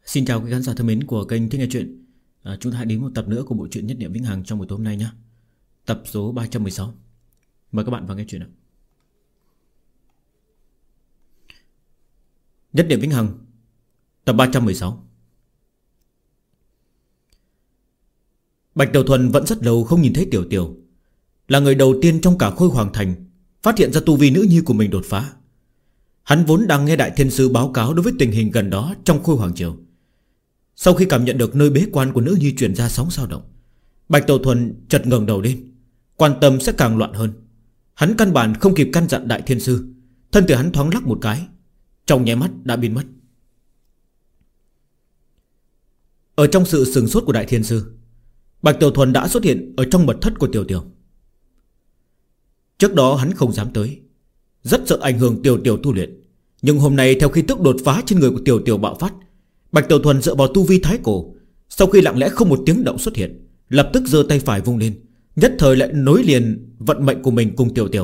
Xin chào quý khán giả thân mến của kênh Thích Nghe Chuyện. Chúng ta hãy đến một tập nữa của bộ truyện Nhất Niệm Vĩnh Hằng trong buổi tối hôm nay nhé. Tập số 316. Mời các bạn vào nghe chuyện nào. Nhất Niệm Vĩnh Hằng, tập 316. Bạch Tiểu Thuần vẫn rất lâu không nhìn thấy Tiểu Tiểu. Là người đầu tiên trong cả Khôi Hoàng Thành phát hiện ra tu vi nữ nhi của mình đột phá. Hắn vốn đang nghe Đại Thiên Sư báo cáo đối với tình hình gần đó trong Khôi Hoàng Triều. Sau khi cảm nhận được nơi bế quan của nữ nhi truyền ra sóng dao động, Bạch Tiểu Thuần chợt ngẩng đầu lên, quan tâm sẽ càng loạn hơn. Hắn căn bản không kịp căn dặn Đại Thiên Sư, thân thể hắn thoáng lắc một cái, trong nháy mắt đã biến mất. Ở trong sự sửng sốt của Đại Thiên Sư, Bạch Tiểu Thuần đã xuất hiện ở trong mật thất của Tiểu Tiểu. Trước đó hắn không dám tới, rất sợ ảnh hưởng Tiểu Tiểu tu luyện. Nhưng hôm nay theo khi tức đột phá trên người của Tiểu Tiểu bạo phát, Bạch Tiểu Thuần dựa vào tu vi thái cổ, sau khi lặng lẽ không một tiếng động xuất hiện, lập tức giơ tay phải vung lên, nhất thời lại nối liền vận mệnh của mình cùng Tiểu Tiểu.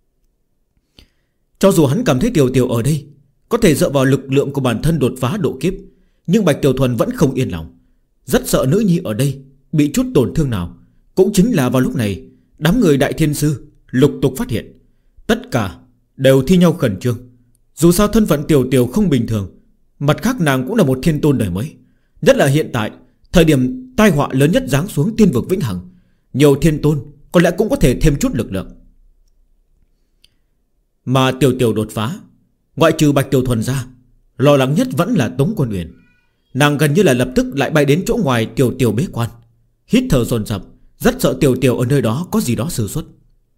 Cho dù hắn cảm thấy Tiểu Tiểu ở đây có thể dựa vào lực lượng của bản thân đột phá độ kiếp, nhưng Bạch Tiểu Thuần vẫn không yên lòng, rất sợ nữ nhi ở đây bị chút tổn thương nào. Cũng chính là vào lúc này, đám người Đại Thiên Sư lục tục phát hiện, tất cả đều thi nhau khẩn trương. Dù sao thân phận Tiểu Tiểu không bình thường, mặt khác nàng cũng là một thiên tôn đời mới. Nhất là hiện tại, thời điểm tai họa lớn nhất giáng xuống tiên vực Vĩnh Hằng, nhiều thiên tôn có lẽ cũng có thể thêm chút lực lượng. Mà Tiểu Tiểu đột phá, ngoại trừ Bạch Tiểu Thuần ra, lo lắng nhất vẫn là Tống Quân Uyển. Nàng gần như là lập tức lại bay đến chỗ ngoài Tiểu Tiểu bế quan, hít thở dồn dập, rất sợ Tiểu Tiểu ở nơi đó có gì đó sơ suất.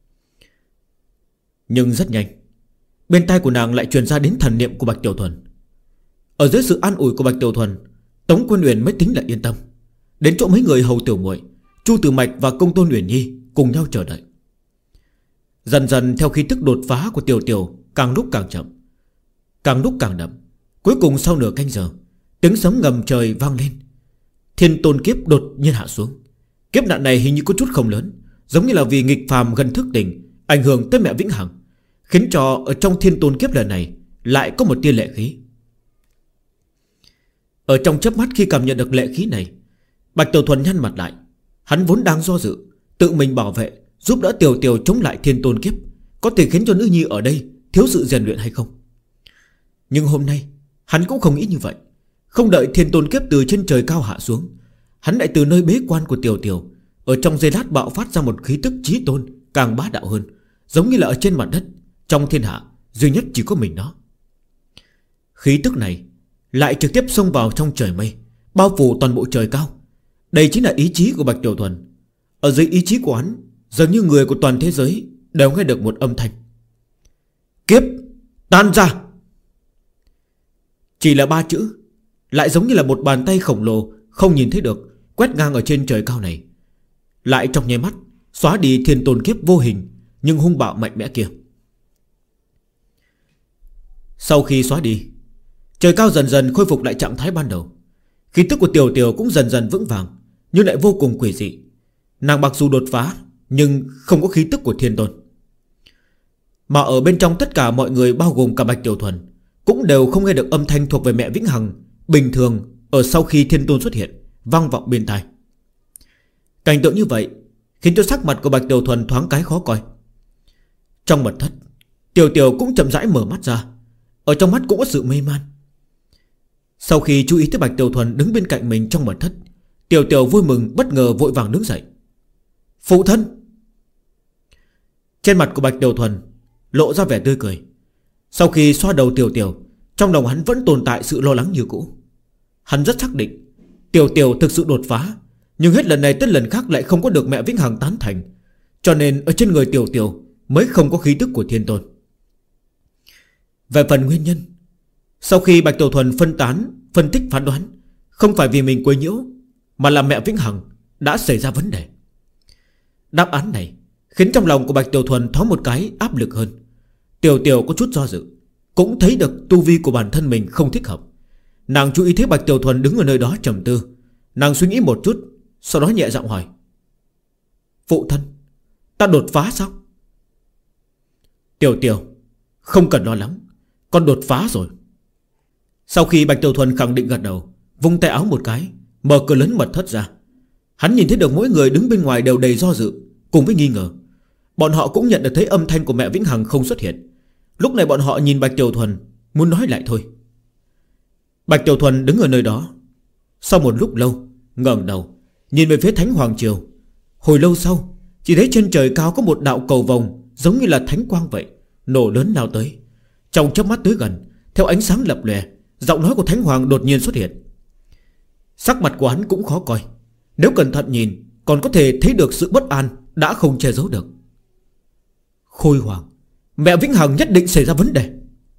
Nhưng rất nhanh, bên tai của nàng lại truyền ra đến thần niệm của Bạch Tiểu Thuần. Ở dưới sự an ủi của Bạch Tiểu Thuần, Tống Quân Uyển mới tính là yên tâm, đến chỗ mấy người hầu tiểu muội Chu Tử Mạch và Công Tôn Uyển Nhi cùng nhau chờ đợi. Dần dần theo khí tức đột phá của Tiểu Tiểu càng lúc càng chậm, càng lúc càng đậm. Cuối cùng sau nửa canh giờ, tiếng sấm ngầm trời vang lên. Thiên tôn kiếp đột nhiên hạ xuống. Kiếp nạn này hình như có chút không lớn, giống như là vì nghịch phàm gần thức tỉnh, ảnh hưởng tới mẹ Vĩnh Hằng, khiến cho ở trong thiên tôn kiếp lần này lại có một tia lệ khí. Ở trong chớp mắt khi cảm nhận được lệ khí này, Bạch Tiểu Thuần nhăn mặt lại. Hắn vốn đang do dự tự mình bảo vệ, giúp đỡ Tiểu Tiểu chống lại thiên tôn kiếp, có thể khiến cho nữ nhi ở đây thiếu sự rèn luyện hay không. Nhưng hôm nay hắn cũng không nghĩ như vậy. Không đợi thiên tôn kiếp từ trên trời cao hạ xuống, hắn lại từ nơi bế quan của Tiểu Tiểu ở trong giây lát bạo phát ra một khí tức chí tôn càng bá đạo hơn, giống như là ở trên mặt đất, trong thiên hạ duy nhất chỉ có mình nó. Khí tức này lại trực tiếp xông vào trong trời mây, bao phủ toàn bộ trời cao. Đây chính là ý chí của Bạch Tiểu Thuần. Ở dưới ý chí của hắn, dường như người của toàn thế giới đều nghe được một âm thanh: kiếp tan ra. Chỉ là 3 chữ, lại giống như là một bàn tay khổng lồ không nhìn thấy được quét ngang ở trên trời cao này, lại trong nháy mắt xóa đi thiên tôn kiếp vô hình nhưng hung bạo mạnh mẽ kia. Sau khi xóa đi, trời cao dần dần khôi phục lại trạng thái ban đầu. Khí tức của Tiểu Tiểu cũng dần dần vững vàng, nhưng lại vô cùng quỷ dị. Nàng mặc dù đột phá, nhưng không có khí tức của thiên tôn. Mà ở bên trong tất cả mọi người, bao gồm cả Bạch Tiểu Thuần, cũng đều không nghe được âm thanh thuộc về mẹ Vĩnh Hằng bình thường ở sau khi thiên tôn xuất hiện vang vọng bên tai. Cảnh tượng như vậy khiến cho sắc mặt của Bạch Tiểu Thuần thoáng cái khó coi. Trong mật thất, Tiểu Tiểu cũng chậm rãi mở mắt ra, ở trong mắt cũng có sự mê man. Sau khi chú ý tới Bạch Tiểu Thuần đứng bên cạnh mình trong mật thất, Tiểu Tiểu vui mừng bất ngờ vội vàng đứng dậy. Phụ thân! Trên mặt của Bạch Tiểu Thuần lộ ra vẻ tươi cười. Sau khi xoa đầu Tiểu Tiểu, trong lòng hắn vẫn tồn tại sự lo lắng như cũ. Hắn rất xác định Tiểu Tiểu thực sự đột phá, nhưng hết lần này tới lần khác lại không có được mẹ Vĩnh Hằng tán thành, cho nên ở trên người Tiểu Tiểu mới không có khí tức của thiên tôn. Về phần nguyên nhân, sau khi Bạch Tiểu Thuần phân tích phán đoán, không phải vì mình quấy nhiễu, mà là mẹ Vĩnh Hằng đã xảy ra vấn đề. Đáp án này khiến trong lòng của Bạch Tiểu Thuần thoáng một cái áp lực hơn. Tiểu Tiểu có chút do dự, cũng thấy được tu vi của bản thân mình không thích hợp. Nàng chú ý thấy Bạch Tiểu Thuần đứng ở nơi đó trầm tư. Nàng suy nghĩ một chút, sau đó nhẹ giọng hỏi: phụ thân, ta đột phá sao? Tiểu Tiểu, không cần lo lắng, con đột phá rồi. Sau khi Bạch Tiểu Thuần khẳng định gật đầu, vung tay áo một cái, mở cửa lớn mật thất ra. Hắn nhìn thấy được mỗi người đứng bên ngoài đều đầy do dự cùng với nghi ngờ. Bọn họ cũng nhận được thấy âm thanh của mẹ Vĩnh Hằng không xuất hiện. Lúc này bọn họ nhìn Bạch Tiểu Thuần, muốn nói lại thôi. Bạch Tiểu Thuần đứng ở nơi đó. Sau một lúc lâu ngẩng đầu nhìn về phía Thánh Hoàng Triều. Hồi lâu sau chỉ thấy trên trời cao có một đạo cầu vồng giống như là thánh quang vậy, nổ lớn lao tới. Trong chớp mắt tới gần, theo ánh sáng lập lòe, giọng nói của Thánh Hoàng đột nhiên xuất hiện. Sắc mặt của hắn cũng khó coi. Nếu cẩn thận nhìn còn có thể thấy được sự bất an đã không che giấu được. Khôi Hoàng, mẹ Vĩnh Hằng nhất định xảy ra vấn đề.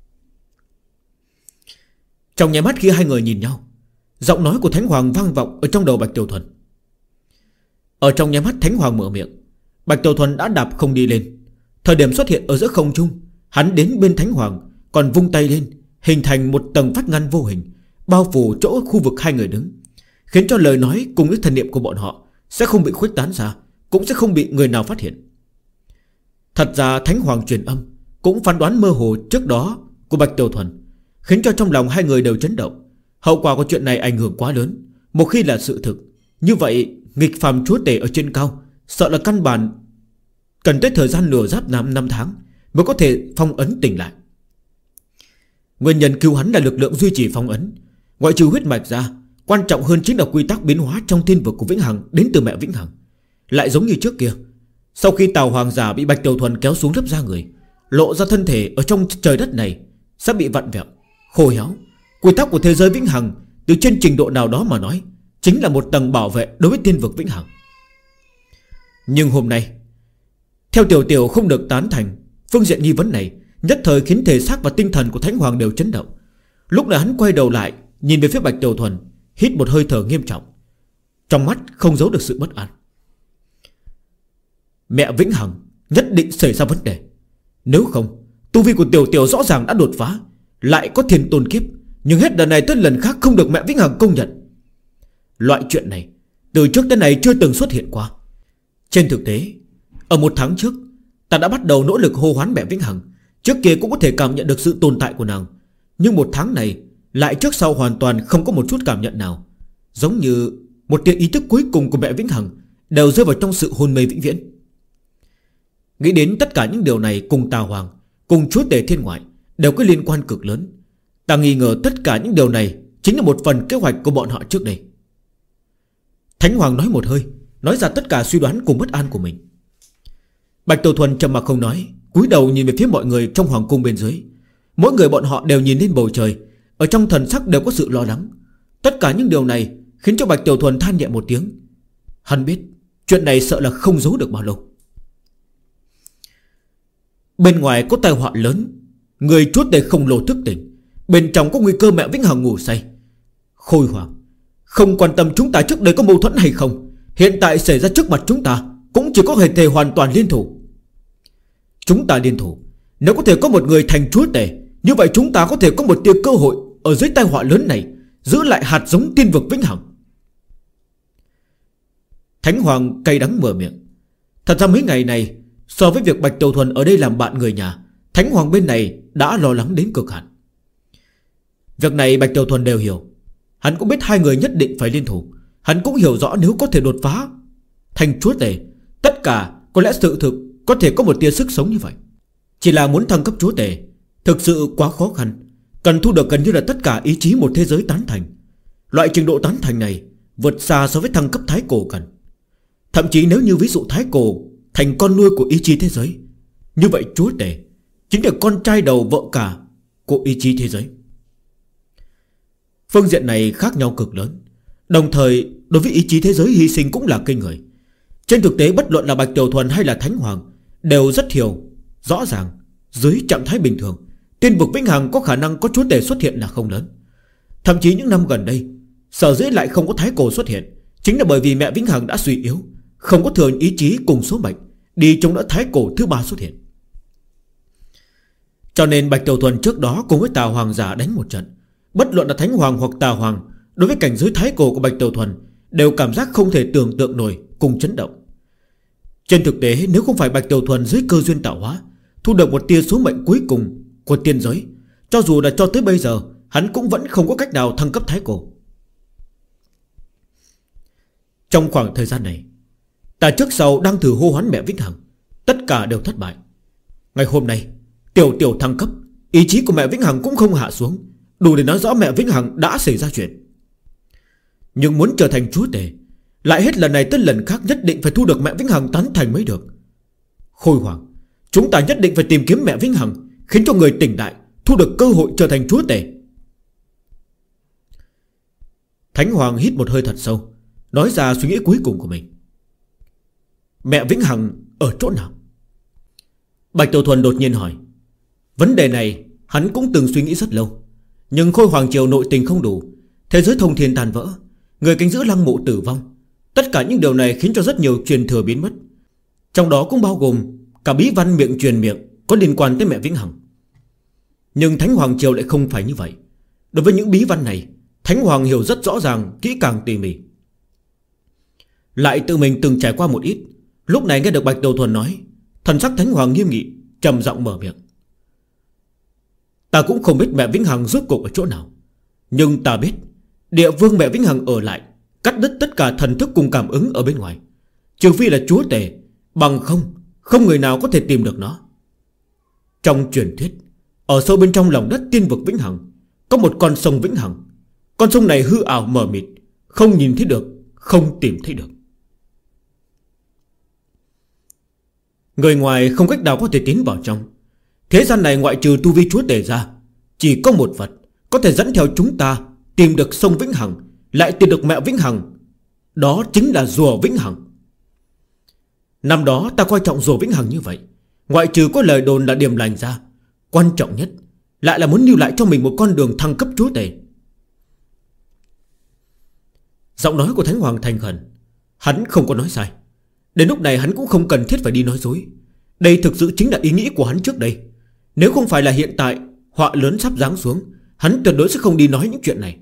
Trong nháy mắt khi hai người nhìn nhau, giọng nói của Thánh Hoàng vang vọng ở trong đầu Bạch Tiểu Thuần. Ở trong nháy mắt Thánh Hoàng mở miệng, Bạch Tiểu Thuần đã đạp không đi lên. Thời điểm xuất hiện ở giữa không trung, hắn đến bên Thánh Hoàng, còn vung tay lên, hình thành một tầng vách ngăn vô hình, bao phủ chỗ khu vực hai người đứng, khiến cho lời nói cùng với thần niệm của bọn họ sẽ không bị khuếch tán ra, cũng sẽ không bị người nào phát hiện. Thật ra Thánh Hoàng truyền âm cũng phán đoán mơ hồ trước đó của Bạch Tiểu Thuần, khiến cho trong lòng hai người đều chấn động. Hậu quả của chuyện này ảnh hưởng quá lớn. Một khi là sự thực, như vậy nghịch phàm chúa tể ở trên cao sợ là căn bản cần tới thời gian nửa giáp năm tháng mới có thể phong ấn tỉnh lại. Nguyên nhân cứu hắn là lực lượng duy trì phong ấn. Ngoại trừ huyết mạch ra, quan trọng hơn chính là quy tắc biến hóa trong thiên vực của Vĩnh Hằng đến từ mẹ Vĩnh Hằng. Lại giống như trước kia, sau khi Tào Hoàng giả bị Bạch Tiểu Thuần kéo xuống lớp da người, lộ ra thân thể ở trong trời đất này sẽ bị vặn vẹo, khô héo. Quy tắc của thế giới Vĩnh Hằng từ trên trình độ nào đó mà nói chính là một tầng bảo vệ đối với thiên vực Vĩnh Hằng. Nhưng hôm nay, theo Tiểu Tiểu không được tán thành phương diện nghi vấn này, nhất thời khiến thể xác và tinh thần của Thánh Hoàng đều chấn động. Lúc này hắn quay đầu lại, nhìn về phía Bạch Tiểu Thuần, hít một hơi thở nghiêm trọng, trong mắt không giấu được sự bất an. Mẹ Vĩnh Hằng nhất định xảy ra vấn đề. Nếu không, tu vi của Tiểu Tiểu rõ ràng đã đột phá, lại có thiên tôn kiếp, nhưng hết lần này tới lần khác không được mẹ Vĩnh Hằng công nhận. Loại chuyện này từ trước tới nay chưa từng xuất hiện qua. Trên thực tế, ở một tháng trước, ta đã bắt đầu nỗ lực hô hoán mẹ Vĩnh Hằng. Trước kia cũng có thể cảm nhận được sự tồn tại của nàng, nhưng một tháng này lại trước sau hoàn toàn không có một chút cảm nhận nào. Giống như một tia ý thức cuối cùng của mẹ Vĩnh Hằng đều rơi vào trong sự hôn mê vĩnh viễn. Nghĩ đến tất cả những điều này, cùng Tào Hoàng, cùng chúa tể thiên ngoại đều có liên quan cực lớn. Ta nghi ngờ tất cả những điều này chính là một phần kế hoạch của bọn họ trước đây. Thánh Hoàng nói một hơi, nói ra tất cả suy đoán cùng bất an của mình. Bạch Tiểu Thuần trầm mặc không nói, cúi đầu nhìn về phía mọi người trong hoàng cung bên dưới. Mỗi người bọn họ đều nhìn lên bầu trời, ở trong thần sắc đều có sự lo lắng. Tất cả những điều này khiến cho Bạch Tiểu Thuần than nhẹ một tiếng. Hắn biết chuyện này sợ là không giấu được bao lâu. Bên ngoài có tai họa lớn, người chúa tể khổng lồ thức tỉnh, bên trong có nguy cơ mẹ Vĩnh Hằng ngủ say. Khôi Hoàng, không quan tâm chúng ta trước đây có mâu thuẫn hay không, hiện tại xảy ra trước mặt chúng ta cũng chỉ có thể hoàn toàn liên thủ. Chúng ta liên thủ, nếu có thể có một người thành chúa tể, như vậy chúng ta có thể có một tia cơ hội ở dưới tai họa lớn này giữ lại hạt giống tiên vực Vĩnh Hằng. Thánh Hoàng cay đắng mở miệng. Thật ra mấy ngày này, so với việc Bạch Tiểu Thuần ở đây làm bạn người nhà, Thánh Hoàng bên này đã lo lắng đến cực hạn. Việc này Bạch Tiểu Thuần đều hiểu. Hắn cũng biết hai người nhất định phải liên thủ. Hắn cũng hiểu rõ nếu có thể đột phá thành chúa tể, tất cả có lẽ sự thực có thể có một tia sức sống như vậy. Chỉ là muốn thăng cấp chúa tể thực sự quá khó khăn, cần thu được gần như là tất cả ý chí một thế giới tán thành. Loại trình độ tán thành này vượt xa so với thăng cấp thái cổ cần. Thậm chí nếu như ví dụ thái cổ thành con nuôi của ý chí thế giới, như vậy chúa tể chính là con trai đầu vợ cả của ý chí thế giới. Phương diện này khác nhau cực lớn. Đồng thời đối với ý chí thế giới hy sinh cũng là kinh người. Trên thực tế bất luận là Bạch Tiểu Thuần hay là Thánh Hoàng đều rất hiểu rõ ràng, dưới trạng thái bình thường, tiên vực Vĩnh Hằng có khả năng có chúa tể xuất hiện là không lớn. Thậm chí những năm gần đây, sở dĩ lại không có thái cổ xuất hiện, chính là bởi vì mẹ Vĩnh Hằng đã suy yếu, không có thừa ý chí cùng số mệnh đi chống đỡ thái cổ thứ ba xuất hiện. Cho nên Bạch Tiểu Thuần trước đó cùng với Tào Hoàng giả đánh một trận, bất luận là Thánh Hoàng hoặc Tào Hoàng, đối với cảnh giới thái cổ của Bạch Tiểu Thuần đều cảm giác không thể tưởng tượng nổi, cùng chấn động. Trên thực tế nếu không phải Bạch Tiểu Thuần dưới cơ duyên tạo hóa thu được một tia số mệnh cuối cùng của tiên giới, cho dù là cho tới bây giờ hắn cũng vẫn không có cách nào thăng cấp thái cổ. Trong khoảng thời gian này, ta trước sau đang thử hô hoán mẹ Vĩnh Hằng, tất cả đều thất bại. Ngày hôm nay Tiểu Tiểu thăng cấp, ý chí của mẹ Vĩnh Hằng cũng không hạ xuống, đủ để nói rõ mẹ Vĩnh Hằng đã xảy ra chuyện. Nhưng muốn trở thành chúa tể, lại hết lần này tới lần khác nhất định phải thu được mẹ Vĩnh Hằng tán thành mới được. Khôi Hoàng, chúng ta nhất định phải tìm kiếm mẹ Vĩnh Hằng, khiến cho người tỉnh đại, thu được cơ hội trở thành chúa tể. Thánh Hoàng hít một hơi thật sâu, nói ra suy nghĩ cuối cùng của mình. Mẹ Vĩnh Hằng ở chỗ nào? Bạch Tiểu Thuần đột nhiên hỏi. Vấn đề này hắn cũng từng suy nghĩ rất lâu, nhưng Khôi Hoàng Triều nội tình không đủ, thế giới thông thiên tàn vỡ, người canh giữ lăng mộ tử vong. Tất cả những điều này khiến cho rất nhiều truyền thừa biến mất, trong đó cũng bao gồm cả bí văn miệng truyền miệng có liên quan tới mẹ Vĩnh Hằng. Nhưng Thánh Hoàng Triều lại không phải như vậy. Đối với những bí văn này, Thánh Hoàng hiểu rất rõ ràng, kỹ càng tỉ mỉ. Lại tự mình từng trải qua một ít. Lúc này nghe được Bạch Tiểu Thuần nói, thần sắc Thánh Hoàng nghiêm nghị, trầm giọng mở miệng. Ta cũng không biết mẹ Vĩnh Hằng rốt cuộc ở chỗ nào, nhưng ta biết địa vương mẹ Vĩnh Hằng ở lại, cắt đứt tất cả thần thức cùng cảm ứng ở bên ngoài, trừ phi là chúa tể, bằng không người nào có thể tìm được nó. Trong truyền thuyết, ở sâu bên trong lòng đất tiên vực Vĩnh Hằng có một con sông Vĩnh Hằng. Con sông này hư ảo mờ mịt, không nhìn thấy được, không tìm thấy được. Người ngoài không cách nào có thể tiến vào trong. Thế gian này ngoại trừ tu vi chúa tể ra, chỉ có một vật có thể dẫn theo chúng ta tìm được sông Vĩnh Hằng, lại tìm được mẹ Vĩnh Hằng. Đó chính là rùa Vĩnh Hằng. Năm đó ta coi trọng rùa Vĩnh Hằng như vậy, ngoại trừ có lời đồn là điểm lành ra, quan trọng nhất lại là muốn lưu lại cho mình một con đường thăng cấp chúa tể. Giọng nói của Thánh Hoàng thành khẩn. Hắn không có nói sai. Đến lúc này hắn cũng không cần thiết phải đi nói dối. Đây thực sự chính là ý nghĩ của hắn trước đây. Nếu không phải là hiện tại họa lớn sắp giáng xuống, hắn tuyệt đối sẽ không đi nói những chuyện này.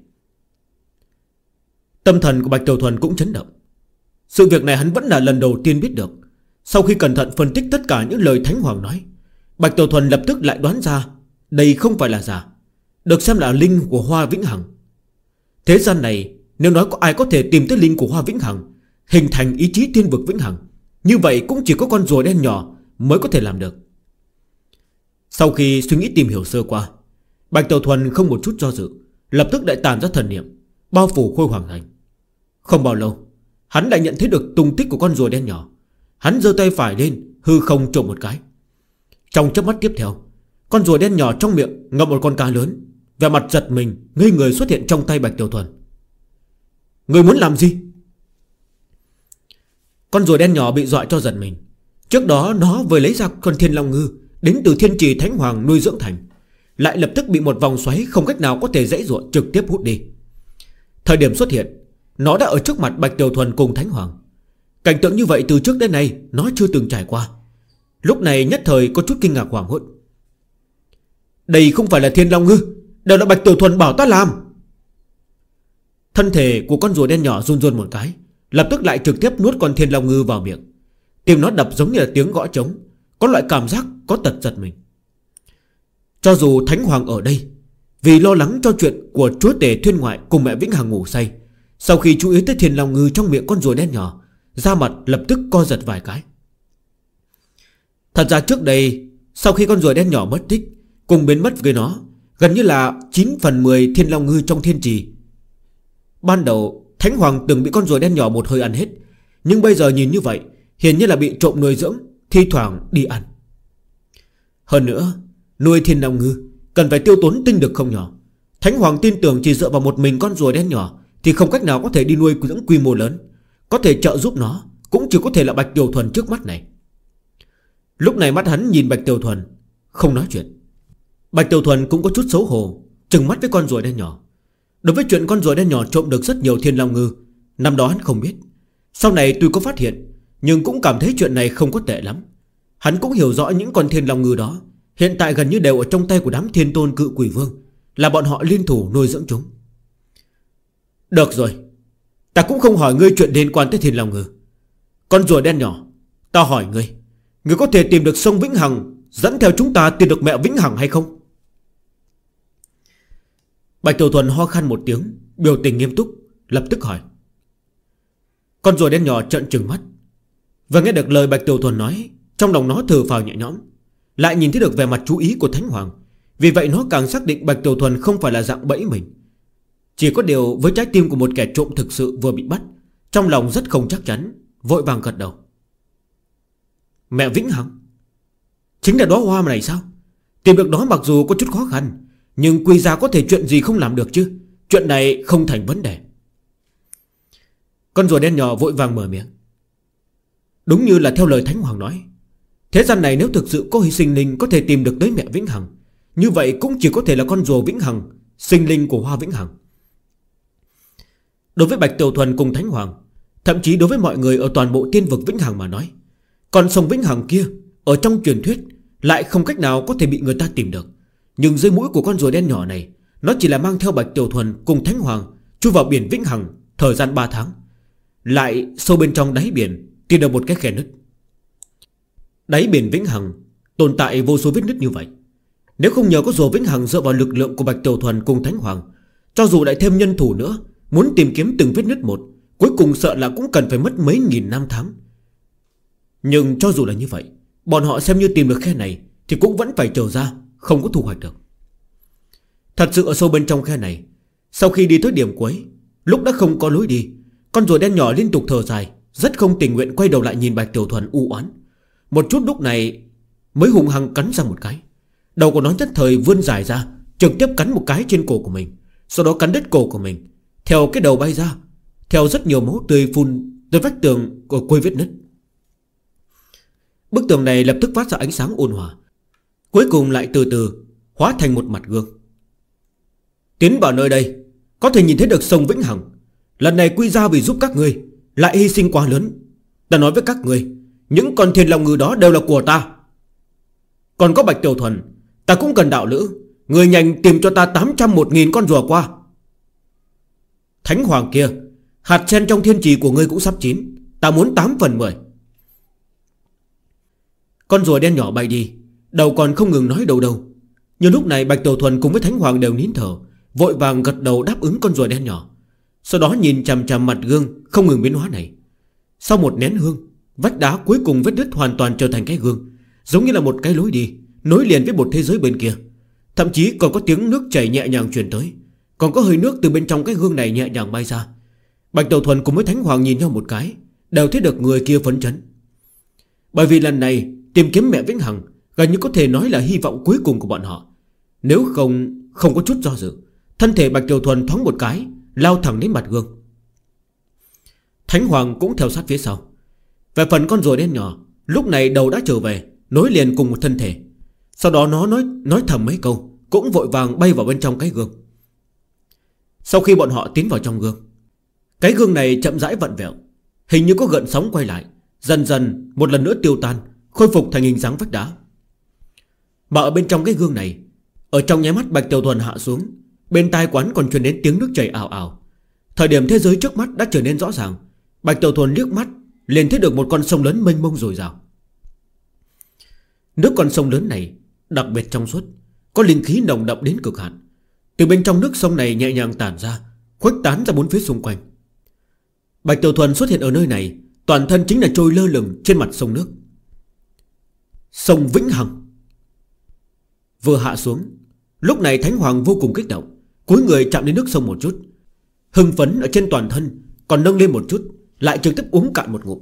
Tâm thần của Bạch Tiểu Thuần cũng chấn động. Sự việc này hắn vẫn là lần đầu tiên biết được. Sau khi cẩn thận phân tích tất cả những lời Thánh Hoàng nói, Bạch Tiểu Thuần lập tức lại đoán ra đây không phải là giả, được xem là linh của Hoa Vĩnh Hằng. Thế gian này nếu nói có ai có thể tìm tới linh của Hoa Vĩnh Hằng, hình thành ý chí thiên vực Vĩnh Hằng, như vậy cũng chỉ có con rùa đen nhỏ mới có thể làm được. Sau khi suy nghĩ tìm hiểu sơ qua, Bạch Tiểu Thuần không một chút do dự, lập tức đại tản ra thần niệm, bao phủ Khôi Hoàng Thành. Không bao lâu, hắn lại nhận thấy được tung tích của con rùa đen nhỏ. Hắn giơ tay phải lên, hư không trộm một cái. Trong chớp mắt tiếp theo, con rùa đen nhỏ trong miệng ngậm một con cá lớn, vẻ mặt giật mình, ngây người xuất hiện trong tay Bạch Tiểu Thuần. Người muốn làm gì? Con rùa đen nhỏ bị dọa cho giật mình. Trước đó nó vừa lấy ra con Thiên Long Ngư đến từ Thiên Trì Thánh Hoàng nuôi dưỡng thành, lại lập tức bị một vòng xoáy không cách nào có thể giãy giụa trực tiếp hút đi. Thời điểm xuất hiện, nó đã ở trước mặt Bạch Tiểu Thuần cùng Thánh Hoàng. Cảnh tượng như vậy từ trước đến nay nó chưa từng trải qua. Lúc này nhất thời có chút kinh ngạc hoảng hốt. Đây không phải là Thiên Long Ngư, đều là Bạch Tiểu Thuần bảo ta làm. Thân thể của con rùa đen nhỏ run run một cái, lập tức lại trực tiếp nuốt con Thiên Long Ngư vào miệng. Tim nó đập giống như là tiếng gõ trống, có loại cảm giác có tật giật mình. Cho dù Thánh Hoàng ở đây, vì lo lắng cho chuyện của chúa tể Thiên Ngoại cùng mẹ Vĩnh Hằng ngủ say, sau khi chú ý tới Thiên Long Ngư trong miệng con rùa đen nhỏ, da mặt lập tức co giật vài cái. Thật ra trước đây, sau khi con rùa đen nhỏ mất tích cùng biến mất với nó, gần như là 9/10 Thiên Long Ngư trong thiên trì. Ban đầu Thánh Hoàng từng bị con rùa đen nhỏ một hơi ăn hết, nhưng bây giờ nhìn như vậy hiển nhiên là bị trộm nuôi dưỡng, thi thoảng đi ăn. Hơn nữa, nuôi Thiên Long Ngư cần phải tiêu tốn tinh lực không nhỏ. Thánh Hoàng tin tưởng chỉ dựa vào một mình con rùa đen nhỏ thì không cách nào có thể đi nuôi dưỡng quy mô lớn. Có thể trợ giúp nó cũng chỉ có thể là Bạch Tiểu Thuần trước mắt này. Lúc này mắt hắn nhìn Bạch Tiểu Thuần, không nói chuyện. Bạch Tiểu Thuần cũng có chút xấu hổ, trừng mắt với con rùa đen nhỏ. Đối với chuyện con rùa đen nhỏ trộm được rất nhiều Thiên Long Ngư, năm đó hắn không biết. Sau này tuy có phát hiện, nhưng cũng cảm thấy chuyện này không có tệ lắm. Hắn cũng hiểu rõ những con Thiên Long Ngư đó hiện tại gần như đều ở trong tay của đám Thiên Tôn Cự Quỷ Vương, là bọn họ liên thủ nuôi dưỡng chúng. Được rồi, ta cũng không hỏi ngươi chuyện liên quan tới Thiên Long Ngư. Con rùa đen nhỏ, ta hỏi ngươi, ngươi có thể tìm được sông Vĩnh Hằng, dẫn theo chúng ta tìm được mẹ Vĩnh Hằng hay không? Bạch Tiểu Thuần ho khan một tiếng, biểu tình nghiêm túc, lập tức hỏi. Con rùa đen nhỏ trợn trừng mắt. Và nghe được lời Bạch Tiểu Thuần nói, trong lòng nó thở phào nhẹ nhõm. Lại nhìn thấy được vẻ mặt chú ý của Thánh Hoàng. Vì vậy nó càng xác định Bạch Tiểu Thuần không phải là dạng bẫy mình. Chỉ có điều với trái tim của một kẻ trộm thực sự vừa bị bắt, trong lòng rất không chắc chắn, vội vàng gật đầu. Mẹ Vĩnh Hằng? Chính là đóa hoa này sao? Tìm được nó mặc dù có chút khó khăn, nhưng quy ra có thể chuyện gì không làm được chứ. Chuyện này không thành vấn đề. Con rùa đen nhỏ vội vàng mở miệng. Đúng như là theo lời Thánh Hoàng nói, thế gian này nếu thực sự có sinh linh có thể tìm được tới mẹ Vĩnh Hằng, như vậy cũng chỉ có thể là con rùa Vĩnh Hằng, sinh linh của hoa Vĩnh Hằng. Đối với Bạch Tiểu Thuần cùng Thánh Hoàng, thậm chí đối với mọi người ở toàn bộ tiên vực Vĩnh Hằng mà nói, con sông Vĩnh Hằng kia ở trong truyền thuyết lại không cách nào có thể bị người ta tìm được. Nhưng dưới mũi của con rùa đen nhỏ này, nó chỉ là mang theo Bạch Tiểu Thuần cùng Thánh Hoàng chui vào biển Vĩnh Hằng thời gian 3 tháng, lại sâu bên trong đáy biển tìm được một cái khe nứt. Đáy biển Vĩnh Hằng tồn tại vô số vết nứt như vậy. Nếu không nhờ có rùa Vĩnh Hằng dựa vào lực lượng của Bạch Tiểu Thuần cùng Thánh Hoàng, cho dù lại thêm nhân thủ nữa, muốn tìm kiếm từng vết nứt một, cuối cùng sợ là cũng cần phải mất mấy nghìn năm tháng. Nhưng cho dù là như vậy, bọn họ xem như tìm được khe này thì cũng vẫn phải trở ra, không có thu hoạch được. Thật sự ở sâu bên trong khe này, sau khi đi tới điểm cuối, lúc đã không có lối đi, con rùa đen nhỏ liên tục thở dài, rất không tình nguyện quay đầu lại nhìn Bạch Tiểu Thuần u oán. Một chút lúc này mới hung hăng cắn ra một cái. Đầu của nó nhất thời vươn dài ra, trực tiếp cắn một cái trên cổ của mình, sau đó cắn đứt cổ của mình. Theo cái đầu bay ra, theo rất nhiều máu tươi phun tới vách tường của quây vết nứt. Bức tường này lập tức phát ra ánh sáng ôn hòa, cuối cùng lại từ từ hóa thành một mặt gương. Tiến vào nơi đây có thể nhìn thấy được sông Vĩnh Hằng. Lần này quy ra vì giúp các ngươi lại hy sinh quá lớn. Ta nói với các ngươi, những con thiên long ngư đó đều là của ta. Còn có Bạch Tiểu Thuần, ta cũng cần đạo lữ. Người nhanh tìm cho ta 801.000 con rùa qua. Thánh Hoàng kia, hạt sen trong thiên trì của ngươi cũng sắp chín, ta muốn 8/10. Con rùa đen nhỏ bay đi, đầu còn không ngừng nói đâu. Nhưng lúc này Bạch Tiểu Thuần cùng với Thánh Hoàng đều nín thở, vội vàng gật đầu đáp ứng con rùa đen nhỏ. Sau đó nhìn chằm chằm mặt gương không ngừng biến hóa này. Sau một nén hương, vách đá cuối cùng vết đứt hoàn toàn trở thành cái gương, giống như là một cái lối đi nối liền với một thế giới bên kia. Thậm chí còn có tiếng nước chảy nhẹ nhàng truyền tới, còn có hơi nước từ bên trong cái gương này nhẹ nhàng bay ra. Bạch Tiểu Thuần cùng với Thánh Hoàng nhìn nhau một cái, đều thấy được người kia phấn chấn. Bởi vì lần này tìm kiếm mẹ Vĩnh Hằng gần như có thể nói là hy vọng cuối cùng của bọn họ. Nếu không có chút do dự, thân thể Bạch Tiểu Thuần thoáng một cái lao thẳng đến mặt gương. Thánh Hoàng cũng theo sát phía sau. Về phần con rùa đen nhỏ, lúc này đầu đã trở về, nối liền cùng một thân thể. Sau đó nó nói thầm mấy câu, cũng vội vàng bay vào bên trong cái gương. Sau khi bọn họ tiến vào trong gương, cái gương này chậm rãi vặn vẹo, hình như có gợn sóng quay lại, dần dần một lần nữa tiêu tan, khôi phục thành hình dáng vách đá. Mà ở bên trong cái gương này, ở trong nháy mắt Bạch Tiểu Thuần hạ xuống, bên tai quán còn truyền đến tiếng nước chảy ào ào. Thời điểm thế giới trước mắt đã trở nên rõ ràng. Bạch Tiểu Thuần liếc mắt liền thấy được một con sông lớn mênh mông dồi dào. Nước con sông lớn này đặc biệt trong suốt, có linh khí nồng đậm đến cực hạn. Từ bên trong nước sông này nhẹ nhàng tản ra, khuếch tán ra bốn phía xung quanh. Bạch Tiểu Thuần xuất hiện ở nơi này, toàn thân chính là trôi lơ lửng trên mặt sông nước. Sông Vĩnh Hằng vừa hạ xuống, lúc này Thánh Hoàng vô cùng kích động, cúi người chạm đến nước sông một chút, hưng phấn ở trên toàn thân còn nâng lên một chút, lại trực tiếp uống cạn một ngụm.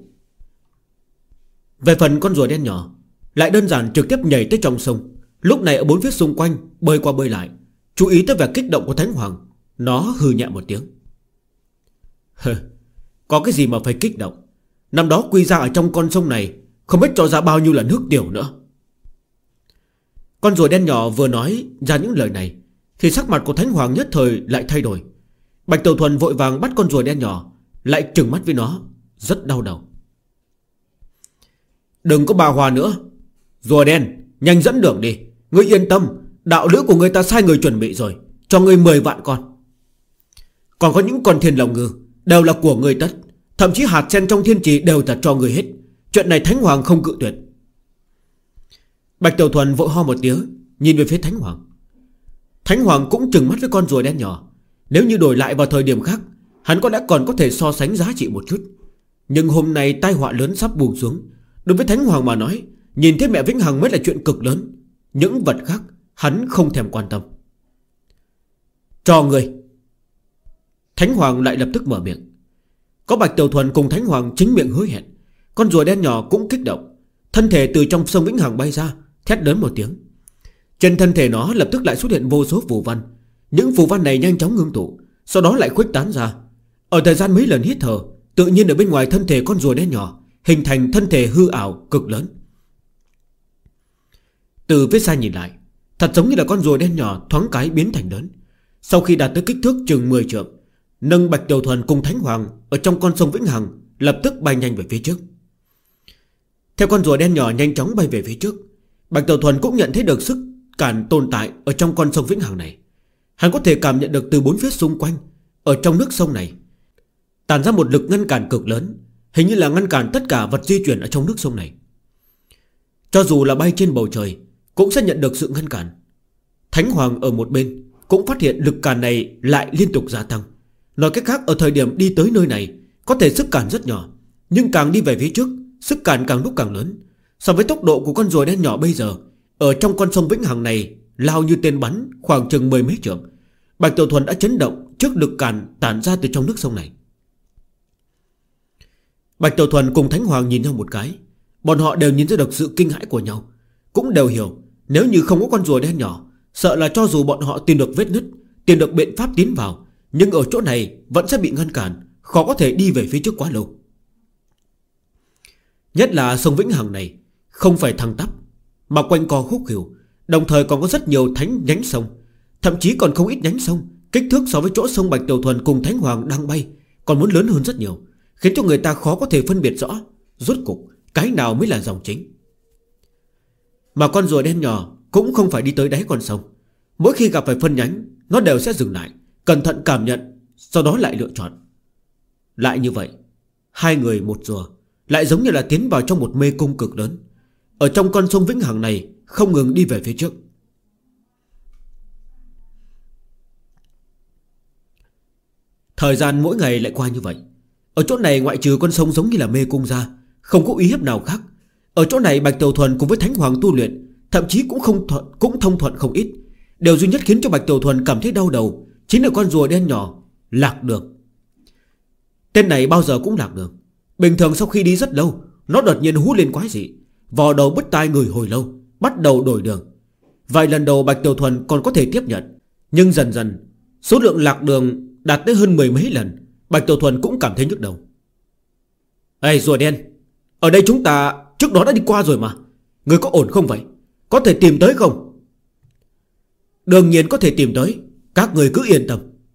Về phần con rùa đen nhỏ, lại đơn giản trực tiếp nhảy tới trong sông. Lúc này ở bốn phía xung quanh bơi qua bơi lại, chú ý tới vẻ kích động của Thánh Hoàng. Nó hừ nhẹ một tiếng. Có cái gì mà phải kích động? Năm đó quy ra ở trong con sông này không biết cho ra bao nhiêu là nước tiểu nữa. Con rùa đen nhỏ vừa nói ra những lời này thì sắc mặt của Thánh Hoàng nhất thời lại thay đổi. Bạch Tiểu Thuần vội vàng bắt con rùa đen nhỏ, lại trừng mắt với nó, rất đau đầu. Đừng có bà hòa nữa. Rùa đen, nhanh dẫn đường đi. Ngươi yên tâm, đạo lữ của người ta sai người chuẩn bị rồi, cho ngươi 10 vạn con. Còn có những con thiên long ngư đều là của ngươi tất, thậm chí hạt sen trong thiên trì đều là cho ngươi hết. Chuyện này Thánh Hoàng không cự tuyệt. Bạch Tiểu Thuần vội ho một tiếng, nhìn về phía Thánh Hoàng. Thánh Hoàng cũng trừng mắt với con rùa đen nhỏ. Nếu như đổi lại vào thời điểm khác, hắn có lẽ còn có thể so sánh giá trị một chút. Nhưng hôm nay tai họa lớn sắp buông xuống. Đối với Thánh Hoàng mà nói, nhìn thấy mẹ Vĩnh Hằng mới là chuyện cực lớn. Những vật khác hắn không thèm quan tâm. Cho người. Thánh Hoàng lại lập tức mở miệng. Có Bạch Tiểu Thuần cùng Thánh Hoàng chính miệng hứa hẹn. Con rùa đen nhỏ cũng kích động, thân thể từ trong sông Vĩnh Hằng bay ra, thét lớn một tiếng. Trên thân thể nó lập tức lại xuất hiện vô số phù văn. Những phù văn này nhanh chóng ngưng tụ, sau đó lại khuếch tán ra. Ở thời gian mấy lần hít thở, tự nhiên ở bên ngoài thân thể con rùa đen nhỏ hình thành thân thể hư ảo cực lớn. Từ phía xa nhìn lại, thật giống như là con rùa đen nhỏ thoáng cái biến thành lớn. Sau khi đạt tới kích thước chừng 10 trượng, nâng Bạch Tiểu Thuần cùng Thánh Hoàng ở trong con sông Vĩnh Hằng lập tức bay nhanh về phía trước. Theo con rùa đen nhỏ nhanh chóng bay về phía trước, Bạch Tiểu Thuần cũng nhận thấy được sức cản tồn tại ở trong con sông Vĩnh Hằng này. Hắn có thể cảm nhận được từ bốn phía xung quanh ở trong nước sông này tản ra một lực ngăn cản cực lớn, hình như là ngăn cản tất cả vật di chuyển ở trong nước sông này. Cho dù là bay trên bầu trời cũng sẽ nhận được sự ngăn cản. Thánh Hoàng ở một bên cũng phát hiện lực cản này lại liên tục gia tăng. Nói cách khác, ở thời điểm đi tới nơi này có thể sức cản rất nhỏ, nhưng càng đi về phía trước, sức cản càng lúc càng lớn. So với tốc độ của con rùa đen nhỏ bây giờ, ở trong con sông Vĩnh Hằng này lao như tên bắn khoảng chừng 10 mấy trượng, Bạch Tiểu Thuần đã chấn động trước lực cản tản ra từ trong nước sông này. Bạch Tiểu Thuần cùng Thánh Hoàng nhìn nhau một cái. Bọn họ đều nhìn ra được sự kinh hãi của nhau, cũng đều hiểu nếu như không có con rùa đen nhỏ, sợ là cho dù bọn họ tìm được vết nứt, tìm được biện pháp tiến vào, nhưng ở chỗ này vẫn sẽ bị ngăn cản, khó có thể đi về phía trước quá lâu. Nhất là sông Vĩnh Hằng này không phải thẳng tắp, mà quanh co khúc khỉu, đồng thời còn có rất nhiều nhánh sông, thậm chí còn không ít nhánh sông, kích thước so với chỗ sông Bạch Tiểu Thuần cùng Thánh Hoàng đang bay còn muốn lớn hơn rất nhiều, khiến cho người ta khó có thể phân biệt rõ rốt cục cái nào mới là dòng chính. Mà con rùa đen nhỏ cũng không phải đi tới đáy con sông. Mỗi khi gặp phải phân nhánh, nó đều sẽ dừng lại, cẩn thận cảm nhận, sau đó lại lựa chọn. Lại như vậy, hai người một rùa lại giống như là tiến vào trong một mê cung cực lớn, ở trong con sông Vĩnh Hằng này không ngừng đi về phía trước. Thời gian mỗi ngày lại qua như vậy. Ở chỗ này ngoại trừ con sông giống như là mê cung ra, không có uy hiếp nào khác. Ở chỗ này Bạch Tiểu Thuần cùng với Thánh Hoàng tu luyện, thậm chí cũng thông thuận không ít. Điều duy nhất khiến cho Bạch Tiểu Thuần cảm thấy đau đầu chính là con rùa đen nhỏ lạc đường. Tên này bao giờ cũng lạc đường. Bình thường sau khi đi rất lâu, nó đột nhiên hú lên quái dị, vò đầu bứt tai người hồi lâu, bắt đầu đổi đường. Vài lần đầu Bạch Tiểu Thuần còn có thể tiếp nhận, nhưng dần dần số lượng lạc đường đạt tới hơn 10 mấy lần, Bạch Tiểu Thuần cũng cảm thấy nhức đầu. Ê rùa đen, ở đây chúng ta trước đó đã đi qua rồi mà, người có ổn không vậy? Có thể tìm tới không? Đương nhiên có thể tìm tới, các người cứ yên tâm.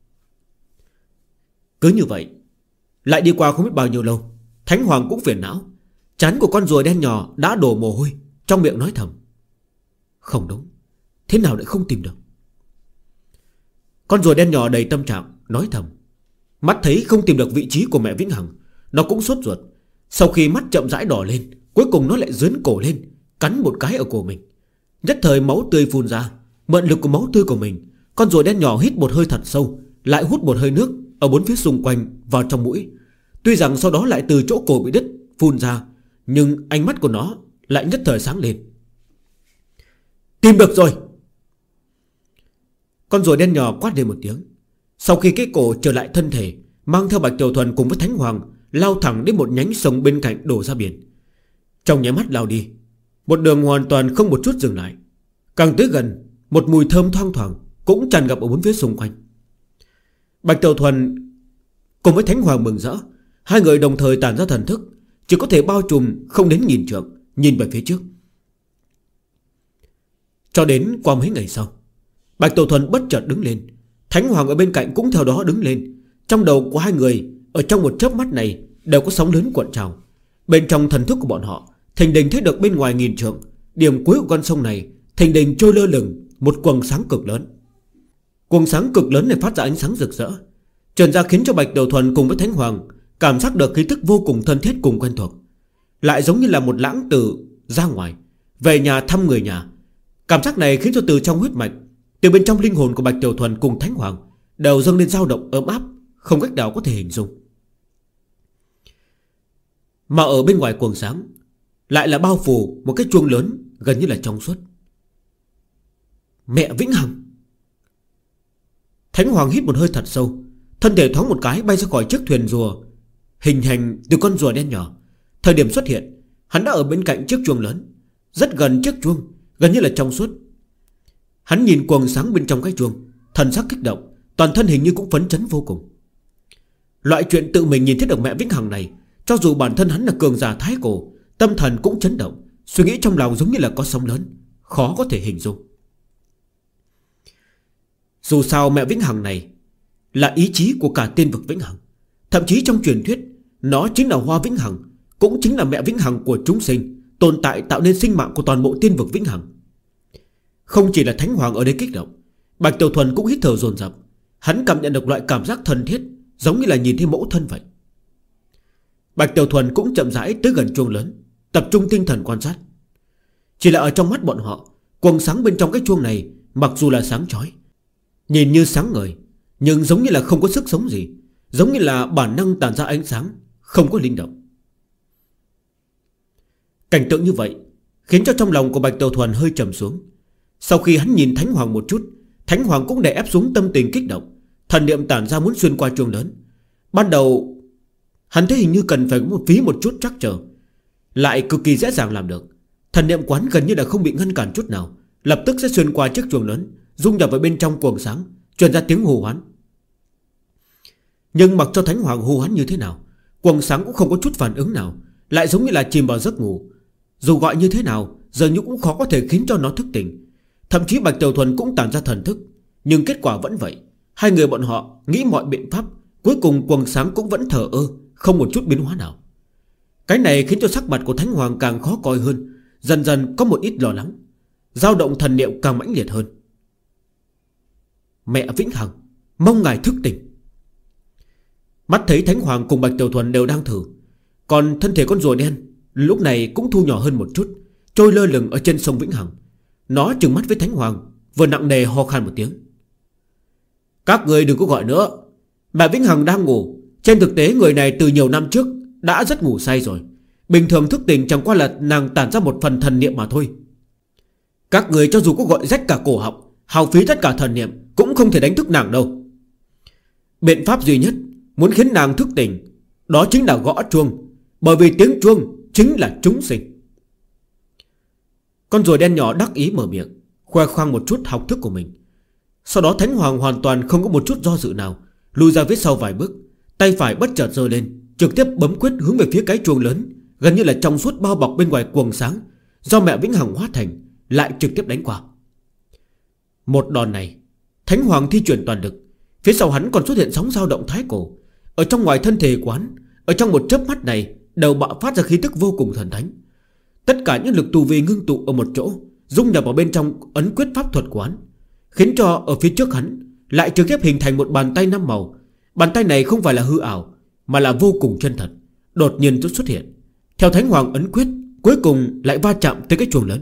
Cứ như vậy lại đi qua không biết bao nhiêu lâu, Thánh Hoàng cũng phiền não. Trán của con rùa đen nhỏ đã đổ mồ hôi, trong miệng nói thầm: không đúng, thế nào lại không tìm được? Con rùa đen nhỏ đầy tâm trạng nói thầm. Mắt thấy không tìm được vị trí của mẹ Vĩnh Hằng, nó cũng sốt ruột. Sau khi mắt chậm rãi đỏ lên, cuối cùng nó lại dướn cổ lên, cắn một cái ở cổ mình. Nhất thời máu tươi phun ra. Mượn lực của máu tươi của mình, con rùa đen nhỏ hít một hơi thật sâu, lại hút một hơi nước ở bốn phía xung quanh vào trong mũi. Tuy rằng sau đó lại từ chỗ cổ bị đứt phun ra, nhưng ánh mắt của nó lại nhất thời sáng lên. Tìm được rồi! Con rùa đen nhỏ quát lên một tiếng. Sau khi cái cổ trở lại thân thể, mang theo Bạch Tiểu Thuần cùng với Thánh Hoàng lao thẳng đến một nhánh sông bên cạnh đổ ra biển. Trong nháy mắt lao đi, một đường hoàn toàn không một chút dừng lại. Càng tới gần, một mùi thơm thoang thoảng cũng tràn ngập ở bốn phía xung quanh. Bạch Tiểu Thuần cùng với Thánh Hoàng mừng rỡ. Hai người đồng thời tản ra thần thức, chỉ có thể bao trùm không đến 1000 trượng, nhìn về phía trước. Cho đến qua mấy ngày sau, Bạch Tiểu Thuần bất chợt đứng lên. Thánh Hoàng ở bên cạnh cũng theo đó đứng lên. Trong đầu của hai người ở trong một chớp mắt này đều có sóng lớn cuộn trào. Bên trong thần thức của bọn họ thình lình thấy được bên ngoài 1000 trượng, điểm cuối của con sông này thình lình trôi lơ lửng một quầng sáng cực lớn. Quầng sáng cực lớn này phát ra ánh sáng rực rỡ, truyền ra khiến cho Bạch Tiểu Thuần cùng với Thánh Hoàng cảm giác được khí tức vô cùng thân thiết cùng quen thuộc. Lại giống như là một lãng tử ra ngoài, về nhà thăm người nhà. Cảm giác này khiến cho từ trong huyết mạch, từ bên trong linh hồn của Bạch Tiểu Thuần cùng Thánh Hoàng đều dâng lên dao động ấm áp, không cách nào có thể hình dung. Mà ở bên ngoài quầng sáng lại là bao phủ một cái chuông lớn gần như là trong suốt. Mẹ vĩnh hằng! Thánh Hoàng hít một hơi thật sâu, thân thể thoáng một cái bay ra khỏi chiếc thuyền rùa hình thành từ con rùa đen nhỏ. Thời điểm xuất hiện, hắn đã ở bên cạnh chiếc chuông lớn, rất gần chiếc chuông, gần như là trong suốt. Hắn nhìn quầng sáng bên trong cái chuông, thần sắc kích động, toàn thân hình như cũng phấn chấn vô cùng. Loại chuyện tự mình nhìn thấy được mẹ vĩnh hằng này, cho dù bản thân hắn là cường giả thái cổ, tâm thần cũng chấn động, suy nghĩ trong lòng giống như là có sóng lớn, khó có thể hình dung. Dù sao mẹ vĩnh hằng này là ý chí của cả tiên vực vĩnh hằng. Thậm chí trong truyền thuyết, nó chính là hoa vĩnh hằng, cũng chính là mẹ vĩnh hằng của chúng sinh, tồn tại tạo nên sinh mạng của toàn bộ tiên vực vĩnh hằng. Không chỉ là Thánh Hoàng ở đây kích động, Bạch Tiểu Thuần cũng hít thở dồn dập. Hắn cảm nhận được loại cảm giác thân thiết, giống như là nhìn thấy mẫu thân vậy. Bạch Tiểu Thuần cũng chậm rãi tới gần chuông lớn, tập trung tinh thần quan sát. Chỉ là ở trong mắt bọn họ, quầng sáng bên trong cái chuông này mặc dù là sáng chói, nhìn như sáng ngời, nhưng giống như là không có sức sống gì, giống như là bản năng tản ra ánh sáng, không có linh động. Cảnh tượng như vậy khiến cho trong lòng của Bạch Tiểu Thuần hơi trầm xuống. Sau khi hắn nhìn Thánh Hoàng một chút, Thánh Hoàng cũng đè ép xuống tâm tình kích động, thần niệm tản ra muốn xuyên qua chuông lớn. Ban đầu hắn thấy hình như cần phải phí một chút trắc trở, lại cực kỳ dễ dàng làm được. Thần niệm quán gần như là không bị ngăn cản chút nào, lập tức sẽ xuyên qua chiếc chuông lớn, dung nhập vào bên trong quầng sáng, truyền ra tiếng hô hoán. Nhưng mặc cho Thánh Hoàng hô hoán như thế nào, quầng sáng cũng không có chút phản ứng nào, lại giống như là chìm vào giấc ngủ. Dù gọi như thế nào, giờ như cũng khó có thể khiến cho nó thức tỉnh. Thậm chí Bạch Tiểu Thuần cũng tản ra thần thức, nhưng kết quả vẫn vậy. Hai người bọn họ nghĩ mọi biện pháp, cuối cùng quầng sáng cũng vẫn thờ ơ, không một chút biến hóa nào. Cái này khiến cho sắc mặt của Thánh Hoàng càng khó coi hơn, dần dần có một ít lo lắng, dao động thần niệm càng mãnh liệt hơn. Mẹ vĩnh hằng, mong ngài thức tỉnh. Mắt thấy Thánh Hoàng cùng Bạch Tiểu Thuần đều đang thử, còn thân thể con rùa đen lúc này cũng thu nhỏ hơn một chút, trôi lơ lửng ở trên sông Vĩnh Hằng. Nó trừng mắt với Thánh Hoàng, vừa nặng nề ho khan một tiếng. Các người đừng có gọi nữa, mẹ Vĩnh Hằng đang ngủ. Trên thực tế người này từ nhiều năm trước đã rất ngủ say rồi, bình thường thức tỉnh chẳng qua là nàng tản ra một phần thần niệm mà thôi. Các người cho dù có gọi rách cả cổ họng, hao phí tất cả thần niệm, cũng không thể đánh thức nàng đâu. Biện pháp duy nhất muốn khiến nàng thức tỉnh, đó chính là gõ chuông, bởi vì tiếng chuông chính là chúng sinh. Con rùa đen nhỏ đắc ý mở miệng, khoe khoang một chút học thức của mình. Sau đó Thánh Hoàng hoàn toàn không có một chút do dự nào, lùi ra phía sau vài bước, tay phải bất chợt giơ lên, trực tiếp bấm quyết hướng về phía cái chuông lớn, gần như là trong suốt bao bọc bên ngoài quầng sáng, do mẹ Vĩnh Hằng hóa thành, lại trực tiếp đánh qua. Một đòn này, Thánh Hoàng thi chuyển toàn lực. Phía sau hắn còn xuất hiện sóng dao động thái cổ. Ở trong ngoài thân thể quán, ở trong một chớp mắt này, đều bạo phát ra khí tức vô cùng thần thánh. Tất cả những lực tu vi ngưng tụ ở một chỗ, dung nhập vào bên trong ấn quyết pháp thuật quán, khiến cho ở phía trước hắn lại trực tiếp hình thành một bàn tay năm màu. Bàn tay này không phải là hư ảo, mà là vô cùng chân thật, đột nhiên xuất hiện. Theo Thánh Hoàng ấn quyết, cuối cùng lại va chạm tới cái chuông lớn.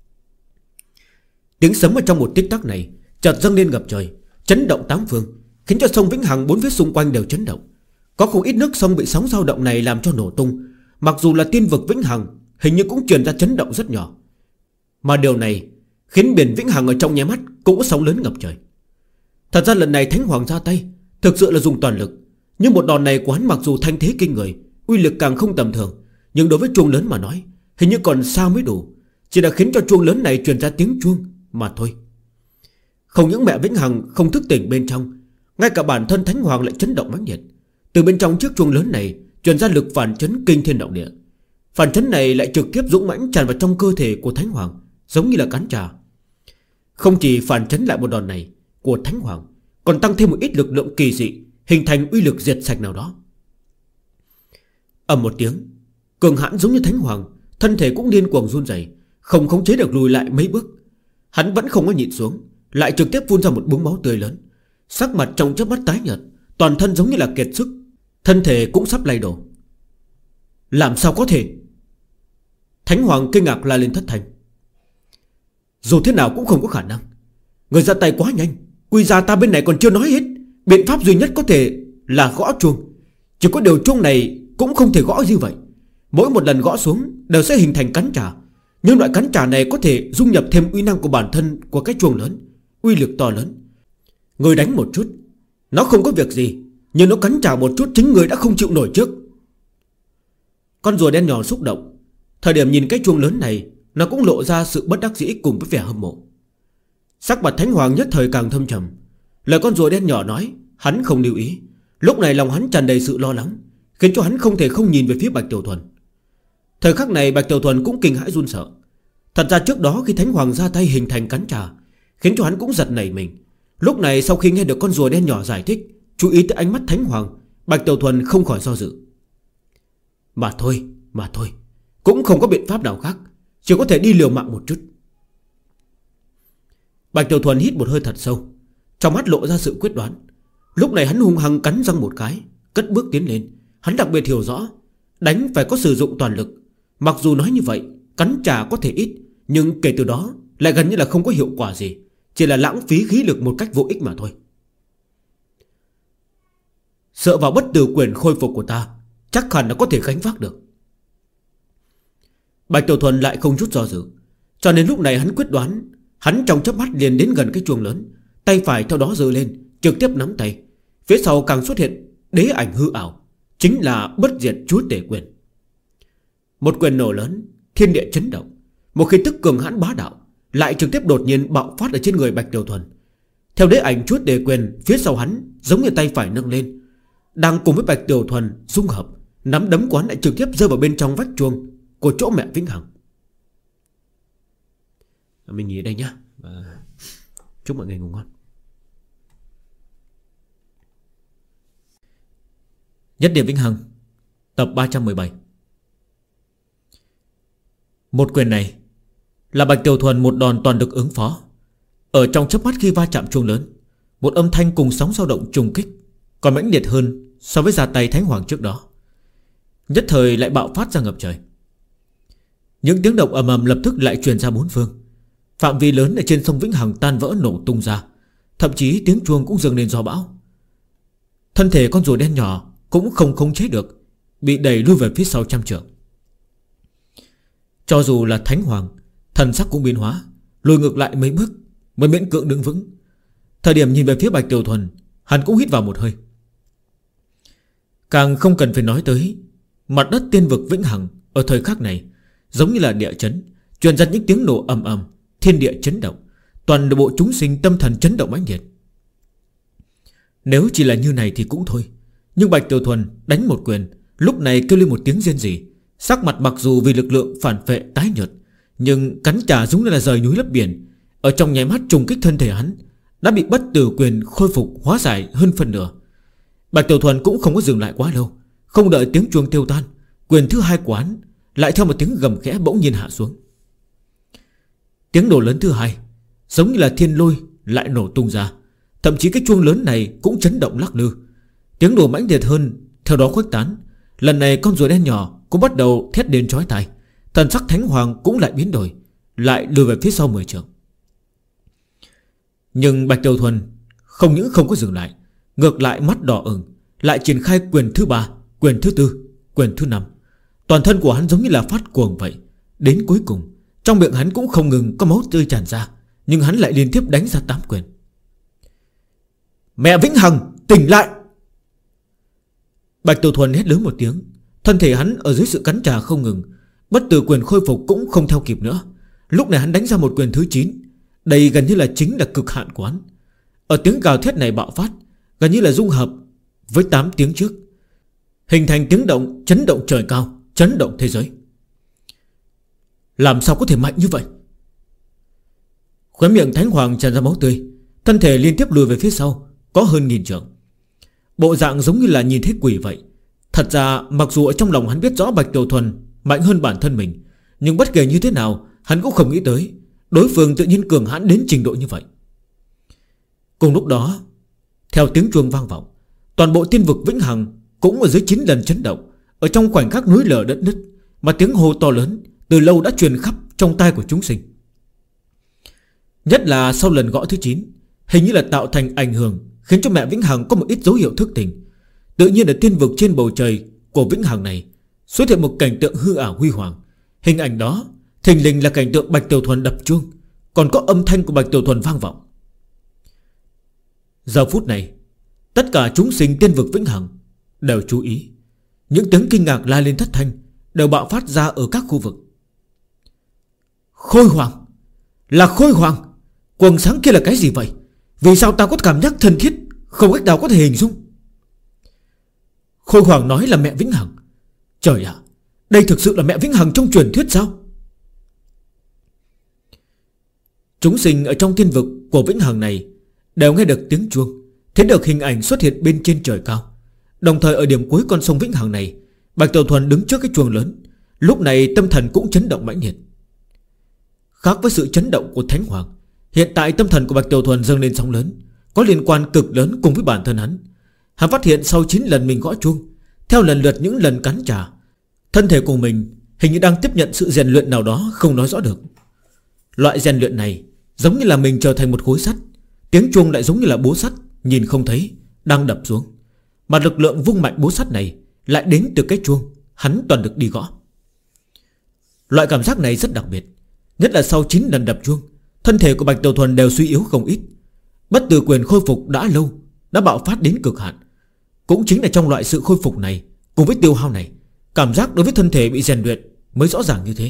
Tiếng sấm ở trong một tích tắc này chợt dâng lên ngập trời, chấn động tám phương, khiến cho sông Vĩnh Hằng bốn phía xung quanh đều chấn động. Có không ít nước sông bị sóng dao động này làm cho nổ tung. Mặc dù là tiên vực Vĩnh Hằng, hình như cũng truyền ra chấn động rất nhỏ, mà điều này khiến biển Vĩnh Hằng ở trong nháy mắt cũng có sóng lớn ngập trời. Thật ra lần này Thánh Hoàng ra tay thực sự là dùng toàn lực, nhưng một đòn này của hắn mặc dù thanh thế kinh người, uy lực càng không tầm thường, nhưng đối với chuông lớn mà nói, hình như còn xa mới đủ, chỉ là khiến cho chuông lớn này truyền ra tiếng chuông mà thôi. Không những mẹ Vĩnh Hằng không thức tỉnh bên trong, ngay cả bản thân Thánh Hoàng lại chấn động mãnh liệt. Từ bên trong chiếc chuông lớn này truyền ra lực phản chấn kinh thiên động địa. Phản chấn này lại trực tiếp dũng mãnh tràn vào trong cơ thể của Thánh Hoàng, giống như là cán trà. Không chỉ phản chấn lại một đòn này của Thánh Hoàng, còn tăng thêm một ít lực lượng kỳ dị, hình thành uy lực diệt sạch nào đó. ầm một tiếng, cường hãn giống như Thánh Hoàng, thân thể cũng điên cuồng run rẩy, không khống chế được lùi lại mấy bước. Hắn vẫn không có nhịn xuống, lại trực tiếp phun ra một búng máu tươi lớn. Sắc mặt trong chớp mắt tái nhợt, toàn thân giống như là kiệt sức, thân thể cũng sắp lay đổ. Làm sao có thể? Thánh Hoàng kinh ngạc la lên thất thanh. Dù thế nào cũng không có khả năng, người ra tay quá nhanh. Quy ra ta bên này còn chưa nói hết. Biện pháp duy nhất có thể là gõ chuông, chỉ có điều chuông này cũng không thể gõ như vậy. Mỗi một lần gõ xuống đều sẽ hình thành cắn trả. Nhưng loại cắn trả này có thể dung nhập thêm uy năng của bản thân của cái chuông lớn, uy lực to lớn. Người đánh một chút nó không có việc gì, nhưng nó cắn trả một chút chính người đã không chịu nổi trước. Con rùa đen nhỏ xúc động. Thời điểm nhìn cái chuông lớn này, nó cũng lộ ra sự bất đắc dĩ cùng với vẻ hâm mộ. Sắc mặt Thánh Hoàng nhất thời càng thâm trầm. Lời con rùa đen nhỏ nói hắn không lưu ý. Lúc này lòng hắn tràn đầy sự lo lắng, khiến cho hắn không thể không nhìn về phía Bạch Tiểu Thuần. Thời khắc này Bạch Tiểu Thuần cũng kinh hãi run sợ. Thật ra trước đó khi Thánh Hoàng ra tay hình thành cắn trả, khiến cho hắn cũng giật nảy mình. Lúc này sau khi nghe được con rùa đen nhỏ giải thích, chú ý tới ánh mắt Thánh Hoàng, Bạch Tiểu Thuần không khỏi do dự. Mà thôi, cũng không có biện pháp nào khác, chỉ có thể đi liều mạng một chút. Bạch Tiểu Thuần hít một hơi thật sâu, trong mắt lộ ra sự quyết đoán. Lúc này hắn hung hăng cắn răng một cái, cất bước tiến lên. Hắn đặc biệt hiểu rõ đánh phải có sử dụng toàn lực. Mặc dù nói như vậy cắn trả có thể ít, nhưng kể từ đó lại gần như là không có hiệu quả gì, chỉ là lãng phí khí lực một cách vô ích mà thôi. Sợ vào bất tử quyền khôi phục của ta, chắc hẳn là có thể gánh vác được. Bạch Tiểu Thuần lại không chút do dự, cho nên lúc này hắn quyết đoán. Hắn trong chớp mắt liền đến gần cái chuông lớn, tay phải theo đó giơ lên, trực tiếp nắm tay. Phía sau càng xuất hiện đế ảnh hư ảo, chính là bất diệt chúa tể quyền. Một quyền nổ lớn, thiên địa chấn động. Một khí tức cường hãn bá đạo lại trực tiếp đột nhiên bạo phát ở trên người Bạch Tiểu Thuần. Theo đế ảnh chúa tể quyền, phía sau hắn giống như tay phải nâng lên, đang cùng với Bạch Tiểu Thuần dung hợp. Nắm đấm quán lại trực tiếp rơi vào bên trong vách chuông của chỗ mẹ Vĩnh Hằng. Mình nghỉ ở đây nhá, và chúc mọi người ngủ ngon. Nhất điểm Vĩnh Hằng, tập 317. Một quyền này là Bạch Tiểu Thuần một đòn toàn lực ứng phó. Ở trong chớp mắt khi va chạm chuông lớn, một âm thanh cùng sóng dao động trùng kích còn mãnh liệt hơn so với ra tay Thánh Hoàng trước đó, nhất thời lại bạo phát ra ngập trời. Những tiếng động ầm ầm lập tức lại truyền ra bốn phương. Phạm vi lớn ở trên sông Vĩnh Hằng tan vỡ nổ tung ra, thậm chí tiếng chuông cũng dâng lên gió bão. Thân thể con rùa đen nhỏ cũng không khống chế được, bị đẩy lui về phía sau trăm trượng. Cho dù là Thánh Hoàng, thần sắc cũng biến hóa, lùi ngược lại mấy bước mới miễn cưỡng đứng vững. Thời điểm nhìn về phía Bạch Tiểu Thuần, hắn cũng hít vào một hơi. Càng không cần phải nói tới mặt đất tiên vực Vĩnh Hằng ở thời khắc này giống như là địa chấn, truyền ra những tiếng nổ ầm ầm, thiên địa chấn động, toàn bộ chúng sinh tâm thần chấn động mãnh liệt. Nếu chỉ là như này thì cũng thôi, nhưng Bạch Tiểu Thuần đánh một quyền, lúc này kêu lên một tiếng rên rỉ, sắc mặt mặc dù vì lực lượng phản phệ tái nhợt, nhưng cắn trả giống như là rời núi lấp biển. Ở trong nháy mắt trùng kích thân thể hắn đã bị bất tử quyền khôi phục hóa giải hơn phần nửa. Bạch Tiểu Thuần cũng không có dừng lại quá lâu, không đợi tiếng chuông tiêu tan, quyền thứ hai của hắn lại theo một tiếng gầm khẽ bỗng nhiên hạ xuống. Tiếng nổ lớn thứ hai giống như là thiên lôi lại nổ tung ra, thậm chí cái chuông lớn này cũng chấn động lắc lư. Tiếng nổ mãnh liệt hơn theo đó khuếch tán. Lần này con rùa đen nhỏ cũng bắt đầu thét đến chói tai. Thần sắc Thánh Hoàng cũng lại biến đổi, lại lùi về phía sau 10 trượng. Nhưng Bạch Tiểu Thuần không những không có dừng lại, ngược lại mắt đỏ ửng, lại triển khai quyền thứ 3, quyền thứ 4, quyền thứ 5. Toàn thân của hắn giống như là phát cuồng vậy. Đến cuối cùng trong miệng hắn cũng không ngừng có máu tươi tràn ra, nhưng hắn lại liên tiếp đánh ra 8 quyền. Mẹ Vĩnh Hằng, tỉnh lại! Bạch Tiểu Thuần hét lớn một tiếng. Thân thể hắn ở dưới sự cắn trả không ngừng, bất tử quyền khôi phục cũng không theo kịp nữa. Lúc này hắn đánh ra một quyền thứ 9. Đây gần như là chính là cực hạn của hắn. Ở tiếng gào thét này bạo phát, gần như là dung hợp với 8 tiếng trước, hình thành tiếng động chấn động trời cao, chấn động thế giới. Làm sao có thể mạnh như vậy? Khóe miệng Thánh Hoàng tràn ra máu tươi, thân thể liên tiếp lùi về phía sau, có hơn 1000 trượng. Bộ dạng giống như là nhìn thấy quỷ vậy. Thật ra mặc dù ở trong lòng hắn biết rõ Bạch Tiểu Thuần mạnh hơn bản thân mình, nhưng bất kể như thế nào hắn cũng không nghĩ tới đối phương tự nhiên cường hãn đến trình độ như vậy. Cùng lúc đó, theo tiếng chuông vang vọng, toàn bộ tiên vực Vĩnh Hằng cũng ở dưới 9 lần chấn động. Ở trong khoảnh khắc núi lở đất nứt, mà tiếng hô to lớn từ lâu đã truyền khắp trong tai của chúng sinh. Nhất là sau lần gõ thứ 9, hình như là tạo thành ảnh hưởng, khiến cho mẹ Vĩnh Hằng có một ít dấu hiệu thức tỉnh. Tự nhiên ở tiên vực trên bầu trời của Vĩnh Hằng này, Xuất hiện một cảnh tượng hư ảo huy hoàng. Hình ảnh đó thình lình là cảnh tượng Bạch Tiểu Thuần đập chuông, còn có âm thanh của Bạch Tiểu Thuần vang vọng. Giờ phút này, tất cả chúng sinh tiên vực vĩnh hằng đều chú ý. Những tiếng kinh ngạc la lên thất thanh đều bạo phát ra ở các khu vực. Khôi hoàng, là khôi hoàng. Quầng sáng kia là cái gì vậy? Vì sao ta có cảm giác thân thiết, không cách nào có thể hình dung. Khôi hoàng nói là mẹ vĩnh hằng. Trời ạ, đây thực sự là mẹ vĩnh hằng trong truyền thuyết sao? Chúng sinh ở trong thiên vực của vĩnh hằng này đều nghe được tiếng chuông, thấy được hình ảnh xuất hiện bên trên trời cao. Đồng thời ở điểm cuối con sông vĩnh hằng này, Bạch Tiểu Thuần đứng trước cái chuông lớn. Lúc này tâm thần cũng chấn động mãnh liệt. Khác với sự chấn động của Thánh Hoàng, hiện tại tâm thần của Bạch Tiểu Thuần dâng lên sóng lớn, có liên quan cực lớn cùng với bản thân hắn. Hắn phát hiện sau 9 lần mình gõ chuông, theo lần lượt những lần cắn trả, thân thể của mình hình như đang tiếp nhận sự rèn luyện nào đó không nói rõ được. Loại rèn luyện này giống như là mình trở thành một khối sắt, tiếng chuông lại giống như là búa sắt nhìn không thấy đang đập xuống, mà lực lượng vung mạnh búa sắt này lại đến từ cái chuông hắn toàn được đi gõ. Loại cảm giác này rất đặc biệt, nhất là sau 9 lần đập chuông, thân thể của Bạch Tiểu Thuần đều suy yếu không ít. Bất tử quyền khôi phục đã lâu, đã bạo phát đến cực hạn. Cũng chính là trong loại sự khôi phục này cùng với tiêu hao này, cảm giác đối với thân thể bị rèn luyện mới rõ ràng như thế.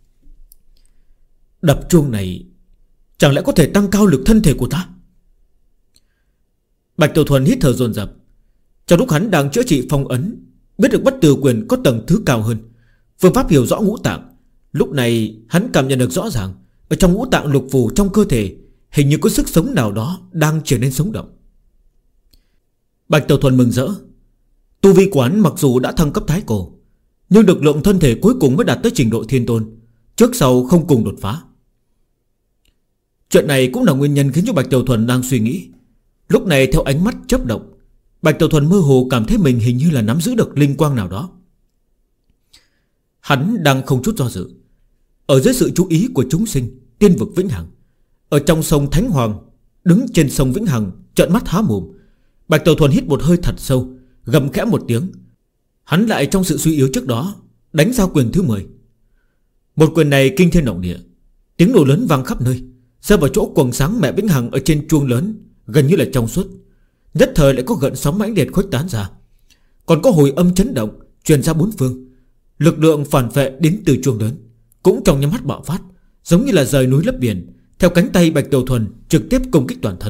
Đập chuông này chẳng lẽ có thể tăng cao lực thân thể của ta? Bạch Tiểu Thuần hít thở dồn dập. Trong lúc hắn đang chữa trị phong ấn, biết được bất tử quyền có tầng thứ cao hơn, phương pháp hiểu rõ ngũ tạng. Lúc này hắn cảm nhận được rõ ràng, ở trong ngũ tạng lục phủ trong cơ thể hình như có sức sống nào đó đang trở nên sống động. Bạch Tiểu Thuần mừng rỡ. Tu vi quán mặc dù đã thăng cấp thái cổ, nhưng lực lượng thân thể cuối cùng mới đạt tới trình độ thiên tôn, trước sau không cùng đột phá. Chuyện này cũng là nguyên nhân khiến cho Bạch Tiểu Thuần đang suy nghĩ. Lúc này theo ánh mắt chớp động, Bạch Tiểu Thuần mơ hồ cảm thấy mình hình như là nắm giữ được linh quang nào đó. Hắn đang không chút do dự. Ở dưới sự chú ý của chúng sinh tiên vực vĩnh hằng, ở trong sông Thánh Hoàng, đứng trên sông vĩnh hằng trợn mắt há mồm, Bạch Tiểu Thuần hít một hơi thật sâu, gầm khẽ một tiếng. Hắn lại trong sự suy yếu trước đó đánh ra quyền thứ 10. Một quyền này kinh thiên động địa, tiếng nổ lớn vang khắp nơi, rơi vào chỗ quầng sáng mẹ vĩnh hằng ở trên chuông lớn gần như là trong suốt. Nhất thời lại có gợn sóng mãnh liệt khuếch tán ra, còn có hồi âm chấn động truyền ra bốn phương. Lực lượng phản vệ đến từ chuông lớn cũng trong nhắm mắt bạo phát, giống như là rời núi lấp biển, theo cánh tay Bạch Tiểu Thuần trực tiếp công kích toàn thân.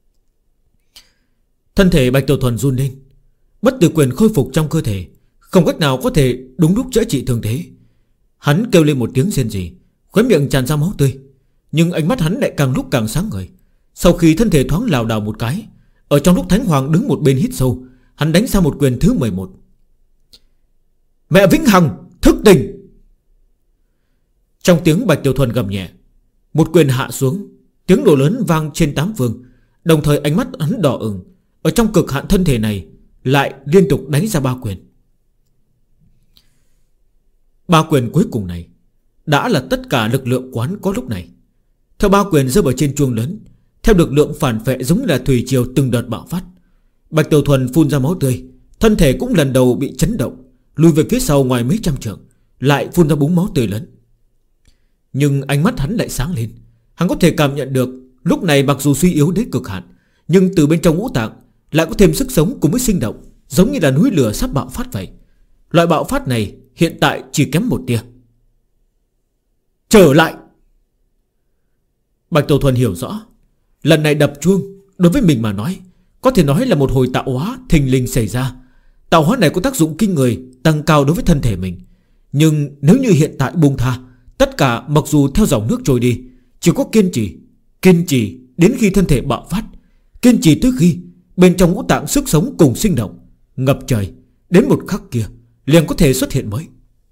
Thân thể Bạch Tiểu Thuần run lên, bất tử quyền khôi phục trong cơ thể, không cách nào có thể đúng lúc chữa trị thương thế. Hắn kêu lên một tiếng rên rỉ, khóe miệng tràn ra máu tươi, nhưng ánh mắt hắn lại càng lúc càng sáng ngời. Sau khi thân thể thoáng lảo đảo một cái, ở trong lúc Thánh Hoàng đứng một bên hít sâu, hắn đánh ra một quyền thứ 11. Mẹ vĩnh hằng thức tỉnh! Trong tiếng Bạch Tiểu Thuần gầm nhẹ, một quyền hạ xuống, tiếng nổ lớn vang trên 8 phương. Đồng thời ánh mắt hắn đỏ ửng, ở trong cực hạn thân thể này lại liên tục đánh ra 3 quyền. 3 quyền cuối cùng này đã là tất cả lực lượng quán có lúc này. Theo 3 quyền rơi vào trên chuông lớn, theo lực lượng phản vệ giống như là thủy triều từng đợt bạo phát, Bạch Tiểu Thuần phun ra máu tươi, thân thể cũng lần đầu bị chấn động, lùi về phía sau ngoài mấy trăm trượng, lại phun ra búng máu tươi lớn. Nhưng ánh mắt hắn lại sáng lên. Hắn có thể cảm nhận được lúc này mặc dù suy yếu đến cực hạn, nhưng từ bên trong ngũ tạng lại có thêm sức sống cùng với sinh động, giống như là núi lửa sắp bạo phát vậy. Loại bạo phát này hiện tại chỉ kém một tia. Trở lại! Bạch Tiểu Thuần hiểu rõ, lần này đập chuông đối với mình mà nói, có thể nói là một hồi tạo hóa thình lình xảy ra. Tạo hóa này có tác dụng kinh người, tăng cao đối với thân thể mình. Nhưng nếu như hiện tại buông tha, tất cả mặc dù theo dòng nước trôi đi, chỉ có kiên trì đến khi thân thể bạo phát, kiên trì tới khi bên trong ngũ tạng sức sống cùng sinh động ngập trời, đến một khắc kia liền có thể xuất hiện mới.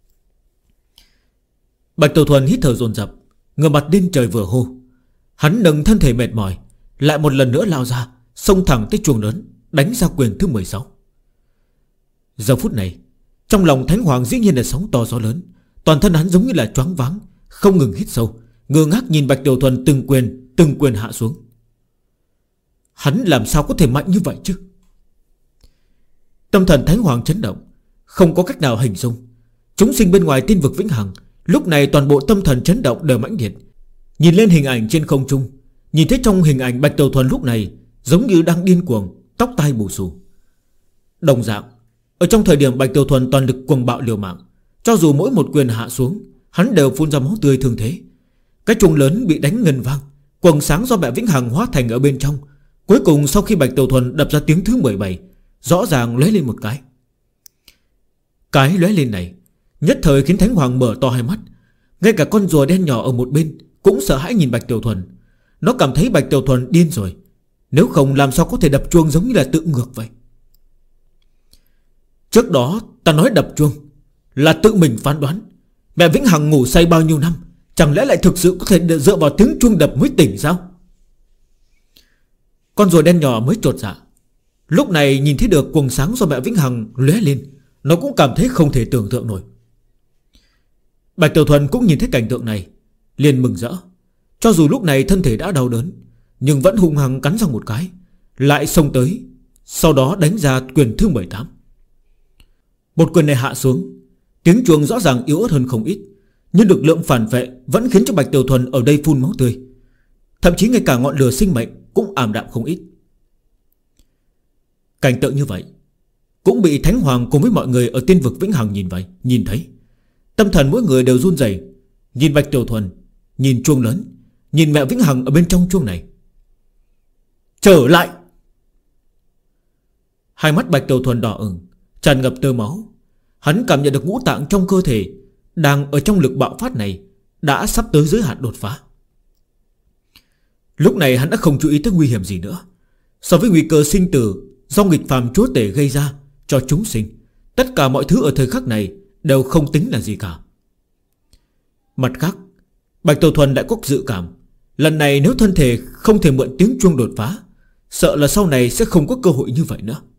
Bạch Tiểu Thuần hít thở dồn dập, ngửa mặt lên trời vừa hô. Hắn nâng thân thể mệt mỏi, lại một lần nữa lao ra, xông thẳng tới chuông lớn, đánh ra quyền thứ 16. Giờ phút này, trong lòng Thánh Hoàng dĩ nhiên là sóng to gió lớn. Toàn thân hắn giống như là choáng váng, không ngừng hít sâu, ngơ ngác nhìn Bạch Tiểu Thuần từng quyền hạ xuống. Hắn làm sao có thể mạnh như vậy chứ? Tâm thần Thánh Hoàng chấn động, không có cách nào hình dung. Chúng sinh bên ngoài tiên vực vĩnh hằng lúc này toàn bộ tâm thần chấn động đều mãnh liệt. Nhìn lên hình ảnh trên không trung, nhìn thấy trong hình ảnh Bạch Tiểu Thuần lúc này giống như đang điên cuồng, tóc tai bù xù. Đồng dạng, ở trong thời điểm Bạch Tiểu Thuần toàn lực cuồng bạo liều mạng, cho dù mỗi một quyền hạ xuống, hắn đều phun ra máu tươi thương thế. Cái chuông lớn bị đánh ngân vang, quầng sáng do mẹ vĩnh hằng hóa thành ở bên trong. Cuối cùng sau khi Bạch Tiểu Thuần đập ra tiếng thứ 17, rõ ràng lóe lên một cái. Cái lóe lên này nhất thời khiến Thánh Hoàng mở to hai mắt. Ngay cả con rùa đen nhỏ ở một bên cũng sợ hãi nhìn Bạch Tiểu Thuần. Nó cảm thấy Bạch Tiểu Thuần điên rồi, nếu không làm sao có thể đập chuông giống như là tự ngược vậy. Trước đó ta nói đập chuông là tự mình phán đoán. Mẹ vĩnh hằng ngủ say bao nhiêu năm, chẳng lẽ lại thực sự có thể dựa vào tiếng chuông đập mới tỉnh sao? Con rùa đen nhỏ mới chột dạ. Lúc này nhìn thấy được quầng sáng do mẹ vĩnh hằng lóe lên, nó cũng cảm thấy không thể tưởng tượng nổi. Bạch Tiểu Thuần cũng nhìn thấy cảnh tượng này, liền mừng rỡ. Cho dù lúc này thân thể đã đau đớn, nhưng vẫn hung hăng cắn răng một cái, lại xông tới, sau đó đánh ra quyền thứ 18. Một quyền này hạ xuống, tiếng chuông rõ ràng yếu ớt hơn không ít, nhưng lực lượng phản vệ vẫn khiến cho Bạch Tiểu Thuần ở đây phun máu tươi. Thậm chí ngay cả ngọn lửa sinh mệnh cũng ảm đạm không ít. Cảnh tượng như vậy cũng bị Thánh Hoàng cùng với mọi người ở tiên vực vĩnh hằng nhìn thấy. Tâm thần mỗi người đều run rẩy, nhìn Bạch Tiểu Thuần, nhìn chuông lớn, nhìn mẹ vĩnh hằng ở bên trong chuông này. Trở lại! Hai mắt Bạch Tiểu Thuần đỏ ửng, tràn ngập tơ máu. Hắn cảm nhận được ngũ tạng trong cơ thể đang ở trong lực bạo phát này đã sắp tới giới hạn đột phá. Lúc này hắn đã không chú ý tới nguy hiểm gì nữa. So với nguy cơ sinh tử do nghịch phàm chúa tể gây ra cho chúng sinh, tất cả mọi thứ ở thời khắc này đều không tính là gì cả. Mặt khác, Bạch Tiểu Thuần đã có dự cảm, lần này nếu thân thể không thể mượn tiếng chuông đột phá, sợ là sau này sẽ không có cơ hội như vậy nữa.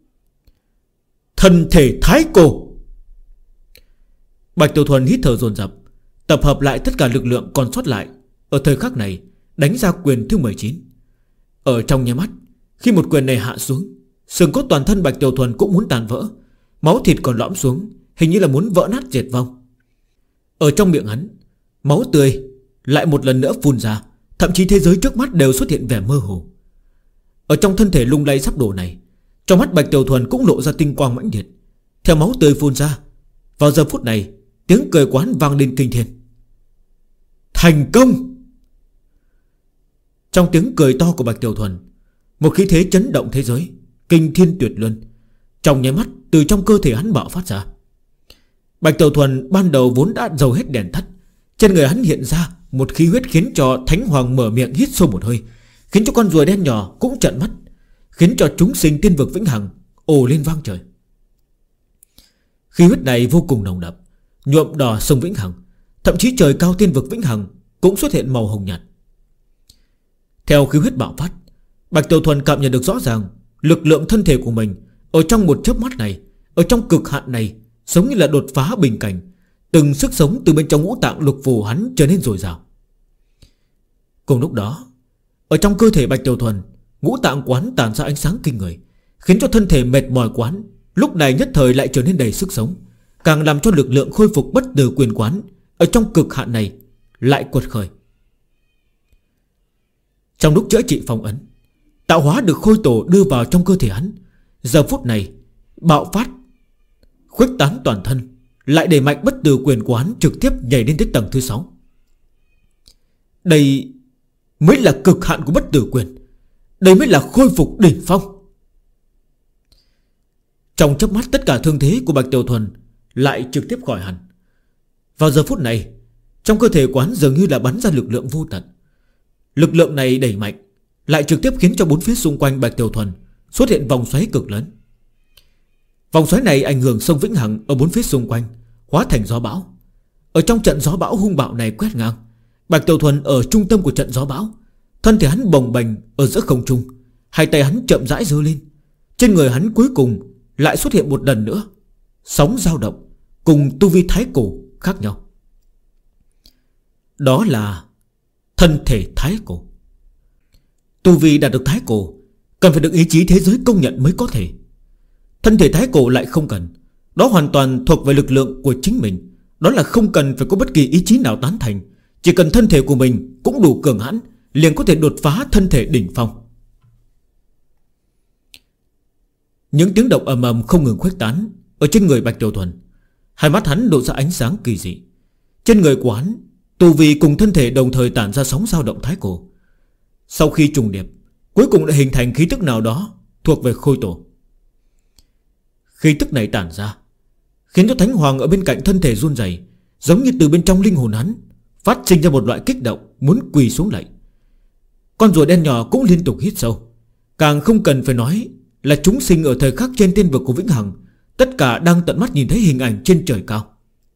Thân thể thái cổ! Bạch Tiểu Thuần hít thở dồn dập, tập hợp lại tất cả lực lượng còn sót lại, ở thời khắc này đánh ra quyền thứ 19. Ở trong nháy mắt, khi một quyền này hạ xuống, xương cốt toàn thân Bạch Tiểu Thuần cũng muốn tàn vỡ, máu thịt còn lõm xuống, hình như là muốn vỡ nát diệt vong. Ở trong miệng hắn, máu tươi lại một lần nữa phun ra, thậm chí thế giới trước mắt đều xuất hiện vẻ mơ hồ. Ở trong thân thể lung lay sắp đổ này, trong mắt Bạch Tiểu Thuần cũng lộ ra tinh quang mãnh liệt. Theo máu tươi phun ra, vào giờ phút này, tiếng cười quán vang lên kinh thiên. Thành công! Trong tiếng cười to của Bạch Tiểu Thuần, một khí thế chấn động thế giới, kinh thiên tuyệt luân, trong nháy mắt từ trong cơ thể hắn bạo phát ra. Bạch Tiểu Thuần ban đầu vốn đã dầu hết đèn tắt, trên người hắn hiện ra một khí huyết khiến cho Thánh Hoàng mở miệng hít sâu một hơi, khiến cho con rùa đen nhỏ cũng trợn mắt, khiến cho chúng sinh tiên vực vĩnh hằng ồ lên vang trời. Khí huyết này vô cùng nồng đậm, nhuộm đỏ sông vĩnh hằng, thậm chí trời cao tiên vực vĩnh hằng cũng xuất hiện màu hồng nhạt. Theo khí huyết bạo phát, Bạch Tiểu Thuần cảm nhận được rõ ràng lực lượng thân thể của mình ở trong một chớp mắt này, ở trong cực hạn này, giống như là đột phá bình cảnh, từng sức sống từ bên trong ngũ tạng lục phủ hắn trở nên dồi dào. Cùng lúc đó, ở trong cơ thể Bạch Tiểu Thuần, ngũ tạng quán tản ra ánh sáng kinh người, khiến cho thân thể mệt mỏi quán lúc này nhất thời lại trở nên đầy sức sống, càng làm cho lực lượng khôi phục bất tử quyền quán ở trong cực hạn này lại quật khởi. Trong lúc chữa trị phong ấn, tạo hóa được khôi tổ đưa vào trong cơ thể hắn, giờ phút này bạo phát, khuếch tán toàn thân, lại đẩy mạnh bất tử quyền quán trực tiếp nhảy lên tới tầng thứ 6. Đây mới là cực hạn của bất tử quyền, đây mới là khôi phục đỉnh phong. Trong chớp mắt tất cả thương thế của Bạch Tiểu Thuần lại trực tiếp khỏi hẳn. Vào giờ phút này, trong cơ thể quán dường như là bắn ra lực lượng vô tận. Lực lượng này đẩy mạnh, lại trực tiếp khiến cho bốn phía xung quanh Bạch Tiểu Thuần xuất hiện vòng xoáy cực lớn. Vòng xoáy này ảnh hưởng sông vĩnh hằng ở bốn phía xung quanh, hóa thành gió bão. Ở trong trận gió bão hung bạo này quét ngang, Bạch Tiểu Thuần ở trung tâm của trận gió bão, thân thể hắn bồng bềnh ở giữa không trung, hai tay hắn chậm rãi giơ lên. Trên người hắn cuối cùng lại xuất hiện một lần nữa sóng dao động, cùng tu vi thái cổ khác nhau. Đó là thân thể thái cổ. Tu vi đạt được thái cổ cần phải được ý chí thế giới công nhận mới có thể. Thân thể thái cổ lại không cần, Đó hoàn toàn thuộc về lực lượng của chính mình. Đó là không cần phải có bất kỳ ý chí nào tán thành. Chỉ cần thân thể của mình cũng đủ cường hãn, liền có thể đột phá thân thể đỉnh phong. Những tiếng động ầm ầm không ngừng khuếch tán ở trên người Bạch Tiểu Thuần. Hai mắt hắn lộ ra ánh sáng kỳ dị. Trên người của hắn, tu vi cùng thân thể đồng thời tản ra sóng dao động thái cổ. Sau khi trùng điệp, cuối cùng đã hình thành khí tức nào đó thuộc về Khôi Tổ. Khí tức này tản ra khiến cho Thánh Hoàng ở bên cạnh thân thể run rẩy, giống như từ bên trong linh hồn hắn phát sinh ra một loại kích động, muốn quỳ xuống lạy. Con rùa đen nhỏ cũng liên tục hít sâu. Càng không cần phải nói là chúng sinh ở thời khắc trên tiên vực của Vĩnh Hằng, tất cả đang tận mắt nhìn thấy hình ảnh trên trời cao.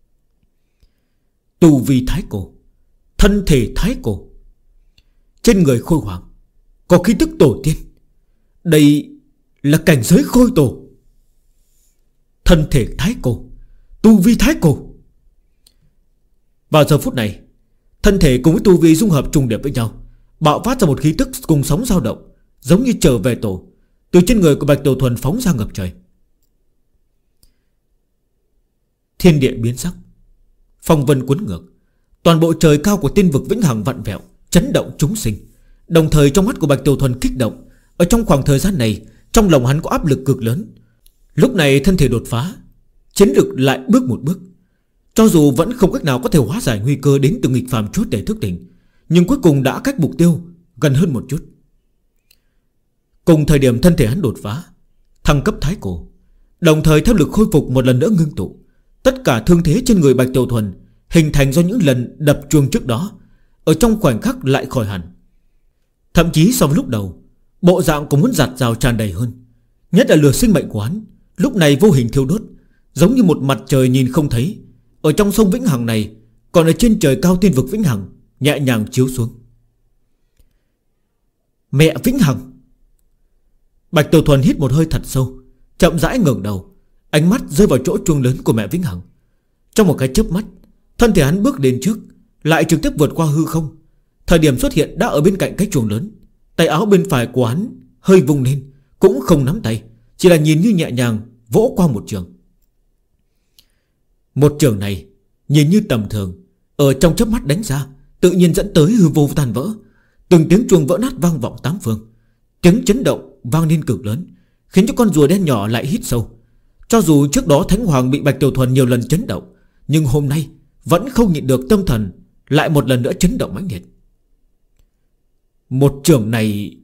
Tu vi thái cổ, thân thể thái cổ, trên người Khôi Hoàng có khí tức tổ tiên. Đây là cảnh giới Khôi Tổ. Thân thể thái cổ, tu vi thái cổ. Vào giờ phút này, thân thể cùng với tu vi dung hợp trùng điệp với nhau, bạo phát ra một khí tức cùng sóng dao động, giống như trở về tổ, từ trên người của Bạch Tiểu Thuần phóng ra ngập trời. Thiên địa biến sắc, phong vân cuốn ngược, toàn bộ trời cao của tiên vực Vĩnh Hằng vặn vẹo, chấn động chúng sinh. Đồng thời trong mắt của Bạch Tiểu Thuần kích động. Ở trong khoảng thời gian này, trong lòng hắn có áp lực cực lớn. Lúc này thân thể đột phá, chiến lực lại bước một bước. Cho dù vẫn không cách nào có thể hóa giải nguy cơ đến từ nghịch phàm chốt để thức tỉnh, nhưng cuối cùng đã cách mục tiêu gần hơn một chút. Cùng thời điểm thân thể hắn đột phá, thăng cấp thái cổ, đồng thời theo lực khôi phục một lần nữa ngưng tụ. Tất cả thương thế trên người Bạch Tiểu Thuần hình thành do những lần đập chuông trước đó, ở trong khoảnh khắc lại khỏi hẳn. Thậm chí so với lúc đầu, bộ dạng cũng muốn giặt rào tràn đầy hơn. Nhất là lửa sinh mệnh của hắn lúc này vô hình thiêu đốt, giống như một mặt trời nhìn không thấy, ở trong sông Vĩnh Hằng này, còn ở trên trời cao tiên vực Vĩnh Hằng nhẹ nhàng chiếu xuống. Mẹ Vĩnh Hằng! Bạch Tiểu Thuần hít một hơi thật sâu, chậm rãi ngẩng đầu, ánh mắt rơi vào chỗ chuông lớn của mẹ Vĩnh Hằng. Trong một cái chớp mắt, thân thể hắn bước đến trước, lại trực tiếp vượt qua hư không. Thời điểm xuất hiện đã ở bên cạnh cái chuông lớn. Tay áo bên phải của hắn hơi vung lên, cũng không nắm tay, chỉ là nhìn như nhẹ nhàng vỗ qua một trường. Một trường này nhìn như tầm thường, ở trong chớp mắt đánh ra, tự nhiên dẫn tới hư vô tan vỡ. Từng tiếng chuông vỡ nát vang vọng tám phương. Tiếng chấn động vang lên cực lớn, khiến cho con rùa đen nhỏ lại hít sâu. Cho dù trước đó Thánh Hoàng bị Bạch Tiểu Thuần nhiều lần chấn động, nhưng hôm nay vẫn không nhịn được tâm thần lại một lần nữa chấn động mãnh liệt. Một trường này,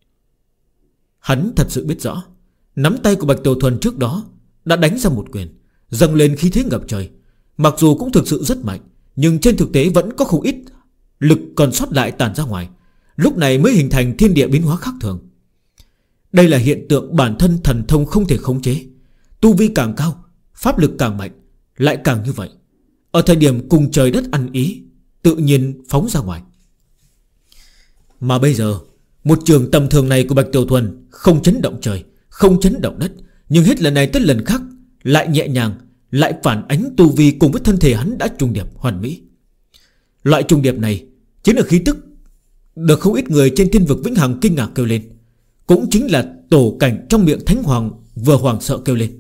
hắn thật sự biết rõ, nắm tay của Bạch Tiểu Thuần trước đó đã đánh ra một quyền, dâng lên khí thế ngập trời. Mặc dù cũng thực sự rất mạnh, nhưng trên thực tế vẫn có không ít lực còn sót lại tản ra ngoài. Lúc này mới hình thành thiên địa biến hóa khác thường. Đây là hiện tượng bản thân thần thông không thể khống chế. Tu vi càng cao, pháp lực càng mạnh, lại càng như vậy. Ở thời điểm cùng trời đất ăn ý, tự nhiên phóng ra ngoài. Mà bây giờ, một trường tầm thường này của Bạch Tiểu Thuần không chấn động trời, không chấn động đất, nhưng hết lần này tới lần khác lại nhẹ nhàng, lại phản ánh tu vi cùng với thân thể hắn đã trùng điệp hoàn mỹ. Loại trùng điệp này chính là khí tức được không ít người trên thiên vực Vĩnh Hằng kinh ngạc kêu lên. Cũng chính là tổ cảnh trong miệng Thánh Hoàng vừa hoàng sợ kêu lên.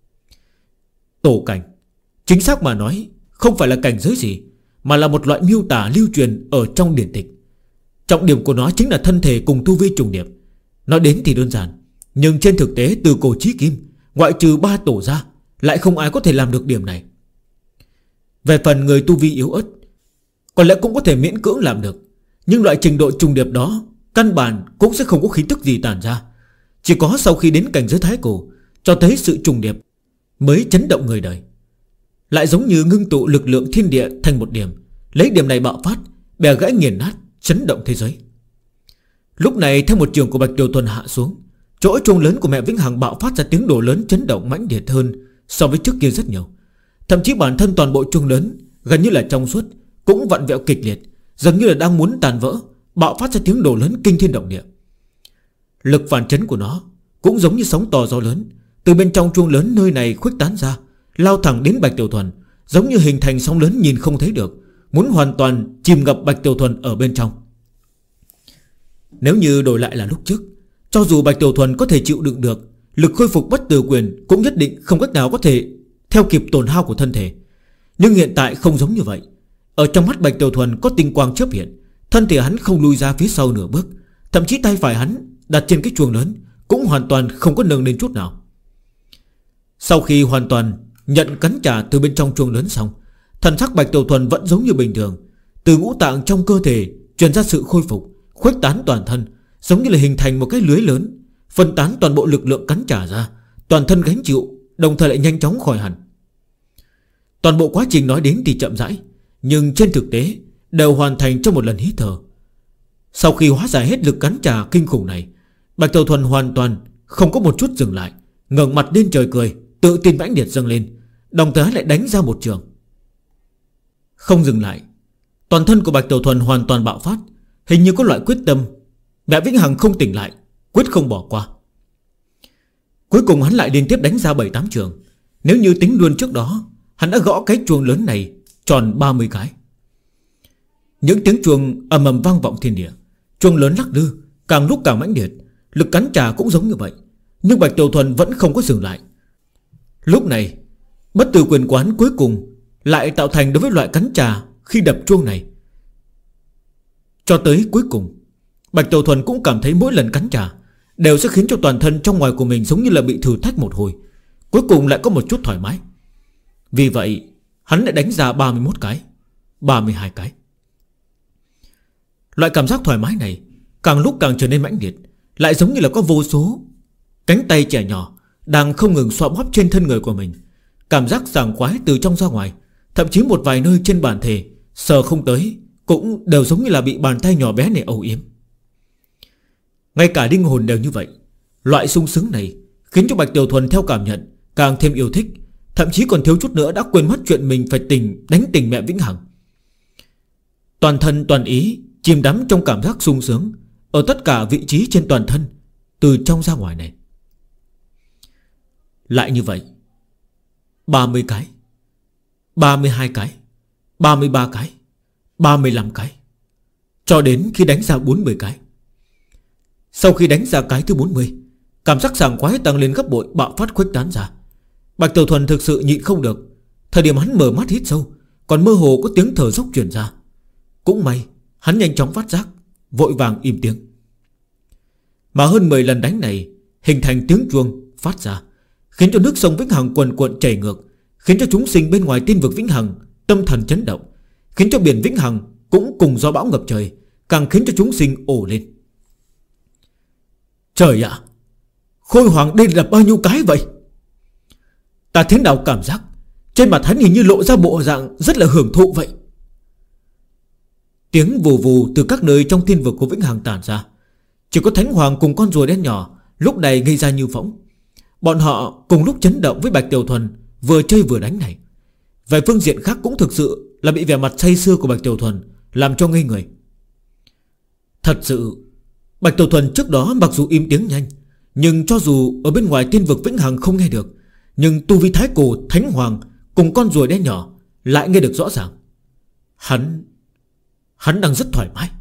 Tổ cảnh, chính xác mà nói, không phải là cảnh giới gì, mà là một loại miêu tả lưu truyền ở trong điển tịch. Trọng điểm của nó chính là thân thể cùng tu vi trùng điệp. Nói đến thì đơn giản, nhưng trên thực tế từ cổ chí kim, ngoại trừ 3 tổ ra, lại không ai có thể làm được điểm này. Về phần người tu vi yếu ớt, có lẽ cũng có thể miễn cưỡng làm được, nhưng loại trình độ trùng điệp đó căn bản cũng sẽ không có khí tức gì tản ra. Chỉ có sau khi đến cảnh giới thái cổ, cho thấy sự trùng điệp mới chấn động người đời. Lại giống như ngưng tụ lực lượng thiên địa thành một điểm, lấy điểm này bạo phát, bè gãy nghiền nát, chấn động thế giới. Lúc này theo một trường của Bạch Tiểu Thuần hạ xuống, chỗ chuông lớn của mẹ Vĩnh Hằng bạo phát ra tiếng nổ lớn chấn động mãnh liệt hơn so với trước kia rất nhiều. Thậm chí bản thân toàn bộ chuông lớn gần như là trong suốt, cũng vặn vẹo kịch liệt, dường như là đang muốn tàn vỡ, bạo phát ra tiếng nổ lớn kinh thiên động địa. Lực phản chấn của nó cũng giống như sóng to gió lớn, từ bên trong chuông lớn nơi này khuếch tán ra, lao thẳng đến Bạch Tiểu Thuần, giống như hình thành sóng lớn nhìn không thấy được, muốn hoàn toàn chìm ngập Bạch Tiểu Thuần ở bên trong. Nếu như đổi lại là lúc trước, cho dù Bạch Tiểu Thuần có thể chịu đựng được, lực khôi phục bất tử quyền cũng nhất định không cách nào có thể theo kịp tổn hao của thân thể. Nhưng hiện tại không giống như vậy. Ở trong mắt Bạch Tiểu Thuần có tinh quang chớp hiện. Thân thể hắn không lùi ra phía sau nửa bước. Thậm chí tay phải hắn đặt trên cái chuông lớn cũng hoàn toàn không có nâng lên chút nào. Sau khi hoàn toàn nhận cắn trả từ bên trong chuông lớn xong, thần sắc Bạch Tiểu Thuần vẫn giống như bình thường. Từ ngũ tạng trong cơ thể truyền ra sự khôi phục, khuếch tán toàn thân, giống như là hình thành một cái lưới lớn, phân tán toàn bộ lực lượng cắn trả ra, toàn thân gánh chịu, đồng thời lại nhanh chóng khỏi hẳn. Toàn bộ quá trình nói đến thì chậm rãi, nhưng trên thực tế đều hoàn thành trong một lần hít thở. Sau khi hóa giải hết lực cắn trả kinh khủng này, Bạch Tiểu Thuần hoàn toàn không có một chút dừng lại, ngẩng mặt lên trời cười, tự tin mãnh liệt dâng lên, đồng thời lại đánh ra một trường. Không dừng lại, toàn thân của Bạch Tiểu Thuần hoàn toàn bạo phát, hình như có loại quyết tâm mẹ vĩnh hằng không tỉnh lại, quyết không bỏ qua. Cuối cùng hắn lại liên tiếp đánh ra 7-8 trường. Nếu như tính luôn trước đó, hắn đã gõ cái chuông lớn này tròn 30 cái. Những tiếng chuông ầm ầm vang vọng thiên địa. Chuông lớn lắc lư, càng lúc càng mãnh liệt. Lực cắn trả cũng giống như vậy. Nhưng Bạch Tiểu Thuần vẫn không có dừng lại. Lúc này, bất tử quyền quán cuối cùng lại tạo thành đối với loại cắn trả khi đập chuông này. Cho tới cuối cùng, Bạch Tiểu Thuần cũng cảm thấy mỗi lần cắn trả đều sẽ khiến cho toàn thân trong ngoài của mình giống như là bị thử thách một hồi, cuối cùng lại có một chút thoải mái. Vì vậy hắn lại đánh ra 31 cái, 32 cái. Loại cảm giác thoải mái này càng lúc càng trở nên mãnh liệt, lại giống như là có vô số cánh tay trẻ nhỏ đang không ngừng xoa bóp trên thân người của mình. Cảm giác sảng khoái từ trong ra ngoài. Thậm chí một vài nơi trên bản thể sờ không tới cũng đều giống như là bị bàn tay nhỏ bé này âu yếm. Ngay cả linh hồn đều như vậy. Loại sung sướng này khiến cho Bạch Tiểu Thuần theo cảm nhận càng thêm yêu thích, thậm chí còn thiếu chút nữa đã quên mất chuyện mình phải đánh tỉnh mẹ vĩnh hằng. Toàn thân toàn ý chìm đắm trong cảm giác sung sướng ở tất cả vị trí trên toàn thân, từ trong ra ngoài này. Lại như vậy 30 cái, 32 cái, 33 cái, 35 cái, cho đến khi đánh ra 40 cái. Sau khi đánh ra cái thứ 40, cảm giác sảng khoái tăng lên gấp bội, bạo phát khuếch tán ra. Bạch Tiểu Thuần thực sự nhịn không được. Thời điểm hắn mở mắt hít sâu, còn mơ hồ có tiếng thở dốc truyền ra. Cũng may hắn nhanh chóng phát giác, vội vàng im tiếng. Mà hơn 10 lần đánh này hình thành tiếng chuông phát ra, khiến cho nước sông Vĩnh Hằng cuồn cuộn chảy ngược, khiến cho chúng sinh bên ngoài tiên vực Vĩnh Hằng tâm thần chấn động, khiến cho biển Vĩnh Hằng cũng cùng gió bão ngập trời, càng khiến cho chúng sinh ồ lên. Trời ạ, Khôi Hoàng đây là bao nhiêu cái vậy? Ta thế nào cảm giác trên mặt hắn hình như lộ ra bộ dạng rất là hưởng thụ vậy. Tiếng vù vù từ các nơi trong thiên vực của Vĩnh Hằng tản ra. Chỉ có Thánh Hoàng cùng con rùa đen nhỏ lúc này ngây ra như phỗng. Bọn họ cùng lúc chấn động với Bạch Tiểu Thuần vừa chơi vừa đánh này. Về phương diện khác cũng thực sự là bị vẻ mặt say sưa của Bạch Tiểu Thuần làm cho ngây người. Thật sự Bạch Tiểu Thuần trước đó mặc dù im tiếng nhanh, nhưng cho dù ở bên ngoài tiên vực Vĩnh Hằng không nghe được, nhưng tu vi thái cổ Thánh Hoàng cùng con rùa đen nhỏ lại nghe được rõ ràng. Hắn đang rất thoải mái.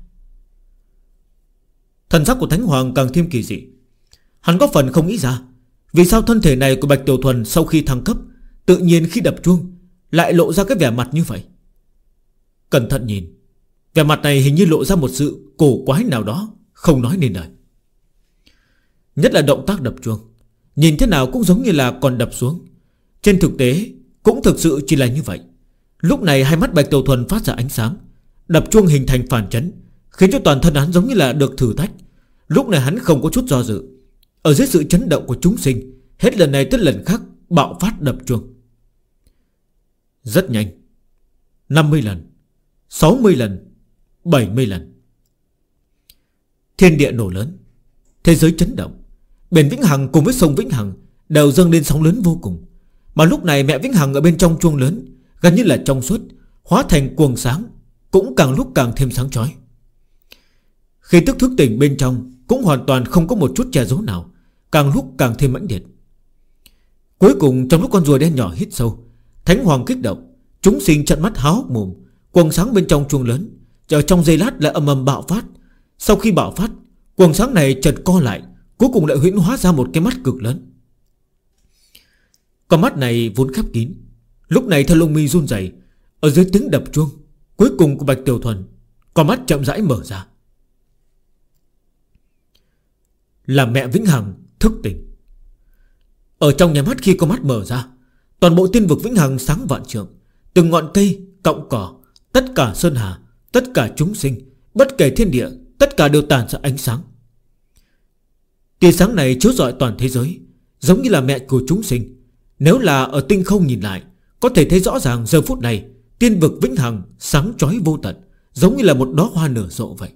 Thần sắc của Thánh Hoàng càng thêm kỳ dị. Hắn có phần không nghĩ ra vì sao thân thể này của Bạch Tiểu Thuần sau khi thăng cấp, tự nhiên khi đập chuông lại lộ ra cái vẻ mặt như vậy. Cẩn thận nhìn, vẻ mặt này hình như lộ ra một sự cổ quái nào đó không nói nên lời. Nhất là động tác đập chuông, nhìn thế nào cũng giống như là còn đập xuống. Trên thực tế cũng thực sự chỉ là như vậy. Lúc này hai mắt Bạch Tiểu Thuần phát ra ánh sáng, đập chuông hình thành phản chấn, khiến cho toàn thân hắn giống như là được thử thách. Lúc này hắn không có chút do dự. Ở dưới sự chấn động của chúng sinh, hết lần này tới lần khác bạo phát đập chuông. Rất nhanh, 50 lần, 60 lần, 70 lần. Thiên địa nổ lớn, thế giới chấn động. Biển Vĩnh Hằng cùng với sông Vĩnh Hằng đều dâng lên sóng lớn vô cùng. Mà lúc này mẹ Vĩnh Hằng ở bên trong chuông lớn gần như là trong suốt, hóa thành cuồng sáng, cũng càng lúc càng thêm sáng chói. Khi tức thức tỉnh bên trong cũng hoàn toàn không có một chút che giấu nào, càng lúc càng thêm mãnh liệt. Cuối cùng trong lúc con rùa đen nhỏ hít sâu, Thánh Hoàng kích động, chúng sinh trợn mắt há hốc mồm. Cuồng sáng bên trong chuông lớn chờ trong giây lát lại ầm ầm bạo phát. Sau khi bạo phát, cuồng sáng này chợt co lại, cuối cùng lại huyễn hóa ra một cái mắt cực lớn. Con mắt này vốn khép kín, lúc này theo lông mi run rẩy, ở dưới tiếng đập chuông cuối cùng của Bạch Tiểu Thuần, con mắt chậm rãi mở ra. Là mẹ Vĩnh Hằng thức tỉnh. Ở trong nháy mắt khi con mắt mở ra, toàn bộ tiên vực Vĩnh Hằng sáng vạn trượng. Từng ngọn cây, cọng cỏ, tất cả sơn hà, tất cả chúng sinh, bất kể thiên địa, tất cả đều tàn ra ánh sáng. Tia sáng này chiếu rọi toàn thế giới, giống như là mẹ của chúng sinh. Nếu là ở tinh không nhìn lại, có thể thấy rõ ràng giờ phút này tiên vực Vĩnh Hằng sáng chói vô tận, giống như là một đóa hoa nở rộ vậy.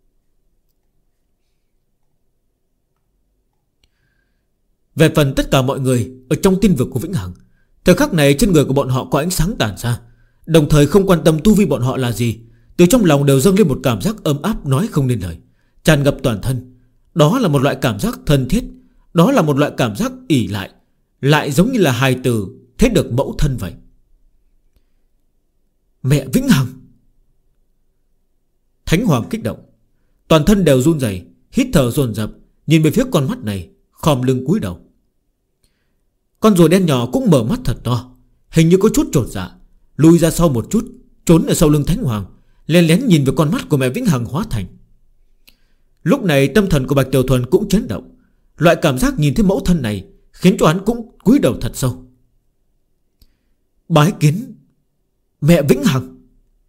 Về phần tất cả mọi người ở trong tiên vực của Vĩnh Hằng, thời khắc này trên người của bọn họ có ánh sáng tản ra, đồng thời không quan tâm tu vi bọn họ là gì, từ trong lòng đều dâng lên một cảm giác ấm áp nói không nên lời, tràn ngập toàn thân. Đó là một loại cảm giác thân thiết, đó là một loại cảm giác ỷ lại, lại giống như là hài tử thấy được mẫu thân vậy. Mẹ Vĩnh Hằng. Thánh Hoàng kích động, toàn thân đều run rẩy, hít thở dồn dập, nhìn về phía con mắt này, khom lưng cúi đầu. Con rùa đen nhỏ cũng mở mắt thật to, hình như có chút chột dạ, lùi ra sau một chút, trốn ở sau lưng Thánh Hoàng, lén lén nhìn về con mắt của mẹ Vĩnh Hằng hóa thành. Lúc này tâm thần của Bạch Tiểu Thuần cũng chấn động. Loại cảm giác nhìn thấy mẫu thân này khiến cho hắn cũng cúi đầu thật sâu. Bái kiến mẹ Vĩnh Hằng.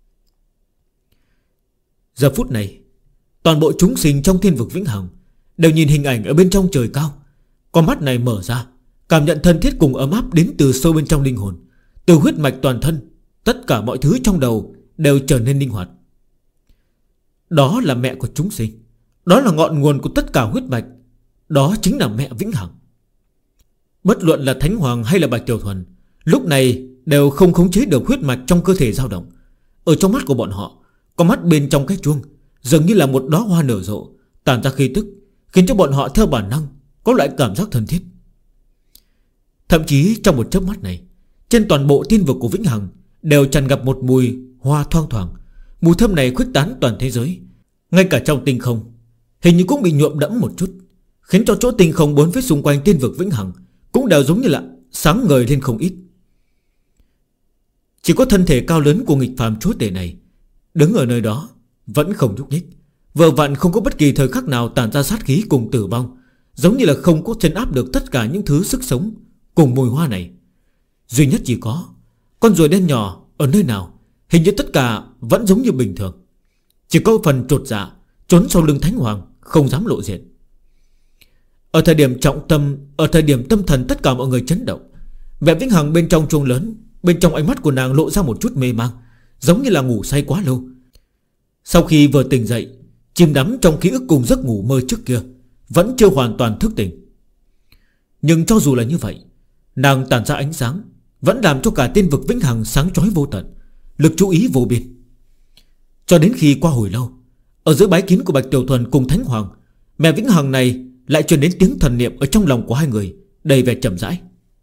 Giờ phút này, toàn bộ chúng sinh trong thiên vực Vĩnh Hằng đều nhìn hình ảnh ở bên trong trời cao. Con mắt này mở ra, cảm nhận thân thiết cùng ấm áp đến từ sâu bên trong linh hồn, từ huyết mạch toàn thân. Tất cả mọi thứ trong đầu đều trở nên linh hoạt. Đó là mẹ của chúng sinh, đó là ngọn nguồn của tất cả huyết mạch, đó chính là mẹ Vĩnh Hằng. Bất luận là Thánh Hoàng hay là Bạch Tiểu Thuần, lúc này đều không khống chế được huyết mạch trong cơ thể dao động. Ở trong mắt của bọn họ, con mắt bên trong cái chuông dường như là một đóa hoa nở rộ, tản ra khí tức, khiến cho bọn họ theo bản năng có loại cảm giác thân thiết. Thậm chí trong một chớp mắt này, trên toàn bộ tiên vực của Vĩnh Hằng đều tràn ngập một mùi hoa thoang thoảng. Mùi thơm này khuếch tán toàn thế giới, ngay cả trong tinh không hình như cũng bị nhuộm đẫm một chút, khiến cho chỗ tinh không bốn phía xung quanh tiên vực Vĩnh Hằng cũng đều giống như là sáng ngời lên không ít. Chỉ có thân thể cao lớn của nghịch phàm chúa tể này đứng ở nơi đó vẫn không nhúc nhích, vừa vặn không có bất kỳ thời khắc nào tản ra sát khí cùng tử vong, giống như là không có trấn áp được tất cả những thứ sức sống cùng mùi hoa này. Duy nhất chỉ có con rùa đen nhỏ ở nơi nào, hình như tất cả vẫn giống như bình thường, chỉ có phần trột dạ trốn sau lưng Thánh Hoàng, không dám lộ diện. Ở thời điểm trọng tâm, ở thời điểm tâm thần tất cả mọi người chấn động, mẹ Vĩnh Hằng bên trong chuông lớn, bên trong ánh mắt của nàng lộ ra một chút mê mang, giống như là ngủ say quá lâu. Sau khi vừa tỉnh dậy, chìm đắm trong ký ức cùng giấc ngủ mơ trước kia, vẫn chưa hoàn toàn thức tỉnh. Nhưng cho dù là như vậy, nàng tản ra ánh sáng vẫn làm cho cả tiên vực Vĩnh Hằng sáng chói vô tận, lực chú ý vô biên. Cho đến khi qua hồi lâu, ở dưới bái kiến của Bạch Tiểu Thuần cùng Thánh Hoàng, mẹ Vĩnh Hằng này lại truyền đến tiếng thần niệm ở trong lòng của hai người, đầy vẻ chậm rãi.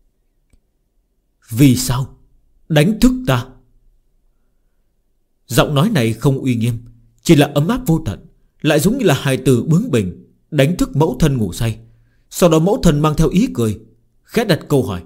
Vì sao đánh thức ta? Giọng nói này không uy nghiêm, chỉ là ấm áp vô tận, lại giống như là hài tử bướng bỉnh đánh thức mẫu thân ngủ say. Sau đó mẫu thân mang theo ý cười, khẽ đặt câu hỏi.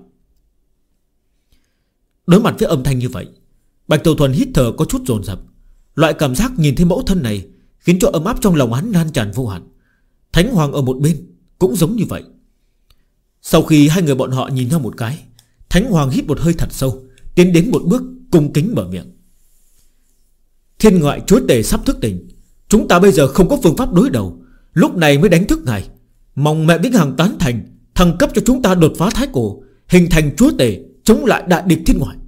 Đối mặt với âm thanh như vậy, Bạch Tiểu Thuần hít thở có chút dồn dập. Loại cảm giác nhìn thấy mẫu thân này khiến cho ấm áp trong lòng hắn lan tràn vô hạn. Thánh Hoàng ở một bên cũng giống như vậy. Sau khi hai người bọn họ nhìn nhau một cái, Thánh Hoàng hít một hơi thật sâu, tiến đến một bước cung kính mở miệng. Thiên ngoại chúa tể sắp thức tỉnh, chúng ta bây giờ không có phương pháp đối đầu, lúc này mới đánh thức ngài. Mong mẹ Vĩnh Hằng tán thành, thăng cấp cho chúng ta đột phá thái cổ, hình thành chúa tể chống lại đại địch thiên ngoại.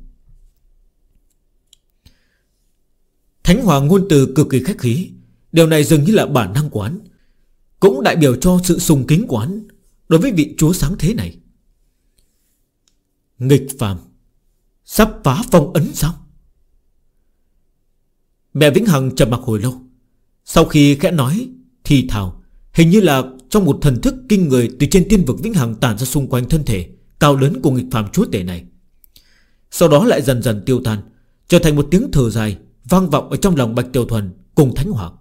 Thánh Hoàng ngôn từ cực kỳ khách khí, điều này dường như là bản năng của hắn, cũng đại biểu cho sự sùng kính của hắn đối với vị chúa sáng thế này. Nghịch phàm, sắp phá phong ấn sao? Mẹ Vĩnh Hằng trầm mặc hồi lâu, sau khi khẽ nói thì thào, hình như là trong một thần thức kinh người từ trên tiên vực Vĩnh Hằng tản ra xung quanh thân thể cao lớn của nghịch phàm chúa tể này. Sau đó lại dần dần tiêu tan, trở thành một tiếng thở dài vang vọng ở trong lòng Bạch Tiểu Thuần cùng Thánh Hoàng.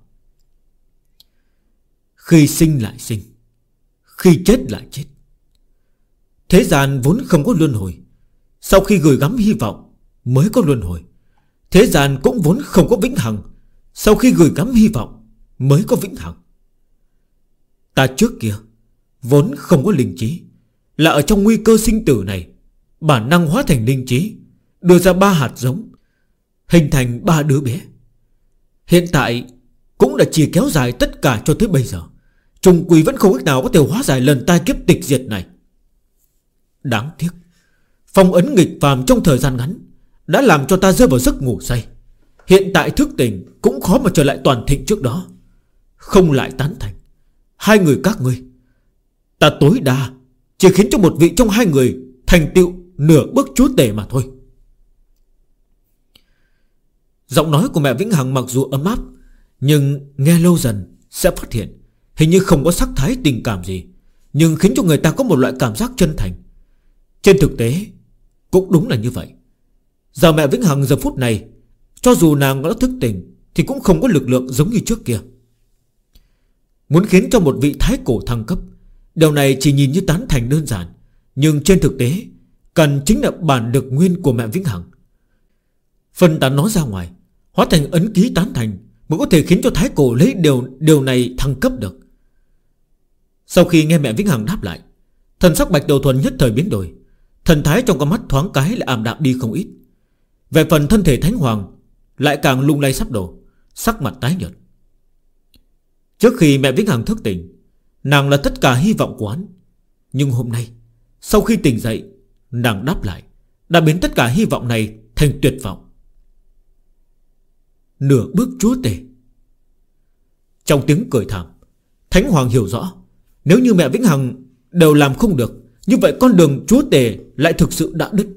Khi sinh lại sinh, khi chết lại chết. Thế gian vốn không có luân hồi, Sau khi gửi gắm hy vọng mới có luân hồi. Thế gian cũng vốn không có vĩnh hằng. Sau khi gửi gắm hy vọng mới có vĩnh hằng. Ta trước kia vốn không có linh trí, là ở trong nguy cơ sinh tử này, bản năng hóa thành linh trí, đưa ra 3 hạt giống, hình thành 3 đứa bé. Hiện tại cũng đã chỉ kéo dài tất cả cho tới bây giờ, trùng quỷ vẫn không cách nào có thể hóa giải lần tai kiếp tịch diệt này. Đáng tiếc, phong ấn nghịch phàm trong thời gian ngắn đã làm cho ta rơi vào giấc ngủ say. Hiện tại thức tỉnh cũng khó mà trở lại toàn thịnh trước đó. Không lại tán thành hai người các ngươi, ta tối đa chỉ khiến cho một vị trong hai người thành tựu nửa bước chúa tể mà thôi. Giọng nói của mẹ Vĩnh Hằng mặc dù ấm áp, nhưng nghe lâu dần sẽ phát hiện hình như không có sắc thái tình cảm gì, nhưng khiến cho người ta có một loại cảm giác chân thành. Trên thực tế cũng đúng là như vậy. Giờ mẹ Vĩnh Hằng giờ phút này, cho dù nàng đã thức tỉnh thì cũng không có lực lượng giống như trước kia. Muốn khiến cho một vị thái cổ thăng cấp, điều này chỉ nhìn như tán thành đơn giản, nhưng trên thực tế cần chính là bản lực nguyên của mẹ Vĩnh Hằng. Phân tán nó ra ngoài, hóa thành ấn ký tán thành, mới có thể khiến cho thái cổ lấy điều này thăng cấp được. Sau khi nghe mẹ Vĩnh Hằng đáp lại, thần sắc Bạch Đầu Thuần nhất thời biến đổi, thần thái trong con mắt thoáng cái lại ảm đạm đi không ít. Về phần thân thể Thánh Hoàng lại càng lung lay sắp đổ, sắc mặt tái nhợt. Trước khi mẹ Vĩnh Hằng thức tỉnh, nàng là tất cả hy vọng của hắn. Nhưng hôm nay, sau khi tỉnh dậy, nàng đáp lại, đã biến tất cả hy vọng này thành tuyệt vọng. Nửa bước chúa tể. Trong tiếng cười thảm, Thánh Hoàng hiểu rõ, nếu như mẹ Vĩnh Hằng đều làm không được, như vậy con đường chúa tể lại thực sự đã đứt.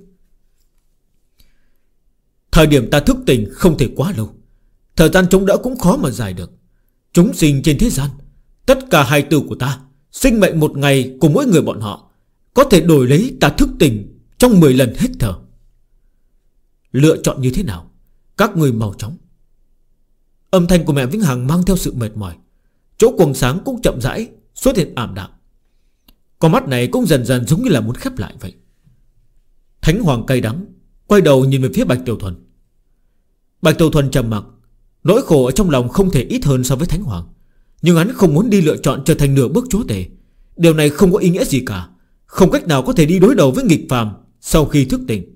Thời điểm ta thức tỉnh không thể quá lâu, thời gian chống đỡ cũng khó mà dài được. Chúng sinh trên thế gian, tất cả hài tử của ta, sinh mệnh một ngày của mỗi người bọn họ, có thể đổi lấy ta thức tỉnh trong 10 lần hít thở. Lựa chọn như thế nào, các người mau chóng. Âm thanh của mẹ Vĩnh Hằng mang theo sự mệt mỏi, chỗ quầng sáng cũng chậm rãi xuất hiện ảm đạm. Con mắt này cũng dần dần giống như là muốn khép lại vậy. Thánh Hoàng cay đắng quay đầu nhìn về phía Bạch Tiểu Thuần. Bạch Tiểu Thuần trầm mặc, nỗi khổ ở trong lòng không thể ít hơn so với Thánh Hoàng, nhưng hắn không muốn đi lựa chọn trở thành nửa bước chúa tể. Điều này không có ý nghĩa gì cả, không cách nào có thể đi đối đầu với nghịch phàm sau khi thức tỉnh.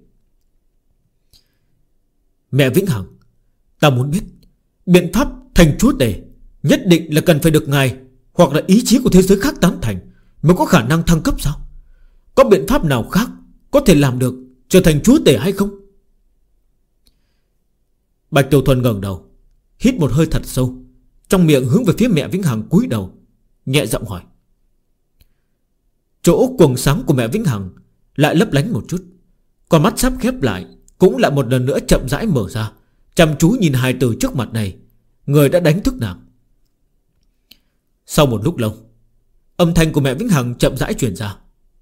Mẹ Vĩnh Hằng, ta muốn biết biện pháp thành chúa tể nhất định là cần phải được ngài hoặc là ý chí của thế giới khác tán thành mới có khả năng thăng cấp sao? Có biện pháp nào khác có thể làm được trở thành chúa tể hay không? Bạch Tiểu Thuần ngẩng đầu, hít một hơi thật sâu, trong miệng hướng về phía mẹ Vĩnh Hằng cúi đầu, nhẹ giọng hỏi. Chỗ quầng sáng của mẹ Vĩnh Hằng lại lấp lánh một chút, con mắt sắp khép lại cũng lại một lần nữa chậm rãi mở ra, chăm chú nhìn hài tử trước mặt này, người đã đánh thức nàng. Sau một lúc lâu, âm thanh của mẹ Vĩnh Hằng chậm rãi truyền ra.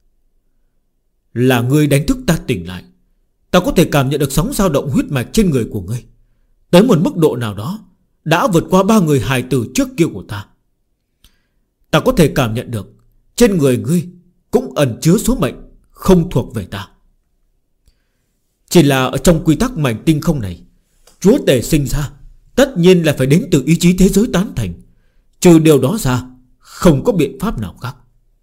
Là ngươi đánh thức ta tỉnh lại. Ta có thể cảm nhận được sóng dao động huyết mạch trên người của ngươi, tới một mức độ nào đó đã vượt qua 3 người hài tử trước kia của ta. Ta có thể cảm nhận được trên người ngươi cũng ẩn chứa số mệnh không thuộc về ta. Chỉ là ở trong quy tắc mảnh tinh không này, chúa tể sinh ra tất nhiên là phải đến từ ý chí thế giới tán thành. Trừ điều đó ra, không có biện pháp nào khác.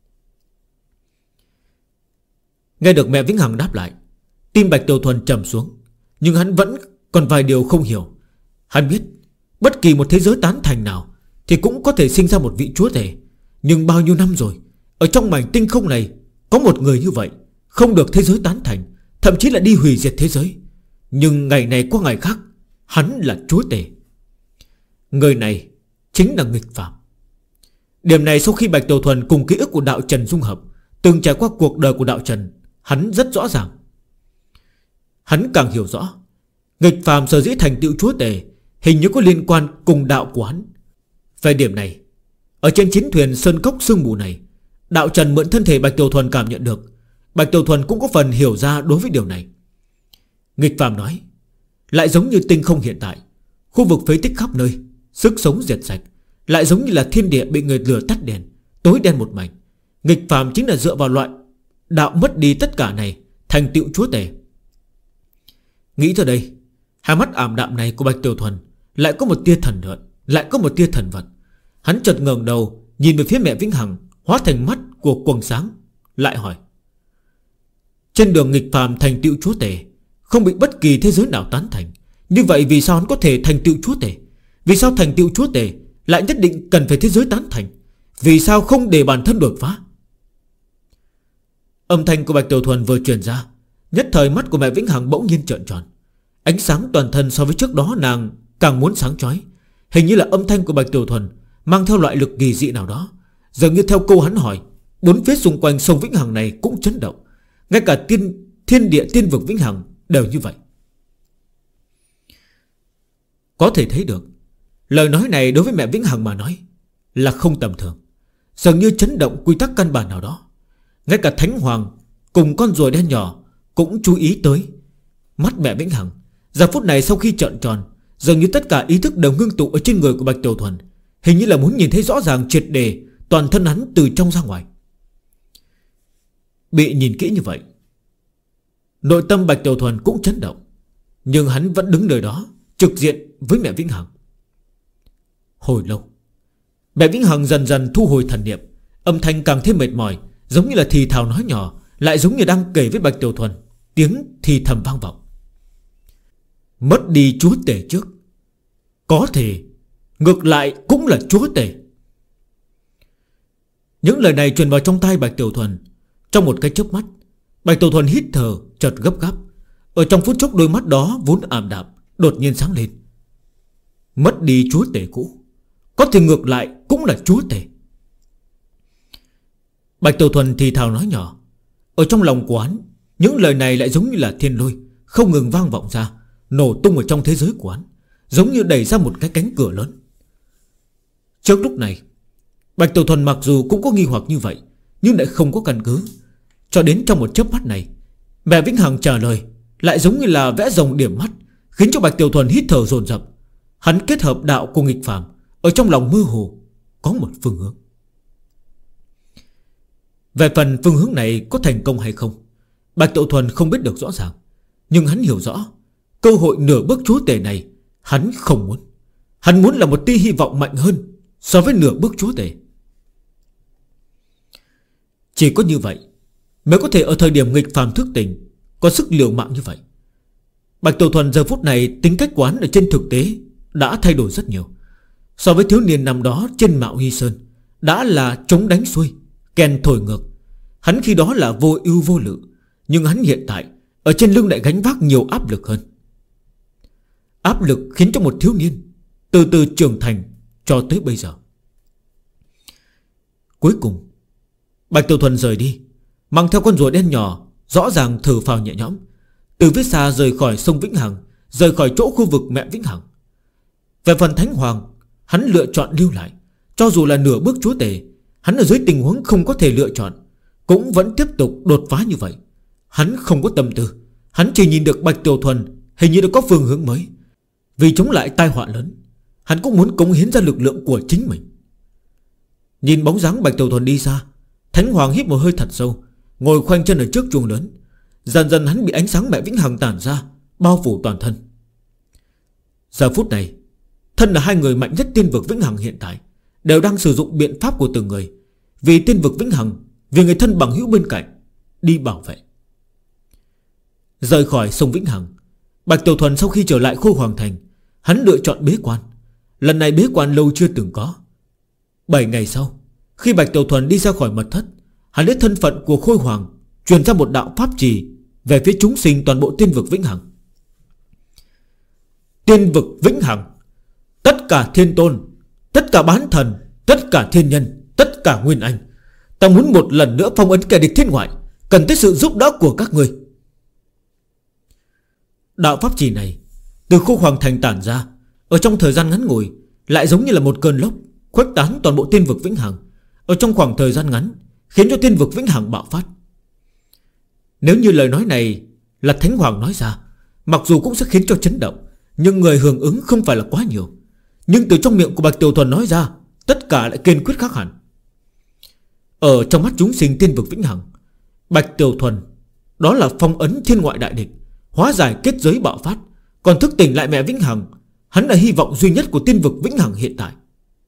Nghe được mẹ Vĩnh Hằng đáp lại, tim Bạch Tiểu Thuần trầm xuống, nhưng hắn vẫn còn vài điều không hiểu. Hắn biết bất kỳ một thế giới tán thành nào thì cũng có thể sinh ra một vị chúa tể, nhưng bao nhiêu năm rồi, ở trong mảnh tinh không này có một người như vậy, không được thế giới tán thành, thậm chí là đi hủy diệt thế giới. Nhưng ngày này qua ngày khác, hắn là chúa tể. Người này chính là nghịch phàm. Điểm này sau khi Bạch Tiểu Thuần cùng ký ức của đạo Trần dung hợp, từng trải qua cuộc đời của đạo Trần, hắn rất rõ ràng. Hắn càng hiểu rõ nghịch phàm sở dĩ thành tựu chúa tể hình như có liên quan cùng đạo của hắn. Về điểm này, ở trên chiến thuyền Sơn Cốc Sương Mù này, đạo Trần mượn thân thể Bạch Tiểu Thuần cảm nhận được. Bạch Tiểu Thuần cũng có phần hiểu ra đối với điều này. Nghịch phàm nói, lại giống như tinh không hiện tại, khu vực phế tích khắp nơi, sức sống diệt sạch, lại giống như là thiên địa bị người lửa tắt đèn, tối đen một mảnh. Nghịch phàm chính là dựa vào loại đạo mất đi tất cả này thành tựu chúa tể. Nghĩ tới đây, hai mắt ảm đạm này của Bạch Tiểu Thuần lại có một tia thần vận, lại có một tia thần vận. Hắn chợt ngẩng đầu nhìn về phía mẹ Vĩnh Hằng, hóa thành mắt của quầng sáng, lại hỏi: trên đường nghịch phàm thành tựu chúa tể, không bị bất kỳ thế giới nào tán thành, như vậy vì sao hắn có thể thành tựu chúa tể? Vì sao thành tựu chúa tể lại nhất định cần phải thế giới tán thành? Vì sao không để bản thân đột phá? Âm thanh của Bạch Tiểu Thuần vừa truyền ra, nhất thời mắt của mẹ Vĩnh Hằng bỗng nhiên trợn tròn. Ánh sáng toàn thân so với trước đó nàng càng muốn sáng chói. Hình như là âm thanh của Bạch Tiểu Thuần mang theo loại lực kỳ dị nào đó. Dường như theo câu hắn hỏi, bốn phía xung quanh sông Vĩnh Hằng này cũng chấn động. Ngay cả thiên địa tiên vực Vĩnh Hằng đều như vậy. Có thể thấy được, lời nói này đối với mẹ Vĩnh Hằng mà nói là không tầm thường, dường như chấn động quy tắc căn bản nào đó. Ngay cả Thánh Hoàng cùng con rùa đen nhỏ cũng chú ý tới. Mắt mẹ Vĩnh Hằng giờ phút này sau khi trợn tròn, dường như tất cả ý thức đều ngưng tụ ở trên người của Bạch Tiểu Thuần, hình như là muốn nhìn thấy rõ ràng triệt đề toàn thân hắn từ trong ra ngoài. Bị nhìn kỹ như vậy, nội tâm Bạch Tiểu Thuần cũng chấn động, nhưng hắn vẫn đứng nơi đó trực diện với mẹ Vĩnh Hằng. Hồi lâu, mẹ Vĩnh Hằng dần dần thu hồi thần niệm, âm thanh càng thêm mệt mỏi, giống như là thì thào nói nhỏ, lại giống như đang kể với Bạch Tiểu Thuần. Tiếng thì thầm vang vọng: mất đi chúa tể trước, có thể ngược lại cũng là chúa tể. Những lời này truyền vào trong tai Bạch Tiểu Thuần. Trong một cái chớp mắt, Bạch Tiểu Thuần hít thở chợt gấp gáp. Ở trong phút chốc đôi mắt đó vốn ảm đạm đột nhiên sáng lên. Mất đi chúa tể cũ, có thể ngược lại cũng là chúa tể. Bạch Tiểu Thuần thì thào nói nhỏ. Ở trong lòng của hắn, những lời này lại giống như là thiên lôi, không ngừng vang vọng ra, nổ tung ở trong thế giới của hắn, giống như đẩy ra một cái cánh cửa lớn. Trước lúc này, Bạch Tiểu Thuần mặc dù cũng có nghi hoặc như vậy, nhưng lại không có căn cứ. Cho đến trong một chớp mắt này, mẹ Vĩnh Hằng trả lời lại giống như là vẽ rồng điểm mắt, khiến cho Bạch Tiểu Thuần hít thở dồn dập. Hắn kết hợp đạo cùng nghịch phàm, ở trong lòng mơ hồ có một phương hướng. Về phần phương hướng này có thành công hay không, Bạch Tiểu Thuần không biết được rõ ràng, nhưng hắn hiểu rõ cơ hội nửa bước chúa tể này hắn không muốn. Hắn muốn là một tia hy vọng mạnh hơn so với nửa bước chúa tể. Chỉ có như vậy mới có thể ở thời điểm nghịch phàm thức tỉnh, có sức liều mạng như vậy. Bạch Tiểu Thuần giờ phút này tính cách quán ở trên thực tế đã thay đổi rất nhiều. So với thiếu niên năm đó trên Mạo Hy Sơn, đã là chống đánh xuôi, kèn thổi ngược. Hắn khi đó là vô ưu vô lự, nhưng hắn hiện tại ở trên lưng lại gánh vác nhiều áp lực hơn. Áp lực khiến cho một thiếu niên từ từ trưởng thành cho tới bây giờ. Cuối cùng Bạch Tiểu Thuần rời đi, mang theo con rùa đen nhỏ, rõ ràng thở phào nhẹ nhõm, từ phía xa rời khỏi sông Vĩnh Hằng, rời khỏi chỗ khu vực mẹ Vĩnh Hằng. Về phần Thánh Hoàng, hắn lựa chọn lưu lại. Cho dù là nửa bước chúa tể, hắn ở dưới tình huống không có thể lựa chọn, cũng vẫn tiếp tục đột phá như vậy. Hắn không có tâm tư, hắn chỉ nhìn được Bạch Tiểu Thuần hình như đã có phương hướng mới. Vì chống lại tai họa lớn, hắn cũng muốn cống hiến ra lực lượng của chính mình. Nhìn bóng dáng Bạch Tiểu Thuần đi xa, Thánh Hoàng hít một hơi thật sâu, ngồi khoanh chân ở trước chuông lớn. Dần dần hắn bị ánh sáng mẹ Vĩnh Hằng tản ra, bao phủ toàn thân. Giờ phút này, thân là hai người mạnh nhất tiên vực Vĩnh Hằng hiện tại đều đang sử dụng biện pháp của từng người, vì tiên vực Vĩnh Hằng, vì người thân bằng hữu bên cạnh, đi bảo vệ. Rời khỏi sông Vĩnh Hằng, Bạch Tiểu Thuần sau khi trở lại Khôi Hoàng Thành, hắn lựa chọn bế quan. Lần này bế quan lâu chưa từng có. 7 ngày sau, khi Bạch Tiểu Thuần đi ra khỏi mật thất, hắn lấy thân phận của Khôi Hoàng truyền ra một đạo pháp trì về phía chúng sinh toàn bộ tiên vực Vĩnh Hằng. Tiên vực Vĩnh Hằng, tất cả thiên tôn, tất cả bán thần, tất cả thiên nhân, tất cả nguyên anh, ta muốn một lần nữa phong ấn kẻ địch thiên ngoại, cần tới sự giúp đỡ của các ngươi. Đạo pháp trì này từ Khôi Hoàng Thành tản ra, ở trong thời gian ngắn ngủi lại giống như là một cơn lốc khuếch tán toàn bộ tiên vực Vĩnh Hằng. Ở trong khoảng thời gian ngắn khiến cho tiên vực Vĩnh Hằng bạo phát. Nếu như lời nói này là Thánh Hoàng nói ra, mặc dù cũng sẽ khiến cho chấn động, nhưng người hưởng ứng không phải là quá nhiều. Nhưng từ trong miệng của Bạch Tiểu Thuần nói ra, tất cả lại kiên quyết khác hẳn. Ở trong mắt chúng sinh tiên vực Vĩnh Hằng, Bạch Tiểu Thuần đó là phong ấn thiên ngoại đại địch, hóa giải kết giới bạo phát, còn thức tỉnh lại mẹ Vĩnh Hằng. Hắn là hy vọng duy nhất của tiên vực Vĩnh Hằng hiện tại.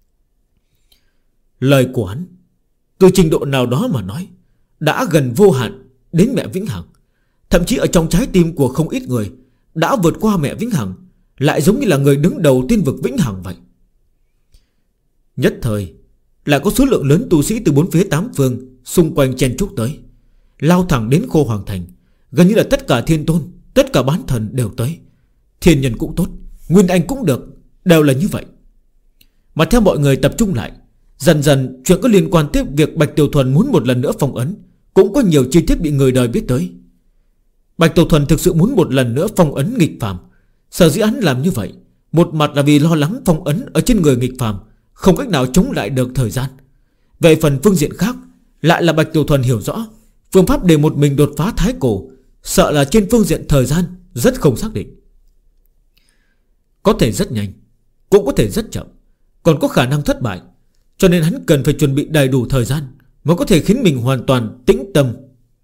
Lời của hắn từ trình độ nào đó mà nói đã gần vô hạn đến mẹ Vĩnh Hằng. Thậm chí ở trong trái tim của không ít người đã vượt qua mẹ Vĩnh Hằng, lại giống như là người đứng đầu tiên vực Vĩnh Hằng vậy. Nhất thời lại có số lượng lớn tu sĩ từ bốn phía tám phương xung quanh chen chúc tới, lao thẳng đến Khô Hoàng Thành. Gần như là tất cả thiên tôn, tất cả bán thần đều tới. Thiên nhân cũng tốt, Nguyên Anh cũng được, đều là như vậy. Mà theo mọi người tập trung lại, dần dần chuyện có liên quan tới việc Bạch Tiểu Thuần muốn một lần nữa phong ấn cũng có nhiều chi tiết bị người đời biết tới. Bạch Tiểu Thuần thực sự muốn một lần nữa phong ấn nghịch phàm. Sở dĩ hắn làm như vậy, một mặt là vì lo lắng phong ấn ở trên người nghịch phàm không cách nào chống lại được thời gian. Về phần phương diện khác, lại là Bạch Tiểu Thuần hiểu rõ phương pháp để một mình đột phá thái cổ, sợ là trên phương diện thời gian rất không xác định. Có thể rất nhanh, cũng có thể rất chậm, còn có khả năng thất bại. Cho nên hắn cần phải chuẩn bị đầy đủ thời gian mới có thể khiến mình hoàn toàn tĩnh tâm.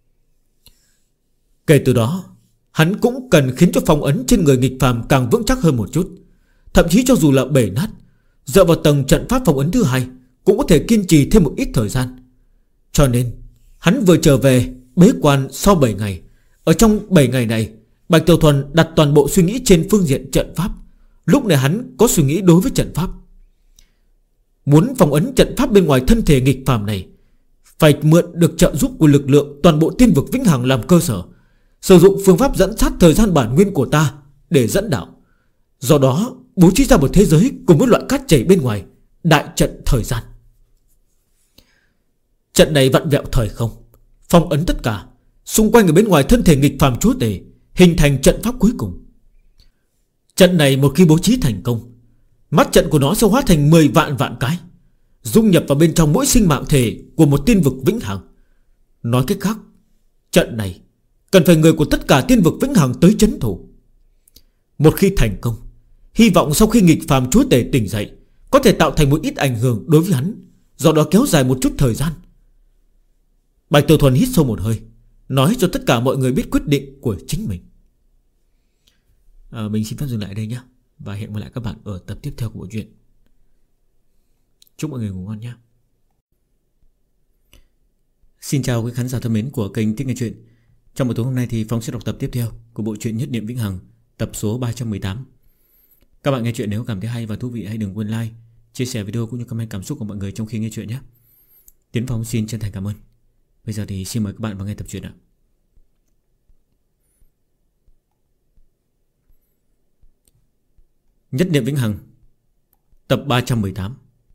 Kể từ đó, hắn cũng cần khiến cho phong ấn trên người nghịch phàm càng vững chắc hơn một chút. Thậm chí cho dù là bể nát, dựa vào tầng trận pháp phong ấn thứ hai cũng có thể kiên trì thêm một ít thời gian. Cho nên hắn vừa trở về bế quan sau 7 ngày. Ở trong 7 ngày này, Bạch Tiểu Thuần đặt toàn bộ suy nghĩ trên phương diện trận pháp. Lúc này hắn có suy nghĩ đối với trận pháp. Muốn phong ấn trận pháp bên ngoài thân thể nghịch phàm này, phải mượn được trợ giúp của lực lượng toàn bộ tiên vực Vĩnh Hằng làm cơ sở, sử dụng phương pháp dẫn sát thời gian bản nguyên của ta để dẫn đạo. Do đó bố trí ra một thế giới cùng với loại cát chảy bên ngoài, đại trận thời gian. Trận này vặn vẹo thời không, phong ấn tất cả xung quanh ở bên ngoài thân thể nghịch phàm chúa tể, hình thành trận pháp cuối cùng. Trận này một khi bố trí thành công, mắt trận của nó sẽ hóa thành 10 vạn vạn cái, dung nhập vào bên trong mỗi sinh mạng thể của một tiên vực Vĩnh Hằng. Nói cách khác, trận này cần phải người của tất cả tiên vực Vĩnh Hằng tới trấn thủ. Một khi thành công, hy vọng sau khi nghịch phàm chúa tể tỉnh dậy có thể tạo thành một ít ảnh hưởng đối với hắn, do đó kéo dài một chút thời gian. Bạch Tiểu Thuần hít sâu một hơi, nói cho tất cả mọi người biết quyết định của chính mình. Mình xin phép dừng lại đây nhé, và hẹn gặp lại các bạn ở tập tiếp theo của bộ truyện. Chúc mọi người ngủ ngon nhé. Xin chào quý khán giả thân mến của kênh Thích Nghe Chuyện. Trong buổi tối hôm nay thì Phong sẽ đọc tập tiếp theo của bộ truyện Nhất Niệm Vĩnh Hằng, tập số 318. Các bạn nghe chuyện nếu cảm thấy hay và thú vị, hãy đừng quên like, chia sẻ video cũng như comment cảm xúc của mọi người trong khi nghe chuyện nhé. Tiến Phong xin chân thành cảm ơn. Bây giờ thì xin mời các bạn vào nghe tập truyện ạ. Nhất Niệm Vĩnh Hằng, tập 318.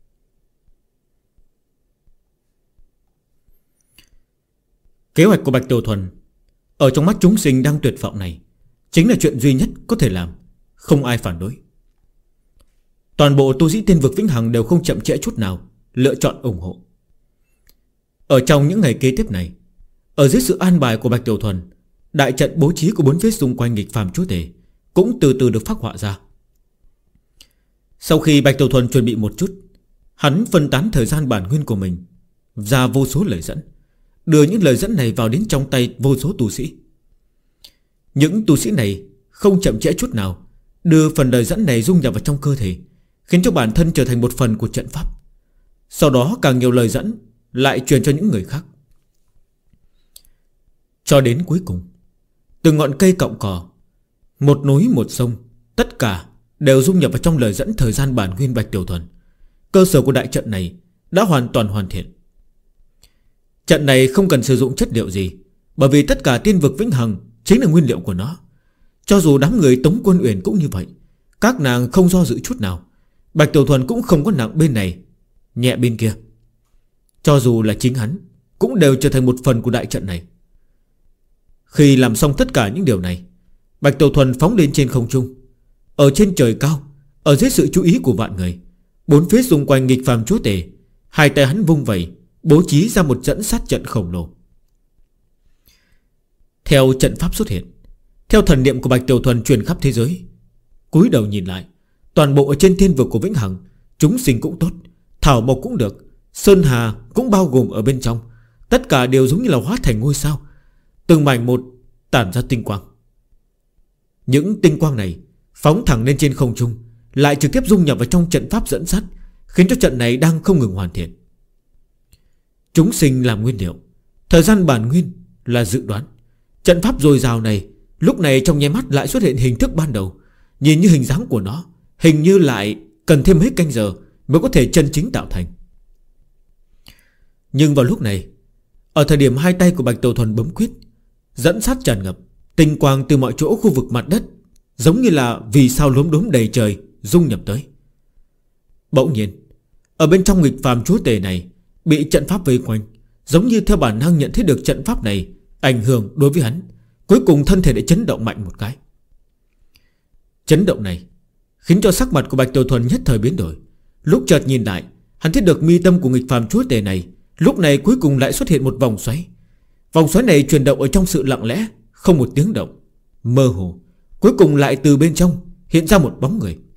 Kế hoạch của Bạch Tiểu Thuần ở trong mắt chúng sinh đang tuyệt vọng này chính là chuyện duy nhất có thể làm, không ai phản đối. Toàn bộ tu sĩ tiên vực Vĩnh Hằng đều không chậm trễ chút nào, lựa chọn ủng hộ. Ở trong những ngày kế tiếp này, ở dưới sự an bài của Bạch Tiểu Thuần, đại trận bố trí của bốn phía xung quanh nghịch phàm chúa tể cũng từ từ được phác họa ra. Sau khi Bạch Tiểu Thuần chuẩn bị một chút, hắn phân tán thời gian bản nguyên của mình ra vô số lời dẫn, đưa những lời dẫn này vào đến trong tay vô số tu sĩ. Những tu sĩ này không chậm trễ chút nào, đưa phần lời dẫn này dung nhập vào trong cơ thể, khiến cho bản thân trở thành một phần của trận pháp. Sau đó càng nhiều lời dẫn lại truyền cho những người khác. Cho đến cuối cùng, từng ngọn cây cọng cỏ, một núi một sông, tất cả đều dung nhập vào trong lời dẫn thời gian bản nguyên Bạch Tiểu Thuần. Cơ sở của đại trận này đã hoàn toàn hoàn thiện. Trận này không cần sử dụng chất liệu gì, bởi vì tất cả tiên vực Vĩnh Hằng chính là nguyên liệu của nó. Cho dù đám người Tống Quân Uyển cũng như vậy, các nàng không do dự chút nào. Bạch Tiểu Thuần cũng không có nặng bên này, nhẹ bên kia. Cho dù là chính hắn cũng đều trở thành một phần của đại trận này. Khi làm xong tất cả những điều này, Bạch Tiểu Thuần phóng lên trên không trung. Ở trên trời cao, ở dưới sự chú ý của vạn người, bốn phía xung quanh nghịch phàm chúa tể, hai tay hắn vung vẩy, bố trí ra một dẫn sát trận khổng lồ. Theo trận pháp xuất hiện, theo thần niệm của Bạch Tiểu Thuần truyền khắp thế giới, cúi đầu nhìn lại, toàn bộ ở trên thiên vực của Vĩnh Hằng, chúng sinh cũng tốt, thảo mộc cũng được, sơn hà cũng bao gồm ở bên trong, tất cả đều giống như là hóa thành ngôi sao, từng mảnh một tản ra tinh quang. Những tinh quang này phóng thẳng lên trên không trung, lại trực tiếp dung nhập vào trong trận pháp dẫn dắt, khiến cho trận này đang không ngừng hoàn thiện. Chúng sinh làm nguyên liệu, thời gian bản nguyên là dự đoán. Trận pháp dồi dào này lúc này trong nháy mắt lại xuất hiện hình thức ban đầu. Nhìn như hình dáng của nó hình như lại cần thêm mấy canh giờ mới có thể chân chính tạo thành. Nhưng vào lúc này, ở thời điểm hai tay của Bạch Tiểu Thuần bấm quyết, dẫn sát tràn ngập, tinh quang từ mọi chỗ khu vực mặt đất giống như là vì sao lốm đốm đầy trời dung nhập tới. Bỗng nhiên, ở bên trong nghịch phàm chúa tể này bị trận pháp vây quanh, giống như theo bản năng nhận thấy được trận pháp này ảnh hưởng đối với hắn. Cuối cùng thân thể đã chấn động mạnh một cái. Chấn động này khiến cho sắc mặt của Bạch Tiểu Thuần nhất thời biến đổi. Lúc chợt nhìn lại, hắn thấy được mi tâm của nghịch phàm chúa tể này lúc này cuối cùng lại xuất hiện một vòng xoáy. Vòng xoáy này chuyển động ở trong sự lặng lẽ, không một tiếng động, mơ hồ. Cuối cùng lại từ bên trong hiện ra một bóng người.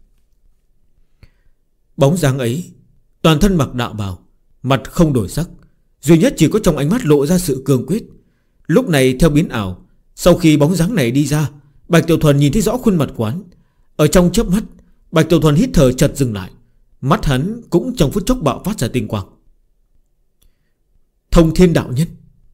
Bóng dáng ấy toàn thân mặc đạo bào, mặt không đổi sắc, duy nhất chỉ có trong ánh mắt lộ ra sự cương quyết. Lúc này theo biến ảo, sau khi bóng dáng này đi ra, Bạch Tiểu Thuần nhìn thấy rõ khuôn mặt quán. Ở trong chớp mắt, Bạch Tiểu Thuần hít thở chợt dừng lại. Mắt hắn cũng trong phút chốc bạo phát ra tinh quang. Thông Thiên Đạo Nhân.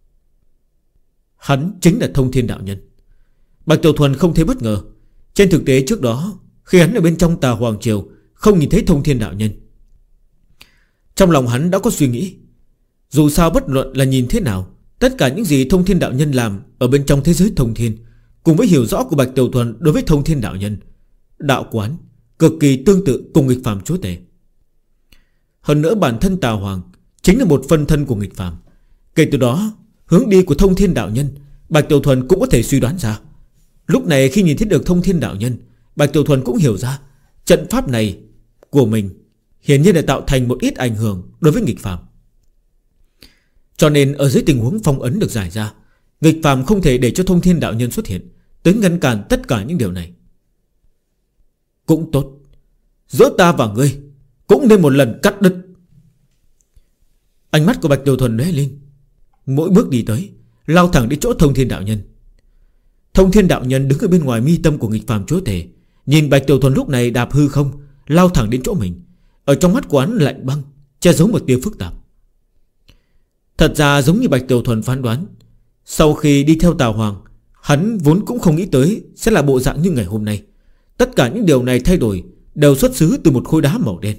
Hắn chính là Thông Thiên Đạo Nhân. Bạch Tiểu Thuần không thấy bất ngờ. Trên thực tế trước đó, khi hắn ở bên trong Tà Hoàng Triều không nhìn thấy Thông Thiên Đạo Nhân, trong lòng hắn đã có suy nghĩ. Dù sao bất luận là nhìn thế nào, tất cả những gì Thông Thiên Đạo Nhân làm ở bên trong thế giới thông thiên, cùng với hiểu rõ của Bạch Tiểu Thuần đối với Thông Thiên Đạo Nhân, đạo quán cực kỳ tương tự cùng nghịch phàm chúa tể. Hơn nữa bản thân Tà Hoàng chính là một phân thân của nghịch phàm. Kể từ đó, hướng đi của Thông Thiên Đạo Nhân Bạch Tiểu Thuần cũng có thể suy đoán ra. Lúc này khi nhìn thấy được Thông Thiên Đạo Nhân, Bạch Tiểu Thuần cũng hiểu ra trận pháp này của mình hiển nhiên là tạo thành một ít ảnh hưởng đối với nghịch phàm. Cho nên ở dưới tình huống phong ấn được giải ra, nghịch phàm không thể để cho Thông Thiên Đạo Nhân xuất hiện, tới ngăn cản tất cả những điều này. Cũng tốt, giữa ta và ngươi cũng nên một lần cắt đứt. Ánh mắt của Bạch Tiểu Thuần lóe lên, mỗi bước đi tới, lao thẳng đến chỗ Thông Thiên Đạo Nhân. Thông Thiên Đạo Nhân đứng ở bên ngoài mi tâm của nghịch phàm chúa tể, nhìn Bạch Tiểu Thuần lúc này đạp hư không, lao thẳng đến chỗ mình. Ở trong mắt của hắn lạnh băng, che giấu một tia phức tạp. Thật ra giống như Bạch Tiểu Thuần phán đoán, sau khi đi theo Tà Hoàng, hắn vốn cũng không nghĩ tới sẽ là bộ dạng như ngày hôm nay. Tất cả những điều này thay đổi đều xuất xứ từ một khối đá màu đen.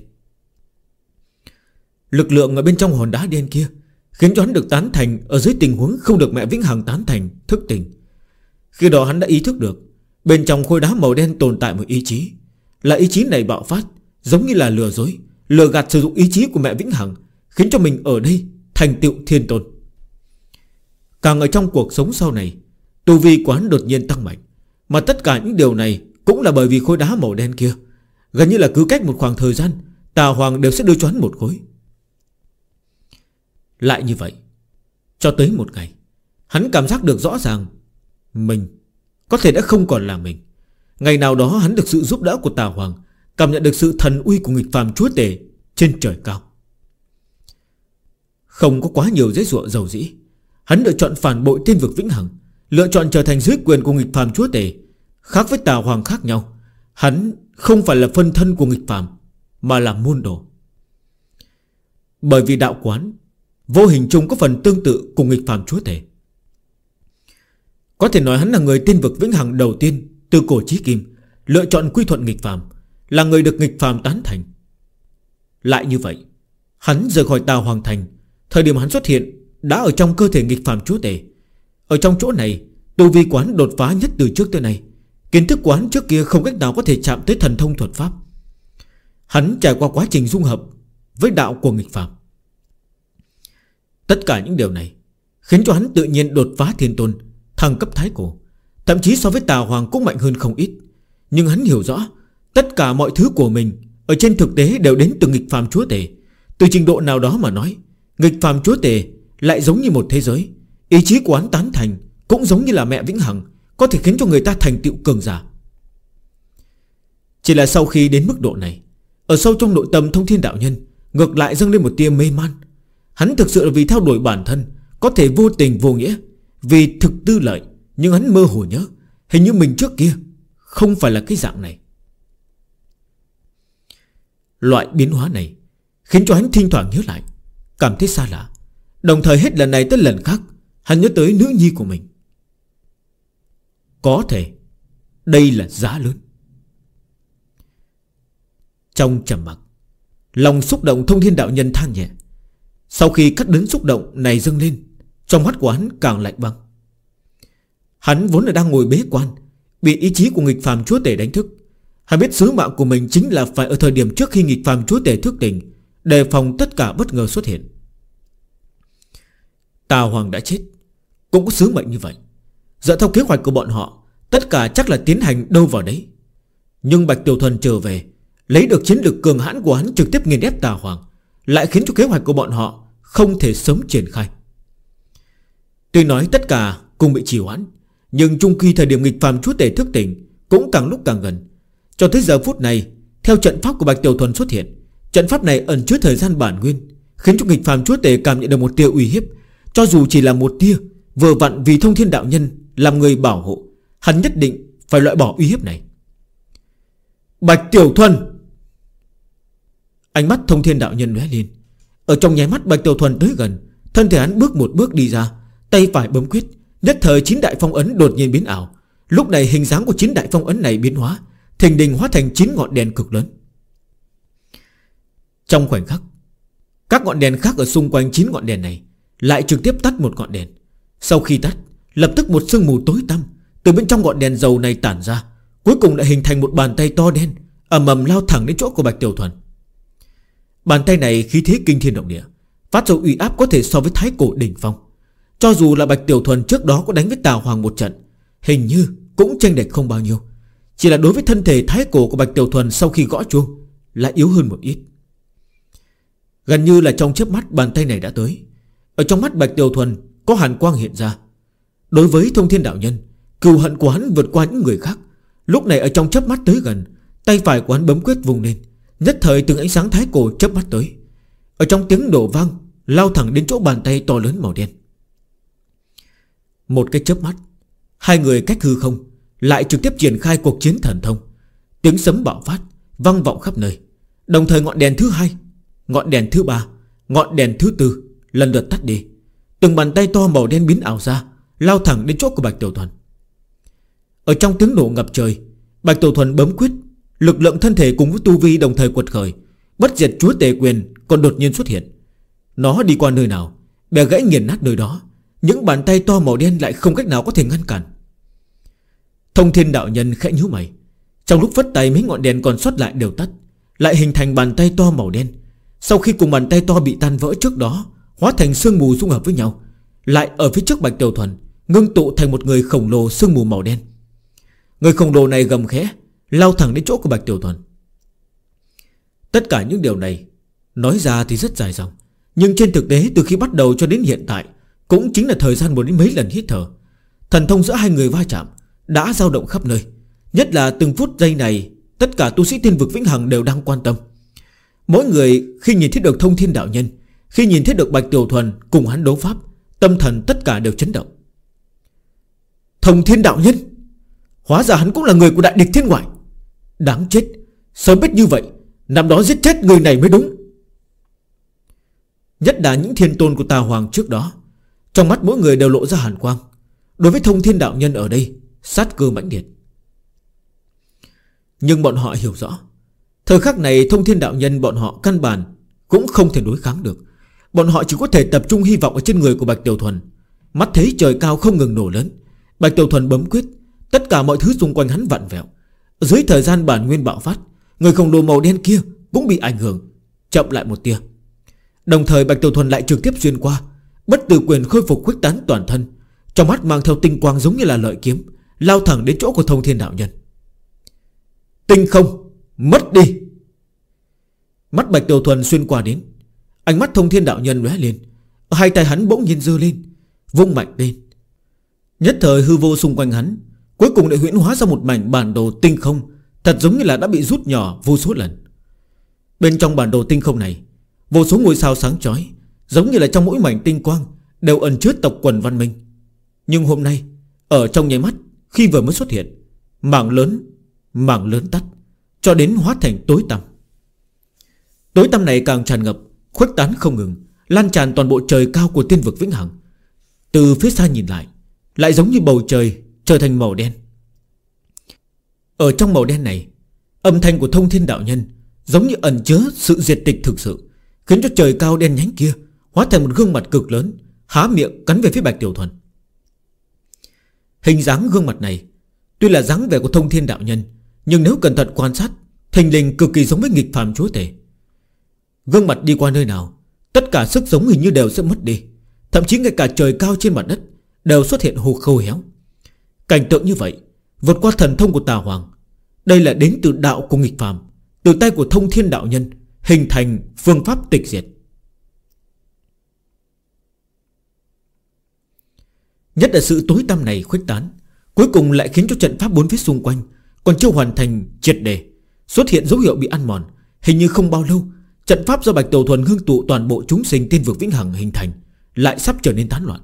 Lực lượng ở bên trong hòn đá đen kia khiến cho hắn được tán thành ở dưới tình huống không được mẹ Vĩnh Hằng tán thành, thức tỉnh. Khi đó hắn đã ý thức được bên trong khối đá màu đen tồn tại một ý chí. Là ý chí này bạo phát, giống như là lừa dối, lừa gạt sử dụng ý chí của mẹ Vĩnh Hằng, khiến cho mình ở đây thành tựu thiên tôn. Càng ở trong cuộc sống sau này, tu vi của hắn đột nhiên tăng mạnh. Mà tất cả những điều này cũng là bởi vì khối đá màu đen kia. Gần như là cứ cách một khoảng thời gian, Tà Hoàng đều sẽ đưa cho hắn một khối. Lại như vậy, cho tới một ngày, hắn cảm giác được rõ ràng mình có thể đã không còn là mình. Ngày nào đó hắn được sự giúp đỡ của Tà Hoàng, cảm nhận được sự thần uy của nghịch phàm chúa tể trên trời cao. Không có quá nhiều giấy ruộng dầu dĩ, hắn lựa chọn phản bội Thiên Vực Vĩnh Hằng, lựa chọn trở thành dưới quyền của nghịch phàm chúa tể. Khác với Tà Hoàng khác nhau, hắn không phải là phân thân của nghịch phàm, mà là môn đồ. Bởi vì đạo quán vô hình chung có phần tương tự cùng nghịch phàm chúa tể. Có thể nói hắn là người Thiên Vực Vĩnh Hằng đầu tiên từ cổ chí kim lựa chọn quy thuận nghịch phàm, là người được nghịch phàm tán thành. Lại như vậy, hắn rời khỏi Tà Hoàng thành, thời điểm hắn xuất hiện đã ở trong cơ thể nghịch phàm chúa tể. Ở trong chỗ này, tu vi quán đột phá nhất từ trước tới nay. Kiến thức quán trước kia không cách nào có thể chạm tới thần thông thuật pháp. Hắn trải qua quá trình dung hợp với đạo của nghịch phàm. Tất cả những điều này khiến cho hắn tự nhiên đột phá thiên tôn, thăng cấp thái cổ, thậm chí so với Tà Hoàng cũng mạnh hơn không ít. Nhưng hắn hiểu rõ tất cả mọi thứ của mình ở trên thực tế đều đến từ nghịch phàm chúa tể. Từ trình độ nào đó mà nói, nghịch phàm chúa tể lại giống như một thế giới. Ý chí của hắn tán thành cũng giống như là mẹ Vĩnh Hằng, có thể khiến cho người ta thành tựu cường giả. Chỉ là sau khi đến mức độ này, ở sâu trong nội tâm Thông Thiên Đạo Nhân ngược lại dâng lên một tia mê man. Hắn thực sự là vì theo đuổi bản thân, có thể vô tình vô nghĩa, vì thực tư lợi. Nhưng hắn mơ hồ nhớ, hình như mình trước kia không phải là cái dạng này. Loại biến hóa này khiến cho hắn thỉnh thoảng nhớ lại, cảm thấy xa lạ. Đồng thời hết lần này tới lần khác hắn nhớ tới nữ nhi của mình. Có thể đây là giá lớn. Trong trầm mặc, lòng xúc động Thông Thiên đạo nhân than nhẹ. Sau khi cắt đớn xúc động này dâng lên, trong mắt của hắn càng lạnh băng. Hắn vốn là đang ngồi bế quan, bị ý chí của nghịch phàm chúa tể đánh thức. Hắn biết sứ mạng của mình chính là phải ở thời điểm trước khi nghịch phàm chúa tể thức tỉnh, đề phòng tất cả bất ngờ xuất hiện. Tà Hoàng đã chết, cũng có sứ mệnh như vậy. Dựa theo kế hoạch của bọn họ, tất cả chắc là tiến hành đâu vào đấy. Nhưng Bạch Tiểu Thuần trở về, lấy được chiến lực cường hãn của hắn trực tiếp nghiền ép Tà Hoàng, lại khiến cho kế hoạch của bọn họ không thể sớm triển khai. Tuy nói tất cả cùng bị trì hoãn, nhưng chung quy thời điểm nghịch phàm chúa tể thức tỉnh cũng càng lúc càng gần. Cho tới giờ phút này, theo trận pháp của Bạch Tiểu Thuần xuất hiện, trận pháp này ẩn chứa thời gian bản nguyên, khiến cho nghịch phàm chúa tể cảm nhận được một tia uy hiếp. Cho dù chỉ là một tia, vừa vặn vì Thông Thiên đạo nhân làm người bảo hộ, hắn nhất định phải loại bỏ uy hiếp này. Bạch Tiểu Thuần! Ánh mắt Thông Thiên đạo nhân lóe lên. Ở trong nháy mắt Bạch Tiểu Thuần tới gần, thân thể hắn bước một bước đi ra, tay phải bấm quyết, nhất thời 9 đại phong ấn đột nhiên biến ảo. Lúc này hình dáng của 9 đại phong ấn này biến hóa, thình lình hóa thành 9 ngọn đèn cực lớn. Trong khoảnh khắc, các ngọn đèn khác ở xung quanh 9 ngọn đèn này lại trực tiếp tắt một ngọn đèn. Sau khi tắt, lập tức một sương mù tối tăm từ bên trong ngọn đèn dầu này tản ra, cuối cùng lại hình thành một bàn tay to đen ầm ầm lao thẳng đến chỗ của Bạch Tiểu Thuần. Bàn tay này khí thế kinh thiên động địa, phát ra uy áp có thể so với thái cổ đỉnh phong. Cho dù là Bạch Tiểu Thuần trước đó có đánh với Tà Hoàng một trận, hình như cũng chênh lệch không bao nhiêu. Chỉ là đối với thân thể thái cổ của Bạch Tiểu Thuần sau khi gõ chuông lại yếu hơn một ít. Gần như là trong chớp mắt bàn tay này đã tới. Ở trong mắt Bạch Tiểu Thuần có hàn quang hiện ra. Đối với Thông Thiên đạo nhân, cừu hận của hắn vượt qua những người khác. Lúc này ở trong chớp mắt tới gần, tay phải của hắn bấm quyết vùng lên, nhất thời từng ánh sáng thái cổ chớp mắt tới. Ở trong tiếng đổ vang, lao thẳng đến chỗ bàn tay to lớn màu đen. Một cái chớp mắt, hai người cách hư không lại trực tiếp triển khai cuộc chiến thần thông. Tiếng sấm bạo phát, vang vọng khắp nơi. Đồng thời ngọn đèn thứ hai, ngọn đèn thứ ba, ngọn đèn thứ tư lần lượt tắt đi. Từng bàn tay to màu đen biến ảo ra, lao thẳng đến chỗ của Bạch Tiểu Thuần. Ở trong tiếng nổ ngập trời, Bạch Tiểu Thuần bấm quyết, lực lượng thân thể cùng với tu vi đồng thời quật khởi. Bất diệt chúa tể quyền còn đột nhiên xuất hiện. Nó đi qua nơi nào, bẻ gãy nghiền nát nơi đó. Những bàn tay to màu đen lại không cách nào có thể ngăn cản. Thông Thiên đạo nhân khẽ nhíu mày. Trong lúc phất tay mấy ngọn đèn còn sót lại đều tắt, lại hình thành bàn tay to màu đen. Sau khi cùng bàn tay to bị tan vỡ trước đó, hóa thành sương mù dung hợp với nhau, lại ở phía trước Bạch Tiểu Thuần ngưng tụ thành một người khổng lồ sương mù màu đen. Người khổng lồ này gầm khẽ, lao thẳng đến chỗ của Bạch Tiểu Thuần. Tất cả những điều này nói ra thì rất dài dòng, nhưng trên thực tế từ khi bắt đầu cho đến hiện tại cũng chính là thời gian một đến mấy lần hít thở. Thần thông giữa hai người va chạm đã dao động khắp nơi. Nhất là từng phút giây này, tất cả tu sĩ Tiên vực vĩnh hằng đều đang quan tâm. Mỗi người khi nhìn thấy được Thông Thiên đạo nhân, khi nhìn thấy được Bạch Tiểu Thuần cùng hắn đấu pháp, tâm thần tất cả đều chấn động. Thông Thiên đạo nhân, hóa ra hắn cũng là người của đại địch thiên ngoại. Đáng chết, sớm biết như vậy năm đó giết chết người này mới đúng. Nhất là những thiên tôn của Tà Hoàng trước đó, trong mắt mỗi người đều lộ ra hàn quang. Đối với Thông Thiên đạo nhân ở đây, sát cơ mãnh liệt. Nhưng bọn họ hiểu rõ, thời khắc này Thông Thiên đạo nhân bọn họ căn bản cũng không thể đối kháng được. Bọn họ chỉ có thể tập trung hy vọng ở trên người của Bạch Tiểu Thuần. Mắt thấy trời cao không ngừng nổ lớn, Bạch Tiểu Thuần bấm quyết, tất cả mọi thứ xung quanh hắn vặn vẹo. Dưới thời gian bản nguyên bạo phát, người khổng lồ màu đen kia cũng bị ảnh hưởng, chậm lại một tia. Đồng thời Bạch Tiểu Thuần lại trực tiếp xuyên qua, bất tử quyền khôi phục khuếch tán toàn thân, trong mắt mang theo tinh quang giống như là lợi kiếm, lao thẳng đến chỗ của Thông Thiên đạo nhân. Tinh không, mất đi. Mắt Bạch Tiểu Thuần xuyên qua đến, ánh mắt Thông Thiên đạo nhân lóe lên, hai tay hắn bỗng nhiên giơ lên, vung mạnh lên. Nhất thời hư vô xung quanh hắn cuối cùng lại huyễn hóa ra một mảnh bản đồ tinh không, thật giống như là đã bị rút nhỏ vô số lần. Bên trong bản đồ tinh không này, vô số ngôi sao sáng chói, giống như là trong mỗi mảnh tinh quang đều ẩn chứa tộc quần văn minh. Nhưng hôm nay, ở trong nháy mắt khi vừa mới xuất hiện, mảng lớn mảng lớn tắt, cho đến hóa thành tối tăm. Tối tăm này càng tràn ngập, khuếch tán không ngừng, lan tràn toàn bộ trời cao của tiên vực vĩnh hằng. Từ phía xa nhìn lại giống như bầu trời trở thành màu đen. Ở trong màu đen này, âm thanh của Thông Thiên đạo nhân giống như ẩn chứa sự diệt tịch thực sự, khiến cho trời cao đen nhánh kia hóa thành một gương mặt cực lớn, há miệng cắn về phía Bạch Tiểu Thuần. Hình dáng gương mặt này tuy là dáng vẻ của Thông Thiên đạo nhân, nhưng nếu cẩn thận quan sát, thình lình cực kỳ giống với nghịch phàm chúa tể. Gương mặt đi qua nơi nào, tất cả sức sống hình như đều sẽ mất đi. Thậm chí ngay cả trời cao trên mặt đất đều xuất hiện hồ khô héo. Cảnh tượng như vậy vượt qua thần thông của Tà Hoàng. Đây là đến từ đạo của nghịch phàm, từ tay của Thông Thiên đạo nhân, hình thành phương pháp tịch diệt. Nhất là sự tối tăm này khuếch tán, cuối cùng lại khiến cho trận pháp bốn phía xung quanh còn chưa hoàn thành triệt để, xuất hiện dấu hiệu bị ăn mòn. Hình như không bao lâu, trận pháp do Bạch Tiểu Thuần ngưng tụ toàn bộ chúng sinh tiên vực vĩnh hằng hình thành lại sắp trở nên tán loạn.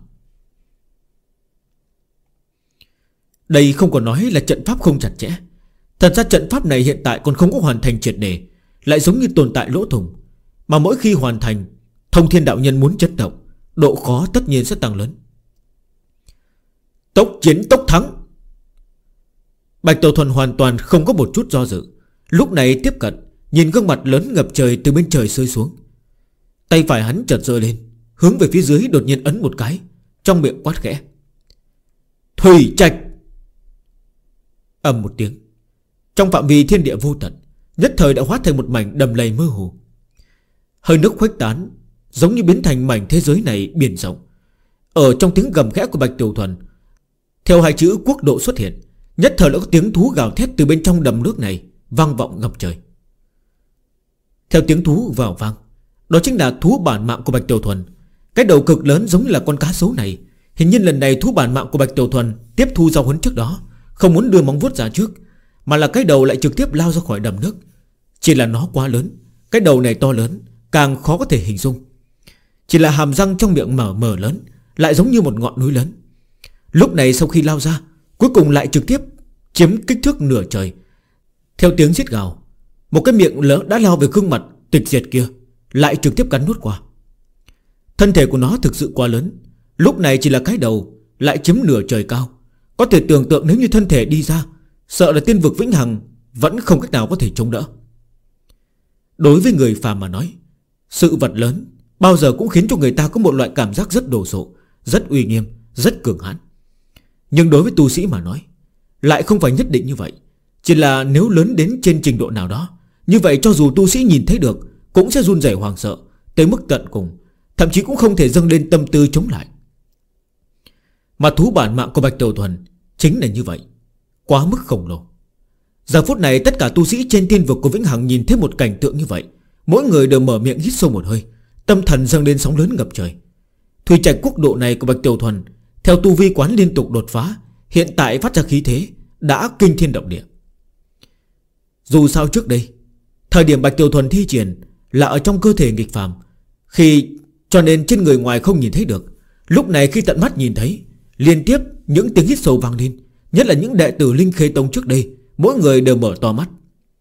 Đây không còn nói là trận pháp không chặt chẽ. Thật ra trận pháp này hiện tại còn không có hoàn thành triệt để, lại giống như tồn tại lỗ thủng. Mà mỗi khi hoàn thành, Thông Thiên đạo nhân muốn chấn động, độ khó tất nhiên sẽ tăng lớn. Tốc chiến tốc thắng. Bạch Tiểu Thuần hoàn toàn không có một chút do dự. Lúc này tiếp cận, nhìn gương mặt lớn ngập trời từ bên trời rơi xuống. Tay phải hắn chợt giơ lên, hướng về phía dưới đột nhiên ấn một cái, trong miệng quát khẽ: Thủy Trạch. Ầm một tiếng, trong phạm vi thiên địa vô tận, nhất thời đã hóa thành một mảnh đầm lầy mơ hồ. Hơi nước khuếch tán, giống như biến thành mảnh thế giới này biển rộng. Ở trong tiếng gầm khẽ của Bạch Tiểu Thuần, theo hai chữ quốc độ xuất hiện, nhất thời đã có tiếng thú gào thét từ bên trong đầm nước này vang vọng ngập trời. Theo tiếng thú vào vang, đó chính là thú bản mạng của Bạch Tiểu Thuần. Cái đầu cực lớn giống như là con cá sấu này, hình như lần này thú bản mạng của Bạch Tiểu Thuần tiếp thu giao huấn trước đó, không muốn đưa móng vuốt ra trước, mà là cái đầu lại trực tiếp lao ra khỏi đầm nước. Chỉ là nó quá lớn, cái đầu này to lớn, càng khó có thể hình dung. Chỉ là hàm răng trong miệng mở lớn, lại giống như một ngọn núi lớn. Lúc này sau khi lao ra, cuối cùng lại trực tiếp chiếm kích thước nửa trời. Theo tiếng rít gào, một cái miệng lớn đã lao về gương mặt tịch diệt kia, lại trực tiếp cắn nuốt qua. Thân thể của nó thực sự quá lớn, lúc này chỉ là cái đầu lại chiếm nửa trời cao. Có thể tưởng tượng nếu như thân thể đi ra, sợ là tiên vực vĩnh hằng vẫn không cách nào có thể chống đỡ. Đối với người phàm mà nói, sự vật lớn bao giờ cũng khiến cho người ta có một loại cảm giác rất đồ sộ, rất uy nghiêm, rất cường hãn. Nhưng đối với tu sĩ mà nói, lại không phải nhất định như vậy. Chỉ là nếu lớn đến trên trình độ nào đó, như vậy cho dù tu sĩ nhìn thấy được cũng sẽ run rẩy hoàng sợ tới mức tận cùng, thậm chí cũng không thể dâng lên tâm tư chống lại. Mà thú bản mạng của Bạch Tiểu Thuần chính là như vậy, quá mức khổng lồ. Giờ phút này tất cả tu sĩ trên tiên vực của vĩnh hằng nhìn thấy một cảnh tượng như vậy, mỗi người đều mở miệng hít sâu một hơi, tâm thần dâng lên sóng lớn ngập trời. Thủy Trạch quốc độ này của Bạch Tiểu Thuần, theo tu vi quán liên tục đột phá, hiện tại phát ra khí thế đã kinh thiên động địa. Dù sao trước đây, thời điểm Bạch Tiểu Thuần thi triển là ở trong cơ thể nghịch phàm, cho nên trên người ngoài không nhìn thấy được. Lúc này khi tận mắt nhìn thấy, liên tiếp những tiếng hít sâu vang lên, nhất là những đệ tử Linh Khê Tông trước đây, mỗi người đều mở to mắt.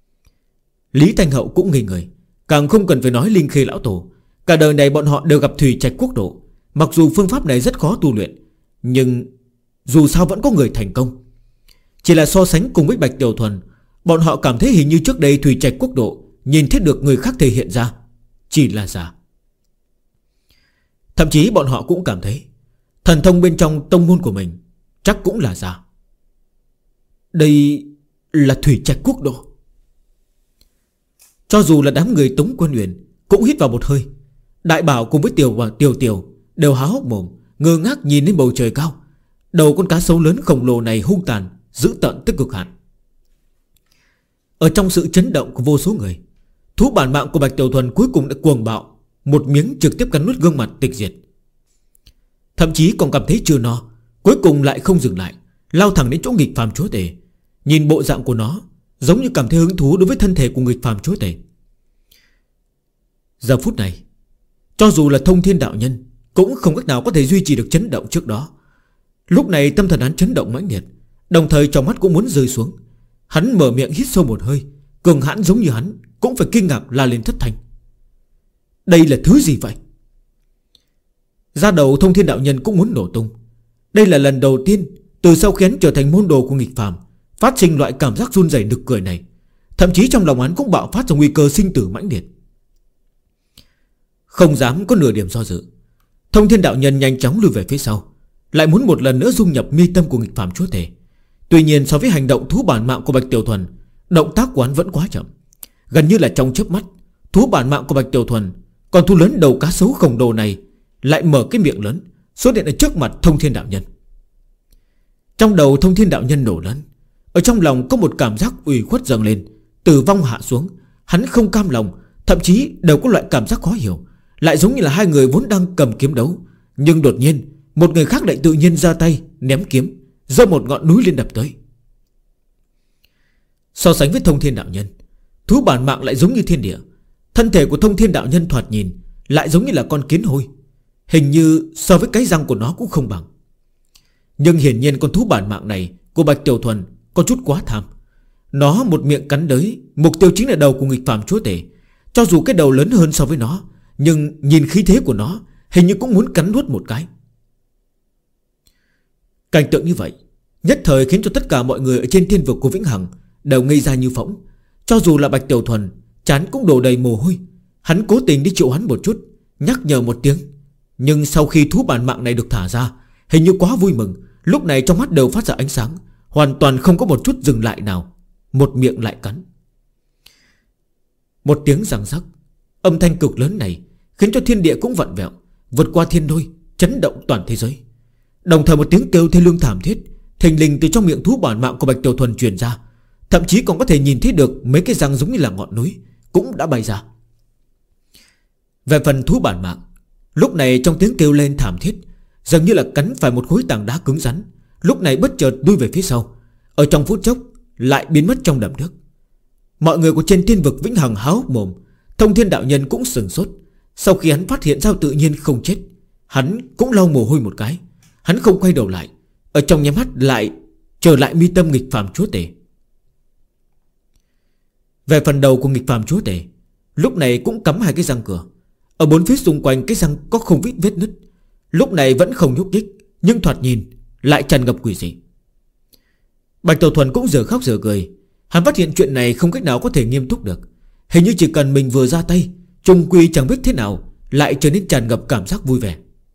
Lý Thanh Hậu cũng ngây người, càng không cần phải nói Linh Khê lão tổ. Cả đời này bọn họ đều gặp Thủy Trạch quốc độ. Mặc dù phương pháp này rất khó tu luyện, nhưng dù sao vẫn có người thành công. Chỉ là so sánh cùng với Bạch Tiểu Thuần, bọn họ cảm thấy hình như trước đây Thủy Trạch quốc độ nhìn thấy được người khác thể hiện ra chỉ là giả. Thậm chí bọn họ cũng cảm thấy thần thông bên trong tông môn của mình chắc cũng là giả. Đây là Thủy Trạch quốc độ. Cho dù là đám người Tống Quân Uyển cũng hít vào một hơi. Đại Bảo cùng với Tiểu đều há hốc mồm, ngơ ngác nhìn lên bầu trời cao. Đầu con cá sấu lớn khổng lồ này hung tàn, dữ tợn tới cực hạn. Ở trong sự chấn động của vô số người, thú bản mạng của Bạch Tiểu Thuần cuối cùng đã cuồng bạo, một miếng trực tiếp cắn nuốt gương mặt tịch diệt. Thậm chí còn cảm thấy chưa no, cuối cùng lại không dừng lại, lao thẳng đến chỗ nghịch phàm chúa tể. Nhìn bộ dạng của nó, giống như cảm thấy hứng thú đối với thân thể của nghịch phàm chúa tể. Giờ phút này, cho dù là Thông Thiên đạo nhân cũng không cách nào có thể duy trì được chấn động trước đó. Lúc này tâm thần hắn chấn động mãnh liệt, đồng thời trong mắt cũng muốn rơi xuống. Hắn mở miệng hít sâu một hơi. Cường hãn giống như hắn cũng phải kinh ngạc la lên thất thanh. Đây là thứ gì vậy? Da đầu Thông Thiên đạo nhân cũng muốn nổ tung. Đây là lần đầu tiên từ sau khi hắn trở thành môn đồ của nghịch phàm phát sinh loại cảm giác run rẩy nực cười này. Thậm chí trong lòng hắn cũng bạo phát ra nguy cơ sinh tử mãnh liệt. Không dám có nửa điểm do dự, Thông Thiên đạo nhân nhanh chóng lùi về phía sau, lại muốn một lần nữa dung nhập mi tâm của nghịch phàm chúa tể. Tuy nhiên so với hành động thú bản mạng của Bạch Tiểu Thuần, động tác của hắn vẫn quá chậm. Gần như là trong chớp mắt, thú bản mạng của Bạch Tiểu Thuần, còn thú lớn đầu cá sấu khổng lồ này lại mở cái miệng lớn xuất hiện ở trước mặt Thông Thiên đạo nhân. Trong đầu Thông Thiên đạo nhân nổ lớn. Ở trong lòng có một cảm giác ủy khuất dâng lên, từ vong hạ xuống. Hắn không cam lòng, thậm chí đều có loại cảm giác khó hiểu, lại giống như là hai người vốn đang cầm kiếm đấu, nhưng đột nhiên một người khác lại tự nhiên ra tay ném kiếm, giơ một ngọn núi lên đập tới. So sánh với Thông Thiên đạo nhân, thú bản mạng lại giống như thiên địa. Thân thể của Thông Thiên đạo nhân thoạt nhìn lại giống như là con kiến hôi, hình như so với cái răng của nó cũng không bằng. Nhưng hiển nhiên con thú bản mạng này của Bạch Tiểu Thuần có chút quá tham. Nó một miệng cắn đới, mục tiêu chính là đầu của nghịch phàm chúa tể. Cho dù cái đầu lớn hơn so với nó, nhưng nhìn khí thế của nó hình như cũng muốn cắn nuốt một cái. Cảnh tượng như vậy nhất thời khiến cho tất cả mọi người ở trên thiên vực của Vĩnh Hằng đều ngây ra như phỗng. Cho dù là Bạch Tiểu Thuần, trán cũng đổ đầy mồ hôi. Hắn cố tình đi triệu hắn một chút, nhắc nhở một tiếng. Nhưng sau khi thú bản mạng này được thả ra, hình như quá vui mừng, lúc này trong mắt đều phát ra ánh sáng, hoàn toàn không có một chút dừng lại nào. Một miệng lại cắn. Một tiếng răng rắc, âm thanh cực lớn này khiến cho thiên địa cũng vặn vẹo, vượt qua thiên đôi, chấn động toàn thế giới. Đồng thời một tiếng kêu thê lương thảm thiết thình lình từ trong miệng thú bản mạng của Bạch Tiểu Thuần truyền ra. Thậm chí còn có thể nhìn thấy được mấy cái răng giống như là ngọn núi cũng đã bay ra. Về phần thú bản mạng, lúc này trong tiếng kêu lên thảm thiết, dường như là cắn phải một khối tảng đá cứng rắn, lúc này bất chợt lui về phía sau, ở trong phút chốc lại biến mất trong đầm nước. Mọi người của trên thiên vực Vĩnh Hằng há hốc mồm. Thông Thiên đạo nhân cũng sừng sốt. Sau khi hắn phát hiện ra tự nhiên không chết, hắn cũng lau mồ hôi một cái. Hắn không quay đầu lại, ở trong nháy mắt lại trở lại mi tâm nghịch phàm chúa tể. Về phần đầu của nghịch phàm chúa tể, lúc này cũng cắm hai cái răng cửa. Ở bốn phía xung quanh cái răng có không ít vết nứt, lúc này vẫn không nhúc nhích, nhưng thoạt nhìn lại tràn ngập quỷ dị. Bạch Tiểu Thuần cũng giờ khóc giờ cười. Hắn phát hiện chuyện này không cách nào có thể nghiêm túc được. Hình như chỉ cần mình vừa ra tay, chung quy chẳng biết thế nào lại trở nên tràn ngập cảm giác vui vẻ.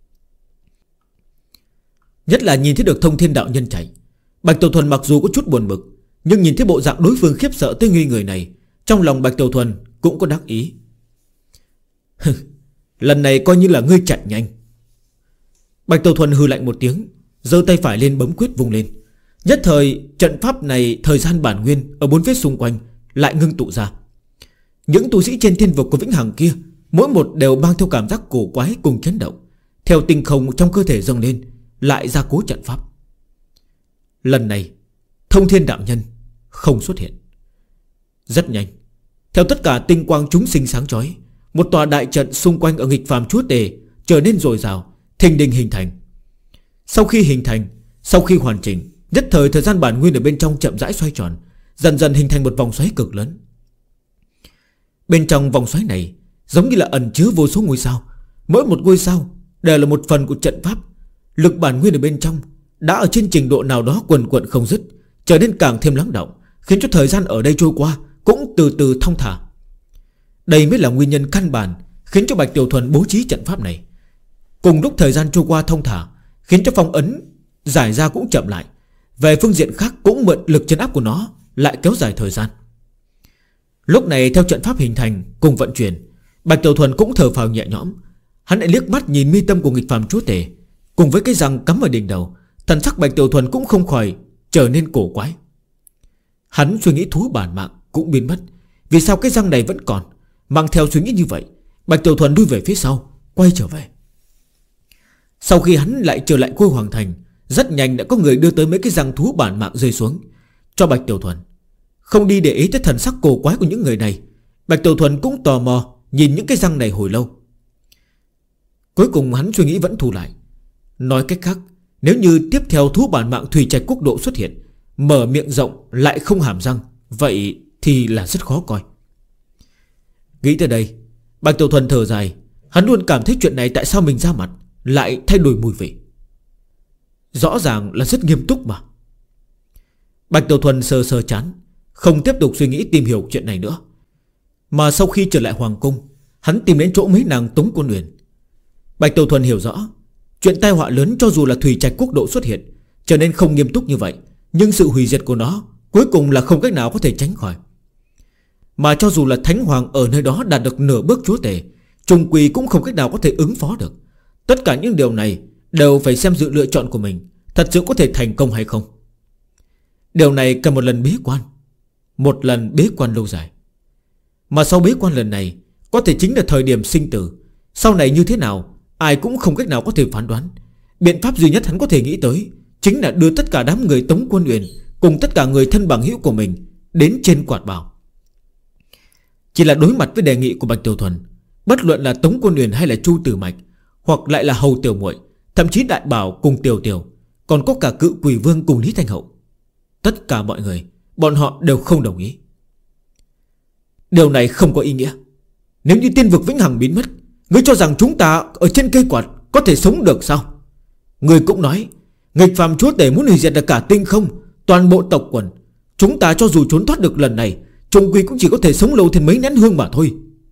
Nhất là nhìn thấy được Thông Thiên đạo nhân chạy, Bạch Tiểu Thuần mặc dù có chút buồn bực, nhưng nhìn thấy bộ dạng đối phương khiếp sợ tới ngây người này, trong lòng Bạch Tiểu Thuần cũng có đắc ý. Lần này coi như là ngươi chạy nhanh. Bạch Tiểu Thuần hừ lạnh một tiếng, giơ tay phải lên bấm quyết vùng lên. Nhất thời trận pháp này thời gian bản nguyên ở bốn phía xung quanh lại ngưng tụ ra. Những tu sĩ trên thiên vực của Vĩnh Hằng kia, mỗi một đều mang theo cảm giác cổ quái cùng chấn động, theo tinh không trong cơ thể dâng lên, lại gia cố trận pháp. Lần này Thông Thiên đạo nhân không xuất hiện. Rất nhanh, theo tất cả tinh quang chúng sinh sáng chói, một tòa đại trận xung quanh ở nghịch phàm chúa tể trở nên dồi dào, thình lình hình thành. Sau khi hình thành, sau khi hoàn chỉnh, nhất thời thời gian bản nguyên ở bên trong chậm rãi xoay tròn, dần dần hình thành một vòng xoáy cực lớn. Bên trong vòng xoáy này giống như là ẩn chứa vô số ngôi sao. Mỗi một ngôi sao đều là một phần của trận pháp. Lực bản nguyên ở bên trong đã ở trên trình độ nào đó quần quận không dứt, trở nên càng thêm lắng động, khiến cho thời gian ở đây trôi qua cũng từ từ thong thả. Đây mới là nguyên nhân căn bản khiến cho Bạch Tiểu Thuần bố trí trận pháp này. Cùng lúc thời gian trôi qua thông thả, khiến cho phong ấn giải ra cũng chậm lại. Về phương diện khác cũng mượn lực trấn áp của nó lại kéo dài thời gian. Lúc này theo trận pháp hình thành cùng vận chuyển, Bạch Tiểu Thuần cũng thở phào nhẹ nhõm. Hắn lại liếc mắt nhìn mi tâm của nghịch phàm chúa tể, cùng với cái răng cắm ở đỉnh đầu, thần sắc Bạch Tiểu Thuần cũng không khỏi trở nên cổ quái. Hắn suy nghĩ thú bản mạng cũng biến mất, vì sao cái răng này vẫn còn? Mang theo suy nghĩ như vậy, Bạch Tiểu Thuần lui về phía sau, quay trở về. Sau khi hắn lại trở lại Khôi Hoàng Thành, rất nhanh đã có người đưa tới mấy cái răng thú bản mạng rơi xuống cho Bạch Tiểu Thuần. Không đi để ý tới thần sắc cổ quái của những người này, Bạch Tiểu Thuần cũng tò mò nhìn những cái răng này hồi lâu. Cuối cùng hắn suy nghĩ vẫn thu lại. Nói cách khác, nếu như tiếp theo thú bản mạng Thủy Trạch Quốc Độ xuất hiện, mở miệng rộng lại không hàm răng, vậy thì là rất khó coi. Nghĩ tới đây, Bạch Tiểu Thuần thở dài. Hắn luôn cảm thấy chuyện này tại sao mình ra mặt lại thay đổi mùi vị. Rõ ràng là rất nghiêm túc mà. Bạch Tiểu Thuần sờ sờ chán, không tiếp tục suy nghĩ tìm hiểu chuyện này nữa. Mà sau khi trở lại hoàng cung, hắn tìm đến chỗ mấy nàng Tống Quân Uyển. Bạch Tiểu Thuần hiểu rõ chuyện tai họa lớn cho dù là Thủy Trạch quốc độ xuất hiện, trở nên không nghiêm túc như vậy, nhưng sự hủy diệt của nó cuối cùng là không cách nào có thể tránh khỏi. Mà cho dù là Thánh Hoàng ở nơi đó đạt được nửa bước chúa tể, chung quy cũng không cách nào có thể ứng phó được. Tất cả những điều này đều phải xem sự lựa chọn của mình thật sự có thể thành công hay không. Điều này cần một lần bế quan, một lần bế quan lâu dài. Mà sau bế quan lần này có thể chính là thời điểm sinh tử. Sau này như thế nào ai cũng không cách nào có thể phán đoán. Biện pháp duy nhất hắn có thể nghĩ tới chính là đưa tất cả đám người Tống Quân Uyển cùng tất cả người thân bằng hữu của mình đến trên quạt bảo. Chỉ là đối mặt với đề nghị của Bạch Tiểu Thuần, bất luận là Tống Quân Uyển hay là Chu Tử Mạch, hoặc lại là Hầu Tiểu Muội, thậm chí Đại Bảo cùng Tiểu Tiểu, còn có cả Cự Quỷ Vương cùng Lý Thanh Hậu, tất cả mọi người, bọn họ đều không đồng ý. Điều này không có ý nghĩa. Nếu như tiên vực vĩnh hằng biến mất, ngươi cho rằng chúng ta ở trên cây quạt có thể sống được sao? Ngươi cũng nói nghịch phàm chúa tể muốn hủy diệt cả tinh không, toàn bộ tộc quần. Chúng ta cho dù trốn thoát được lần này, chung quy cũng chỉ có thể sống lâu thêm mấy nén hương mà thôi.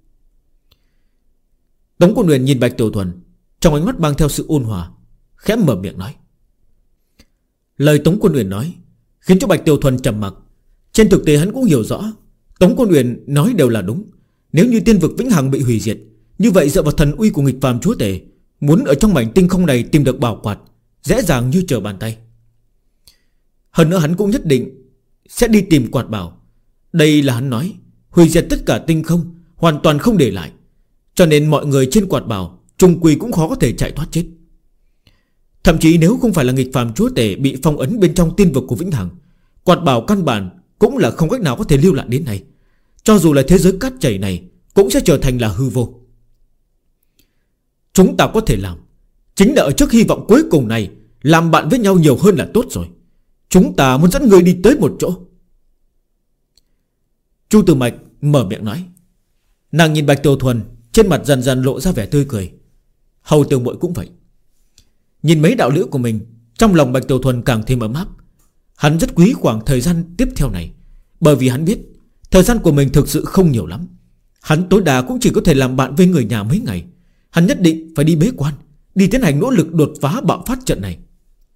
Tống Quân Uyển nhìn Bạch Tiểu Thuần, trong ánh mắt mang theo sự ôn hòa, khẽ mở miệng nói. Lời Tống Quân Uyển nói khiến cho Bạch Tiểu Thuần trầm mặc. Trên thực tế hắn cũng hiểu rõ Tống Quân Uyển nói đều là đúng. Nếu như tiên vực vĩnh hằng bị hủy diệt, như vậy dựa vào thần uy của nghịch phàm chúa tể, muốn ở trong mảnh tinh không này tìm được bảo quạt dễ dàng như trở bàn tay. Hơn nữa hắn cũng nhất định sẽ đi tìm quạt bảo. Đây là hắn nói hủy diệt tất cả tinh không, hoàn toàn không để lại. Cho nên mọi người trên quạt bảo chung quy cũng khó có thể chạy thoát chết. Thậm chí nếu không phải là nghịch phàm chúa tể bị phong ấn bên trong tiên vực của vĩnh hằng, quạt bảo căn bản cũng là không cách nào có thể lưu lại đến này. Cho dù là thế giới cát chảy này cũng sẽ trở thành là hư vô. Chúng ta có thể làm chính là ở trước hy vọng cuối cùng này làm bạn với nhau nhiều hơn là tốt rồi. Chúng ta muốn dẫn người đi tới một chỗ. Chu Tử Mạch mở miệng nói. Nàng nhìn Bạch Tiểu Thuần, trên mặt dần dần lộ ra vẻ tươi cười. Hầu Tiểu Muội cũng vậy. Nhìn mấy đạo lữ của mình, trong lòng Bạch Tiểu Thuần càng thêm ấm áp. Hắn rất quý khoảng thời gian tiếp theo này, bởi vì hắn biết thời gian của mình thực sự không nhiều lắm. Hắn tối đa cũng chỉ có thể làm bạn với người nhà mấy ngày. Hắn nhất định phải đi bế quan, đi tiến hành nỗ lực đột phá bạo phát trận này.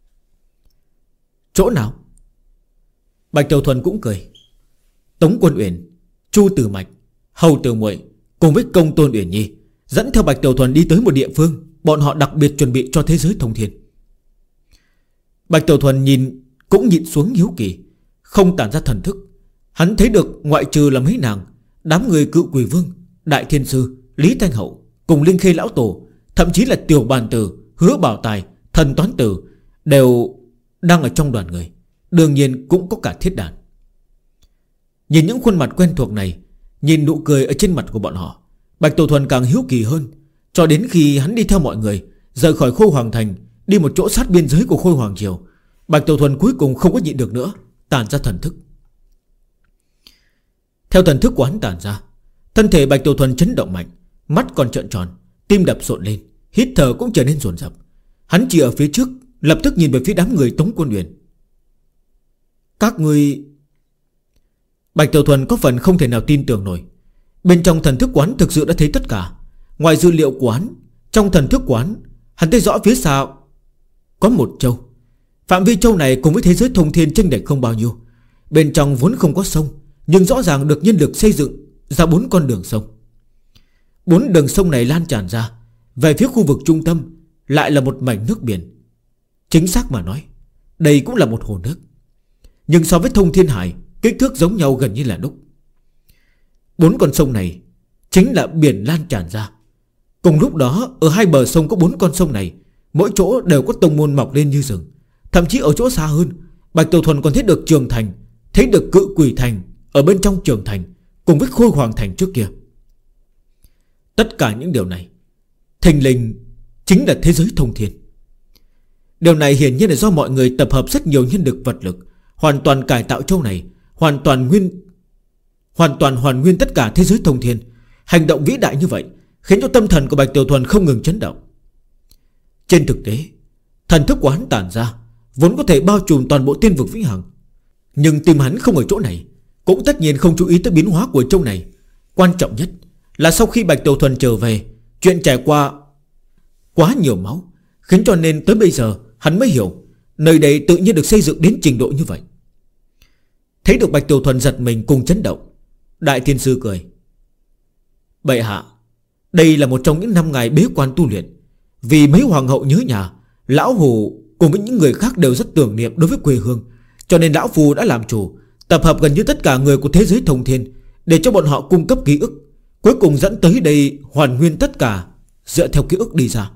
Chỗ nào? Bạch Tiểu Thuần cũng cười. Tống Quân Uyển, Chu Tử Mạch, Hầu Tiểu Muội cùng với Công Tôn Uyển Nhi dẫn theo Bạch Tiểu Thuần đi tới một địa phương bọn họ đặc biệt chuẩn bị cho thế giới thông thiên. Bạch Tiểu Thuần nhìn cũng nhịn xuống hiếu kỳ, không tản ra thần thức. Hắn thấy được ngoại trừ là mấy nàng, đám người Cự Quỷ Vương, Đại Thiên Sư, Lý Thanh Hậu cùng Linh Khê Lão Tổ, thậm chí là Tiểu Bàn Tử, Hứa Bảo Tài, Thần Toán Tử đều đang ở trong đoàn người. Đương nhiên cũng có cả Thiết Đàn. Nhìn những khuôn mặt quen thuộc này, nhìn nụ cười ở trên mặt của bọn họ, Bạch Tiểu Thuần càng hiếu kỳ hơn. Cho đến khi hắn đi theo mọi người rời khỏi Khôi Hoàng Thành, đi một chỗ sát biên giới của Khôi Hoàng Triều, Bạch Tiểu Thuần cuối cùng không có nhịn được nữa, tản ra thần thức. Theo thần thức của hắn tản ra, thân thể Bạch Tiểu Thuần chấn động mạnh, mắt còn trợn tròn, tim đập rộn lên, hít thở cũng trở nên dồn dập. Hắn chỉ ở phía trước, lập tức nhìn về phía đám người Tống Quân Uyển. Các người... Bạch Tiểu Thuần có phần không thể nào tin tưởng nổi. Bên trong thần thức của hắn thực sự đã thấy tất cả. Ngoài dữ liệu của hắn, trong thần thức của hắn thấy rõ phía sau có một châu. Phạm vi châu này cùng với thế giới thông thiên chênh lệch không bao nhiêu. Bên trong vốn không có sông, nhưng rõ ràng được nhân lực xây dựng ra 4 con đường sông. 4 đường sông này lan tràn ra, về phía khu vực trung tâm lại là một mảnh nước biển. Chính xác mà nói, đây cũng là một hồ nước, nhưng so với Thông Thiên Hải, kích thước giống nhau gần như là đúc. 4 con sông này chính là biển lan tràn ra. Cùng lúc đó, ở hai bờ sông có 4 con sông này, mỗi chỗ đều có tông môn mọc lên như rừng. Thậm chí ở chỗ xa hơn, Bạch Tiểu Thuần còn thấy được Trường Thành, thấy được Cự Quỷ Thành ở bên trong Trường Thành, cùng với Khôi Hoàng Thành trước kia. Tất cả những điều này thình lình chính là thế giới thông thiên. Điều này hiển nhiên là do mọi người tập hợp rất nhiều nhân lực vật lực, hoàn toàn cải tạo châu này, hoàn toàn hoàn nguyên tất cả thế giới thông thiên. Hành động vĩ đại như vậy khiến cho tâm thần của Bạch Tiểu Thuần không ngừng chấn động. Trên thực tế, thần thức của hắn tản ra vốn có thể bao trùm toàn bộ tiên vực vĩnh hằng, nhưng tim hắn không ở chỗ này, cũng tất nhiên không chú ý tới biến hóa của châu này. Quan trọng nhất là sau khi Bạch Tiểu Thuần trở về, chuyện trải qua quá nhiều máu, khiến cho nên tới bây giờ hắn mới hiểu nơi đây tự nhiên được xây dựng đến trình độ như vậy. Thấy được Bạch Tiểu Thuần giật mình cùng chấn động, Đại Thiên Sư cười: Bệ hạ, đây là một trong những 5 ngày bế quan tu luyện. Vì mấy hoàng hậu nhớ nhà, lão Hù cùng với những người khác đều rất tưởng niệm đối với quê hương, cho nên lão Phu đã làm chủ, tập hợp gần như tất cả người của thế giới thông thiên, để cho bọn họ cung cấp ký ức, cuối cùng dẫn tới đây hoàn nguyên tất cả dựa theo ký ức đi ra.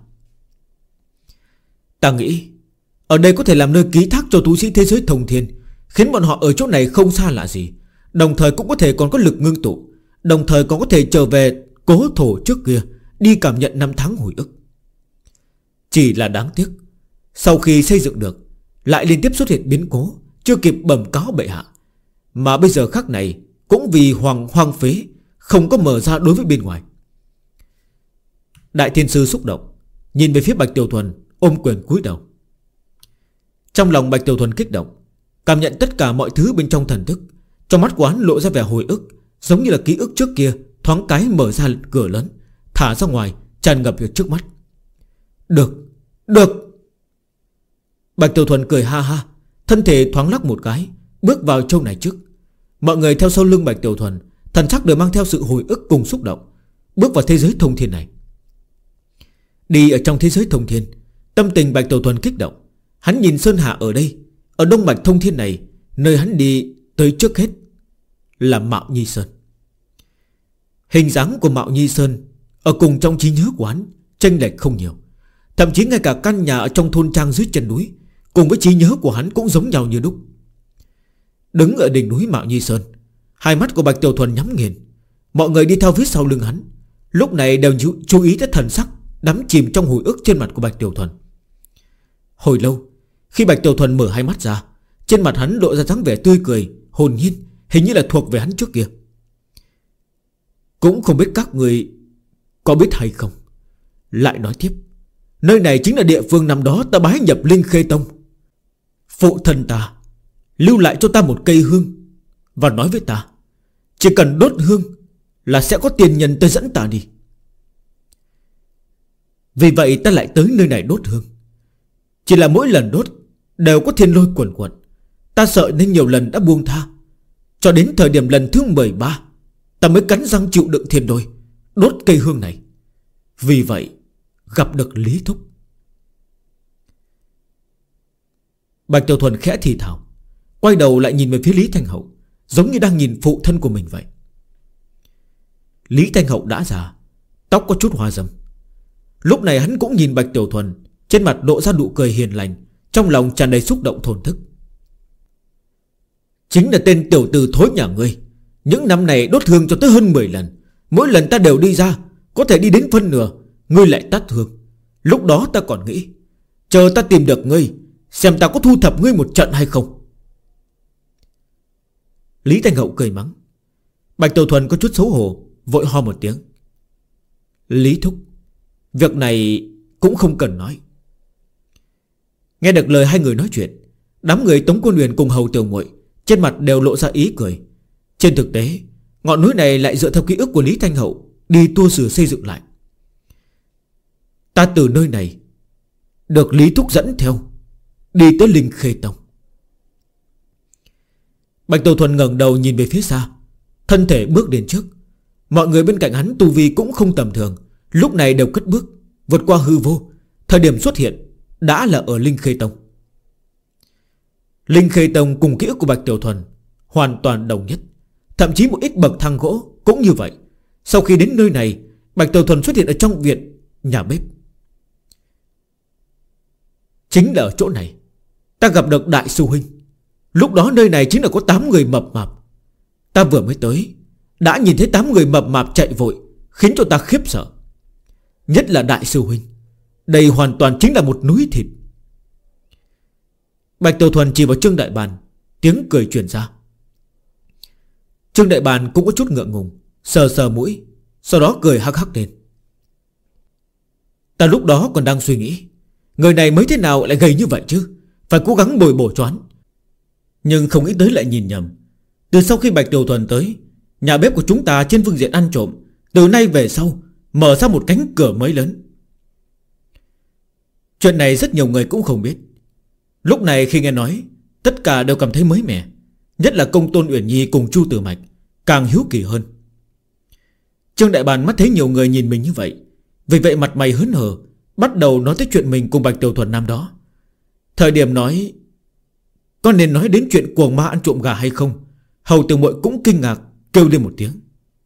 Ta nghĩ ở đây có thể làm nơi ký thác cho tu sĩ thế giới thông thiên, khiến bọn họ ở chỗ này không xa lạ gì, đồng thời cũng có thể còn có lực ngưng tụ, đồng thời còn có thể trở về cố thổ trước kia, đi cảm nhận 5 tháng hồi ức. Chỉ là đáng tiếc, sau khi xây dựng được lại liên tiếp xuất hiện biến cố, chưa kịp bẩm cáo bệ hạ, mà bây giờ khắc này cũng vì hoang phế, không có mở ra đối với bên ngoài. Đại Thiên Sư xúc động, nhìn về phía Bạch Tiểu Thuần, ôm quyền cúi đầu. Trong lòng Bạch Tiểu Thuần kích động, cảm nhận tất cả mọi thứ bên trong thần thức. Trong mắt của hắn lộ ra vẻ hồi ức, giống như là ký ức trước kia thoáng cái mở ra cửa lớn, thả ra ngoài, tràn ngập ở trước mắt. Được, được. Bạch Tiểu Thuần cười ha ha, thân thể thoáng lắc một cái, bước vào châu này trước. Mọi người theo sau lưng Bạch Tiểu Thuần, thần sắc đều mang theo sự hồi ức cùng xúc động, bước vào thế giới thông thiên này. Đi ở trong thế giới thông thiên, tâm tình Bạch Tiểu Thuần kích động. Hắn nhìn Sơn Hà ở đây, ở Đông Bạch thông thiên này, nơi hắn đi tới trước hết là Mạo Nhi Sơn. Hình dáng của Mạo Nhi Sơn ở cùng trong trí nhớ của hắn chênh lệch không nhiều. Thậm chí ngay cả căn nhà ở trong thôn trang dưới chân núi cùng với trí nhớ của hắn cũng giống nhau như đúc. Đứng ở đỉnh núi Mạo Nhi Sơn, hai mắt của Bạch Tiểu Thuần nhắm nghiền. Mọi người đi theo phía sau lưng hắn lúc này đều chú ý tới thần sắc đắm chìm trong hồi ức trên mặt của Bạch Tiểu Thuần. Hồi lâu, khi Bạch Tiểu Thuần mở hai mắt ra, trên mặt hắn lộ ra dáng vẻ tươi cười hồn nhiên, hình như là thuộc về hắn trước kia. Cũng không biết các người có biết hay không, lại nói tiếp, nơi này chính là địa phương năm đó ta bái nhập Linh Khê Tông. Phụ thân ta lưu lại cho ta một cây hương, và nói với ta chỉ cần đốt hương là sẽ có tiền nhân tới dẫn ta đi. Vì vậy ta lại tới nơi này đốt hương. Chỉ là mỗi lần đốt đều có thiên lôi quần quật, ta sợ nên nhiều lần đã buông tha. Cho đến thời điểm lần thứ 13, ta mới cắn răng chịu đựng thiên lôi, đốt cây hương này. Vì vậy gặp được Lý Thúc. Bạch Tiểu Thuần khẽ thì thào, quay đầu lại nhìn về phía Lý Thanh Hậu, giống như đang nhìn phụ thân của mình vậy. Lý Thanh Hậu đã già, tóc có chút hoa râm. Lúc này hắn cũng nhìn Bạch Tiểu Thuần, trên mặt lộ ra nụ cười hiền lành, trong lòng tràn đầy xúc động thổn thức. Chính là tên tiểu tử thối nhà ngươi, những năm này đốt hương cho tới hơn 10 lần. Mỗi lần ta đều đi ra, có thể đi đến phân nửa, ngươi lại tắt hương. Lúc đó ta còn nghĩ, chờ ta tìm được ngươi, xem ta có thu thập ngươi một trận hay không. Lý Thanh Hậu cười mắng. Bạch Tiểu Thuần có chút xấu hổ, vội ho một tiếng. Lý Thúc, việc này cũng không cần nói. Nghe được lời hai người nói chuyện, đám người Tống Quân Huyền cùng Hầu Tiểu Muội trên mặt đều lộ ra ý cười. Trên thực tế, ngọn núi này lại dựa theo ký ức của Lý Thanh Hậu đi tua sửa xây dựng lại. Ta từ nơi này được Lý Thúc dẫn theo, đi tới Linh Khê Tông. Bạch Tiểu Thuần ngẩng đầu nhìn về phía xa, thân thể bước đến trước. Mọi người bên cạnh hắn tu vi cũng không tầm thường, lúc này đều cất bước vượt qua hư vô. Thời điểm xuất hiện đã là ở Linh Khê Tông. Linh Khê Tông cùng ký ức của Bạch Tiểu Thuần hoàn toàn đồng nhất, thậm chí một ít bậc thang gỗ cũng như vậy. Sau khi đến nơi này, Bạch Tiểu Thuần xuất hiện ở trong viện nhà bếp. Chính là ở chỗ này ta gặp được Đại Sư Huynh. Lúc đó nơi này chính là có 8 người mập mạp. Ta vừa mới tới đã nhìn thấy 8 người mập mạp chạy vội, khiến cho ta khiếp sợ. Nhất là Đại Sư Huynh, đây hoàn toàn chính là một núi thịt. Bạch Tiểu Thuần chỉ vào Trương Đại Bàn, tiếng cười truyền ra. Trương Đại Bàn cũng có chút ngượng ngùng, sờ sờ mũi, sau đó cười hắc hắc lên. Ta lúc đó còn đang suy nghĩ, người này mới thế nào lại gầy như vậy chứ, phải cố gắng bồi bổ choán. Nhưng không nghĩ tới lại nhìn nhầm. Từ sau khi Bạch Tiểu Thuần tới, nhà bếp của chúng ta trên phương diện ăn trộm từ nay về sau mở ra một cánh cửa mới lớn. Chuyện này rất nhiều người cũng không biết. Lúc này khi nghe nói, tất cả đều cảm thấy mới mẻ. Nhất là Công Tôn Uyển Nhi cùng Chu Tử Mạch càng hiếu kỳ hơn. Trương Đại Bàn mắt thấy nhiều người nhìn mình như vậy, vì vậy mặt mày hớn hở, bắt đầu nói tới chuyện mình cùng Bạch Tiểu Thuần năm đó. Thời điểm nói, có nên nói đến chuyện cuồng ma ăn trộm gà hay không, Hầu Tiểu Muội cũng kinh ngạc kêu lên một tiếng.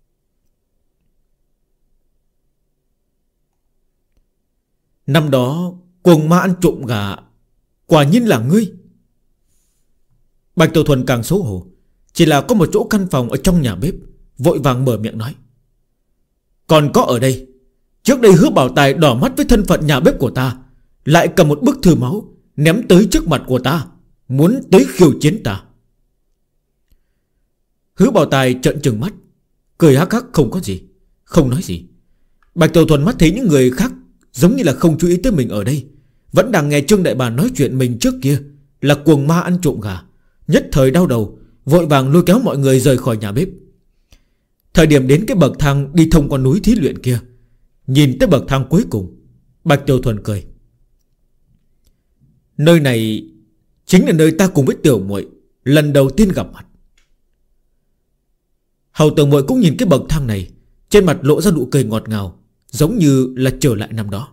Năm đó cuồng ma ăn trộm gà quả nhiên là ngươi. Bạch Tiểu Thuần càng xấu hổ, chỉ là có một chỗ căn phòng ở trong nhà bếp, vội vàng mở miệng nói. Còn có ở đây, trước đây Hứa Bảo Tài đỏ mắt với thân phận nhà bếp của ta, lại cầm một bức thư máu ném tới trước mặt của ta, muốn tới khiêu chiến ta. Hứa Bảo Tài trợn trừng mắt, cười hắc hắc không có gì, không nói gì. Bạch Tiểu Thuần mắt thấy những người khác giống như là không chú ý tới mình ở đây, vẫn đang nghe Trương Đại Bàn nói chuyện mình trước kia là cuồng ma ăn trộm gà, nhất thời đau đầu, vội vàng lôi kéo mọi người rời khỏi nhà bếp. Thời điểm đến cái bậc thang đi thông qua núi thí luyện kia, nhìn tới bậc thang cuối cùng, Bạch Tiểu Thuần cười. Nơi này chính là nơi ta cùng với Tiểu Muội lần đầu tiên gặp mặt. Hầu Tiểu Muội cũng nhìn cái bậc thang này, trên mặt lộ ra nụ cười ngọt ngào, giống như là trở lại năm đó.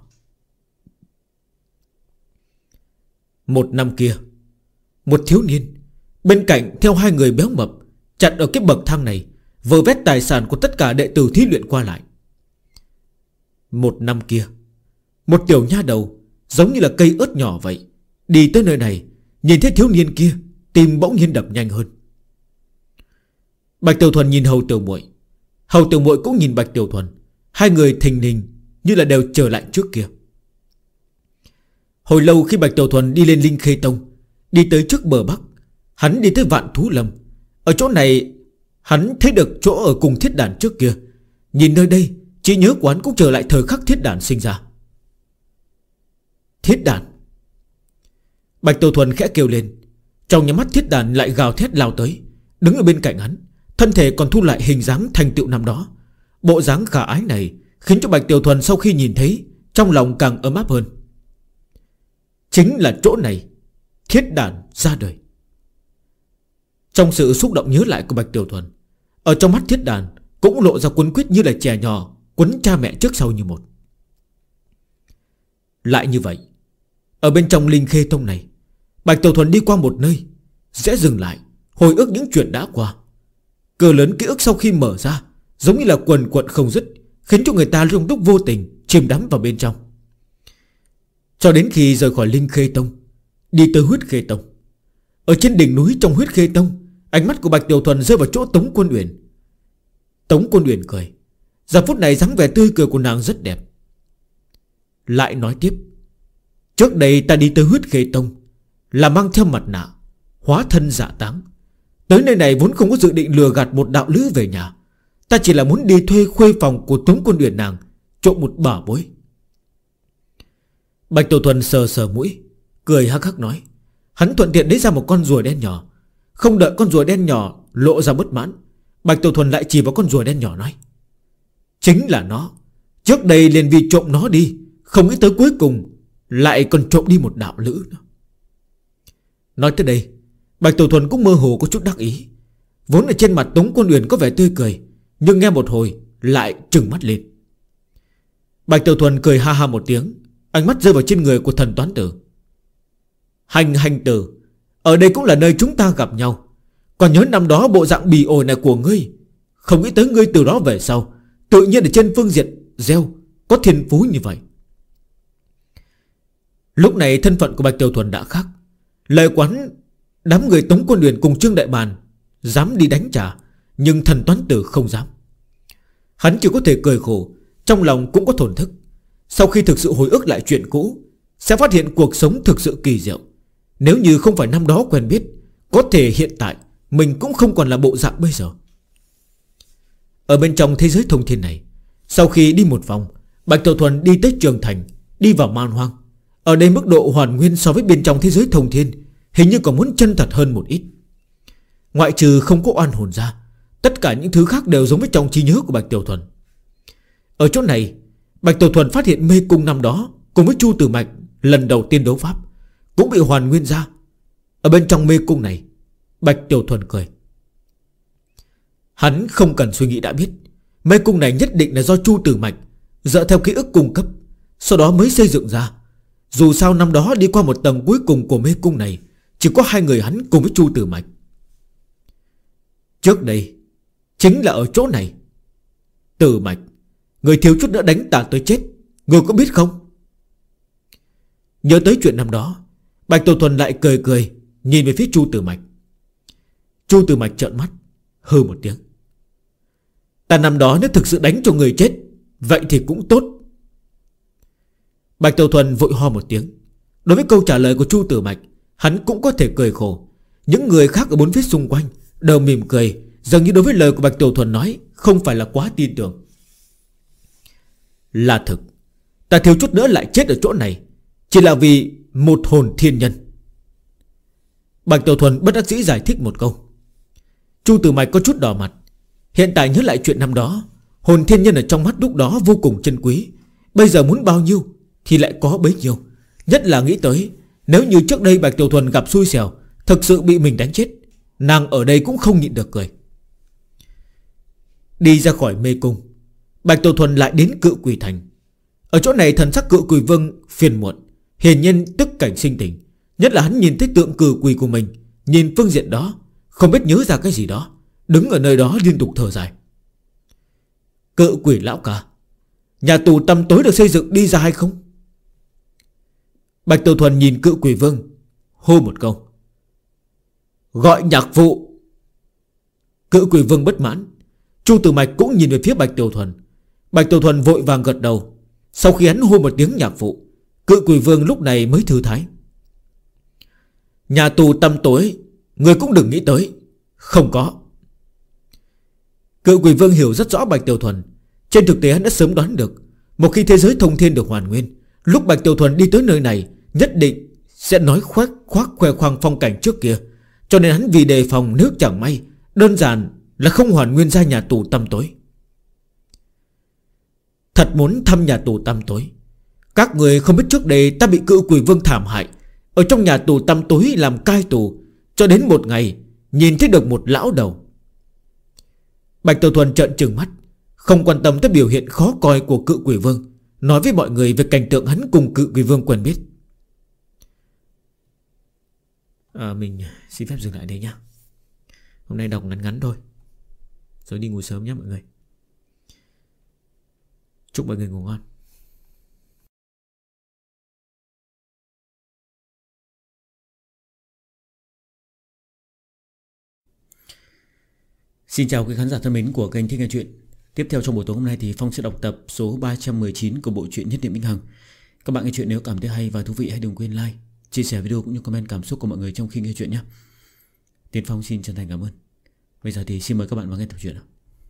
Một năm kia, một thiếu niên bên cạnh theo hai người béo mập chặn ở cái bậc thang này, vơ vét tài sản của tất cả đệ tử thí luyện qua lại. Một năm kia, một tiểu nha đầu giống như là cây ớt nhỏ vậy, đi tới nơi này, nhìn thấy thiếu niên kia, tim bỗng nhiên đập nhanh hơn. Bạch Tiểu Thuần nhìn Hầu Tiểu Muội, Hầu Tiểu Muội cũng nhìn Bạch Tiểu Thuần, hai người thình lình như là đều trở lại trước kia. Hồi lâu khi Bạch Tiểu Thuần đi lên Linh Khê Tông, đi tới trước bờ bắc, hắn đi tới Vạn Thú Lâm. Ở chỗ này hắn thấy được chỗ ở cùng Thiết Đàn trước kia. Nhìn nơi đây, trí nhớ của hắn cũng trở lại thời khắc Thiết Đàn sinh ra. Thiết Đàn. Bạch Tiểu Thuần khẽ kêu lên. Trong nhà mắt Thiết Đàn lại gào thét lao tới, đứng ở bên cạnh hắn, thân thể còn thu lại hình dáng thành tựu năm đó. Bộ dáng khả ái này khiến cho Bạch Tiểu Thuần sau khi nhìn thấy, trong lòng càng ấm áp hơn. Chính là chỗ này Thiết Đàn ra đời. Trong sự xúc động nhớ lại của Bạch Tiểu Thuần, ở trong mắt Thiết Đàn cũng lộ ra quấn quýt như là trẻ nhỏ quấn cha mẹ trước sau như một. Lại như vậy, ở bên trong Linh Khê Tông này, Bạch Tiểu Thuần đi qua một nơi, sẽ dừng lại, hồi ức những chuyện đã qua. Cửa lớn ký ức sau khi mở ra, giống như là quần quận không dứt, khiến cho người ta trong lúc vô tình chìm đắm vào bên trong. Cho đến khi rời khỏi Linh Khê Tông, đi tới Huyết Khê Tông. Ở trên đỉnh núi trong Huyết Khê Tông, ánh mắt của Bạch Tiểu Thuần rơi vào chỗ Tống Quân Uyển. Tống Quân Uyển cười. Giờ phút này dáng vẻ tươi cười của nàng rất đẹp. Lại nói tiếp. Trước đây ta đi tới Huyết Khê Tông là mang theo mặt nạ, hóa thân dạ táng. Tới nơi này vốn không có dự định lừa gạt một đạo lữ về nhà. Ta chỉ là muốn đi thuê khuê phòng của Tống Quân Uyển nàng, trộm một bảo bối. Bạch Tiểu Thuần sờ sờ mũi, cười hắc hắc nói. Hắn thuận tiện lấy ra một con rùa đen nhỏ. Không đợi con rùa đen nhỏ lộ ra bất mãn, Bạch Tiểu Thuần lại chỉ vào con rùa đen nhỏ nói. Chính là nó. Trước đây liền vì trộm nó đi, không nghĩ tới cuối cùng lại còn trộm đi một đạo lữ nữa. Nói tới đây, Bạch Tiểu Thuần cũng mơ hồ có chút đắc ý. Vốn ở trên mặt Tống Quân Uyển có vẻ tươi cười, nhưng nghe một hồi lại trừng mắt lên. Bạch Tiểu Thuần cười ha ha một tiếng, ánh mắt rơi vào trên người của Thần Toán Tử. Hành tử, ở đây cũng là nơi chúng ta gặp nhau. Còn nhớ năm đó bộ dạng bì ổi này của ngươi, không nghĩ tới ngươi từ đó về sau tự nhiên ở trên phương diện gieo có thiên phú như vậy. Lúc này thân phận của Bạch Tiểu Thuần đã khác. Lời quán đám người Tống Quân Uyển cùng Trương Đại Bàn dám đi đánh trả, nhưng Thần Toán Tử không dám. Hắn chỉ có thể cười khổ, trong lòng cũng có thổn thức. Sau khi thực sự hồi ức lại chuyện cũ, sẽ phát hiện cuộc sống thực sự kỳ diệu. Nếu như không phải năm đó quen biết, có thể hiện tại mình cũng không còn là bộ dạng bây giờ. Ở bên trong thế giới thông thiên này, sau khi đi một vòng, Bạch Tiểu Thuần đi tới Trường Thành, đi vào man hoang. Ở đây mức độ hoàn nguyên so với bên trong thế giới thông thiên hình như còn muốn chân thật hơn một ít. Ngoại trừ không có oan hồn ra, tất cả những thứ khác đều giống với trong trí nhớ của Bạch Tiểu Thuần. Ở chỗ này, Bạch Tiểu Thuần phát hiện mê cung năm đó cùng với Chu Tử Mạch lần đầu tiên đấu pháp cũng bị hoàn nguyên ra. Ở bên trong mê cung này, Bạch Tiểu Thuần cười. Hắn không cần suy nghĩ đã biết mê cung này nhất định là do Chu Tử Mạch dựa theo ký ức cung cấp, sau đó mới xây dựng ra. Dù sao năm đó đi qua một tầng cuối cùng của mê cung này chỉ có hai người hắn cùng với Chu Tử Mạch. Trước đây chính là ở chỗ này. Tử Mạch, người thiếu chút nữa đánh ta tới chết, người có biết không? Nhớ tới chuyện năm đó, Bạch Tiểu Thuần lại cười cười nhìn về phía Chu Tử Mạch. Chu Tử Mạch trợn mắt, hừ một tiếng. Ta năm đó nếu thực sự đánh cho người chết, vậy thì cũng tốt. Bạch Tiểu Thuần vội ho một tiếng. Đối với câu trả lời của Chu Tử Mạch, hắn cũng có thể cười khổ. Những người khác ở bốn phía xung quanh đều mỉm cười, dường như đối với lời của Bạch Tiểu Thuần nói không phải là quá tin tưởng. Là thực, ta thiếu chút nữa lại chết ở chỗ này, chỉ là vì một hồn thiên nhân. Bạch Tiểu Thuần bất đắc dĩ giải thích một câu. Chu Tử Mạch có chút đỏ mặt. Hiện tại nhớ lại chuyện năm đó, hồn thiên nhân ở trong mắt lúc đó vô cùng chân quý. Bây giờ muốn bao nhiêu thì lại có bấy nhiêu. Nhất là nghĩ tới, nếu như trước đây Bạch Tiểu Thuần gặp xui xẻo, thực sự bị mình đánh chết, nàng ở đây cũng không nhịn được cười. Đi ra khỏi mê cung, Bạch Tiểu Thuần lại đến Cự Quỷ Thành. Ở chỗ này thần sắc Cự Quỷ Vương phiền muộn, hiển nhiên tức cảnh sinh tình. Nhất là hắn nhìn thấy tượng cử quỷ của mình, nhìn phương diện đó, không biết nhớ ra cái gì đó, đứng ở nơi đó liên tục thở dài. Cự Quỷ lão ca, nhà tù tăm tối được xây dựng đi ra hay không? Bạch Tiểu Thuần nhìn Cự Quỷ Vương, hô một câu. Gọi nhạc phụ. Cự Quỷ Vương bất mãn. Chu Tử Mạch cũng nhìn về phía Bạch Tiểu Thuần. Bạch Tiểu Thuần vội vàng gật đầu. Sau khi hắn hô một tiếng nhạc phụ, Cự Quỷ Vương lúc này mới thư thái. Nhà tù tăm tối, người cũng đừng nghĩ tới. Không có. Cự Quỷ Vương hiểu rất rõ Bạch Tiểu Thuần. Trên thực tế hắn đã sớm đoán được, một khi thế giới thông thiên được hoàn nguyên, lúc Bạch Tiểu Thuần đi tới nơi này nhất định sẽ nói khoác khoe khoang phong cảnh trước kia. Cho nên hắn vì đề phòng nước chẳng may, đơn giản là không hoàn nguyên ra nhà tù tăm tối. Thật muốn thăm nhà tù tăm tối. Các người không biết trước đây ta bị Cự Quỷ Vương thảm hại, ở trong nhà tù tăm tối làm cai tù, cho đến một ngày nhìn thấy được một lão đầu. Bạch Tiểu Thuần trợn trừng mắt, không quan tâm tới biểu hiện khó coi của Cự Quỷ Vương, nói với mọi người về cảnh tượng hắn cùng Cự Quỷ Vương quen biết. Mình xin phép dừng lại đây nhá. Hôm nay đọc ngắn ngắn thôi, rồi đi ngủ sớm nhé mọi người. Chúc mọi người ngủ ngon. Xin chào quý khán giả thân mến của kênh Thích Nghe Chuyện. Tiếp theo trong buổi tối hôm nay thì Phong sẽ đọc tập số 319 của bộ truyện Nhất Niệm Vĩnh Hằng. Các bạn nghe chuyện nếu cảm thấy hay và thú vị hãy đừng quên like, chia sẻ video cũng như comment cảm xúc của mọi người trong khi nghe chuyện nhé. Tiến Phong xin chân thành cảm ơn. Bây giờ thì xin mời các bạn vào nghe tập truyện.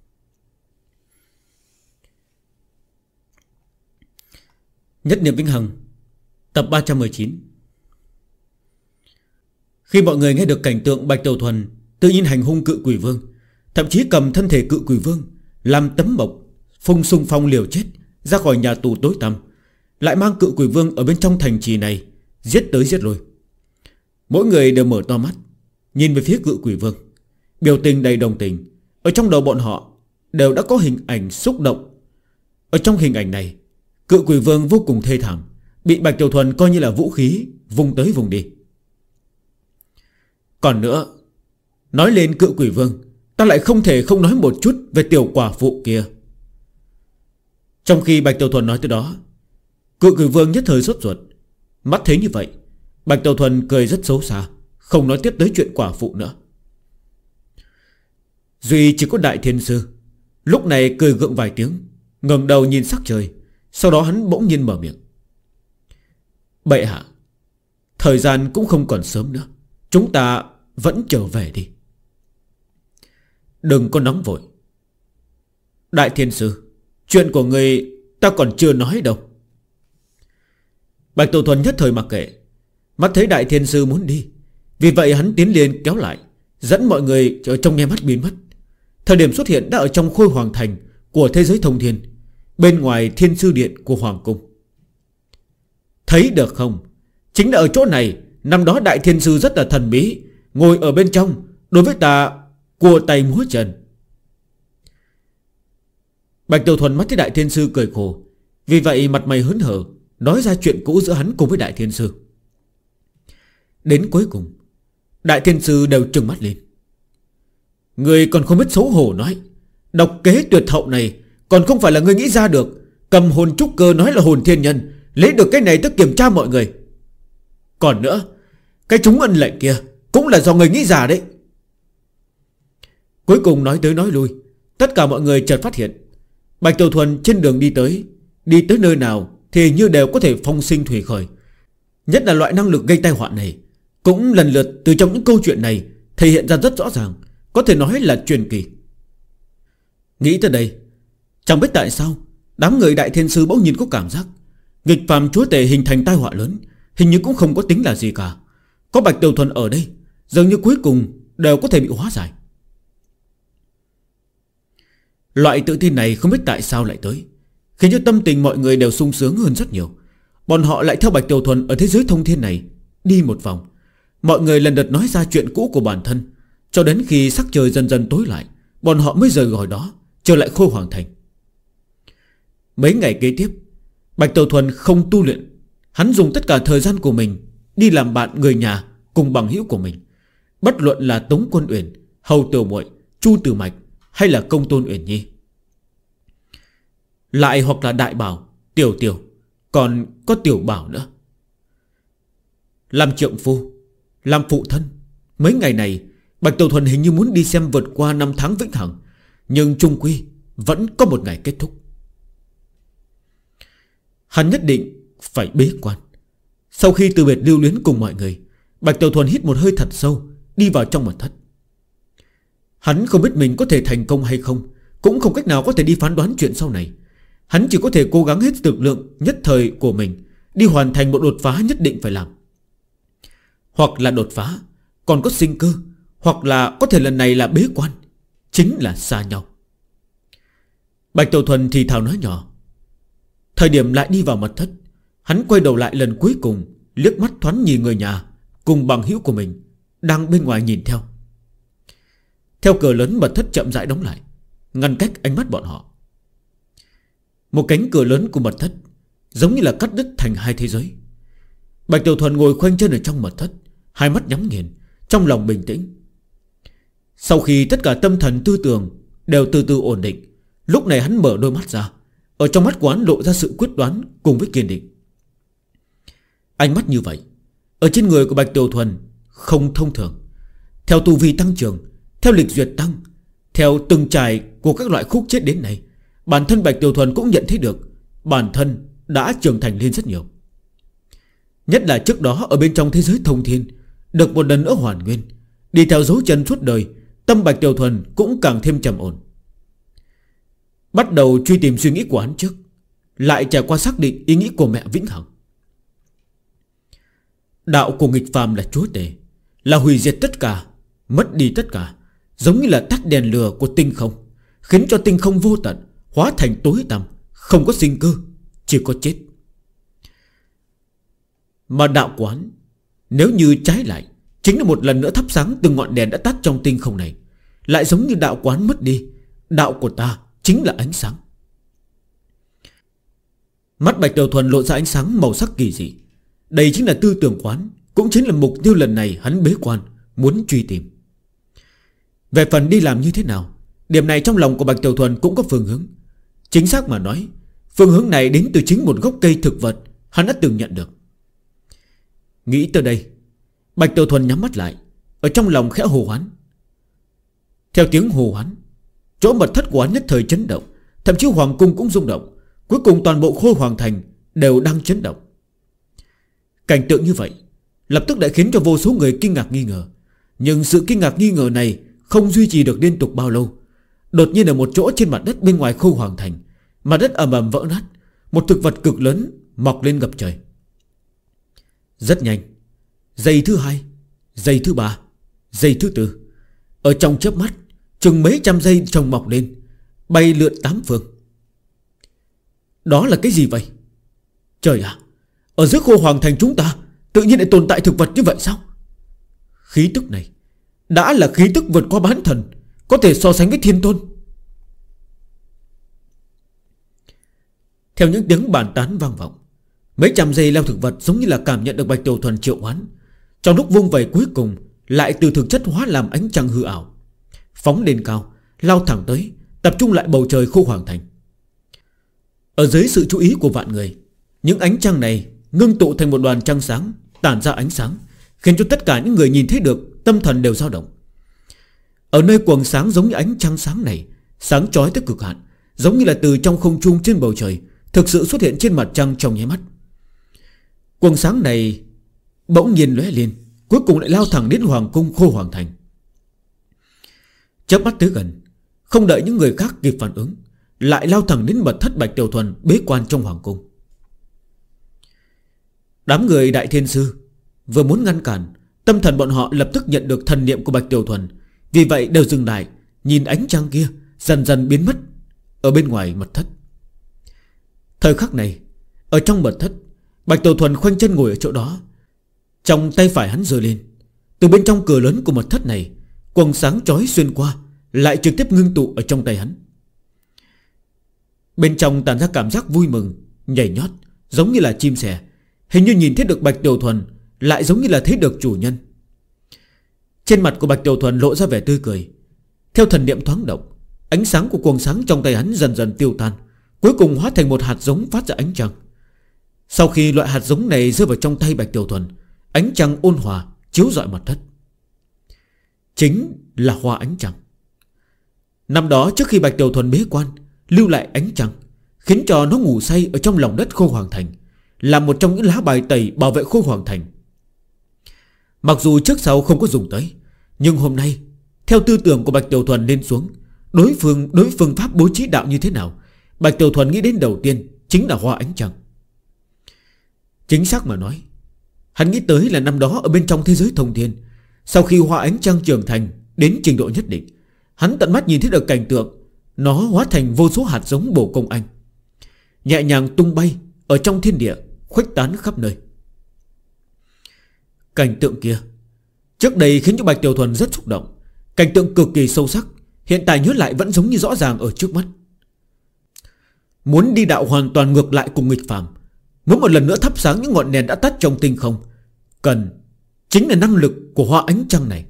Nhất Niệm Vĩnh Hằng, tập 319. Khi mọi người nghe được cảnh tượng Bạch Tiểu Thuần tự nhiên hành hung Cự Quỷ Vương, thậm chí cầm thân thể Cự Quỷ Vương làm tấm mộc phung xung phong liều chết ra khỏi nhà tù tối tăm, lại mang Cự Quỷ Vương ở bên trong thành trì này giết tới giết lui, mỗi người đều mở to mắt nhìn về phía Cự Quỷ Vương, biểu tình đầy đồng tình. Ở trong đầu bọn họ đều đã có hình ảnh xúc động. Ở trong hình ảnh này, Cự Quỷ Vương vô cùng thê thảm, bị Bạch Tiểu Thuần coi như là vũ khí vung tới vùng đi. Còn nữa, nói lên Cự Quỷ Vương, ta lại không thể không nói một chút về tiểu quả phụ kia. Trong khi Bạch Tiểu Thuần nói tới đó, Cự Quỷ Vương nhất thời sốt ruột. Mắt thấy như vậy, Bạch Tiểu Thuần cười rất xấu xa, không nói tiếp tới chuyện quả phụ nữa. Duy chỉ có Đại Thiên Sư lúc này cười gượng vài tiếng, ngẩng đầu nhìn sắc trời. Sau đó hắn bỗng nhiên mở miệng. Bệ hạ, thời gian cũng không còn sớm nữa, chúng ta vẫn trở về đi. Đừng có nóng vội. Đại Thiên Sư, chuyện của người ta còn chưa nói đâu. Bạch Tiểu Thuần nhất thời mặc kệ. Mắt thấy Đại Thiên Sư muốn đi, vì vậy hắn tiến lên kéo lại, dẫn mọi người ở trong nháy mắt biến mất. Thời điểm xuất hiện đã ở trong Khôi Hoàng Thành của thế giới thông thiên, bên ngoài Thiên Sư Điện của Hoàng Cung. Thấy được không? Chính là ở chỗ này, năm đó Đại Thiên Sư rất là thần bí, ngồi ở bên trong, đối với ta cua tay múa chân. Bạch Tiểu Thuần mắt thấy Đại Thiên Sư cười khổ, vì vậy mặt mày hớn hở nói ra chuyện cũ giữa hắn cùng với Đại Thiên Sư. Đến cuối cùng Đại Thiên Sư đều trừng mắt lên. Người còn không biết xấu hổ nói, độc kế tuyệt hậu này còn không phải là người nghĩ ra được. Cầm hồn trúc cơ nói là hồn thiên nhân, lấy được cái này tức kiểm tra mọi người. Còn nữa, cái chúng ân lệnh kia cũng là do người nghĩ ra đấy. Cuối cùng nói tới nói lui, tất cả mọi người chợt phát hiện Bạch Tiểu Thuần trên đường đi tới nơi nào thì như đều có thể phong sinh thủy khởi. Nhất là loại năng lực gây tai họa này cũng lần lượt từ trong những câu chuyện này thể hiện ra rất rõ ràng, có thể nói là truyền kỳ. Nghĩ tới đây, chẳng biết tại sao đám người Đại Thiên Sư bỗng nhìn có cảm giác nghịch phàm chúa tể hình thành tai họa lớn hình như cũng không có tính là gì cả. Có Bạch Tiểu Thuần ở đây, dường như cuối cùng đều có thể bị hóa giải. Loại tự tin này không biết tại sao lại tới, khiến cho tâm tình mọi người đều sung sướng hơn rất nhiều. Bọn họ lại theo Bạch Tiểu Thuần ở thế giới thông thiên này đi một vòng. Mọi người lần lượt nói ra chuyện cũ của bản thân, cho đến khi sắc trời dần dần tối lại, bọn họ mới rời khỏi đó, trở lại Khôi Hoàng Thành. Mấy ngày kế tiếp, Bạch Tiểu Thuần không tu luyện. Hắn dùng tất cả thời gian của mình đi làm bạn người nhà cùng bằng hữu của mình. Bất luận là Tống Quân Uyển, Hầu Tiểu Muội, Chu Tử Mạch hay là Công Tôn Uyển Nhi, lại hoặc là Đại Bảo, Tiểu Tiểu, còn có Tiểu Bảo nữa. Làm trượng phu, làm phụ thân, mấy ngày này Bạch Tiểu Thuần hình như muốn đi xem vượt qua năm tháng vĩnh hằng, nhưng chung quy vẫn có một ngày kết thúc. Hắn nhất định phải bế quan. Sau khi từ biệt lưu luyến cùng mọi người, Bạch Tiểu Thuần hít một hơi thật sâu, đi vào trong mật thất. Hắn không biết mình có thể thành công hay không, cũng không cách nào có thể đi phán đoán chuyện sau này. Hắn chỉ có thể cố gắng hết lực lượng nhất thời của mình, đi hoàn thành một đột phá nhất định phải làm. Hoặc là đột phá còn có sinh cơ, hoặc là có thể lần này là bế quan, chính là xa nhau. Bạch Tiểu Thuần thì thào nói nhỏ. Thời điểm lại đi vào mật thất, hắn quay đầu lại lần cuối cùng, liếc mắt thoáng nhìn người nhà cùng bằng hữu của mình đang bên ngoài nhìn theo. Theo cửa lớn mật thất chậm rãi đóng lại, ngăn cách ánh mắt bọn họ. Một cánh cửa lớn của mật thất giống như là cắt đứt thành hai thế giới. Bạch Tiểu Thuần ngồi khoanh chân ở trong mật thất, hai mắt nhắm nghiền, trong lòng bình tĩnh. Sau khi tất cả tâm thần tư tưởng đều từ từ ổn định, lúc này hắn mở đôi mắt ra. Ở trong mắt của hắn lộ ra sự quyết đoán cùng với kiên định. Ánh mắt như vậy ở trên người của Bạch Tiểu Thuần không thông thường. Theo tu vi tăng trưởng, theo lịch duyệt tăng, theo từng trải của các loại khúc chết đến nay, bản thân Bạch Tiểu Thuần cũng nhận thấy được bản thân đã trưởng thành lên rất nhiều. Nhất là trước đó ở bên trong thế giới thông thiên, được một lần nữa hoàn nguyên, đi theo dấu chân suốt đời, tâm Bạch Tiểu Thuần cũng càng thêm trầm ổn. Bắt đầu truy tìm suy nghĩ của hắn trước, lại trải qua xác định ý nghĩ của mẹ vĩnh hằng. Đạo của nghịch phàm là chúa tể, là hủy diệt tất cả, mất đi tất cả, giống như là tắt đèn lửa của tinh không, khiến cho tinh không vô tận hóa thành tối tăm, không có sinh cơ, chỉ có chết. Mà đạo của hắn nếu như trái lại, chính là một lần nữa thắp sáng từng ngọn đèn đã tắt trong tinh không này. Lại giống như đạo của hắn mất đi, đạo của ta chính là ánh sáng. Mắt Bạch Tiểu Thuần lộ ra ánh sáng màu sắc kỳ dị. Đây chính là tư tưởng quán, cũng chính là mục tiêu lần này hắn bế quan muốn truy tìm. Về phần đi làm như thế nào, điểm này trong lòng của Bạch Tiểu Thuần cũng có phương hướng. Chính xác mà nói, phương hướng này đến từ chính một gốc cây thực vật hắn đã từng nhận được. Nghĩ tới đây, Bạch Tiểu Thuần nhắm mắt lại, ở trong lòng khẽ hồ hoán. Theo tiếng hồ hoán, chỗ mật thất của hắn nhất thời chấn động, thậm chí hoàng cung cũng rung động. Cuối cùng toàn bộ Khôi Hoàng Thành đều đang chấn động. Cảnh tượng như vậy lập tức đã khiến cho vô số người kinh ngạc nghi ngờ. Nhưng sự kinh ngạc nghi ngờ này không duy trì được liên tục bao lâu. Đột nhiên ở một chỗ trên mặt đất bên ngoài Khâu Hoàng Thành, mặt đất ầm ầm vỡ nát. Một thực vật cực lớn mọc lên ngập trời. Rất nhanh, giây thứ 2, giây thứ 3, giây thứ 4, ở trong chớp mắt, chừng mấy trăm giây trồng mọc lên, bay lượn 8 phương. Đó là cái gì vậy? Trời ạ, ở dưới Khâu Hoàng Thành chúng ta tự nhiên lại tồn tại thực vật như vậy sao? Khí tức này đã là khí tức vượt qua bán thần, có thể so sánh với thiên tôn. Theo những tiếng bàn tán vang vọng, mấy trăm giây leo thực vật giống như là cảm nhận được Bạch Tiểu Thuần triệu hoán. Trong lúc vung vẩy cuối cùng lại từ thực chất hóa làm ánh trăng hư ảo, phóng lên cao, lao thẳng tới, tập trung lại bầu trời Khâu Hoàng Thành. Ở dưới sự chú ý của vạn người, những ánh trăng này ngưng tụ thành một đoàn trăng sáng, tản ra ánh sáng, khiến cho tất cả những người nhìn thấy được tâm thần đều dao động. Ở nơi quầng sáng giống như ánh trăng sáng này, sáng chói tới cực hạn, giống như là từ trong không trung trên bầu trời thực sự xuất hiện trên mặt trăng trong nháy mắt. Quầng sáng này bỗng nhiên lóe lên, cuối cùng lại lao thẳng đến Hoàng cung Khâu Hoàng Thành. Chớp mắt tới gần, không đợi những người khác kịp phản ứng, lại lao thẳng đến mật thất Bạch Tiểu Thuần bế quan trong Hoàng cung. Đám người Đại Thiên Sư vừa muốn ngăn cản, tâm thần bọn họ lập tức nhận được thần niệm của Bạch Tiểu Thuần, vì vậy đều dừng lại, nhìn ánh trăng kia dần dần biến mất ở bên ngoài mật thất. Thời khắc này, ở trong mật thất, Bạch Tiểu Thuần khoanh chân ngồi ở chỗ đó, trong tay phải hắn giơ lên. Từ bên trong cửa lớn của mật thất này, quầng sáng chói xuyên qua, lại trực tiếp ngưng tụ ở trong tay hắn. Bên trong tản ra cảm giác vui mừng, nhảy nhót, giống như là chim sẻ. Hình như nhìn thấy được Bạch Tiểu Thuần, lại giống như là thấy được chủ nhân. Trên mặt của Bạch Tiểu Thuần lộ ra vẻ tươi cười. Theo thần niệm thoáng động, ánh sáng của quầng sáng trong tay hắn dần dần tiêu tan, cuối cùng hóa thành một hạt giống phát ra ánh trăng. Sau khi loại hạt giống này rơi vào trong tay Bạch Tiểu Thuần, ánh trăng ôn hòa chiếu rọi mặt đất. Chính là hoa ánh trăng. Năm đó trước khi Bạch Tiểu Thuần bế quan, lưu lại ánh trăng, khiến cho nó ngủ say ở trong lòng đất Khâu Hoàng Thành, là một trong những lá bài tẩy bảo vệ Khâu Hoàng Thành. Mặc dù trước sau không có dùng tới, nhưng hôm nay theo tư tưởng của Bạch Tiểu Thuần lên xuống, đối phương pháp bố trí đạo như thế nào, Bạch Tiểu Thuần nghĩ đến đầu tiên chính là hoa ánh trăng. Chính xác mà nói, hắn nghĩ tới là năm đó ở bên trong thế giới thông thiên, sau khi hoa ánh trăng trưởng thành đến trình độ nhất định, hắn tận mắt nhìn thấy được cảnh tượng nó hóa thành vô số hạt giống bổ công anh, nhẹ nhàng tung bay ở trong thiên địa, khuếch tán khắp nơi. Cảnh tượng kia trước đây khiến cho Bạch Tiểu Thuần rất xúc động. Cảnh tượng cực kỳ sâu sắc, hiện tại nhớ lại vẫn giống như rõ ràng ở trước mắt. Muốn đi đạo hoàn toàn ngược lại cùng nghịch phàm, muốn một lần nữa thắp sáng những ngọn đèn đã tắt trong tinh không, cần chính là năng lực của hoa ánh trăng này.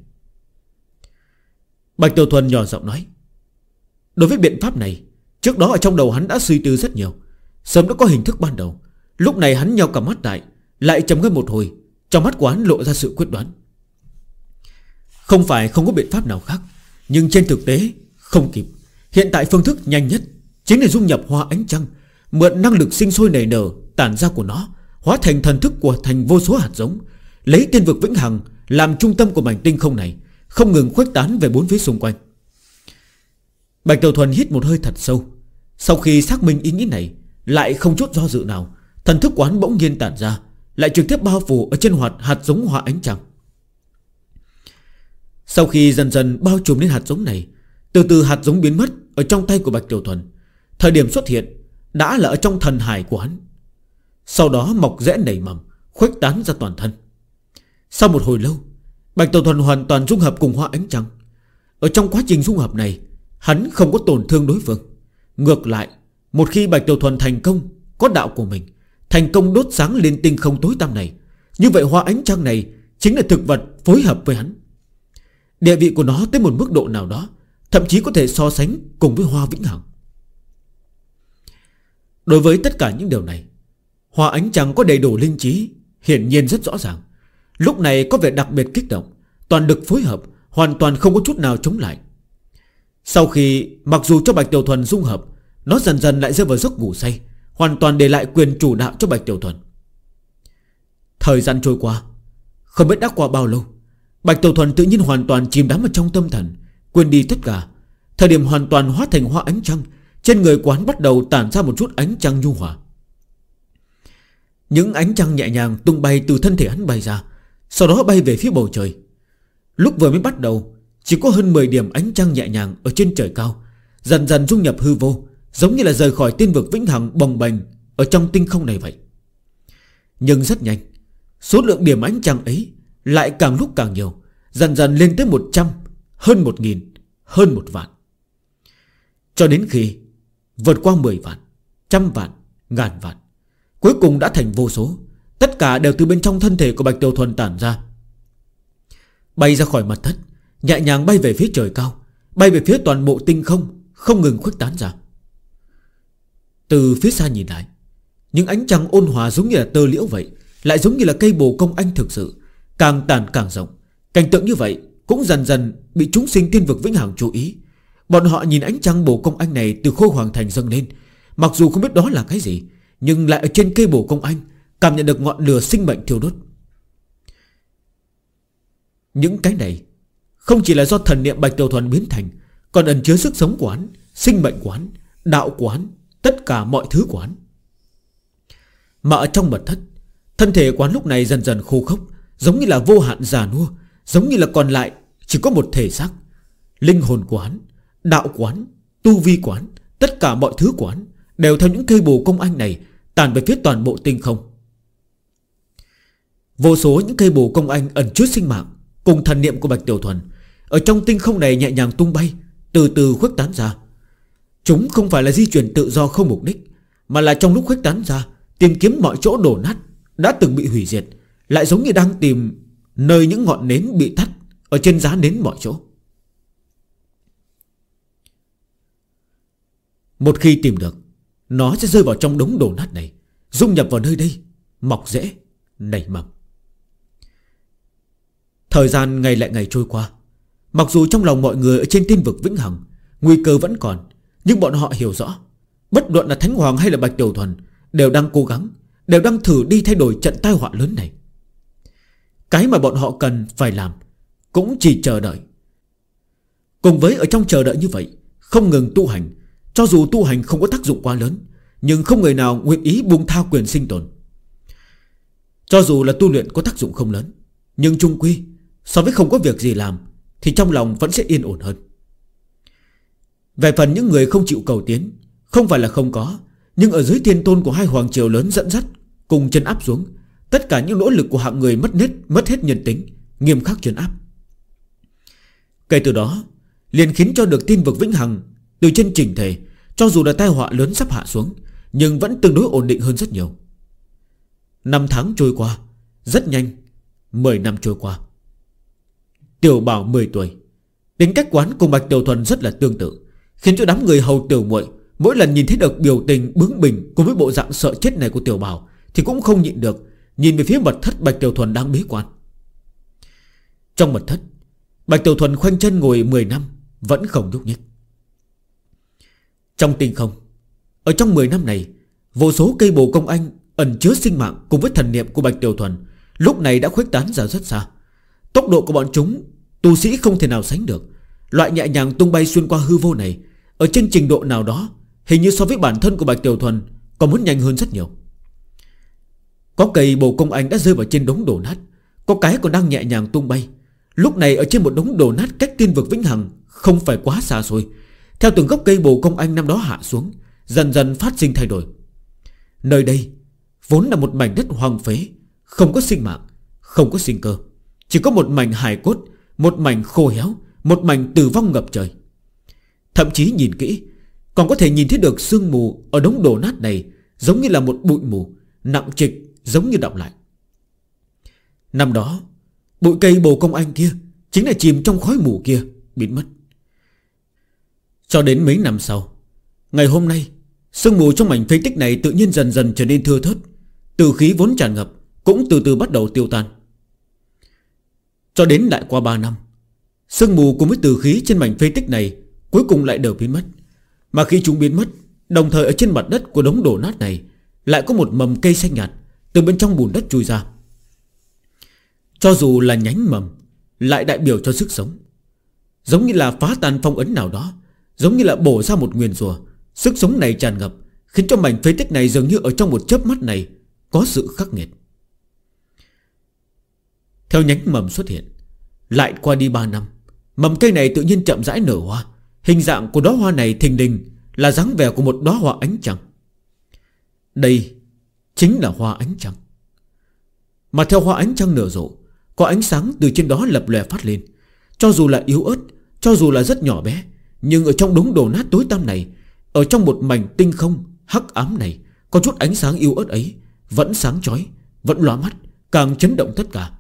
Bạch Tiểu Thuần nhỏ giọng nói. Đối với biện pháp này, trước đó ở trong đầu hắn đã suy tư rất nhiều, sớm đã có hình thức ban đầu. Lúc này hắn nheo cả mắt lại trầm ngâm một hồi, trong mắt của hắn lộ ra sự quyết đoán. Không phải không có biện pháp nào khác, nhưng trên thực tế không kịp. Hiện tại phương thức nhanh nhất chính là dung nhập hoa ánh trăng, mượn năng lực sinh sôi nảy nở tản ra của nó, hóa thành thần thức của thành vô số hạt giống, lấy tiên vực vĩnh hằng làm trung tâm của mảnh tinh không này, không ngừng khuếch tán về bốn phía xung quanh. Bạch Tiểu Thuần hít một hơi thật sâu. Sau khi xác minh ý nghĩ này, lại không chút do dự nào, thần thức của hắn bỗng nhiên tản ra, lại trực tiếp bao phủ ở trên hạt giống hoa ánh trăng. Sau khi dần dần bao trùm lên hạt giống này, từ từ hạt giống biến mất ở trong tay của Bạch Tiểu Thuần. Thời điểm xuất hiện đã là ở trong thần hải của hắn, sau đó mọc rễ nảy mầm, khuếch tán ra toàn thân. Sau một hồi lâu, Bạch Tiểu Thuần hoàn toàn dung hợp cùng hoa ánh trăng. Ở trong quá trình dung hợp này, hắn không có tổn thương đối phương. Ngược lại, một khi Bạch Tiểu Thuần thành công có đạo của mình, thành công đốt sáng lên tinh không tối tăm này, như vậy hoa ánh trăng này chính là thực vật phối hợp với hắn. Địa vị của nó tới một mức độ nào đó, thậm chí có thể so sánh cùng với hoa vĩnh hằng. Đối với tất cả những điều này, hoa ánh trăng có đầy đủ linh trí, hiển nhiên rất rõ ràng. Lúc này có vẻ đặc biệt kích động, toàn lực phối hợp, hoàn toàn không có chút nào chống lại. Sau khi mặc dù cho Bạch Tiểu Thuần dung hợp, nó dần dần lại rơi vào giấc ngủ say, hoàn toàn để lại quyền chủ đạo cho Bạch Tiểu Thuần. Thời gian trôi qua, không biết đã qua bao lâu, Bạch Tiểu Thuần tự nhiên hoàn toàn chìm đắm ở trong tâm thần, quên đi tất cả. Thời điểm hoàn toàn hóa thành hoa ánh trăng, trên người quán bắt đầu tản ra một chút ánh trăng nhu hòa. Những ánh trăng nhẹ nhàng tung bay từ thân thể hắn bay ra, sau đó bay về phía bầu trời. Lúc vừa mới bắt đầu chỉ có hơn 10 điểm ánh trăng nhẹ nhàng ở trên trời cao, dần dần dung nhập hư vô, giống như là rời khỏi tiên vực vĩnh hằng bồng bềnh ở trong tinh không này vậy. Nhưng rất nhanh, số lượng điểm ánh trăng ấy lại càng lúc càng nhiều, dần dần lên tới 100, hơn 1000, hơn 1 vạn. Cho đến khi vượt qua 10 vạn, 100 vạn, 1000 vạn, cuối cùng đã thành vô số. Tất cả đều từ bên trong thân thể của Bạch Tiểu Thuần tản ra, bay ra khỏi mặt đất, nhẹ nhàng bay về phía trời cao, bay về phía toàn bộ tinh không, không ngừng khuếch tán ra. Từ phía xa nhìn lại, những ánh trăng ôn hòa giống như là tơ liễu vậy, lại giống như là cây bồ công anh thực sự, càng tàn càng rộng. Cảnh tượng như vậy cũng dần dần bị chúng sinh tiên vực vĩnh hằng chú ý. Bọn họ nhìn ánh trăng bồ công anh này từ Khôi Hoàng Thành dâng lên, mặc dù không biết đó là cái gì, nhưng lại ở trên cây bồ công anh cảm nhận được ngọn lửa sinh mệnh thiêu đốt. Những cái này không chỉ là do thần niệm Bạch Tiểu Thuần biến thành, còn ẩn chứa sức sống của hắn, sinh mệnh của hắn, đạo của hắn, tất cả mọi thứ của hắn. Mà ở trong mật thất, thân thể quán lúc này dần dần khô khốc, giống như là vô hạn già nua, giống như là còn lại chỉ có một thể xác. Linh hồn của hắn, đạo của hắn, tu vi của hắn, tất cả mọi thứ của hắn đều theo những cây bồ công anh này tàn về phía toàn bộ tinh không. Vô số những cây bồ công anh ẩn chứa sinh mạng cùng thần niệm của Bạch Tiểu Thuần ở trong tinh không này nhẹ nhàng tung bay, từ từ khuếch tán ra. Chúng không phải là di chuyển tự do không mục đích, mà là trong lúc khuếch tán ra tìm kiếm mọi chỗ đổ nát đã từng bị hủy diệt, lại giống như đang tìm nơi những ngọn nến bị tắt ở trên giá nến mọi chỗ. Một khi tìm được, nó sẽ rơi vào trong đống đổ nát này, dung nhập vào nơi đây, mọc rễ, nảy mầm. Thời gian ngày lại ngày trôi qua. Mặc dù trong lòng mọi người ở trên tiên vực vĩnh hằng nguy cơ vẫn còn, nhưng bọn họ hiểu rõ, bất luận là Thánh Hoàng hay là Bạch Tiểu Thuần đều đang cố gắng, đều đang thử đi thay đổi trận tai họa lớn này. Cái mà bọn họ cần phải làm cũng chỉ chờ đợi. Cùng với ở trong chờ đợi như vậy, không ngừng tu hành. Cho dù tu hành không có tác dụng quá lớn, nhưng không người nào nguyện ý buông tha quyền sinh tồn. Cho dù là tu luyện có tác dụng không lớn, nhưng chung quy so với không có việc gì làm thì trong lòng vẫn sẽ yên ổn hơn. Về phần những người không chịu cầu tiến, không phải là không có, nhưng ở dưới thiên tôn của hai hoàng triều lớn dẫn dắt cùng trấn áp xuống, tất cả những nỗ lực của hạng người mất hết nhân tính, nghiêm khắc trấn áp. Kể từ đó liền khiến cho được tiên vực vĩnh hằng từ trên chỉnh thể, cho dù là tai họa lớn sắp hạ xuống, nhưng vẫn tương đối ổn định hơn rất nhiều. 5 tháng trôi qua rất nhanh, 10 năm trôi qua. Tiểu Bảo 10 tuổi, tính cách quán cùng Bạch Tiểu Thuần rất là tương tự, khiến cho đám người hầu Tiểu Muội mỗi lần nhìn thấy được biểu tình bướng bỉnh cùng với bộ dạng sợ chết này của Tiểu Bảo thì cũng không nhịn được nhìn về phía mật thất Bạch Tiểu Thuần đang bế quan. Trong mật thất, Bạch Tiểu Thuần khoanh chân ngồi 10 năm vẫn không nhúc nhích. Trong tinh không, ở trong 10 năm này, vô số cây bồ công anh ẩn chứa sinh mạng cùng với thần niệm của Bạch Tiểu Thuần lúc này đã khuếch tán ra rất xa. Tốc độ của bọn chúng tu sĩ không thể nào sánh được. Loại nhẹ nhàng tung bay xuyên qua hư vô này, ở trên trình độ nào đó hình như so với bản thân của Bạch Tiểu Thuần còn muốn nhanh hơn rất nhiều. Có cây bồ công anh đã rơi vào trên đống đổ nát, có cái còn đang nhẹ nhàng tung bay. Lúc này ở trên một đống đổ nát cách tiên vực vĩnh hằng không phải quá xa xôi, theo từng gốc cây bồ công anh năm đó hạ xuống, dần dần phát sinh thay đổi. Nơi đây vốn là một mảnh đất hoang phế, không có sinh mạng, không có sinh cơ, chỉ có một mảnh hài cốt, một mảnh khô héo, một mảnh tử vong ngập trời. Thậm chí nhìn kỹ còn có thể nhìn thấy được sương mù ở đống đổ nát này, giống như là một bụi mù nặng trịch, giống như đọng lại. Năm đó bụi cây bồ công anh kia chính là chìm trong khói mù kia, biến mất. Cho đến mấy năm sau, ngày hôm nay, sương mù trong mảnh phế tích này tự nhiên dần dần trở nên thưa thớt, tử khí vốn tràn ngập cũng từ từ bắt đầu tiêu tan. Cho đến lại qua 3 năm, sương mù cùng với tử khí trên mảnh phế tích này cuối cùng lại đều biến mất. Mà khi chúng biến mất, đồng thời ở trên mặt đất của đống đổ nát này lại có một mầm cây xanh nhạt từ bên trong bùn đất chui ra. Cho dù là nhánh mầm, lại đại biểu cho sức sống. Giống như là phá tan phong ấn nào đó, giống như là bổ ra một nguyền rủa. Sức sống này tràn ngập, khiến cho mảnh phế tích này dường như ở trong một chớp mắt này có sự khắc nghiệt. Theo nhánh mầm xuất hiện, lại qua đi 3 năm, mầm cây này tự nhiên chậm rãi nở hoa. Hình dạng của đóa hoa này thình lình là dáng vẻ của một đóa hoa ánh trăng. Đây chính là hoa ánh trăng. Mà theo hoa ánh trăng nở rộ, có ánh sáng từ trên đó lập lòe phát lên. Cho dù là yếu ớt, cho dù là rất nhỏ bé, nhưng ở trong đống đổ nát tối tăm này, ở trong một mảnh tinh không hắc ám này, có chút ánh sáng yếu ớt ấy vẫn sáng chói, vẫn lóa mắt, càng chấn động tất cả.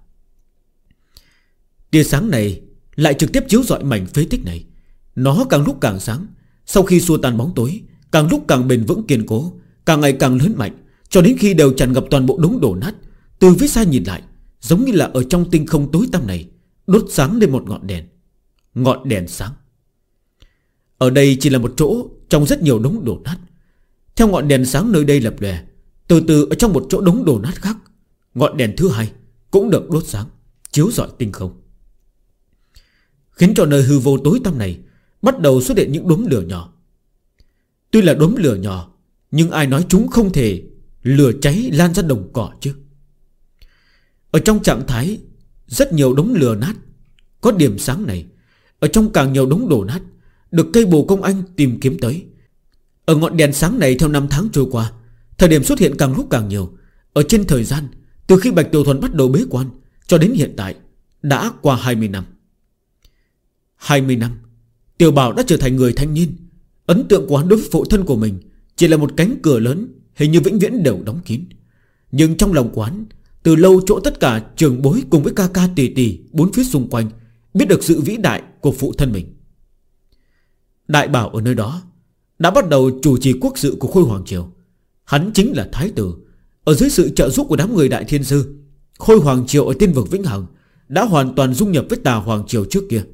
Tia sáng này lại trực tiếp chiếu rọi mảnh phế tích này. Nó càng lúc càng sáng, sau khi xua tan bóng tối, càng lúc càng bền vững kiên cố, càng ngày càng lớn mạnh, cho đến khi đều tràn ngập toàn bộ đống đổ nát. Từ phía xa nhìn lại, giống như là ở trong tinh không tối tăm này đốt sáng lên một ngọn đèn. Ngọn đèn sáng. Ở đây chỉ là một chỗ trong rất nhiều đống đổ nát. Theo ngọn đèn sáng nơi đây lập lòe, từ từ ở trong một chỗ đống đổ nát khác, ngọn đèn thứ hai cũng được đốt sáng, chiếu rọi tinh không, khiến cho nơi hư vô tối tăm này bắt đầu xuất hiện những đốm lửa nhỏ. Tuy là đốm lửa nhỏ, nhưng ai nói chúng không thể lửa cháy lan ra đồng cỏ chứ. Ở trong trạng thái rất nhiều đống lửa nát có điểm sáng này, ở trong càng nhiều đống đổ nát được cây bồ công anh tìm kiếm tới. Ở ngọn đèn sáng này, theo năm tháng trôi qua, thời điểm xuất hiện càng lúc càng nhiều. Ở trên thời gian từ khi Bạch Tiểu Thuần bắt đầu bế quan cho đến hiện tại đã qua 20 năm. 20 năm, Tiểu Bảo đã trở thành người thanh niên. Ấn tượng của hắn đối với phụ thân của mình chỉ là một cánh cửa lớn, hình như vĩnh viễn đều đóng kín. Nhưng trong lòng quán, từ lâu chỗ tất cả trường bối cùng với ca ca tỷ tỷ bốn phía xung quanh biết được sự vĩ đại của phụ thân mình. Đại Bảo ở nơi đó đã bắt đầu chủ trì quốc sự của Khôi Hoàng Triều. Hắn chính là thái tử. Ở dưới sự trợ giúp của đám người Đại Thiên Sư, Khôi Hoàng Triều ở Tiên vực Vĩnh Hằng đã hoàn toàn dung nhập với Tà Hoàng Triều trước kia.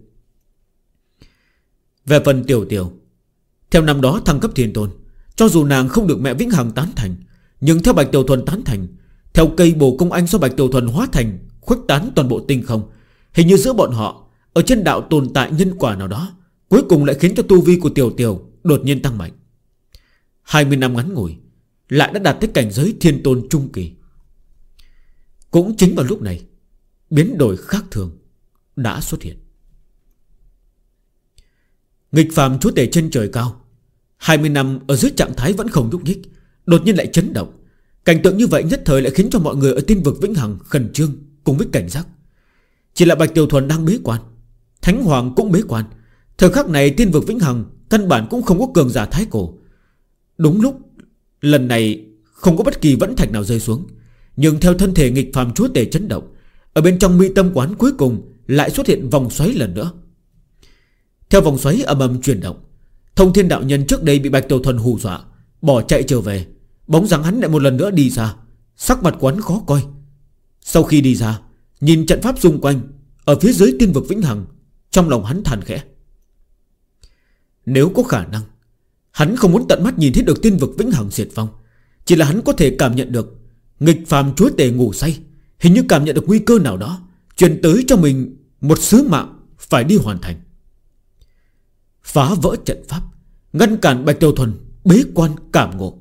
Về phần Tiểu Tiểu, theo năm đó thăng cấp thiên tôn, cho dù nàng không được mẹ Vĩnh Hằng tán thành, nhưng theo Bạch Tiểu Thuần tán thành, theo cây bồ công anh do Bạch Tiểu Thuần hóa thành khuếch tán toàn bộ tinh không, hình như giữa bọn họ ở trên đạo tồn tại nhân quả nào đó, cuối cùng lại khiến cho tu vi của Tiểu Tiểu đột nhiên tăng mạnh. 20 năm ngắn ngủi lại đã đạt tới cảnh giới thiên tôn trung kỳ. Cũng chính vào lúc này, biến đổi khác thường đã xuất hiện. Nghịch phàm chúa tể trên trời cao, 20 năm ở dưới trạng thái vẫn không nhúc nhích, đột nhiên lại chấn động. Cảnh tượng như vậy nhất thời lại khiến cho mọi người ở Tiên vực Vĩnh Hằng khẩn trương cùng với cảnh giác. Chỉ là Bạch Tiểu Thuần đang bế quan, Thánh Hoàng cũng bế quan. Thời khắc này Tiên vực Vĩnh Hằng căn bản cũng không có cường giả thái cổ. Đúng lúc lần này không có bất kỳ vẫn thạch nào rơi xuống, nhưng theo thân thể nghịch phàm chúa tể chấn động, ở bên trong mi tâm quán cuối cùng lại xuất hiện vòng xoáy lần nữa. Theo vòng xoáy ầm ầm chuyển động, Thông Thiên đạo nhân trước đây bị Bạch Tiểu Thuần hù dọa, bỏ chạy trở về, bóng dáng hắn lại một lần nữa đi ra, sắc mặt quán khó coi. Sau khi đi ra, nhìn trận pháp xung quanh ở phía dưới Tiên vực Vĩnh Hằng, trong lòng hắn than khẽ. Nếu có khả năng, hắn không muốn tận mắt nhìn thấy được Tiên vực Vĩnh Hằng diệt vong, chỉ là hắn có thể cảm nhận được nghịch phàm chúa tể ngủ say, hình như cảm nhận được nguy cơ nào đó truyền tới cho mình một sứ mạng phải đi hoàn thành. Phá vỡ trận pháp, ngăn cản Bạch Tiểu Thuần bế quan cảm ngộ.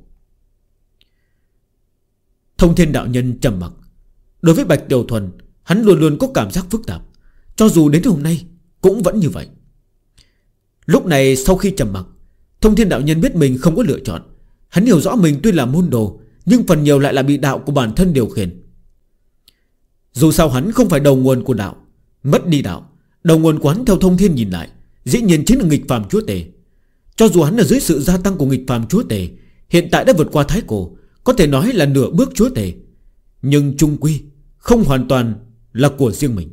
Thông Thiên đạo nhân trầm mặc. Đối với Bạch Tiểu Thuần, hắn luôn luôn có cảm giác phức tạp, cho dù đến hôm nay cũng vẫn như vậy. Lúc này sau khi trầm mặc, Thông Thiên đạo nhân biết mình không có lựa chọn. Hắn hiểu rõ mình tuy là môn đồ, nhưng phần nhiều lại là bị đạo của bản thân điều khiển. Dù sao hắn không phải đầu nguồn của đạo. Mất đi đạo, đầu nguồn quán theo Thông Thiên nhìn lại dĩ nhiên chính là nghịch phàm chúa tể. Cho dù hắn ở dưới sự gia tăng của nghịch phàm chúa tể, hiện tại đã vượt qua thái cổ, có thể nói là nửa bước chúa tể, nhưng chung quy không hoàn toàn là của riêng mình.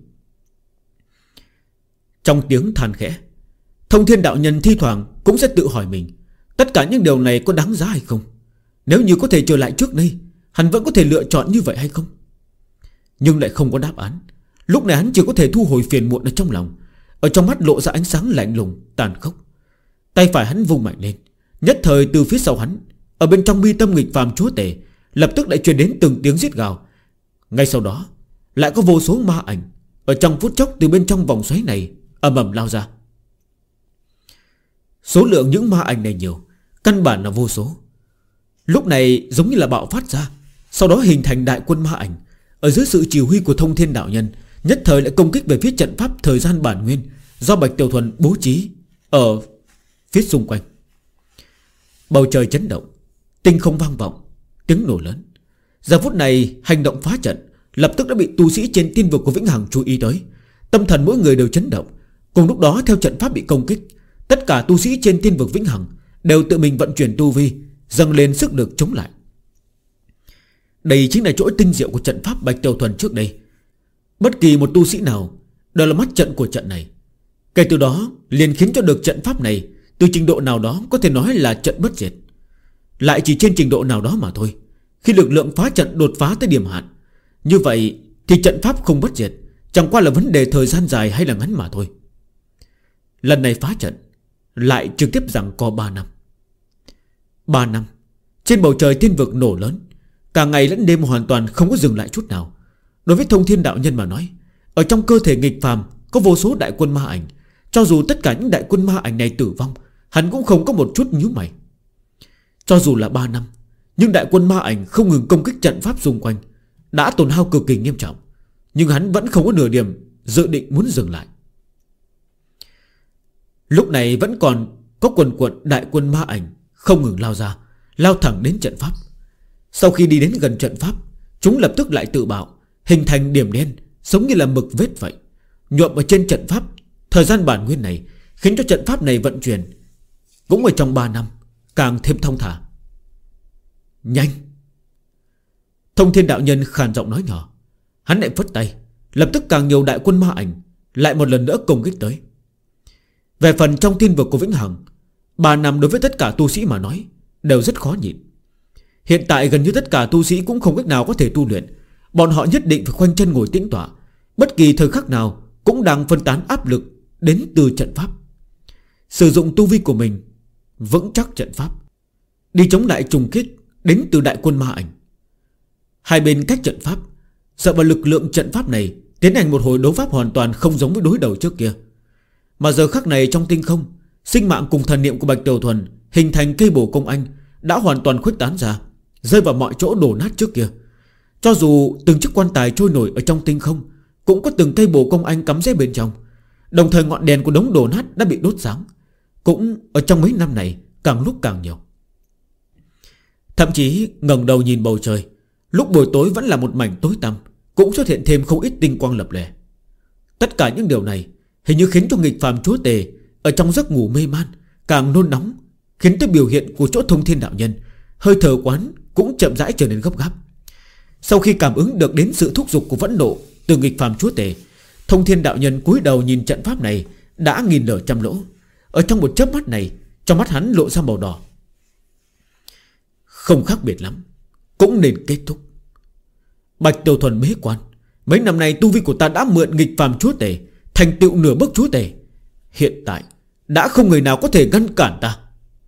Trong tiếng than khẽ, Thông Thiên đạo nhân thi thoảng cũng sẽ tự hỏi mình, tất cả những điều này có đáng giá hay không? Nếu như có thể trở lại trước đây, hắn vẫn có thể lựa chọn như vậy hay không? Nhưng lại không có đáp án. Lúc này hắn chỉ có thể thu hồi phiền muộn ở trong lòng. Ở trong mắt lộ ra ánh sáng lạnh lùng tàn khốc. Tay phải hắn vung mạnh lên, nhất thời từ phía sau hắn, ở bên trong mi tâm nghịch phàm chúa tể, lập tức lại truyền đến từng tiếng giết gào. Ngay sau đó lại có vô số ma ảnh Ở trong phút chốc từ bên trong vòng xoáy này ầm ầm lao ra. Số lượng những ma ảnh này nhiều, căn bản là vô số. Lúc này giống như là bạo phát ra, sau đó hình thành đại quân ma ảnh. Ở dưới sự chỉ huy của Thông Thiên đạo nhân, nhất thời lại công kích về phía trận pháp thời gian bản nguyên do Bạch Tiểu Thuần bố trí ở phía xung quanh. Bầu trời chấn động, tinh không vang vọng, tiếng nổ lớn. Giờ phút này hành động phá trận lập tức đã bị tu sĩ trên tiên vực của Vĩnh Hằng chú ý tới. Tâm thần mỗi người đều chấn động. Cùng lúc đó theo trận pháp bị công kích, tất cả tu sĩ trên tiên vực Vĩnh Hằng đều tự mình vận chuyển tu vi, dâng lên sức lực chống lại. Đây chính là chỗ tinh diệu của trận pháp Bạch Tiểu Thuần trước đây. Bất kỳ một tu sĩ nào đều là mắt trận của trận này. Kể từ đó liền khiến cho được trận pháp này từ trình độ nào đó có thể nói là trận bất diệt. Lại chỉ trên trình độ nào đó mà thôi. Khi lực lượng phá trận đột phá tới điểm hạn, như vậy thì trận pháp không bất diệt, chẳng qua là vấn đề thời gian dài hay là ngắn mà thôi. Lần này phá trận lại trực tiếp giằng co 3 năm. 3 năm trên bầu trời thiên vực nổ lớn, cả ngày lẫn đêm hoàn toàn không có dừng lại chút nào. Đối với Thông Thiên đạo nhân mà nói, ở trong cơ thể nghịch phàm có vô số đại quân ma ảnh. Cho dù tất cả những đại quân ma ảnh này tử vong, hắn cũng không có một chút nhíu mày. Cho dù là 3 năm, nhưng đại quân ma ảnh không ngừng công kích trận pháp xung quanh, đã tổn hao cực kỳ nghiêm trọng. Nhưng hắn vẫn không có nửa điểm dự định muốn dừng lại. Lúc này vẫn còn có quần quận đại quân ma ảnh không ngừng lao ra, lao thẳng đến trận pháp. Sau khi đi đến gần trận pháp, chúng lập tức lại tự bạo, hình thành điểm đen giống như là mực vết vậy, nhuộm ở trên trận pháp thời gian bản nguyên này, khiến cho trận pháp này vận chuyển cũng ở trong 3 năm càng thêm thông thả. Nhanh! Thông Thiên đạo nhân khàn giọng nói nhỏ. Hắn lại phất tay, lập tức càng nhiều đại quân ma ảnh lại một lần nữa công kích tới. Về phần trong thiên vực của Vĩnh Hằng, 3 năm đối với tất cả tu sĩ mà nói đều rất khó nhịn. Hiện tại gần như tất cả tu sĩ cũng không cách nào có thể tu luyện. Bọn họ nhất định phải khoanh chân ngồi tĩnh tọa, bất kỳ thời khắc nào cũng đang phân tán áp lực đến từ trận pháp, sử dụng tu vi của mình vững chắc trận pháp, đi chống lại trùng kích đến từ đại quân ma ảnh. Hai bên cách trận pháp, sợ vào lực lượng trận pháp này tiến hành một hồi đấu pháp hoàn toàn không giống với đối đầu trước kia. Mà giờ khắc này trong tinh không, sinh mạng cùng thần niệm của Bạch Tiểu Thuần hình thành cây bổ công anh đã hoàn toàn khuếch tán ra, rơi vào mọi chỗ đổ nát trước kia. Cho dù từng chiếc quan tài trôi nổi ở trong tinh không, cũng có từng cây bổ công anh cắm rễ bên trong. Đồng thời ngọn đèn của đống đổ nát đã bị đốt sáng, cũng ở trong mấy năm này càng lúc càng nhiều. Thậm chí ngẩng đầu nhìn bầu trời, lúc buổi tối vẫn là một mảnh tối tăm, cũng xuất hiện thêm không ít tinh quang lập lè. Tất cả những điều này hình như khiến cho nghịch phàm chúa tể ở trong giấc ngủ mê man càng nôn nóng, khiến tới biểu hiện của chỗ Thông Thiên đạo nhân, hơi thở quán cũng chậm rãi trở nên gấp gáp. Sau khi cảm ứng được đến sự thúc giục của vẫn nộ từ nghịch phàm chúa tể, Thông Thiên đạo nhân cúi đầu nhìn trận pháp này đã nghìn lở trăm lỗ. Ở trong một chớp mắt này, trong mắt hắn lộ ra màu đỏ. Không khác biệt lắm, cũng nên kết thúc. Bạch Tiểu Thuần bế quan, mấy năm nay tu vi của ta đã mượn nghịch phàm chúa tể, thành tựu nửa bước chúa tể. Hiện tại đã không người nào có thể ngăn cản ta.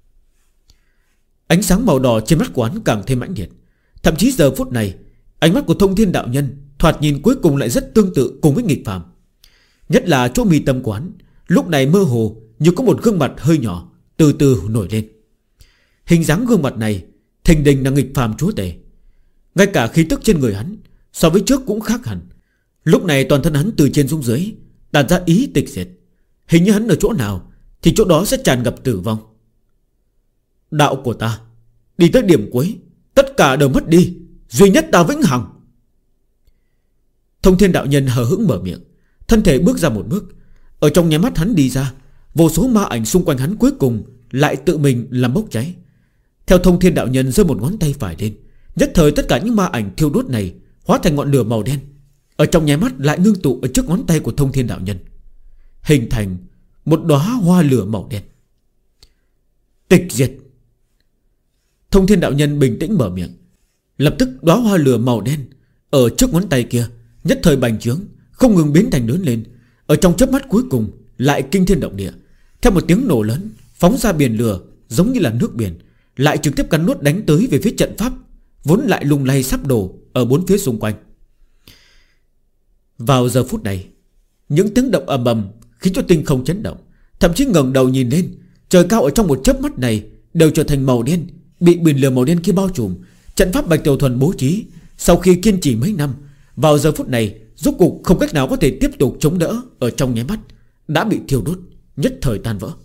Ánh sáng màu đỏ trên mắt của hắn càng thêm mãnh liệt. Thậm chí giờ phút này, ánh mắt của Thông Thiên đạo nhân thoạt nhìn cuối cùng lại rất tương tự cùng với nghịch phàm. Nhất là chỗ mi tâm của hắn lúc này mơ hồ như có một gương mặt hơi nhỏ từ từ nổi lên. Hình dáng gương mặt này thình lình là nghịch phàm chúa tể. Ngay cả khí tức trên người hắn so với trước cũng khác hẳn. Lúc này toàn thân hắn từ trên xuống dưới tản ra ý tịch diệt. Hình như hắn ở chỗ nào thì chỗ đó sẽ tràn ngập tử vong. Đạo của ta đi tới điểm cuối, tất cả đều mất đi, duy nhất ta vĩnh hằng. Thông Thiên đạo nhân hờ hững mở miệng, thân thể bước ra một bước. Ở trong nháy mắt hắn đi ra, vô số ma ảnh xung quanh hắn cuối cùng lại tự mình làm bốc cháy. Theo Thông Thiên đạo nhân giơ một ngón tay phải lên, nhất thời tất cả những ma ảnh thiêu đốt này hóa thành ngọn lửa màu đen, ở trong nháy mắt lại ngưng tụ ở trước ngón tay của Thông Thiên đạo nhân, hình thành một đóa hoa lửa màu đen. Tịch diệt. Thông Thiên đạo nhân bình tĩnh mở miệng. Lập tức đóa hoa lửa màu đen ở trước ngón tay kia nhất thời bành trướng, không ngừng biến thành lớn lên. Ở trong chớp mắt cuối cùng lại kinh thiên động địa. Theo một tiếng nổ lớn, phóng ra biển lửa giống như là nước biển, lại trực tiếp cắn nuốt đánh tới về phía trận pháp vốn lại lung lay sắp đổ ở bốn phía xung quanh. Vào giờ phút này, Những tiếng động ầm ầm khiến cho tinh không chấn động. Thậm chí ngẩng đầu nhìn lên, trời cao ở trong một chớp mắt này đều trở thành màu đen, bị biển lửa màu đen kia bao trùm. Trận pháp Bạch Tiểu Thuần bố trí sau khi kiên trì mấy năm, vào giờ phút này rốt cục không cách nào có thể tiếp tục chống đỡ, ở trong nháy mắt đã bị thiêu đốt, nhất thời tan vỡ.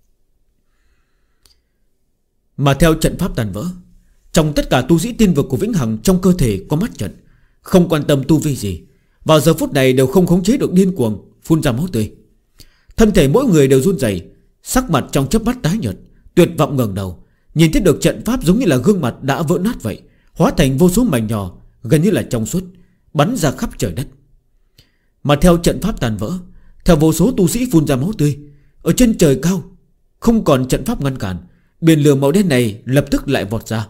Mà theo trận pháp tan vỡ, trong tất cả tu sĩ tiên vực của Vĩnh Hằng trong cơ thể có mắt trận, không quan tâm tu vi gì, vào giờ phút này đều không khống chế được điên cuồng phun ra máu tươi. Thân thể mỗi người đều run rẩy, sắc mặt trong chớp mắt tái nhợt, tuyệt vọng ngẩng đầu, nhìn thấy được trận pháp giống như là gương mặt đã vỡ nát vậy, hóa thành vô số mảnh nhỏ gần như là trong suốt, bắn ra khắp trời đất. Mà theo trận pháp tan vỡ, theo vô số tu sĩ phun ra máu tươi, ở trên trời cao không còn trận pháp ngăn cản, biển lửa màu đen này lập tức lại vọt ra.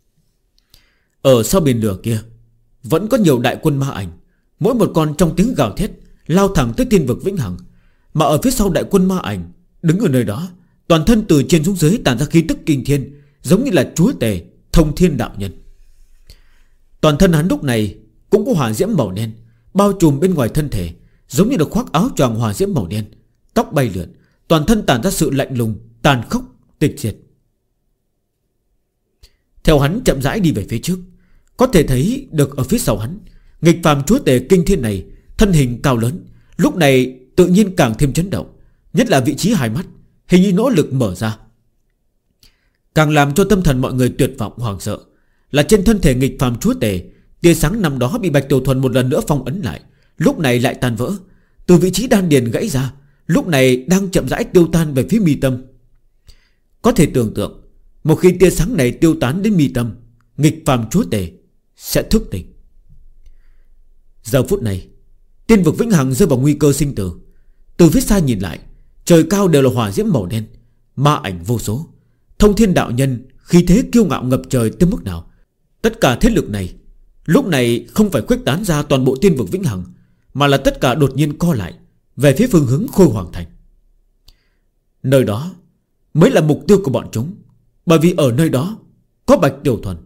Ở sau biển lửa kia vẫn có nhiều đại quân ma ảnh, mỗi một con trong tiếng gào thét lao thẳng tới tiên vực Vĩnh Hằng. Mà ở phía sau đại quân ma ảnh, đứng ở nơi đó, toàn thân từ trên xuống dưới tản ra khí tức kinh thiên, giống như là chúa tể Thông Thiên Đạo Nhân. Toàn thân hắn lúc này cũng có hỏa diễm màu đen bao trùm bên ngoài thân thể, giống như được khoác áo choàng hỏa diễm màu đen, tóc bay lượn, toàn thân tản ra sự lạnh lùng, tàn khốc, tịch diệt. Theo hắn chậm rãi đi về phía trước, có thể thấy được ở phía sau hắn, nghịch phàm chúa tể kinh thiên này, thân hình cao lớn, lúc này tự nhiên càng thêm chấn động, nhất là vị trí hai mắt, hình như nỗ lực mở ra. Càng làm cho tâm thần mọi người tuyệt vọng hoảng sợ là trên thân thể nghịch phàm chúa tể, tia sáng năm đó bị Bạch Tiểu Thuần một lần nữa phong ấn lại, lúc này lại tan vỡ, từ vị trí đan điền gãy ra, lúc này đang chậm rãi tiêu tan về phía mi tâm. Có thể tưởng tượng, một khi tia sáng này tiêu tán đến mi tâm, nghịch phàm chúa tể sẽ thức tỉnh. Giờ phút này, tiên vực Vĩnh Hằng rơi vào nguy cơ sinh tử. Từ phía xa nhìn lại, trời cao đều là hỏa diễm màu đen, ma ảnh vô số. Thông Thiên Đạo Nhân khí thế kiêu ngạo ngập trời tới mức nào. Tất cả thế lực này lúc này không phải khuếch tán ra toàn bộ tiên vực Vĩnh Hằng, mà là tất cả đột nhiên co lại về phía phương hướng Khôi Hoàng Thành. Nơi đó mới là mục tiêu của bọn chúng, bởi vì ở nơi đó có Bạch Tiểu Thuần.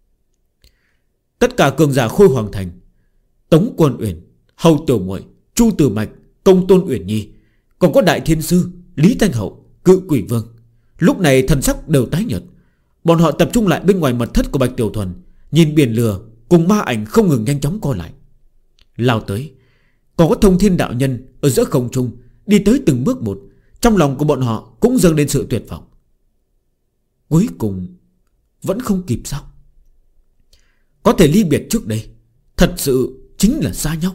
Tất cả cường giả Khôi Hoàng Thành, Tống Quân Uyển, Hầu Tiểu Muội, Chu Tử Mạch, Công Tôn Uyển Nhi, còn có Đại Thiên Sư, Lý Thanh Hậu, Cự Quỷ Vương, lúc này thần sắc đều tái nhợt. Bọn họ tập trung lại bên ngoài mật thất của Bạch Tiểu Thuần, nhìn biển lửa cùng ma ảnh không ngừng nhanh chóng co lại, lao tới. Còn có Thông Thiên Đạo Nhân ở giữa không trung đi tới từng bước một, trong lòng của bọn họ cũng dâng lên sự tuyệt vọng. Cuối cùng vẫn không kịp sao? Có thể ly biệt trước đây, thật sự chính là xa nhau.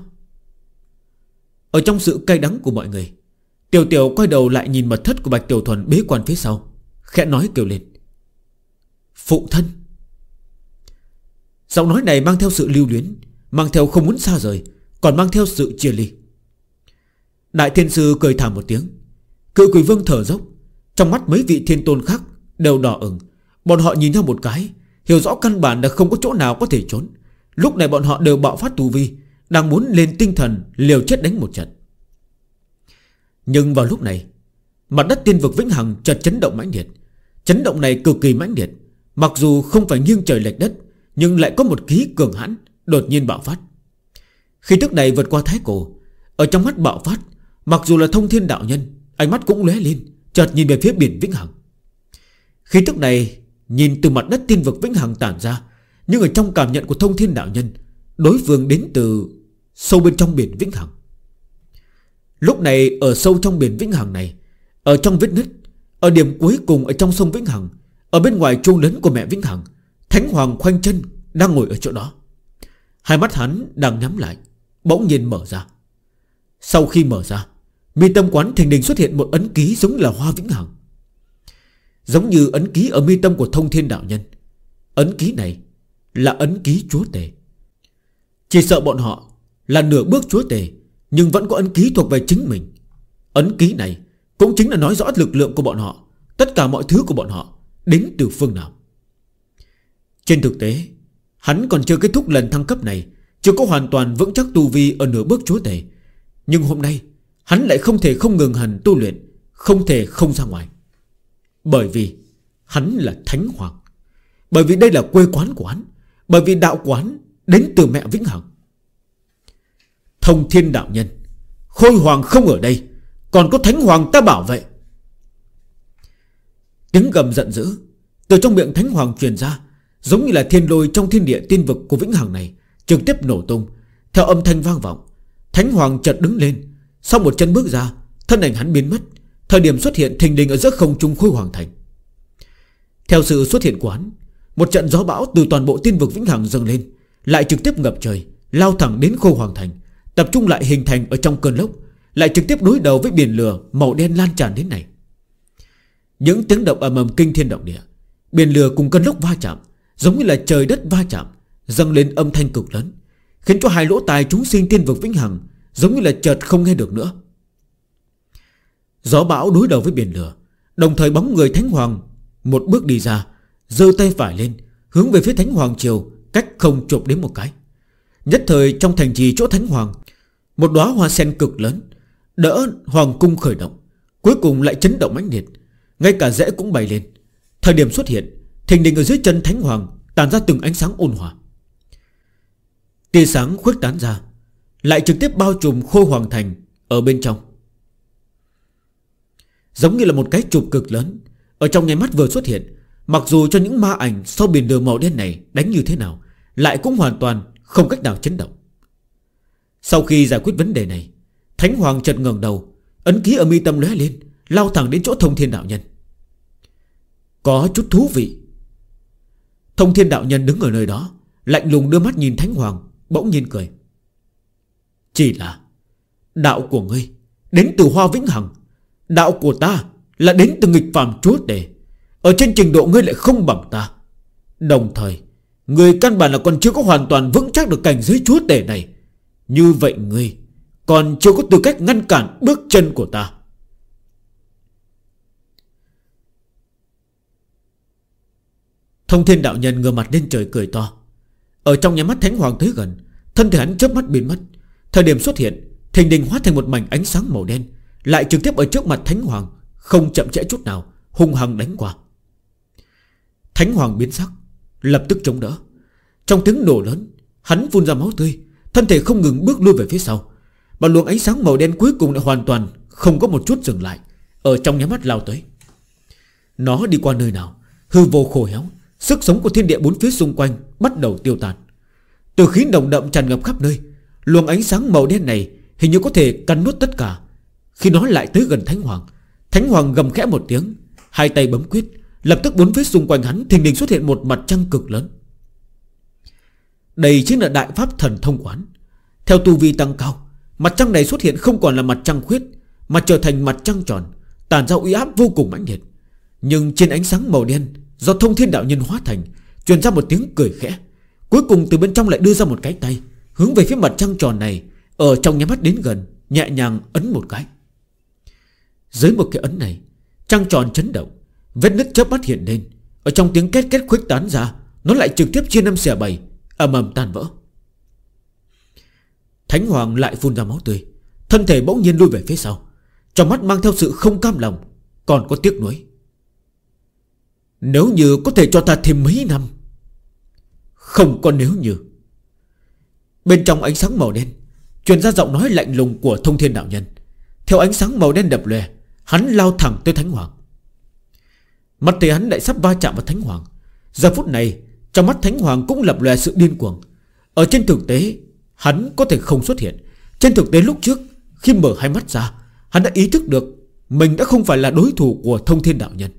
Ở trong sự cay đắng của mọi người, Tiểu Tiểu quay đầu lại nhìn mật thất của Bạch Tiểu Thuần bế quan phía sau, khẽ nói kêu lên: phụ thân. Giọng nói này mang theo sự lưu luyến, mang theo không muốn xa rời, còn mang theo sự chia ly. Đại Thiên Sư cười thảm một tiếng, Cự Quỷ Vương thở dốc, trong mắt mấy vị thiên tôn khác đều đỏ ửng. Bọn họ nhìn nhau một cái, hiểu rõ căn bản là không có chỗ nào có thể trốn. Lúc này bọn họ đều bạo phát tu vi, đang muốn lên tinh thần liều chết đánh một trận. Nhưng vào lúc này, mặt đất tiên vực Vĩnh Hằng chợt chấn động mãnh liệt. Chấn động này cực kỳ mãnh liệt, mặc dù không phải nghiêng trời lệch đất, nhưng lại có một khí cường hãn đột nhiên bạo phát. Khí tức này vượt qua thái cổ. Ở trong mắt bạo phát, mặc dù là Thông Thiên Đạo Nhân, ánh mắt cũng lóe lên, chợt nhìn về phía biển Vĩnh Hằng. Khí tức này nhìn từ mặt đất tiên vực Vĩnh Hằng tản ra, nhưng ở trong cảm nhận của Thông Thiên Đạo Nhân, đối phương đến từ sâu bên trong biển Vĩnh Hằng. Lúc này ở sâu trong biển Vĩnh Hằng này, ở trong vết nứt, ở điểm cuối cùng ở trong sông Vĩnh Hằng, ở bên ngoài chuông lớn của mẹ Vĩnh Hằng, Thánh Hoàng khoanh chân đang ngồi ở chỗ đó. Hai mắt hắn đang nhắm lại, bỗng nhiên mở ra. Sau khi mở ra, mi tâm quán thình lình xuất hiện một ấn ký giống là hoa Vĩnh Hằng, giống như ấn ký ở mi tâm của Thông Thiên Đạo Nhân. Ấn ký này là ấn ký chúa tể. Chỉ sợ bọn họ là nửa bước chúa tể, nhưng vẫn có ấn ký thuộc về chính mình. Ấn ký này cũng chính là nói rõ lực lượng của bọn họ, tất cả mọi thứ của bọn họ đến từ phương nào. Trên thực tế, hắn còn chưa kết thúc lần thăng cấp này, chưa có hoàn toàn vững chắc tu vi ở nửa bước chúa tể. Nhưng hôm nay hắn lại không thể không ngừng hẳn tu luyện, không thể không ra ngoài. Bởi vì hắn là Thánh Hoàng, bởi vì đây là quê quán của hắn, bởi vì đạo quán đến từ mẹ Vĩnh Hằng. Thông Thiên Đạo Nhân, Khôi Hoàng không ở đây, còn có Thánh Hoàng ta bảo vệ. Tiếng gầm giận dữ từ trong miệng Thánh Hoàng truyền ra, giống như là thiên lôi trong thiên địa tiên vực của vĩnh hằng này trực tiếp nổ tung. Theo âm thanh vang vọng, Thánh Hoàng chợt đứng lên, sau một chân bước ra, thân ảnh hắn biến mất. Thời điểm xuất hiện thình lình ở giữa không trung Khôi Hoàng thành. Theo sự xuất hiện của hắn, một trận gió bão từ toàn bộ tiên vực vĩnh hằng dâng lên, lại trực tiếp ngập trời, lao thẳng đến Khôi Hoàng thành, tập trung lại hình thành ở trong cơn lốc, lại trực tiếp đối đầu với biển lửa màu đen lan tràn đến này. Những tiếng động ầm ầm kinh thiên động địa, biển lửa cùng cơn lốc va chạm, giống như là trời đất va chạm, dâng lên âm thanh cực lớn, khiến cho hai lỗ tai chúng sinh tiên vực vĩnh hằng giống như là chợt không nghe được nữa. Gió bão đối đầu với biển lửa, đồng thời bóng người Thánh Hoàng một bước đi ra, giơ tay phải lên, hướng về phía Thánh Hoàng triều, cách không chộp đến một cái. Nhất thời trong thành trì chỗ Thánh Hoàng, một đóa hoa sen cực lớn đỡ hoàng cung khởi động, cuối cùng lại chấn động mãnh liệt, ngay cả rễ cũng bay lên. Thời điểm xuất hiện, thình lình ở dưới chân Thánh Hoàng tàn ra từng ánh sáng ôn hòa. Tia sáng khuếch tán ra, lại trực tiếp bao trùm Khôi Hoàng thành ở bên trong, giống như là một cái chụp cực lớn. Ở trong nháy mắt vừa xuất hiện, mặc dù cho những ma ảnh sau biển lửa màu đen này đánh như thế nào, lại cũng hoàn toàn không cách nào chấn động. Sau khi giải quyết vấn đề này, Thánh Hoàng chợt ngẩng đầu, ấn ký ở mi tâm lóe lên, lao thẳng đến chỗ Thông Thiên đạo nhân. Có chút thú vị. Thông Thiên đạo nhân đứng ở nơi đó, lạnh lùng đưa mắt nhìn Thánh Hoàng, bỗng nhiên cười. Chỉ là đạo của ngươi đến từ Hoa Vĩnh Hằng, đạo của ta là đến từ nghịch phàm chúa tể. Ở trên trình độ ngươi lại không bằng ta, đồng thời ngươi căn bản là còn chưa có hoàn toàn vững chắc được cảnh giới chúa tể này. Như vậy ngươi còn chưa có tư cách ngăn cản bước chân của ta. Thông Thiên đạo nhân ngửa mặt lên trời cười to. Ở trong nháy mắt Thánh Hoàng tới gần, thân thể hắn chớp mắt biến mất. Thời điểm xuất hiện, thình lình hóa thành một mảnh ánh sáng màu đen, lại trực tiếp ở trước mặt Thánh Hoàng, không chậm trễ chút nào, hung hăng đánh qua. Thánh Hoàng biến sắc, lập tức chống đỡ. Trong tiếng nổ lớn, hắn phun ra máu tươi, thân thể không ngừng bước lui về phía sau. Và luồng ánh sáng màu đen cuối cùng đã hoàn toàn không có một chút dừng lại, ở trong nháy mắt lao tới. Nó đi qua nơi nào, hư vô khô héo, sức sống của thiên địa bốn phía xung quanh bắt đầu tiêu tan. Từ khí nồng đậm tràn ngập khắp nơi, luồng ánh sáng màu đen này hình như có thể cắn nuốt tất cả. Khi nó lại tới gần Thánh Hoàng, Thánh Hoàng gầm khẽ một tiếng, hai tay bấm quyết, lập tức bốn phía xung quanh hắn thình lình xuất hiện một mặt trăng cực lớn. Đây chính là đại pháp thần thông quán. Theo tu vi tăng cao, mặt trăng này xuất hiện không còn là mặt trăng khuyết, mà trở thành mặt trăng tròn, tản ra uy áp vô cùng mãnh liệt. Nhưng trên ánh sáng màu đen do Thông Thiên đạo nhân hóa thành, truyền ra một tiếng cười khẽ. Cuối cùng từ bên trong lại đưa ra một cái tay, hướng về phía mặt trăng tròn này, ở trong nháy mắt đến gần, nhẹ nhàng ấn một cái. Dưới một cái ấn này, trăng tròn chấn động, vết nứt chớp mắt hiện lên. Ở trong tiếng két két khuếch tán ra, nó lại trực tiếp chia 5 xẻ 7, ầm ầm tan vỡ. Thánh Hoàng lại phun ra máu tươi, thân thể bỗng nhiên lui về phía sau, trong mắt mang theo sự không cam lòng, còn có tiếc nuối. Nếu như có thể cho ta thêm mấy năm. Không có nếu như. Bên trong ánh sáng màu đen truyền ra giọng nói lạnh lùng của Thông Thiên đạo nhân. Theo ánh sáng màu đen đập lòe, hắn lao thẳng tới Thánh Hoàng. Mắt thấy hắn lại sắp va chạm vào Thánh Hoàng. Giờ phút này trong mắt Thánh Hoàng cũng lập lòe sự điên cuồng. Ở trên thực tế hắn có thể không xuất hiện. Trên thực tế lúc trước, khi mở hai mắt ra, hắn đã ý thức được mình đã không phải là đối thủ của Thông Thiên đạo nhân.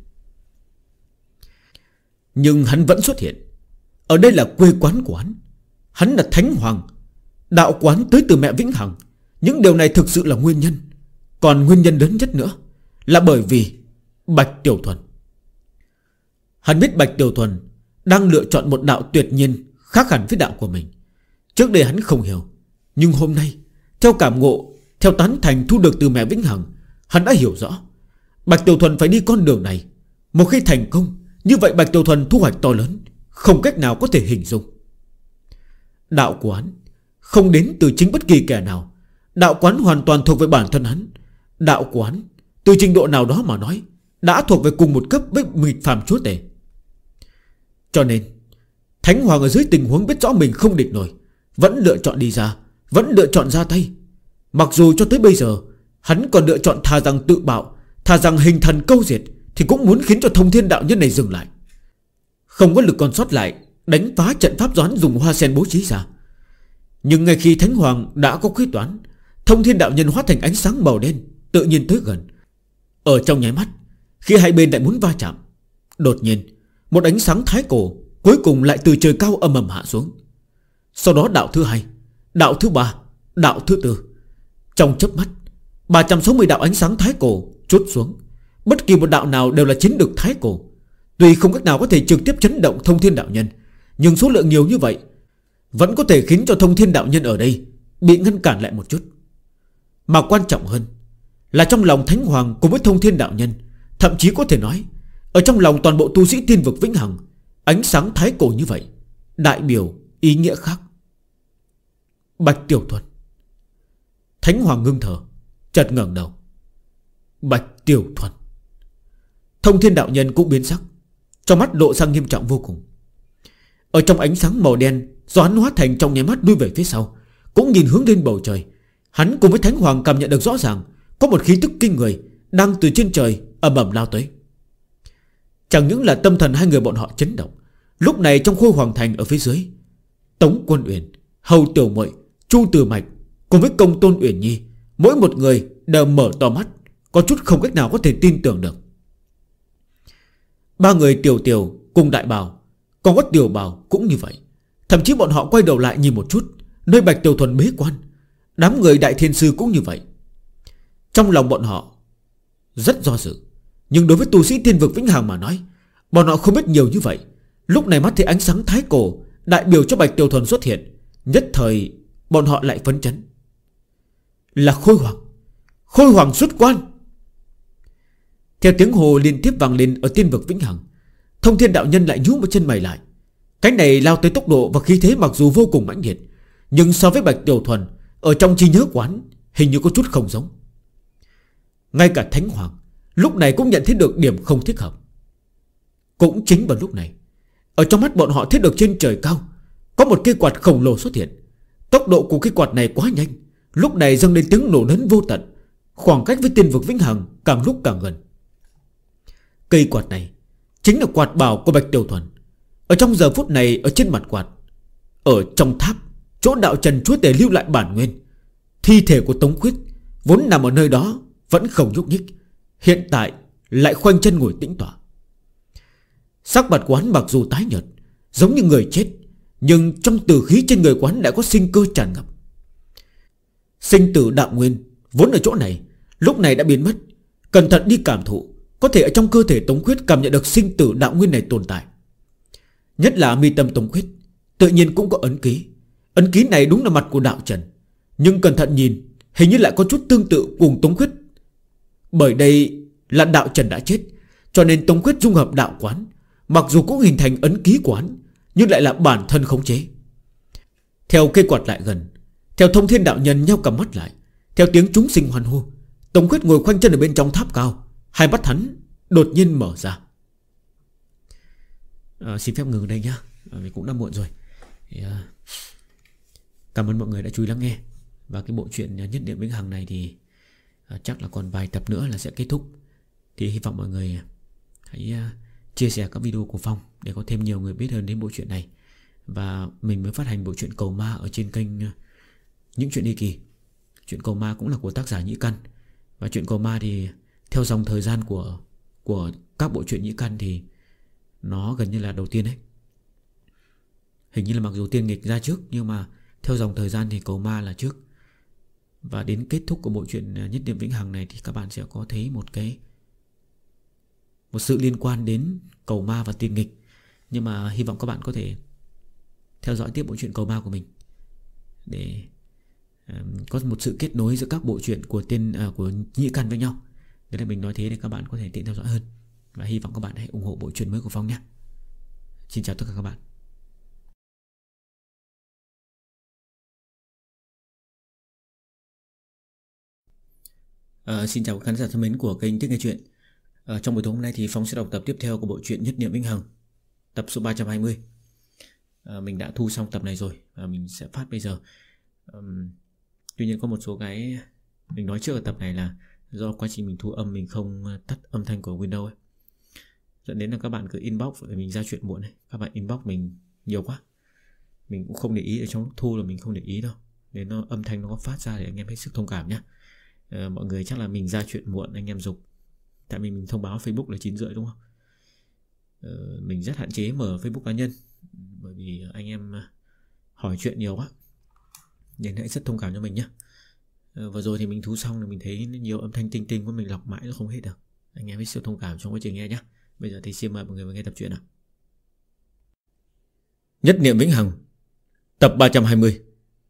Nhưng hắn vẫn xuất hiện. Ở đây là quê quán của hắn. Hắn là Thánh Hoàng, đạo quán tới từ mẹ Vĩnh Hằng. Những điều này thực sự là nguyên nhân. Còn nguyên nhân lớn nhất nữa là bởi vì Bạch Tiểu Thuần. Hắn biết Bạch Tiểu Thuần đang lựa chọn một đạo tuyệt nhiên khác hẳn với đạo của mình. Trước đây hắn không hiểu, nhưng hôm nay theo cảm ngộ, theo tán thành thu được từ mẹ Vĩnh Hằng, hắn đã hiểu rõ Bạch Tiểu Thuần phải đi con đường này. Một khi thành công, như vậy Bạch Tiểu Thuần thu hoạch to lớn, không cách nào có thể hình dung. Đạo của hắn không đến từ chính bất kỳ kẻ nào. Đạo quán hoàn toàn thuộc về bản thân hắn. Đạo quán từ trình độ nào đó mà nói đã thuộc về cùng một cấp với nghịch phàm chúa tể. Cho nên Thánh Hoàng ở dưới tình huống biết rõ mình không địch nổi, vẫn lựa chọn đi ra, vẫn lựa chọn ra tay. Mặc dù cho tới bây giờ hắn còn lựa chọn thà rằng tự bạo, thà rằng hình thần câu diệt, thì cũng muốn khiến cho Thông Thiên đạo nhân này dừng lại. Không có lực còn sót lại đánh phá trận pháp do hắn dùng hoa sen bố trí ra. Nhưng ngay khi Thánh Hoàng đã có quyết đoán, Thông Thiên đạo nhân hóa thành ánh sáng màu đen tự nhiên tới gần. Ở trong nháy mắt, khi hai bên lại muốn va chạm, đột nhiên một ánh sáng thái cổ cuối cùng lại từ trời cao ầm ầm hạ xuống. Sau đó đạo thứ hai, đạo thứ ba, đạo thứ tư. Trong chớp mắt 360 đạo ánh sáng thái cổ trút xuống. Bất kỳ một đạo nào đều là chiến lực thái cổ. Tuy không cách nào có thể trực tiếp chấn động Thông Thiên đạo nhân, nhưng số lượng nhiều như vậy vẫn có thể khiến cho Thông Thiên đạo nhân ở đây bị ngăn cản lại một chút. Mà quan trọng hơn là trong lòng Thánh Hoàng cùng với Thông Thiên đạo nhân, thậm chí có thể nói ở trong lòng toàn bộ tu sĩ tiên vực vĩnh hằng, ánh sáng thái cổ như vậy đại biểu ý nghĩa khác. Bạch Tiểu Thuần. Thánh Hoàng ngưng thở, chợt ngẩng đầu. Bạch Tiểu Thuần. Thông Thiên đạo nhân cũng biến sắc, trong mắt lộ sang nghiêm trọng vô cùng. Ở trong ánh sáng màu đen do hắn hóa thành trong nháy mắt đuôi về phía sau, cũng nhìn hướng lên bầu trời. Hắn cùng với Thánh Hoàng cảm nhận được rõ ràng có một khí tức kinh người đang từ trên trời ầm ầm lao tới. Chẳng những là tâm thần hai người bọn họ chấn động, lúc này trong Khôi Hoàng thành ở phía dưới, Tống Quân Uyển, Hầu Tiểu Muội, Chu Từ Mạch cùng với Công Tôn Uyển Nhi, mỗi một người đều mở to mắt, có chút không cách nào có thể tin tưởng được. Ba người Tiểu Tiểu cùng Đại Bảo, còn có Tiểu Bảo cũng như vậy. Thậm chí bọn họ quay đầu lại nhìn một chút nơi Bạch Tiểu Thuần bế quan. Đám người Đại Thiên Sư cũng như vậy. Trong lòng bọn họ rất do dự, nhưng đối với tu sĩ tiên vực vĩnh hằng mà nói, bọn họ không biết nhiều như vậy. Lúc này mắt thấy ánh sáng thái cổ đại biểu cho Bạch Tiểu Thuần xuất hiện, nhất thời bọn họ lại phấn chấn. Là Khôi Hoàng. Khôi Hoàng xuất quan. Theo tiếng hồ liên tiếp vang lên ở tiên vực vĩnh hằng, Thông Thiên đạo nhân lại nhú một chân mày lại. Cái này lao tới tốc độ và khí thế mặc dù vô cùng mãnh liệt, nhưng so với Bạch Tiểu Thuần ở trong trí nhớ quán hình như có chút không giống. Ngay cả Thánh Hoàng lúc này cũng nhận thấy được điểm không thích hợp. Cũng chính vào lúc này, ở trong mắt bọn họ thấy được trên trời cao có một cây quạt khổng lồ xuất hiện. Tốc độ của cây quạt này quá nhanh, lúc này dâng lên tiếng nổ lớn vô tận. Khoảng cách với tiên vực vĩnh hằng càng lúc càng gần. Cây quạt này chính là quạt bảo của Bạch Tiểu Thuần. Ở trong giờ phút này, ở trên mặt quạt, ở trong tháp, chỗ đạo trần chúa tể lưu lại bản nguyên, thi thể của Tống Khuyết vốn nằm ở nơi đó vẫn không nhúc nhích, hiện tại lại khoanh chân ngồi tĩnh tọa. Sắc mặt quán mặc dù tái nhợt, giống như người chết, nhưng trong tử khí trên người quán đã có sinh cơ tràn ngập. Sinh tử đạo nguyên vốn ở chỗ này lúc này đã biến mất. Cẩn thận đi cảm thụ, có thể ở trong cơ thể Tống Khuyết cảm nhận được sinh tử đạo nguyên này tồn tại. Nhất là mi tâm Tống Khuyết tự nhiên cũng có ấn ký. Ấn ký này đúng là mặt của đạo trần, nhưng cẩn thận nhìn hình như lại có chút tương tự cùng Tống Khuyết. Bởi đây là đạo trần đã chết, cho nên Tống Khuyết dung hợp đạo quán, mặc dù cũng hình thành ấn ký quán, nhưng lại là bản thân khống chế. Theo cây quạt lại gần, theo Thông Thiên đạo nhân nheo cặp mắt lại, theo tiếng chúng sinh hoan hô, Tống Khuyết ngồi khoanh chân ở bên trong tháp cao, hai mắt hắn đột nhiên mở ra. Xin phép ngừng đây nhá, vì cũng đã muộn rồi. Cảm ơn mọi người đã chú ý lắng nghe. Và cái bộ truyện Nhất Niệm Vĩnh Hằng này thì chắc là còn vài tập nữa là sẽ kết thúc. Thì hy vọng mọi người hãy chia sẻ các video của Phong để có thêm nhiều người biết hơn đến bộ truyện này. Và mình mới phát hành bộ truyện Cầu Ma ở trên kênh Những Chuyện Đi Kỳ. Chuyện Cầu Ma cũng là của tác giả Nhĩ Căn. Và chuyện Cầu Ma thì theo dòng thời gian của các bộ truyện Nhĩ Căn thì nó gần như là đầu tiên đấy. Hình như là mặc dù Tiên Nghịch ra trước, nhưng mà theo dòng thời gian thì Cầu Ma là trước. Và đến kết thúc của bộ truyện Nhất Niệm Vĩnh Hằng này thì các bạn sẽ có thấy một sự liên quan đến Cầu Ma và Tiên Nghịch. Nhưng mà hy vọng các bạn có thể theo dõi tiếp bộ truyện Cầu Ma của mình để có một sự kết nối giữa các bộ truyện của Nhĩ Căn với nhau. Đấy là mình nói thế để các bạn có thể tiện theo dõi hơn. Và hy vọng các bạn hãy ủng hộ bộ truyện mới của Phong nhé. Xin chào tất cả các bạn. Xin chào khán giả thân mến của kênh Thích Nghe Chuyện. Trong buổi tối hôm nay thì Phong sẽ đọc tập tiếp theo của bộ truyện Nhất Niệm Vĩnh Hằng, tập số 320. Mình đã thu xong tập này rồi và mình sẽ phát bây giờ. Tuy nhiên có một số cái mình nói trước ở tập này là do quá trình mình thu âm mình không tắt âm thanh của Windows ấy, dẫn đến là các bạn cứ inbox để mình ra chuyện muộn ấy. Các bạn inbox mình nhiều quá, mình cũng không để ý, ở trong lúc thu là mình không để ý đâu, nên nó âm thanh nó có phát ra thì anh em hết sức thông cảm nhé. Mọi người chắc là mình ra chuyện muộn anh em giục, tại vì mình thông báo Facebook là 9 rưỡi đúng không? Mình rất hạn chế mở Facebook cá nhân, bởi vì anh em hỏi chuyện nhiều quá, nên hãy rất thông cảm cho mình nhé. Vừa rồi thì mình thu xong rồi mình thấy nhiều âm thanh tinh tinh của mình lọc mãi nó không hết được, anh em hết sức thông cảm trong quá trình nghe nhé. Bây giờ thì xin mời mọi người vào nghe tập truyện nào. Nhất niệm vĩnh hằng, tập 320.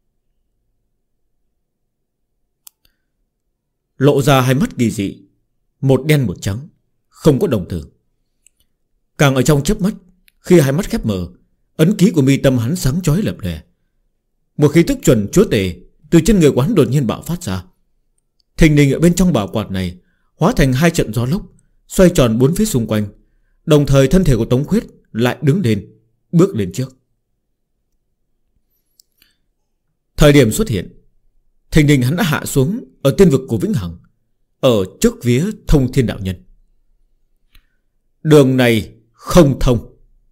Lộ ra hai mắt kỳ dị, một đen một trắng, không có đồng tử. Càng ở trong chớp mắt, khi hai mắt khép mở, ấn ký của mi tâm hắn sáng chói lập lòe. Một khí tức chuẩn chúa tể từ trên người quán đột nhiên bạo phát ra. Thình lình ở bên trong bảo quạt này hóa thành hai trận gió lốc, xoay tròn bốn phía xung quanh. Đồng thời thân thể của Tống Khuyết lại đứng lên, bước lên trước. Thời điểm xuất hiện, thình lình hắn đã hạ xuống ở tiên vực của Vĩnh Hằng, ở trước phía Thông Thiên Đạo Nhân. Đường này không thông.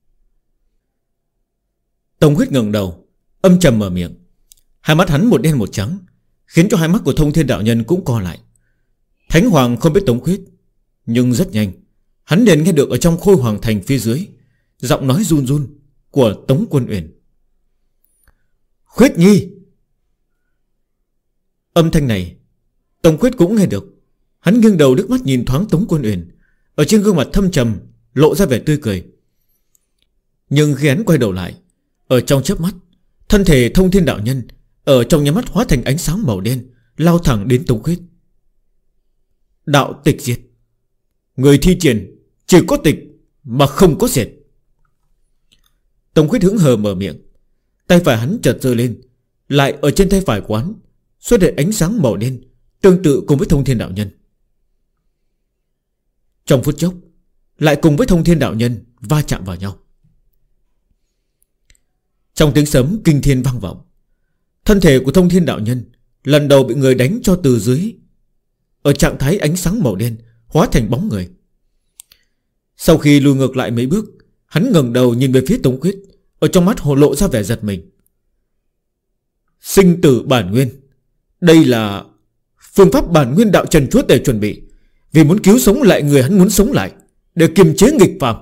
Tống Khuyết ngẩng đầu, âm trầm mở miệng. Hai mắt hắn một đen một trắng, khiến cho hai mắt của Thông Thiên Đạo Nhân cũng co lại. Thánh Hoàng không biết Tống Khuyết, nhưng rất nhanh hắn liền nghe được ở trong Khôi Hoàng Thành phía dưới giọng nói run run của Tống Quân Uyển. Khuyết Nhi. Âm thanh này Tống Khuyết cũng nghe được. Hắn nghiêng đầu liếc mắt nhìn thoáng Tống Quân Uyển, ở trên gương mặt thâm trầm lộ ra vẻ tươi cười. Nhưng khi hắn quay đầu lại, ở trong chớp mắt, thân thể Thông Thiên Đạo Nhân ở trong nháy mắt hóa thành ánh sáng màu đen, lao thẳng đến Tống Khuyết. Đạo tịch diệt. Người thi triển chỉ có tịch mà không có diệt. Tống Khuyết hững hờ mở miệng. Tay phải hắn chợt giơ lên, lại ở trên tay phải quán xuất hiện ánh sáng màu đen, tương tự cùng với Thông Thiên Đạo Nhân. Trong phút chốc, lại cùng với Thông Thiên Đạo Nhân va chạm vào nhau. Trong tiếng sấm kinh thiên vang vọng, thân thể của Thông Thiên Đạo Nhân lần đầu bị người đánh cho từ dưới, ở trạng thái ánh sáng màu đen, hóa thành bóng người. Sau khi lùi ngược lại mấy bước, hắn ngẩng đầu nhìn về phía Tống Khuyết, ở trong mắt hồ lộ ra vẻ giật mình. Sinh tử bản nguyên. Đây là phương pháp bản nguyên đạo trần chúa tể chuẩn bị, vì muốn cứu sống lại người hắn muốn sống lại, để kiềm chế nghịch phàm.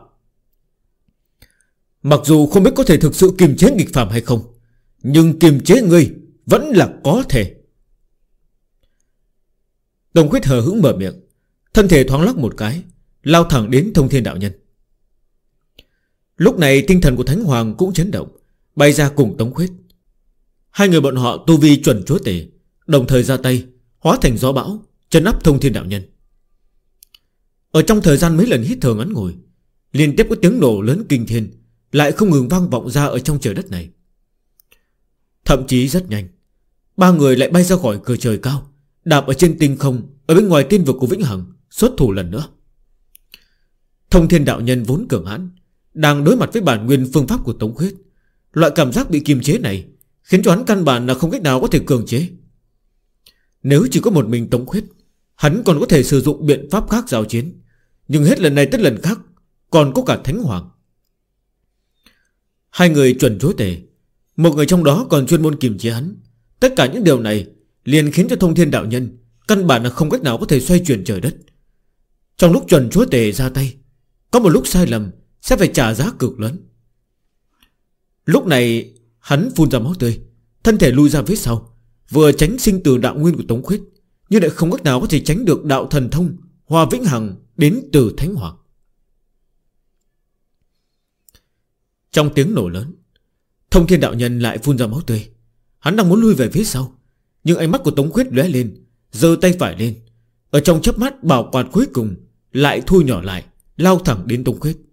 Mặc dù không biết có thể thực sự kiềm chế nghịch phàm hay không, nhưng kiềm chế ngươi vẫn là có thể. Tống Khuyết hờ hững mở miệng, thân thể thoáng lắc một cái, lao thẳng đến Thông Thiên Đạo Nhân. Lúc này tinh thần của Thánh Hoàng cũng chấn động, bay ra cùng Tống Khuyết. Hai người bọn họ tu vi chuẩn chúa tể, đồng thời ra tay, hóa thành gió bão, trấn áp Thông Thiên Đạo Nhân. Ở trong thời gian mấy lần hít thở ngắn ngủi, liên tiếp có tiếng nổ lớn kinh thiên lại không ngừng vang vọng ra ở trong trời đất này. Thậm chí rất nhanh, ba người lại bay ra khỏi cửa trời cao, đạp ở trên tinh không, ở bên ngoài tiên vực của Vĩnh Hằng, xuất thủ lần nữa. Thông Thiên Đạo Nhân vốn cường hãn, đang đối mặt với bản nguyên phương pháp của Tống Khuyết. Loại cảm giác bị kiềm chế này khiến cho hắn căn bản là không cách nào có thể cường chế. Nếu chỉ có một mình Tống Khuyết, hắn còn có thể sử dụng biện pháp khác giao chiến, nhưng hết lần này tới lần khác còn có cả Thánh Hoàng. Hai người chuẩn chúa tể, một người trong đó còn chuyên môn kiềm chế hắn. Tất cả những điều này liền khiến cho Thông Thiên Đạo Nhân căn bản là không cách nào có thể xoay chuyển trời đất. Trong lúc chuẩn chúa tể ra tay, có một lúc sai lầm sẽ phải trả giá cực lớn. Lúc này hắn phun ra máu tươi, thân thể lui ra phía sau, vừa tránh sinh tử đạo nguyên của Tống Khuyết, nhưng lại không cách nào có thể tránh được đạo thần thông Hoa Vĩnh Hằng đến từ Thánh Hoàng. Trong tiếng nổ lớn, Thông Thiên Đạo Nhân lại phun ra máu tươi. Hắn đang muốn lui về phía sau, nhưng ánh mắt của Tống Khuyết lóe lên, giơ tay phải lên, ở trong chớp mắt bảo quạt cuối cùng lại thu nhỏ lại, lao thẳng đến Tống Khuyết.